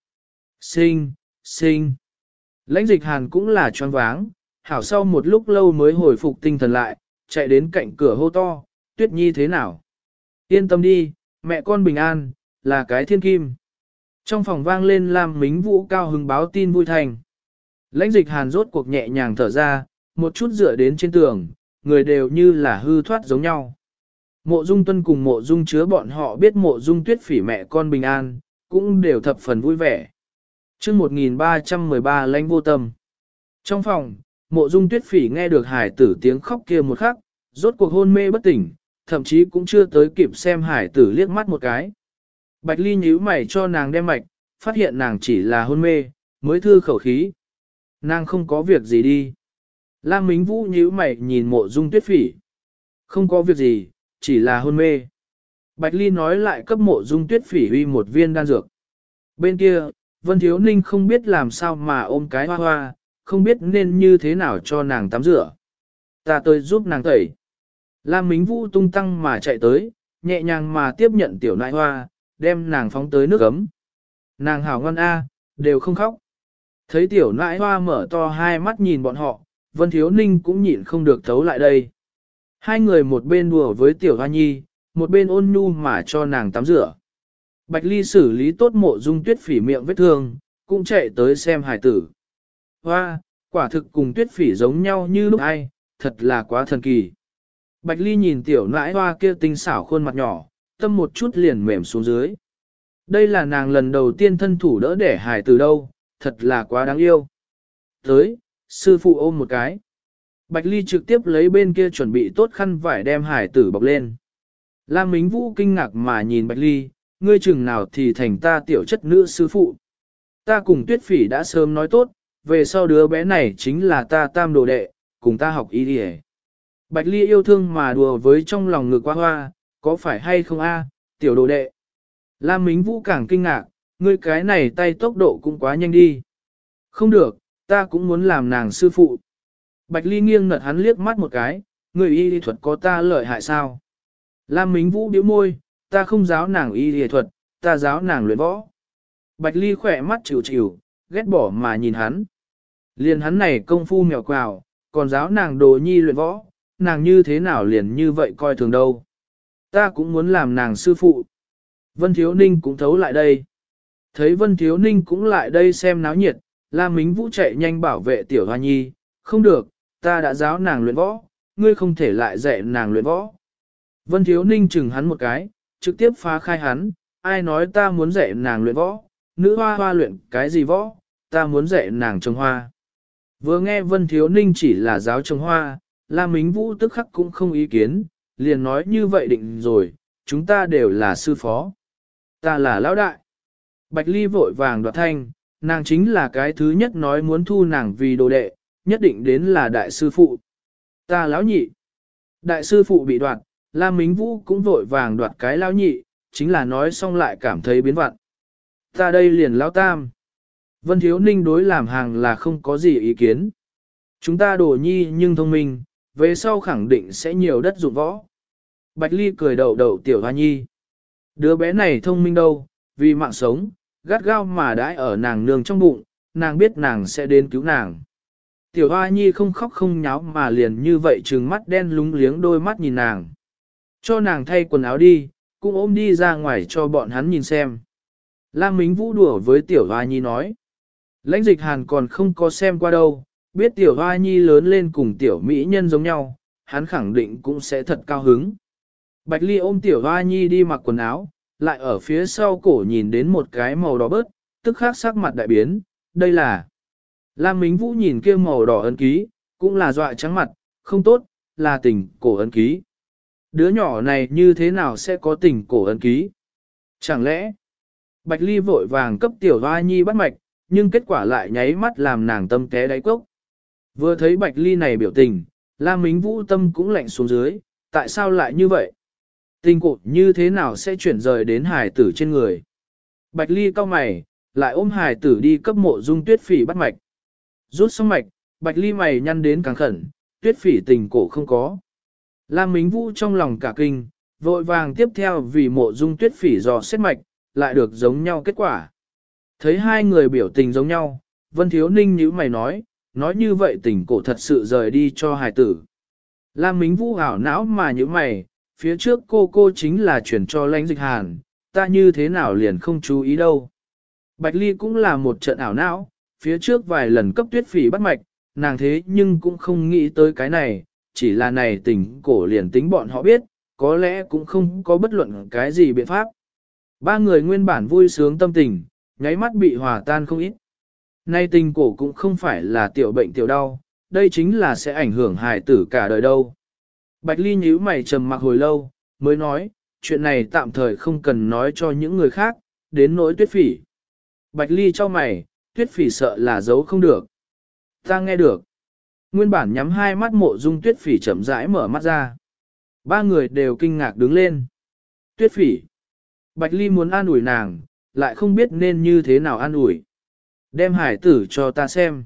Sinh, sinh. Lãnh dịch hàn cũng là choáng váng, hảo sau một lúc lâu mới hồi phục tinh thần lại, chạy đến cạnh cửa hô to, Tuyết Nhi thế nào? Yên tâm đi, mẹ con bình an, là cái thiên kim. Trong phòng vang lên Lam Mính Vũ cao hứng báo tin vui thành. Lãnh dịch hàn rốt cuộc nhẹ nhàng thở ra, một chút dựa đến trên tường, người đều như là hư thoát giống nhau. Mộ Dung Tuân cùng Mộ Dung chứa bọn họ biết Mộ Dung Tuyết Phỉ mẹ con bình an, cũng đều thập phần vui vẻ. Chương 1313 Lãnh vô tâm. Trong phòng, Mộ Dung Tuyết Phỉ nghe được hải tử tiếng khóc kia một khắc, rốt cuộc hôn mê bất tỉnh, thậm chí cũng chưa tới kịp xem hải tử liếc mắt một cái. Bạch Ly nhíu mày cho nàng đem mạch, phát hiện nàng chỉ là hôn mê, mới thư khẩu khí. Nàng không có việc gì đi. Lam Mính Vũ nhíu mày nhìn Mộ Dung Tuyết Phỉ. Không có việc gì, chỉ là hôn mê. Bạch Ly nói lại cấp Mộ Dung Tuyết Phỉ uy một viên đan dược. Bên kia, Vân Thiếu Ninh không biết làm sao mà ôm cái hoa hoa, không biết nên như thế nào cho nàng tắm rửa. Ta tới giúp nàng tẩy. Lam Mính Vũ tung tăng mà chạy tới, nhẹ nhàng mà tiếp nhận tiểu nại hoa, đem nàng phóng tới nước ấm. Nàng hảo ngon a, đều không khóc. Thấy tiểu nãi hoa mở to hai mắt nhìn bọn họ, Vân Thiếu Ninh cũng nhịn không được thấu lại đây. Hai người một bên đùa với tiểu hoa nhi, một bên ôn nhu mà cho nàng tắm rửa. Bạch Ly xử lý tốt Mộ Dung Tuyết Phỉ miệng vết thương, cũng chạy tới xem hài tử. Hoa, quả thực cùng Tuyết Phỉ giống nhau như lúc ai, thật là quá thần kỳ. Bạch Ly nhìn tiểu nãi hoa kia tinh xảo khuôn mặt nhỏ, tâm một chút liền mềm xuống dưới. Đây là nàng lần đầu tiên thân thủ đỡ đẻ hài tử đâu, thật là quá đáng yêu. Tới, sư phụ ôm một cái. Bạch Ly trực tiếp lấy bên kia chuẩn bị tốt khăn vải đem hải tử bọc lên. Lam Mính Vũ kinh ngạc mà nhìn Bạch Ly, ngươi chừng nào thì thành ta tiểu chất nữ sư phụ. Ta cùng Tuyết Phỉ đã sớm nói tốt, về sau đứa bé này chính là ta tam đồ đệ, cùng ta học y đi. Bạch Ly yêu thương mà đùa với trong lòng ngực hoa hoa, có phải hay không a, tiểu đồ đệ. Lam Mính Vũ càng kinh ngạc, ngươi cái này tay tốc độ cũng quá nhanh đi. Không được, ta cũng muốn làm nàng sư phụ. Bạch Ly nghiêng nật hắn liếc mắt một cái, ngươi y lý thuật có ta lợi hại sao? Lam Mính Vũ bĩu môi, ta không giáo nàng y lý thuật, ta giáo nàng luyện võ. Bạch Ly khỏe mắt chịu chịu, ghét bỏ mà nhìn hắn. Liền hắn này công phu mèo quào, còn giáo nàng đồ nhi luyện võ, nàng như thế nào liền như vậy coi thường đâu. Ta cũng muốn làm nàng sư phụ. Vân Thiếu Ninh cũng thấu lại đây. Thấy Vân Thiếu Ninh cũng lại đây xem náo nhiệt, La Mính Vũ chạy nhanh bảo vệ Tiểu Hoa Nhi, không được, ta đã giáo nàng luyện võ, ngươi không thể lại dạy nàng luyện võ. Vân Thiếu Ninh chừng hắn một cái, trực tiếp phá khai hắn, ai nói ta muốn dạy nàng luyện võ, nữ hoa hoa luyện cái gì võ, ta muốn dạy nàng trồng hoa. Vừa nghe Vân Thiếu Ninh chỉ là giáo trồng hoa, La Mính Vũ tức khắc cũng không ý kiến, liền nói như vậy định rồi, chúng ta đều là sư phó. Ta là lão đại. Bạch Ly vội vàng đoạt thanh, nàng chính là cái thứ nhất nói muốn thu nàng vì đồ đệ, nhất định đến là đại sư phụ. Ta lão nhị. Đại sư phụ bị đoạt, La Mính Vũ cũng vội vàng đoạt cái lão nhị, chính là nói xong lại cảm thấy biến vặn. Ta đây liền lão tam. Vân Thiếu Ninh đối làm hàng là không có gì ý kiến. Chúng ta đồ nhi nhưng thông minh, về sau khẳng định sẽ nhiều đất dụng võ. Bạch Ly cười đậu đậu Tiểu Hoa Nhi. Đứa bé này thông minh đâu, vì mạng sống, gắt gao mà đãi ở nàng nương trong bụng, nàng biết nàng sẽ đến cứu nàng. Tiểu Hoa Nhi không khóc không nháo mà liền như vậy trừng mắt đen lúng liếng đôi mắt nhìn nàng. Cho nàng thay quần áo đi, cũng ôm đi ra ngoài cho bọn hắn nhìn xem. Lam Mính Vũ đùa với Tiểu Hoa Nhi nói. Lãnh Dịch Hàn còn không có xem qua đâu, biết Tiểu Hoa Nhi lớn lên cùng Tiểu Mỹ Nhân giống nhau, hắn khẳng định cũng sẽ thật cao hứng. Bạch Ly ôm Tiểu Hoa Nhi đi mặc quần áo, lại ở phía sau cổ nhìn đến một cái màu đỏ bớt, tức khắc sắc mặt đại biến, đây là... Lam Mính Vũ nhìn kia màu đỏ ấn ký, cũng là dọa trắng mặt, không tốt, là tình cổ ấn ký. Đứa nhỏ này như thế nào sẽ có tình cổ ấn ký? Chẳng lẽ... Bạch Ly vội vàng cấp Tiểu Hoa Nhi bắt mạch, nhưng kết quả lại nháy mắt làm nàng tâm té đáy cốc. Vừa thấy Bạch Ly này biểu tình, Lam Mính Vũ tâm cũng lạnh xuống dưới, tại sao lại như vậy? Tình cổ như thế nào sẽ chuyển rời đến hài tử trên người? Bạch Ly cau mày, lại ôm hài tử đi cấp Mộ Dung Tuyết Phỉ bắt mạch. Rút xong mạch, Bạch Ly mày nhăn đến càng khẩn, Tuyết Phỉ tình cổ không có. Lam Mính Vũ trong lòng cả kinh, vội vàng tiếp theo vì Mộ Dung Tuyết Phỉ dò xét mạch, lại được giống nhau kết quả. Thấy hai người biểu tình giống nhau, Vân Thiếu Ninh nhíu mày nói như vậy tình cổ thật sự rời đi cho hài tử. Lam Mính Vũ ảo não mà nhíu mày, phía trước cô chính là chuyển cho Lãnh Dịch Hàn, ta như thế nào liền không chú ý đâu. Bạch Ly cũng là một trận ảo não, phía trước vài lần cấp Tuyết Phỉ bắt mạch, nàng thế nhưng cũng không nghĩ tới cái này, chỉ là này tình cổ liền tính bọn họ biết, có lẽ cũng không có bất luận cái gì biện pháp. Ba người nguyên bản vui sướng tâm tình, nháy mắt bị hòa tan không ít. Nay tình cổ cũng không phải là tiểu bệnh tiểu đau, đây chính là sẽ ảnh hưởng hài tử cả đời đâu. Bạch Ly nhíu mày trầm mặc hồi lâu, mới nói, chuyện này tạm thời không cần nói cho những người khác, đến nỗi Tuyết Phỉ. Bạch Ly cho mày, Tuyết Phỉ sợ là giấu không được. Ta nghe được. Nguyên bản nhắm hai mắt Mộ Dung Tuyết Phỉ chậm rãi mở mắt ra. Ba người đều kinh ngạc đứng lên. Tuyết Phỉ. Bạch Ly muốn an ủi nàng, lại không biết nên như thế nào an ủi. Đem hải tử cho ta xem.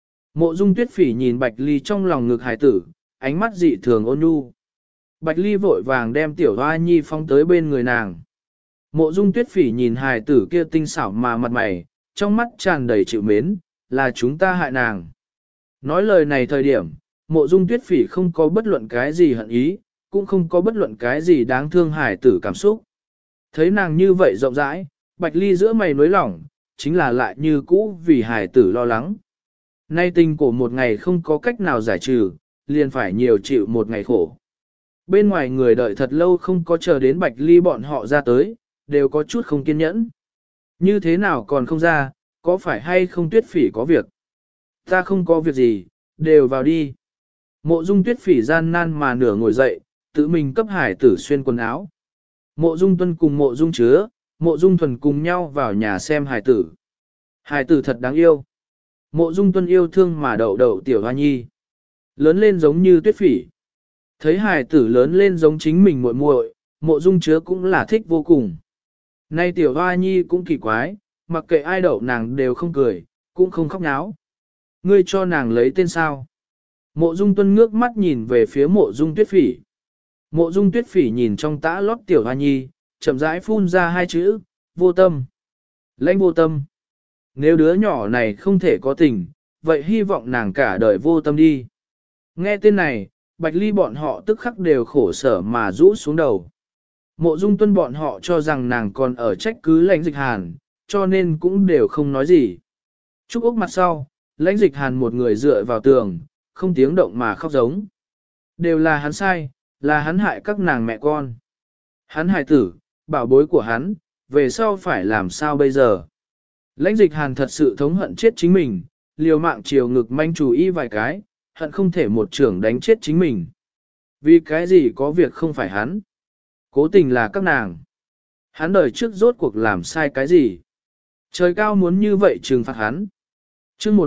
Mộ Dung Tuyết Phỉ nhìn Bạch Ly trong lòng ngực hải tử, ánh mắt dị thường ôn nhu. Bạch Ly vội vàng đem Tiểu Hoa Nhi phóng tới bên người nàng. Mộ Dung Tuyết Phỉ nhìn hài tử kia tinh xảo mà mặt mày, trong mắt tràn đầy chịu mến, là chúng ta hại nàng. Nói lời này thời điểm, Mộ Dung Tuyết Phỉ không có bất luận cái gì hận ý, cũng không có bất luận cái gì đáng thương hài tử cảm xúc. Thấy nàng như vậy rộng rãi, Bạch Ly giữa mày nối lỏng, chính là lại như cũ vì hài tử lo lắng. Nay tình cổ một ngày không có cách nào giải trừ, liền phải nhiều chịu một ngày khổ. Bên ngoài người đợi thật lâu không có chờ đến Bạch Ly bọn họ ra tới, đều có chút không kiên nhẫn. Như thế nào còn không ra, có phải hay không Tuyết Phỉ có việc? Ta không có việc gì, đều vào đi. Mộ Dung Tuyết Phỉ gian nan mà nửa ngồi dậy, tự mình cấp hải tử xuyên quần áo. Mộ Dung Tuân cùng Mộ Dung Chứa, Mộ Dung Thuần cùng nhau vào nhà xem hải tử. Hải tử thật đáng yêu. Mộ Dung Tuân yêu thương mà đậu đậu Tiểu Hoa Nhi. Lớn lên giống như Tuyết Phỉ. Thấy hải tử lớn lên giống chính mình muội muội, Mộ Dung Chứa cũng là thích vô cùng. Nay Tiểu Hoa Nhi cũng kỳ quái, mặc kệ ai đậu nàng đều không cười, cũng không khóc náo. Ngươi cho nàng lấy tên sao? Mộ Dung Tuân ngước mắt nhìn về phía Mộ Dung Tuyết Phỉ. Mộ Dung Tuyết Phỉ nhìn trong tã lót Tiểu Hoa Nhi, chậm rãi phun ra hai chữ, vô tâm. Lãnh vô tâm. Nếu đứa nhỏ này không thể có tình, vậy hy vọng nàng cả đời vô tâm đi. Nghe tên này, Bạch Ly bọn họ tức khắc đều khổ sở mà rũ xuống đầu. Mộ Dung Tuân bọn họ cho rằng nàng còn ở trách cứ Lãnh Dịch Hàn, cho nên cũng đều không nói gì. Trúc Úc mặt sau, Lãnh Dịch Hàn một người dựa vào tường, không tiếng động mà khóc giống. Đều là hắn sai, là hắn hại các nàng mẹ con. Hắn hại tử, bảo bối của hắn, về sau phải làm sao bây giờ? Lãnh Dịch Hàn thật sự thống hận chết chính mình, liều mạng chiều ngực manh chủ y vài cái, hận không thể một trưởng đánh chết chính mình. Vì cái gì có việc không phải hắn? Cố tình là các nàng. Hắn đời trước rốt cuộc làm sai cái gì? Trời cao muốn như vậy trừng phạt hắn. chương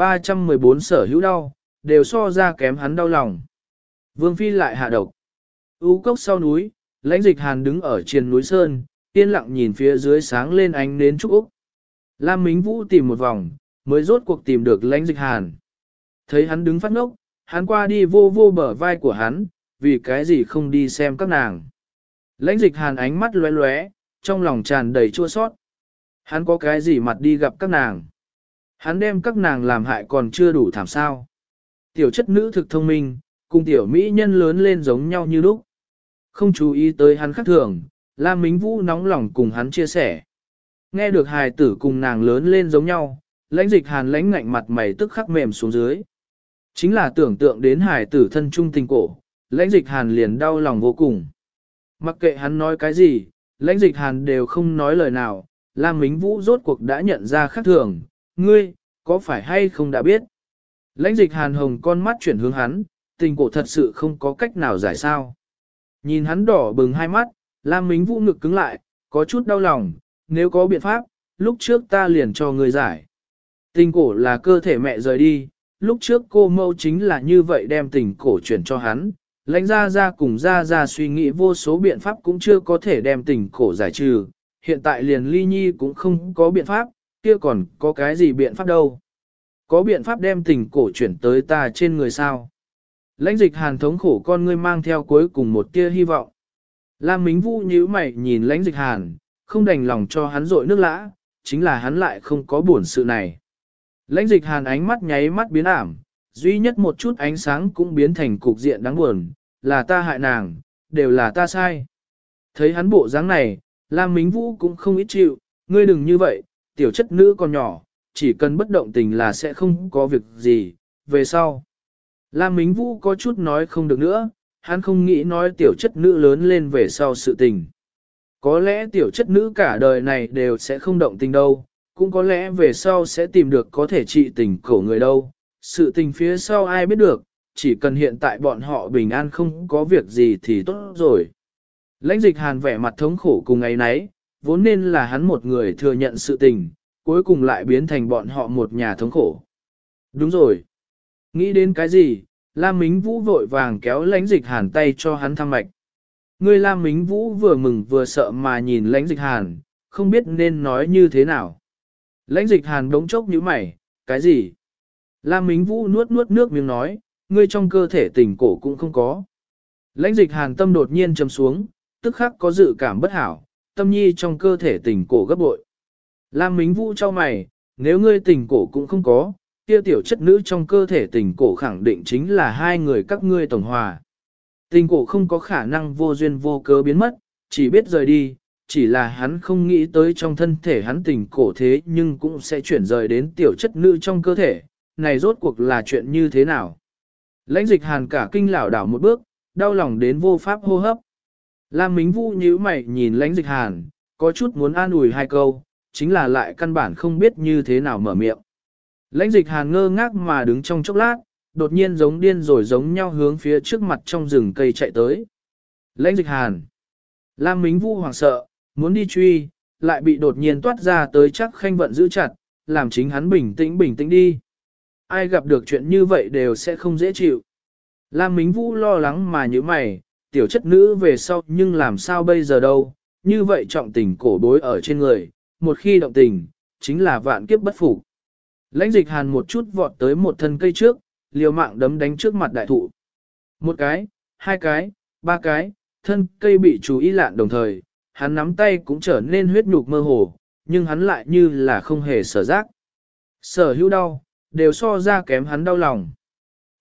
1314 sở hữu đau, đều so ra kém hắn đau lòng. Vương Phi lại hạ độc. U cốc sau núi, Lãnh Dịch Hàn đứng ở trên núi Sơn, yên lặng nhìn phía dưới sáng lên ánh nến Trúc Úc. Lam Mính Vũ tìm một vòng, mới rốt cuộc tìm được Lãnh Dịch Hàn. Thấy hắn đứng phát ngốc, hắn qua đi vô vô bờ vai của hắn, vì cái gì không đi xem các nàng. Lãnh Dịch Hàn ánh mắt lóe lóe, trong lòng tràn đầy chua sót. Hắn có cái gì mặt đi gặp các nàng. Hắn đem các nàng làm hại còn chưa đủ thảm sao. Tiểu chất nữ thực thông minh, cùng tiểu mỹ nhân lớn lên giống nhau như lúc. Không chú ý tới hắn khác thường, Lam Mính Vũ nóng lòng cùng hắn chia sẻ. Nghe được hài tử cùng nàng lớn lên giống nhau, Lãnh Dịch Hàn lãnh ngạnh mặt mày tức khắc mềm xuống dưới. Chính là tưởng tượng đến hài tử thân trung tình cổ, Lãnh Dịch Hàn liền đau lòng vô cùng. Mặc kệ hắn nói cái gì, Lãnh Dịch Hàn đều không nói lời nào, Lam Mính Vũ rốt cuộc đã nhận ra khác thường, ngươi, có phải hay không đã biết. Lãnh Dịch Hàn hồng con mắt chuyển hướng hắn, tình cổ thật sự không có cách nào giải sao. Nhìn hắn đỏ bừng hai mắt, Lam Mính Vũ ngực cứng lại, có chút đau lòng, nếu có biện pháp, lúc trước ta liền cho ngươi giải. Tình cổ là cơ thể mẹ rời đi, lúc trước cô mâu chính là như vậy đem tình cổ chuyển cho hắn, Lãnh gia gia cùng gia gia suy nghĩ vô số biện pháp cũng chưa có thể đem tình cổ giải trừ, hiện tại liền ly nhi cũng không có biện pháp, kia còn có cái gì biện pháp đâu. Có biện pháp đem tình cổ chuyển tới ta trên người sao. Lãnh Dịch Hàn thống khổ con ngươi mang theo cuối cùng một tia hy vọng. Lam Mính Vũ nhíu mày nhìn Lãnh Dịch Hàn, không đành lòng cho hắn rội nước lã, chính là hắn lại không có buồn sự này. Lãnh Dịch Hàn ánh mắt nháy mắt biến ảm, duy nhất một chút ánh sáng cũng biến thành cục diện đáng buồn, là ta hại nàng, đều là ta sai. Thấy hắn bộ dáng này, Lam Mính Vũ cũng không ít chịu, ngươi đừng như vậy, tiểu chất nữ còn nhỏ, chỉ cần bất động tình là sẽ không có việc gì, về sau. Lam Mính Vũ có chút nói không được nữa, hắn không nghĩ nói tiểu chất nữ lớn lên về sau sự tình. Có lẽ tiểu chất nữ cả đời này đều sẽ không động tình đâu, cũng có lẽ về sau sẽ tìm được có thể trị tình cổ người đâu. Sự tình phía sau ai biết được, chỉ cần hiện tại bọn họ bình an không có việc gì thì tốt rồi. Lãnh Dịch Hàn vẻ mặt thống khổ cùng ấy nấy, vốn nên là hắn một người thừa nhận sự tình, cuối cùng lại biến thành bọn họ một nhà thống khổ. Đúng rồi. Nghĩ đến cái gì, Lam Mính Vũ vội vàng kéo Lãnh Dịch Hàn tay cho hắn thăm mạch. Người Lam Mính Vũ vừa mừng vừa sợ mà nhìn Lãnh Dịch Hàn, không biết nên nói như thế nào. Lãnh Dịch Hàn đống chốc nhíu mày, cái gì? Lam Mính Vũ nuốt nuốt nước miếng nói, ngươi trong cơ thể tình cổ cũng không có. Lãnh Dịch Hàn tâm đột nhiên trầm xuống, tức khắc có dự cảm bất hảo, tâm nhi trong cơ thể tình cổ gấp bội. Lam Mính Vũ cho mày, nếu ngươi tình cổ cũng không có, kia tiểu chất nữ trong cơ thể tình cổ khẳng định chính là hai người các ngươi tổng hòa. Tình cổ không có khả năng vô duyên vô cớ biến mất, chỉ biết rời đi, chỉ là hắn không nghĩ tới trong thân thể hắn tình cổ thế nhưng cũng sẽ chuyển rời đến tiểu chất nữ trong cơ thể, này rốt cuộc là chuyện như thế nào. Lãnh Dịch Hàn cả kinh lảo đảo một bước, đau lòng đến vô pháp hô hấp. Lam Mính Vũ nhíu mày nhìn Lãnh Dịch Hàn, có chút muốn an ủi hai câu, chính là lại căn bản không biết như thế nào mở miệng. Lãnh Dịch Hàn ngơ ngác mà đứng trong chốc lát, đột nhiên giống điên rồi giống nhau hướng phía trước mặt trong rừng cây chạy tới. Lãnh Dịch Hàn. Lam Mính Vũ hoảng sợ, muốn đi truy, lại bị đột nhiên toát ra tới chắc khanh vận giữ chặt, làm chính hắn bình tĩnh đi. Ai gặp được chuyện như vậy đều sẽ không dễ chịu. Lam Mính Vũ lo lắng mà như mày, tiểu chất nữ về sau nhưng làm sao bây giờ đâu, như vậy trọng tình cổ bối ở trên người, một khi động tình, chính là vạn kiếp bất phục. Lãnh Dịch Hàn một chút vọt tới một thân cây trước, liều mạng đấm đánh trước mặt đại thụ. Một cái, hai cái, ba cái, thân cây bị chú ý lạn đồng thời, hắn nắm tay cũng trở nên huyết nhục mơ hồ, nhưng hắn lại như là không hề sở giác. Sở hữu đau, đều so ra kém hắn đau lòng.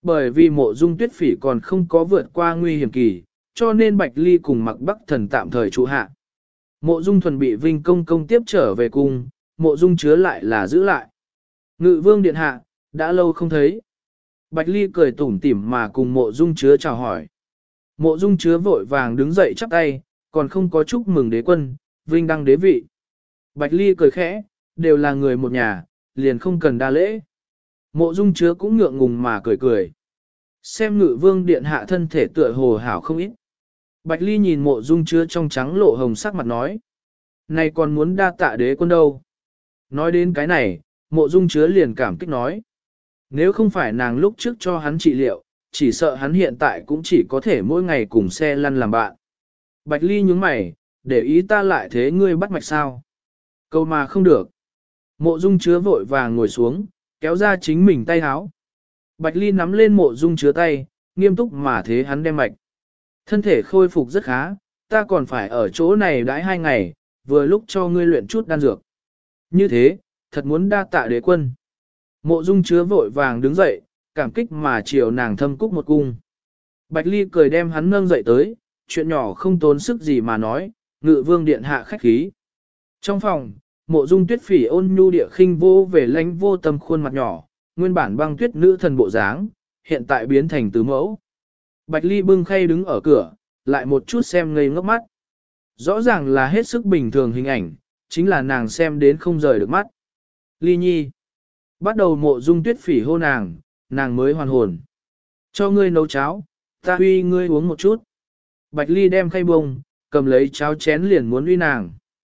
Bởi vì mộ dung tuyết phỉ còn không có vượt qua nguy hiểm kỳ, cho nên Bạch Ly cùng Mặc Bắc Thần tạm thời trụ hạ. Mộ dung thuần bị Vinh Công công tiếp trở về cung, mộ dung chứa lại là giữ lại. Ngự vương điện hạ, đã lâu không thấy. Bạch Ly cười tủm tỉm mà cùng mộ dung chứa chào hỏi. Mộ dung chứa vội vàng đứng dậy chắp tay, còn không có chúc mừng đế quân, vinh đăng đế vị. Bạch Ly cười khẽ, đều là người một nhà, liền không cần đa lễ. Mộ dung chứa cũng ngượng ngùng mà cười cười. Xem ngự vương điện hạ thân thể tựa hồ hảo không ít. Bạch Ly nhìn mộ dung chứa trong trắng lộ hồng sắc mặt nói. Này còn muốn đa tạ đế quân đâu. Nói đến cái này, mộ dung chứa liền cảm kích nói. Nếu không phải nàng lúc trước cho hắn trị liệu, chỉ sợ hắn hiện tại cũng chỉ có thể mỗi ngày cùng xe lăn làm bạn. Bạch Ly nhướng mày, để ý ta lại thế ngươi bắt mạch sao. Câu mà không được. Mộ dung chứa vội vàng ngồi xuống, kéo ra chính mình tay háo. Bạch Ly nắm lên mộ dung chứa tay, nghiêm túc mà thế hắn đem mạch. Thân thể khôi phục rất khá, ta còn phải ở chỗ này đãi 2 ngày, vừa lúc cho ngươi luyện chút đan dược. Như thế, thật muốn đa tạ đế quân. Mộ dung chứa vội vàng đứng dậy, cảm kích mà chiều nàng thâm cúc một cung. Bạch Ly cười đem hắn nâng dậy tới, chuyện nhỏ không tốn sức gì mà nói, ngự vương điện hạ khách khí. Trong phòng, mộ dung tuyết phỉ ôn nhu địa khinh vô về lãnh vô tâm khuôn mặt nhỏ, nguyên bản băng tuyết nữ thần bộ dáng, hiện tại biến thành tứ mẫu. Bạch Ly bưng khay đứng ở cửa, lại một chút xem ngây ngốc mắt. Rõ ràng là hết sức bình thường hình ảnh, chính là nàng xem đến không rời được mắt. Ly nhi. Bắt đầu mộ dung tuyết phỉ hô nàng, nàng mới hoàn hồn. Cho ngươi nấu cháo, ta huy ngươi uống một chút. Bạch Ly đem khay bông, cầm lấy cháo chén liền muốn uy nàng.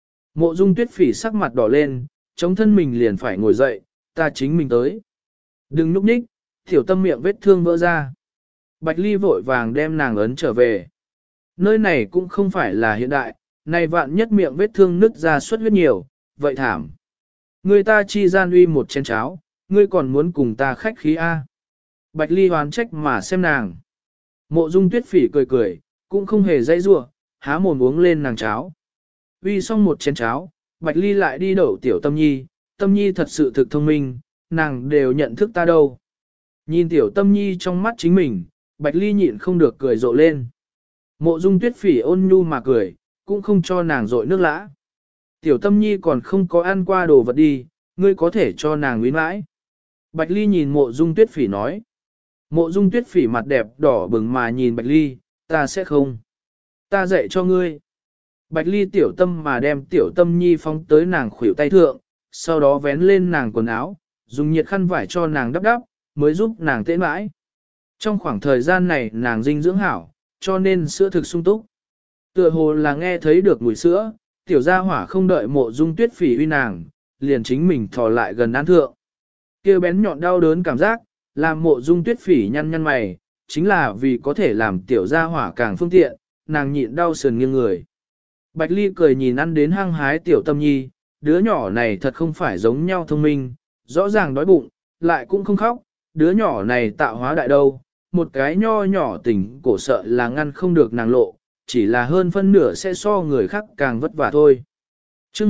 Mộ dung tuyết phỉ sắc mặt đỏ lên, chống thân mình liền phải ngồi dậy, ta chính mình tới. Đừng núp nhích, tiểu tâm miệng vết thương vỡ ra. Bạch Ly vội vàng đem nàng ấn trở về. Nơi này cũng không phải là hiện đại, này vạn nhất miệng vết thương nứt ra xuất huyết nhiều, vậy thảm. Người ta chi gian uy một chén cháo, ngươi còn muốn cùng ta khách khí A. Bạch Ly hoán trách mà xem nàng. Mộ dung tuyết phỉ cười cười, cũng không hề dãy rủa, há mồm uống lên nàng cháo. Uy xong một chén cháo, Bạch Ly lại đi đậu tiểu Tâm Nhi, Tâm Nhi thật sự thực thông minh, nàng đều nhận thức ta đâu. Nhìn tiểu Tâm Nhi trong mắt chính mình, Bạch Ly nhịn không được cười rộ lên. Mộ dung tuyết phỉ ôn nhu mà cười, cũng không cho nàng rội nước lã. Tiểu Tâm Nhi còn không có ăn qua đồ vật đi, ngươi có thể cho nàng nguyên mãi. Bạch Ly nhìn mộ dung tuyết phỉ nói. Mộ dung tuyết phỉ mặt đẹp đỏ bừng mà nhìn Bạch Ly, ta sẽ không. Ta dạy cho ngươi. Bạch Ly tiểu tâm mà đem tiểu Tâm Nhi phóng tới nàng khuỷu tay thượng, sau đó vén lên nàng quần áo, dùng nhiệt khăn vải cho nàng đắp đắp, mới giúp nàng tễ mãi. Trong khoảng thời gian này nàng dinh dưỡng hảo, cho nên sữa thực sung túc. Tựa hồ là nghe thấy được mùi sữa, tiểu gia hỏa không đợi mộ dung tuyết phỉ uy nàng, liền chính mình thò lại gần án thượng. Kêu bén nhọn đau đớn cảm giác, làm mộ dung tuyết phỉ nhăn nhăn mày, chính là vì có thể làm tiểu gia hỏa càng phương tiện, nàng nhịn đau sườn nghiêng người. Bạch Ly cười nhìn ăn đến hăng hái tiểu Tâm Nhi, đứa nhỏ này thật không phải giống nhau thông minh, rõ ràng đói bụng, lại cũng không khóc, đứa nhỏ này tạo hóa đại đâu, một cái nho nhỏ tình cổ sợ là ngăn không được nàng lộ, chỉ là hơn phân nửa sẽ so người khác càng vất vả thôi. Chương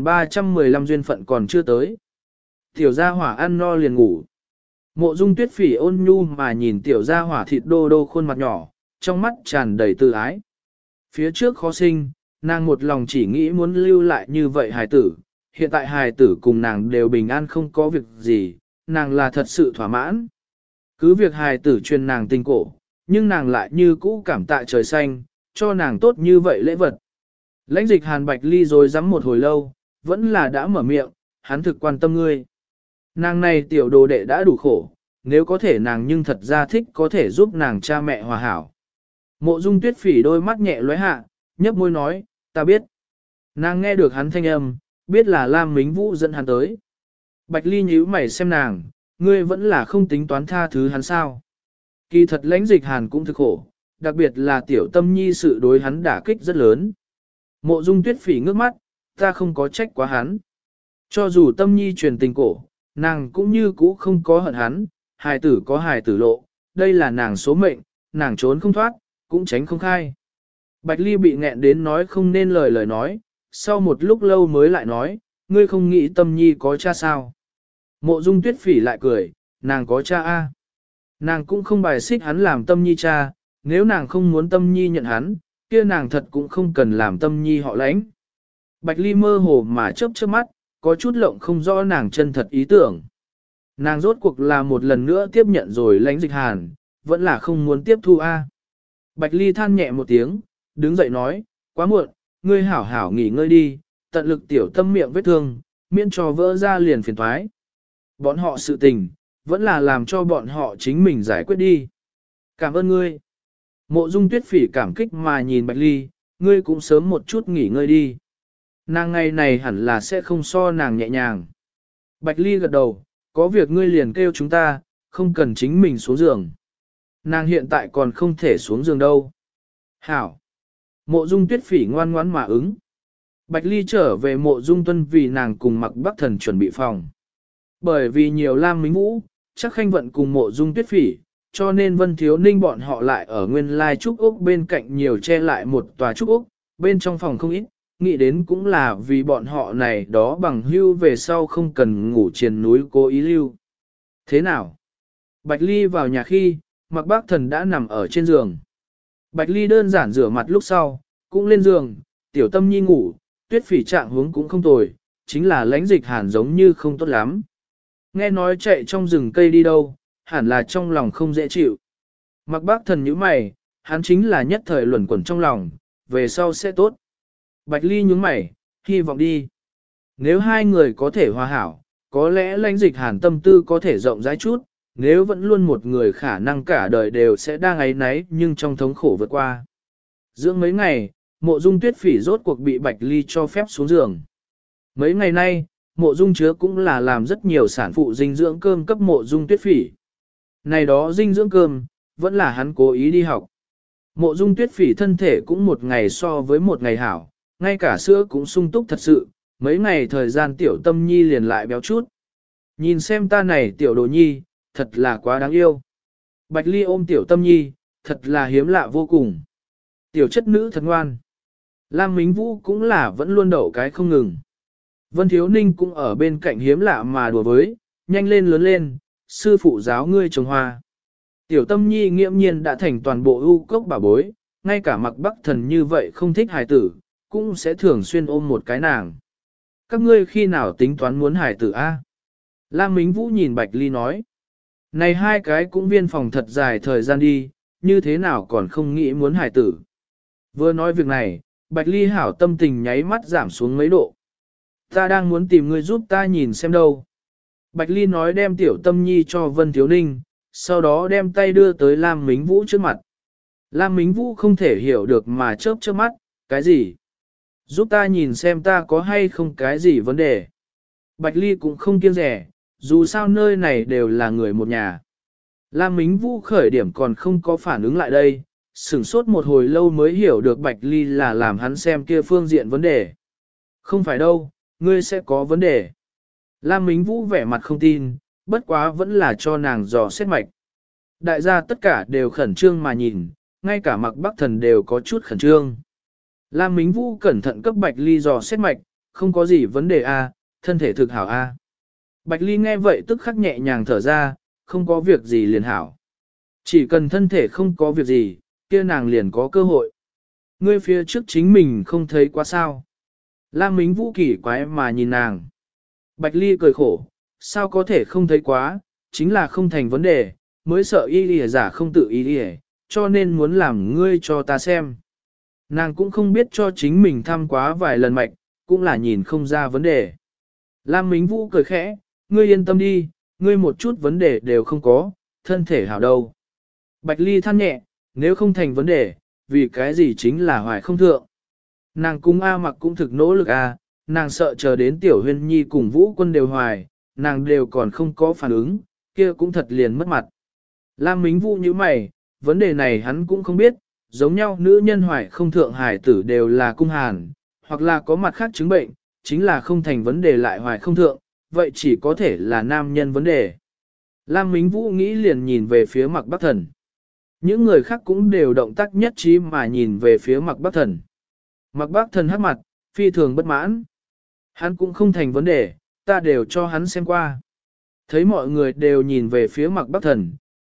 1315 duyên phận còn chưa tới. Tiểu gia hỏa ăn no liền ngủ. Mộ dung tuyết phỉ ôn nhu mà nhìn tiểu gia hỏa thịt đô đô khuôn mặt nhỏ, trong mắt tràn đầy tự ái. Phía trước khó sinh, nàng một lòng chỉ nghĩ muốn lưu lại như vậy hài tử, hiện tại hài tử cùng nàng đều bình an không có việc gì, nàng là thật sự thỏa mãn. Cứ việc hài tử truyền nàng tình cổ, nhưng nàng lại như cũ cảm tạ trời xanh, cho nàng tốt như vậy lễ vật. Lãnh dịch Hàn Bạch Ly rồi dám một hồi lâu, vẫn là đã mở miệng, hắn thực quan tâm ngươi. Nàng này tiểu đồ đệ đã đủ khổ, nếu có thể nàng nhưng thật ra thích có thể giúp nàng cha mẹ hòa hảo. Mộ dung tuyết phỉ đôi mắt nhẹ lóe hạ, nhấp môi nói, ta biết. Nàng nghe được hắn thanh âm, biết là Lam Mính Vũ dẫn hắn tới. Bạch Ly nhíu mày xem nàng, ngươi vẫn là không tính toán tha thứ hắn sao. Kỳ thật lãnh dịch Hàn cũng thực khổ, đặc biệt là tiểu Tâm Nhi sự đối hắn đả kích rất lớn. Mộ dung tuyết phỉ ngước mắt, ta không có trách quá hắn. Cho dù Tâm Nhi truyền tình cổ, nàng cũng như cũ không có hận hắn, hài tử có hài tử lộ, đây là nàng số mệnh, nàng trốn không thoát, cũng tránh không khai. Bạch Ly bị nghẹn đến nói không nên lời nói, sau một lúc lâu mới lại nói, ngươi không nghĩ Tâm Nhi có cha sao. Mộ dung tuyết phỉ lại cười, nàng có cha a. Nàng cũng không bài xích hắn làm Tâm Nhi cha, nếu nàng không muốn Tâm Nhi nhận hắn, kia nàng thật cũng không cần làm Tâm Nhi họ lãnh. Bạch Ly mơ hồ mà chớp chớp mắt, có chút lộng không rõ nàng chân thật ý tưởng. Nàng rốt cuộc là một lần nữa tiếp nhận rồi lãnh dịch hàn, vẫn là không muốn tiếp thu a. Bạch Ly than nhẹ một tiếng, đứng dậy nói, quá muộn, ngươi hảo hảo nghỉ ngơi đi, tận lực tiểu tâm miệng vết thương, miễn cho vỡ ra liền phiền thoái. Bọn họ sự tình, vẫn là làm cho bọn họ chính mình giải quyết đi. Cảm ơn ngươi. Mộ Dung Tuyết Phỉ cảm kích mà nhìn Bạch Ly, ngươi cũng sớm một chút nghỉ ngơi đi. Nàng ngày này hẳn là sẽ không so nàng nhẹ nhàng. Bạch Ly gật đầu, có việc ngươi liền kêu chúng ta, không cần chính mình xuống giường. Nàng hiện tại còn không thể xuống giường đâu. Hảo. Mộ Dung Tuyết Phỉ ngoan ngoãn mà ứng. Bạch Ly trở về Mộ Dung Tuân vì nàng cùng Mặc Bắc Thần chuẩn bị phòng. Bởi vì nhiều Lam Mính Vũ, chắc Khanh Vận cùng Mộ Dung Tuyết Phỉ, cho nên Vân Thiếu Ninh bọn họ lại ở nguyên lai trúc ốc bên cạnh nhiều che lại một tòa trúc ốc, bên trong phòng không ít, nghĩ đến cũng là vì bọn họ này đó bằng hưu về sau không cần ngủ trên núi cố ý lưu. Thế nào? Bạch Ly vào nhà khi, Mặc Bác Thần đã nằm ở trên giường. Bạch Ly đơn giản rửa mặt lúc sau, cũng lên giường, Tiểu Tâm Nhi ngủ, Tuyết Phỉ trạng huống cũng không tồi, chính là lãnh dịch hàn giống như không tốt lắm. Nghe nói chạy trong rừng cây đi đâu, hẳn là trong lòng không dễ chịu. Mặc Bác Thần nhíu mày, hắn chính là nhất thời luẩn quẩn trong lòng, về sau sẽ tốt. Bạch Ly nhướng mày, hy vọng đi. Nếu hai người có thể hòa hảo, có lẽ lãnh dịch hàn tâm tư có thể rộng rãi chút, nếu vẫn luôn một người khả năng cả đời đều sẽ đang ấy náy nhưng trong thống khổ vượt qua. Dưỡng mấy ngày, Mộ Dung Tuyết Phỉ rốt cuộc bị Bạch Ly cho phép xuống giường. Mấy ngày nay, Mộ Dung Chứa cũng là làm rất nhiều sản phụ dinh dưỡng cơm cấp Mộ Dung Tuyết Phỉ. Này đó dinh dưỡng cơm, vẫn là hắn cố ý đi học. Mộ Dung Tuyết Phỉ thân thể cũng một ngày so với một ngày hảo, ngay cả sữa cũng sung túc thật sự, mấy ngày thời gian Tiểu Tâm Nhi liền lại béo chút. Nhìn xem ta này Tiểu Đồ Nhi, thật là quá đáng yêu. Bạch Ly ôm Tiểu Tâm Nhi, thật là hiếm lạ vô cùng. Tiểu chất nữ thật ngoan. Lam Mính Vũ cũng là vẫn luôn đậu cái không ngừng. Vân Thiếu Ninh cũng ở bên cạnh hiếm lạ mà đùa với, nhanh lên lớn lên, sư phụ giáo ngươi trồng hoa. Tiểu Tâm Nhi nghiễm nhiên đã thành toàn bộ ưu cốc bảo bối, ngay cả Mặc Bắc Thần như vậy không thích hài tử, cũng sẽ thường xuyên ôm một cái nàng. Các ngươi khi nào tính toán muốn hài tử a? Lam Mính Vũ nhìn Bạch Ly nói. Này hai cái cũng viên phòng thật dài thời gian đi, như thế nào còn không nghĩ muốn hài tử. Vừa nói việc này, Bạch Ly hảo tâm tình nháy mắt giảm xuống mấy độ. Ta đang muốn tìm người giúp ta nhìn xem đâu. Bạch Ly nói đem Tiểu Tâm Nhi cho Vân Thiếu Ninh, sau đó đem tay đưa tới Lam Mính Vũ trước mặt. Lam Mính Vũ không thể hiểu được mà chớp chớp mắt, cái gì? Giúp ta nhìn xem ta có hay không cái gì vấn đề. Bạch Ly cũng không kiêng rẻ, dù sao nơi này đều là người một nhà. Lam Mính Vũ khởi điểm còn không có phản ứng lại đây, sửng sốt một hồi lâu mới hiểu được Bạch Ly là làm hắn xem kia phương diện vấn đề. Không phải đâu, ngươi sẽ có vấn đề. Lam Mính Vũ vẻ mặt không tin, bất quá vẫn là cho nàng dò xét mạch. Đại gia tất cả đều khẩn trương mà nhìn, ngay cả Mặc Bắc Thần đều có chút khẩn trương. Lam Mính Vũ cẩn thận cấp Bạch Ly dò xét mạch, không có gì vấn đề a, thân thể thực hảo a. Bạch Ly nghe vậy tức khắc nhẹ nhàng thở ra, không có việc gì liền hảo. Chỉ cần thân thể không có việc gì, kia nàng liền có cơ hội. Ngươi phía trước chính mình không thấy quá sao. Lam Mính Vũ kỳ quái mà nhìn nàng. Bạch Ly cười khổ, sao có thể không thấy quá, chính là không thành vấn đề, mới sợ y lìa giả không tự y lìa, cho nên muốn làm ngươi cho ta xem. Nàng cũng không biết cho chính mình thăm quá vài lần mạch, cũng là nhìn không ra vấn đề. Lam Mính Vũ cười khẽ, ngươi yên tâm đi, ngươi một chút vấn đề đều không có, thân thể hảo đâu. Bạch Ly than nhẹ, nếu không thành vấn đề, vì cái gì chính là hoài không thượng. Nàng cung A Mặc cũng thực nỗ lực A, nàng sợ chờ đến Tiểu Huyên Nhi cùng Vũ Quân đều hoài, nàng đều còn không có phản ứng, kia cũng thật liền mất mặt. Lam Mính Vũ như mày, vấn đề này hắn cũng không biết, giống nhau nữ nhân hoài không thượng hải tử đều là cung hàn, hoặc là có mặt khác chứng bệnh, chính là không thành vấn đề lại hoài không thượng, vậy chỉ có thể là nam nhân vấn đề. Lam Mính Vũ nghĩ liền nhìn về phía Mặc Bắc Thần. Những người khác cũng đều động tác nhất trí mà nhìn về phía Mặc Bắc Thần. Mặc Bắc Thần hắc mặt, phi thường bất mãn. Hắn cũng không thành vấn đề, ta đều cho hắn xem qua. Thấy mọi người đều nhìn về phía Mặc Bắc Thần,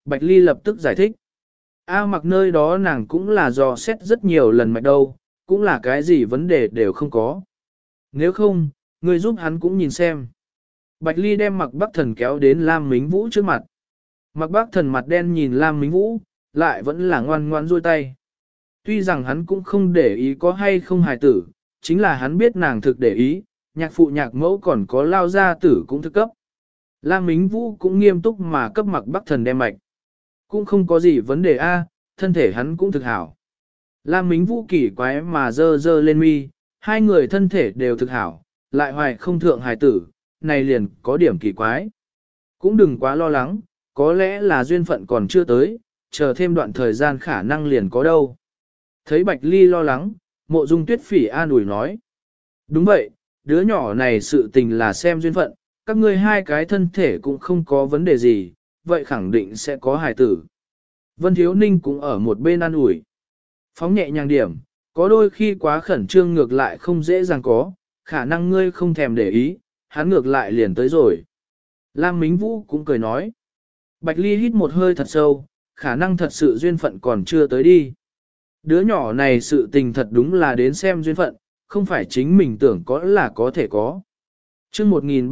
Bạch Ly lập tức giải thích. A Mặc nơi đó nàng cũng là dò xét rất nhiều lần mạch đâu, cũng là cái gì vấn đề đều không có. Nếu không, ngươi giúp hắn cũng nhìn xem. Bạch Ly đem Mạc Bắc Thần kéo đến Lam Mính Vũ trước mặt. Mạc Bắc Thần mặt đen nhìn Lam Mính Vũ, lại vẫn là ngoan ngoan duỗi tay. Tuy rằng hắn cũng không để ý có hay không hài tử, chính là hắn biết nàng thực để ý, nhạc phụ nhạc mẫu còn có lao gia tử cũng thực cấp. Lam Mính Vũ cũng nghiêm túc mà cấp Mạc Bắc Thần đem mạch. Cũng không có gì vấn đề a, thân thể hắn cũng thực hảo. Lam Mính Vũ kỳ quái mà dơ dơ lên mi, hai người thân thể đều thực hảo, lại hoài không thượng hài tử, này liền có điểm kỳ quái. Cũng đừng quá lo lắng, có lẽ là duyên phận còn chưa tới, chờ thêm đoạn thời gian khả năng liền có đâu. Thấy Bạch Ly lo lắng, Mộ Dung Tuyết Phỉ an ủi nói. Đúng vậy, đứa nhỏ này sự tình là xem duyên phận, các ngươi hai cái thân thể cũng không có vấn đề gì, vậy khẳng định sẽ có hài tử. Vân Thiếu Ninh cũng ở một bên an ủi. Phóng nhẹ nhàng điểm, có đôi khi quá khẩn trương ngược lại không dễ dàng có, khả năng ngươi không thèm để ý, hắn ngược lại liền tới rồi. Lam Mính Vũ cũng cười nói. Bạch Ly hít một hơi thật sâu, khả năng thật sự duyên phận còn chưa tới đi. Đứa nhỏ này sự tình thật đúng là đến xem duyên phận, không phải chính mình tưởng có là có thể có. Chương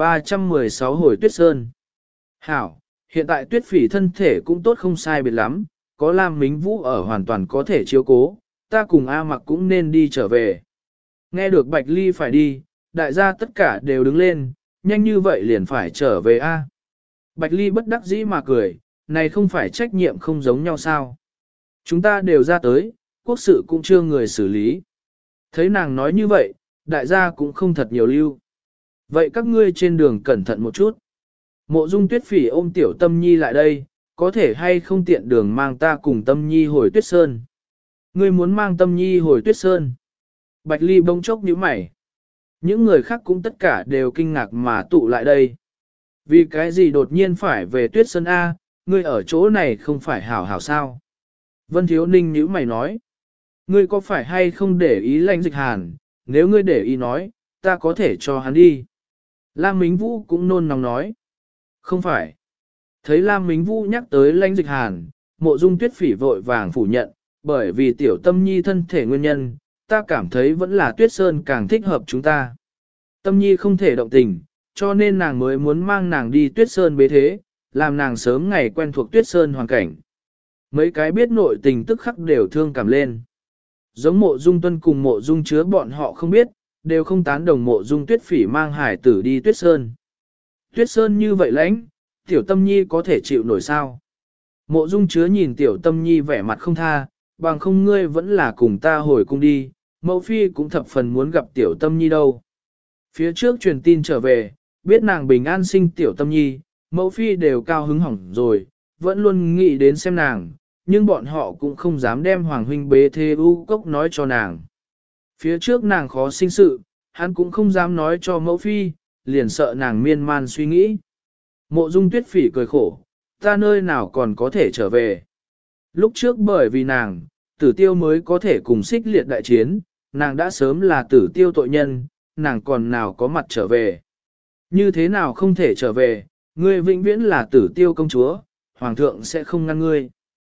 1316 hồi Tuyết Sơn. Hảo, hiện tại Tuyết Phỉ thân thể cũng tốt không sai biệt lắm, có Lam Mính Vũ ở hoàn toàn có thể chiếu cố, ta cùng A Mặc cũng nên đi trở về. Nghe được Bạch Ly phải đi, đại gia tất cả đều đứng lên, nhanh như vậy liền phải trở về A. Bạch Ly bất đắc dĩ mà cười, này không phải trách nhiệm không giống nhau sao. Chúng ta đều ra tới, quốc sự cũng chưa người xử lý. Thấy nàng nói như vậy, đại gia cũng không thật nhiều lưu. Vậy các ngươi trên đường cẩn thận một chút. Mộ Dung Tuyết Phỉ ôm Tiểu Tâm Nhi lại đây, có thể hay không tiện đường mang ta cùng Tâm Nhi hồi Tuyết Sơn. Ngươi muốn mang Tâm Nhi hồi Tuyết Sơn. Bạch Ly bỗng chốc nhíu mày. Những người khác cũng tất cả đều kinh ngạc mà tụ lại đây. Vì cái gì đột nhiên phải về Tuyết Sơn A, ngươi ở chỗ này không phải hảo hảo sao? Vân Thiếu Ninh nhíu mày nói. Ngươi có phải hay không để ý Lãnh Dịch Hàn, nếu ngươi để ý nói, ta có thể cho hắn đi. Lam Mính Vũ cũng nôn nóng nói. Không phải. Thấy Lam Mính Vũ nhắc tới Lãnh Dịch Hàn, Mộ Dung Tuyết Phỉ vội vàng phủ nhận, bởi vì Tiểu Tâm Nhi thân thể nguyên nhân, ta cảm thấy vẫn là Tuyết Sơn càng thích hợp chúng ta. Tâm Nhi không thể động tình, cho nên nàng mới muốn mang nàng đi Tuyết Sơn bế thế, làm nàng sớm ngày quen thuộc Tuyết Sơn hoàn cảnh. Mấy cái biết nội tình tức khắc đều thương cảm lên. Giống Mộ Dung Tuân cùng Mộ Dung Chứa bọn họ không biết, đều không tán đồng Mộ Dung Tuyết Phỉ mang hải tử đi Tuyết Sơn. Tuyết Sơn như vậy lãnh, Tiểu Tâm Nhi có thể chịu nổi sao? Mộ Dung Chứa nhìn Tiểu Tâm Nhi vẻ mặt không tha, bằng không ngươi vẫn là cùng ta hồi cung đi, mẫu phi cũng thập phần muốn gặp Tiểu Tâm Nhi đâu. Phía trước truyền tin trở về, biết nàng bình an sinh Tiểu Tâm Nhi, mẫu phi đều cao hứng hỏng rồi, vẫn luôn nghĩ đến xem nàng, nhưng bọn họ cũng không dám đem Hoàng huynh bế thế u cốc nói cho nàng. Phía trước nàng khó sinh sự, hắn cũng không dám nói cho mẫu phi, liền sợ nàng miên man suy nghĩ. Mộ Dung Tuyết Phỉ cười khổ, ta nơi nào còn có thể trở về. Lúc trước bởi vì nàng, Tử Tiêu mới có thể cùng xích liệt đại chiến, nàng đã sớm là Tử Tiêu tội nhân, nàng còn nào có mặt trở về. Như thế nào không thể trở về, ngươi vĩnh viễn là Tử Tiêu công chúa, Hoàng thượng sẽ không ngăn ngươi.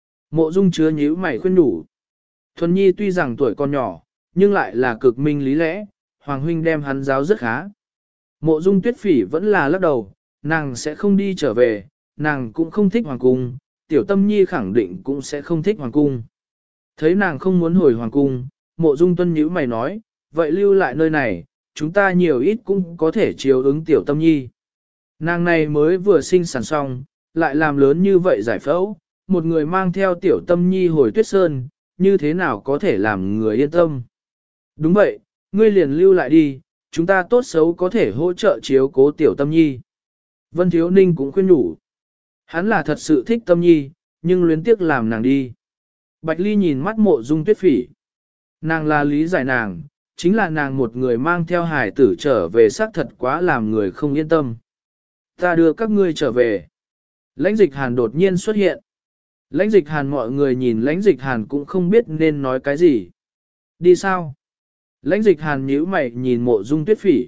Mộ Dung Chứa nhíu mày khuyên nhủ. Thuần Nhi tuy rằng tuổi còn nhỏ, nhưng lại là cực minh lý lẽ, Hoàng huynh đem hắn giáo rất khá. Mộ Dung Tuyết Phỉ vẫn là lắc đầu, nàng sẽ không đi trở về, nàng cũng không thích Hoàng cung, Tiểu Tâm Nhi khẳng định cũng sẽ không thích Hoàng cung. Thấy nàng không muốn hồi Hoàng cung, Mộ Dung Tuân nhíu mày nói, vậy lưu lại nơi này, chúng ta nhiều ít cũng có thể chiếu ứng Tiểu Tâm Nhi. Nàng này mới vừa sinh sản xong, lại làm lớn như vậy giải phẫu, một người mang theo Tiểu Tâm Nhi hồi Tuyết Sơn, như thế nào có thể làm người yên tâm. Đúng vậy, ngươi liền lưu lại đi, chúng ta tốt xấu có thể hỗ trợ chiếu cố Tiểu Tâm Nhi. Vân Thiếu Ninh cũng khuyên nhủ. Hắn là thật sự thích Tâm Nhi, nhưng luyến tiếc làm nàng đi. Bạch Ly nhìn mắt Mộ Dung Tuyết Phỉ. Nàng là lý giải nàng, chính là nàng một người mang theo hải tử trở về xác thật quá làm người không yên tâm. Ta đưa các ngươi trở về. Lãnh Dịch Hàn đột nhiên xuất hiện. Lãnh Dịch Hàn mọi người nhìn Lãnh Dịch Hàn cũng không biết nên nói cái gì. Đi sao? Lãnh Dịch Hàn nhíu mày nhìn Mộ Dung Tuyết Phỉ.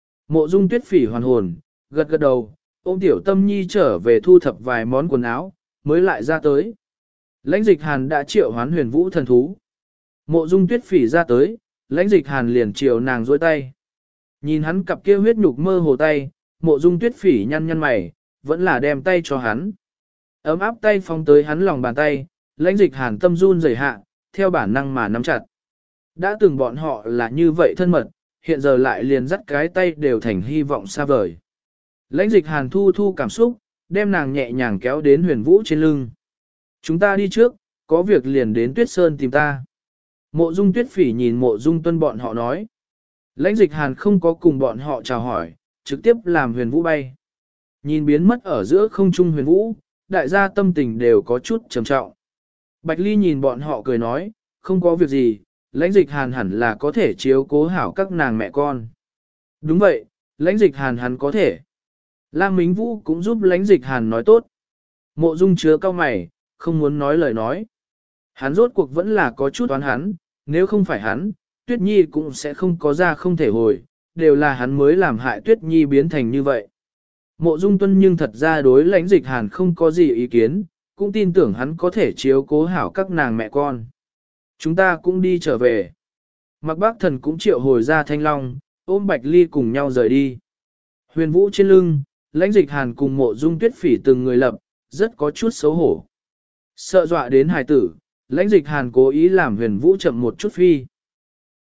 Mộ Dung Tuyết Phỉ hoàn hồn, gật gật đầu, ôm Tiểu Tâm Nhi trở về thu thập vài món quần áo, mới lại ra tới. Lãnh dịch hàn đã triệu hoán huyền vũ thần thú. Mộ dung tuyết phỉ ra tới, lãnh dịch hàn liền triệu nàng dối tay. Nhìn hắn cặp kia huyết nhục mơ hồ tay, mộ dung tuyết phỉ nhăn nhăn mày, vẫn là đem tay cho hắn. Ấm áp tay phóng tới hắn lòng bàn tay, lãnh dịch hàn tâm run rẩy hạ, theo bản năng mà nắm chặt. Đã từng bọn họ là như vậy thân mật, hiện giờ lại liền dắt cái tay đều thành hy vọng xa vời. Lãnh dịch hàn thu thu cảm xúc, đem nàng nhẹ nhàng kéo đến huyền vũ trên lưng. Chúng ta đi trước, có việc liền đến Tuyết Sơn tìm ta. Mộ dung tuyết phỉ nhìn mộ dung tuân bọn họ nói. Lãnh dịch hàn không có cùng bọn họ chào hỏi, trực tiếp làm huyền vũ bay. Nhìn biến mất ở giữa không trung huyền vũ, đại gia tâm tình đều có chút trầm trọng. Bạch Ly nhìn bọn họ cười nói, không có việc gì, lãnh dịch hàn hẳn là có thể chiếu cố hảo các nàng mẹ con. Đúng vậy, lãnh dịch hàn hắn có thể. Lam Mính Vũ cũng giúp lãnh dịch hàn nói tốt. Mộ dung chứa cao mày, không muốn nói lời nói. Hắn rốt cuộc vẫn là có chút oán hắn, nếu không phải hắn, Tuyết Nhi cũng sẽ không có ra không thể hồi, đều là hắn mới làm hại Tuyết Nhi biến thành như vậy. Mộ dung tuân nhưng thật ra đối lãnh dịch hàn không có gì ý kiến, cũng tin tưởng hắn có thể chiếu cố hảo các nàng mẹ con. Chúng ta cũng đi trở về. Mạc Bác Thần cũng triệu hồi ra Thanh Long, ôm Bạch Ly cùng nhau rời đi. Huyền Vũ trên lưng, lãnh dịch hàn cùng mộ dung tuyết phỉ từng người lập, rất có chút xấu hổ. Sợ dọa đến hài tử, lãnh dịch hàn cố ý làm Huyền Vũ chậm một chút phi.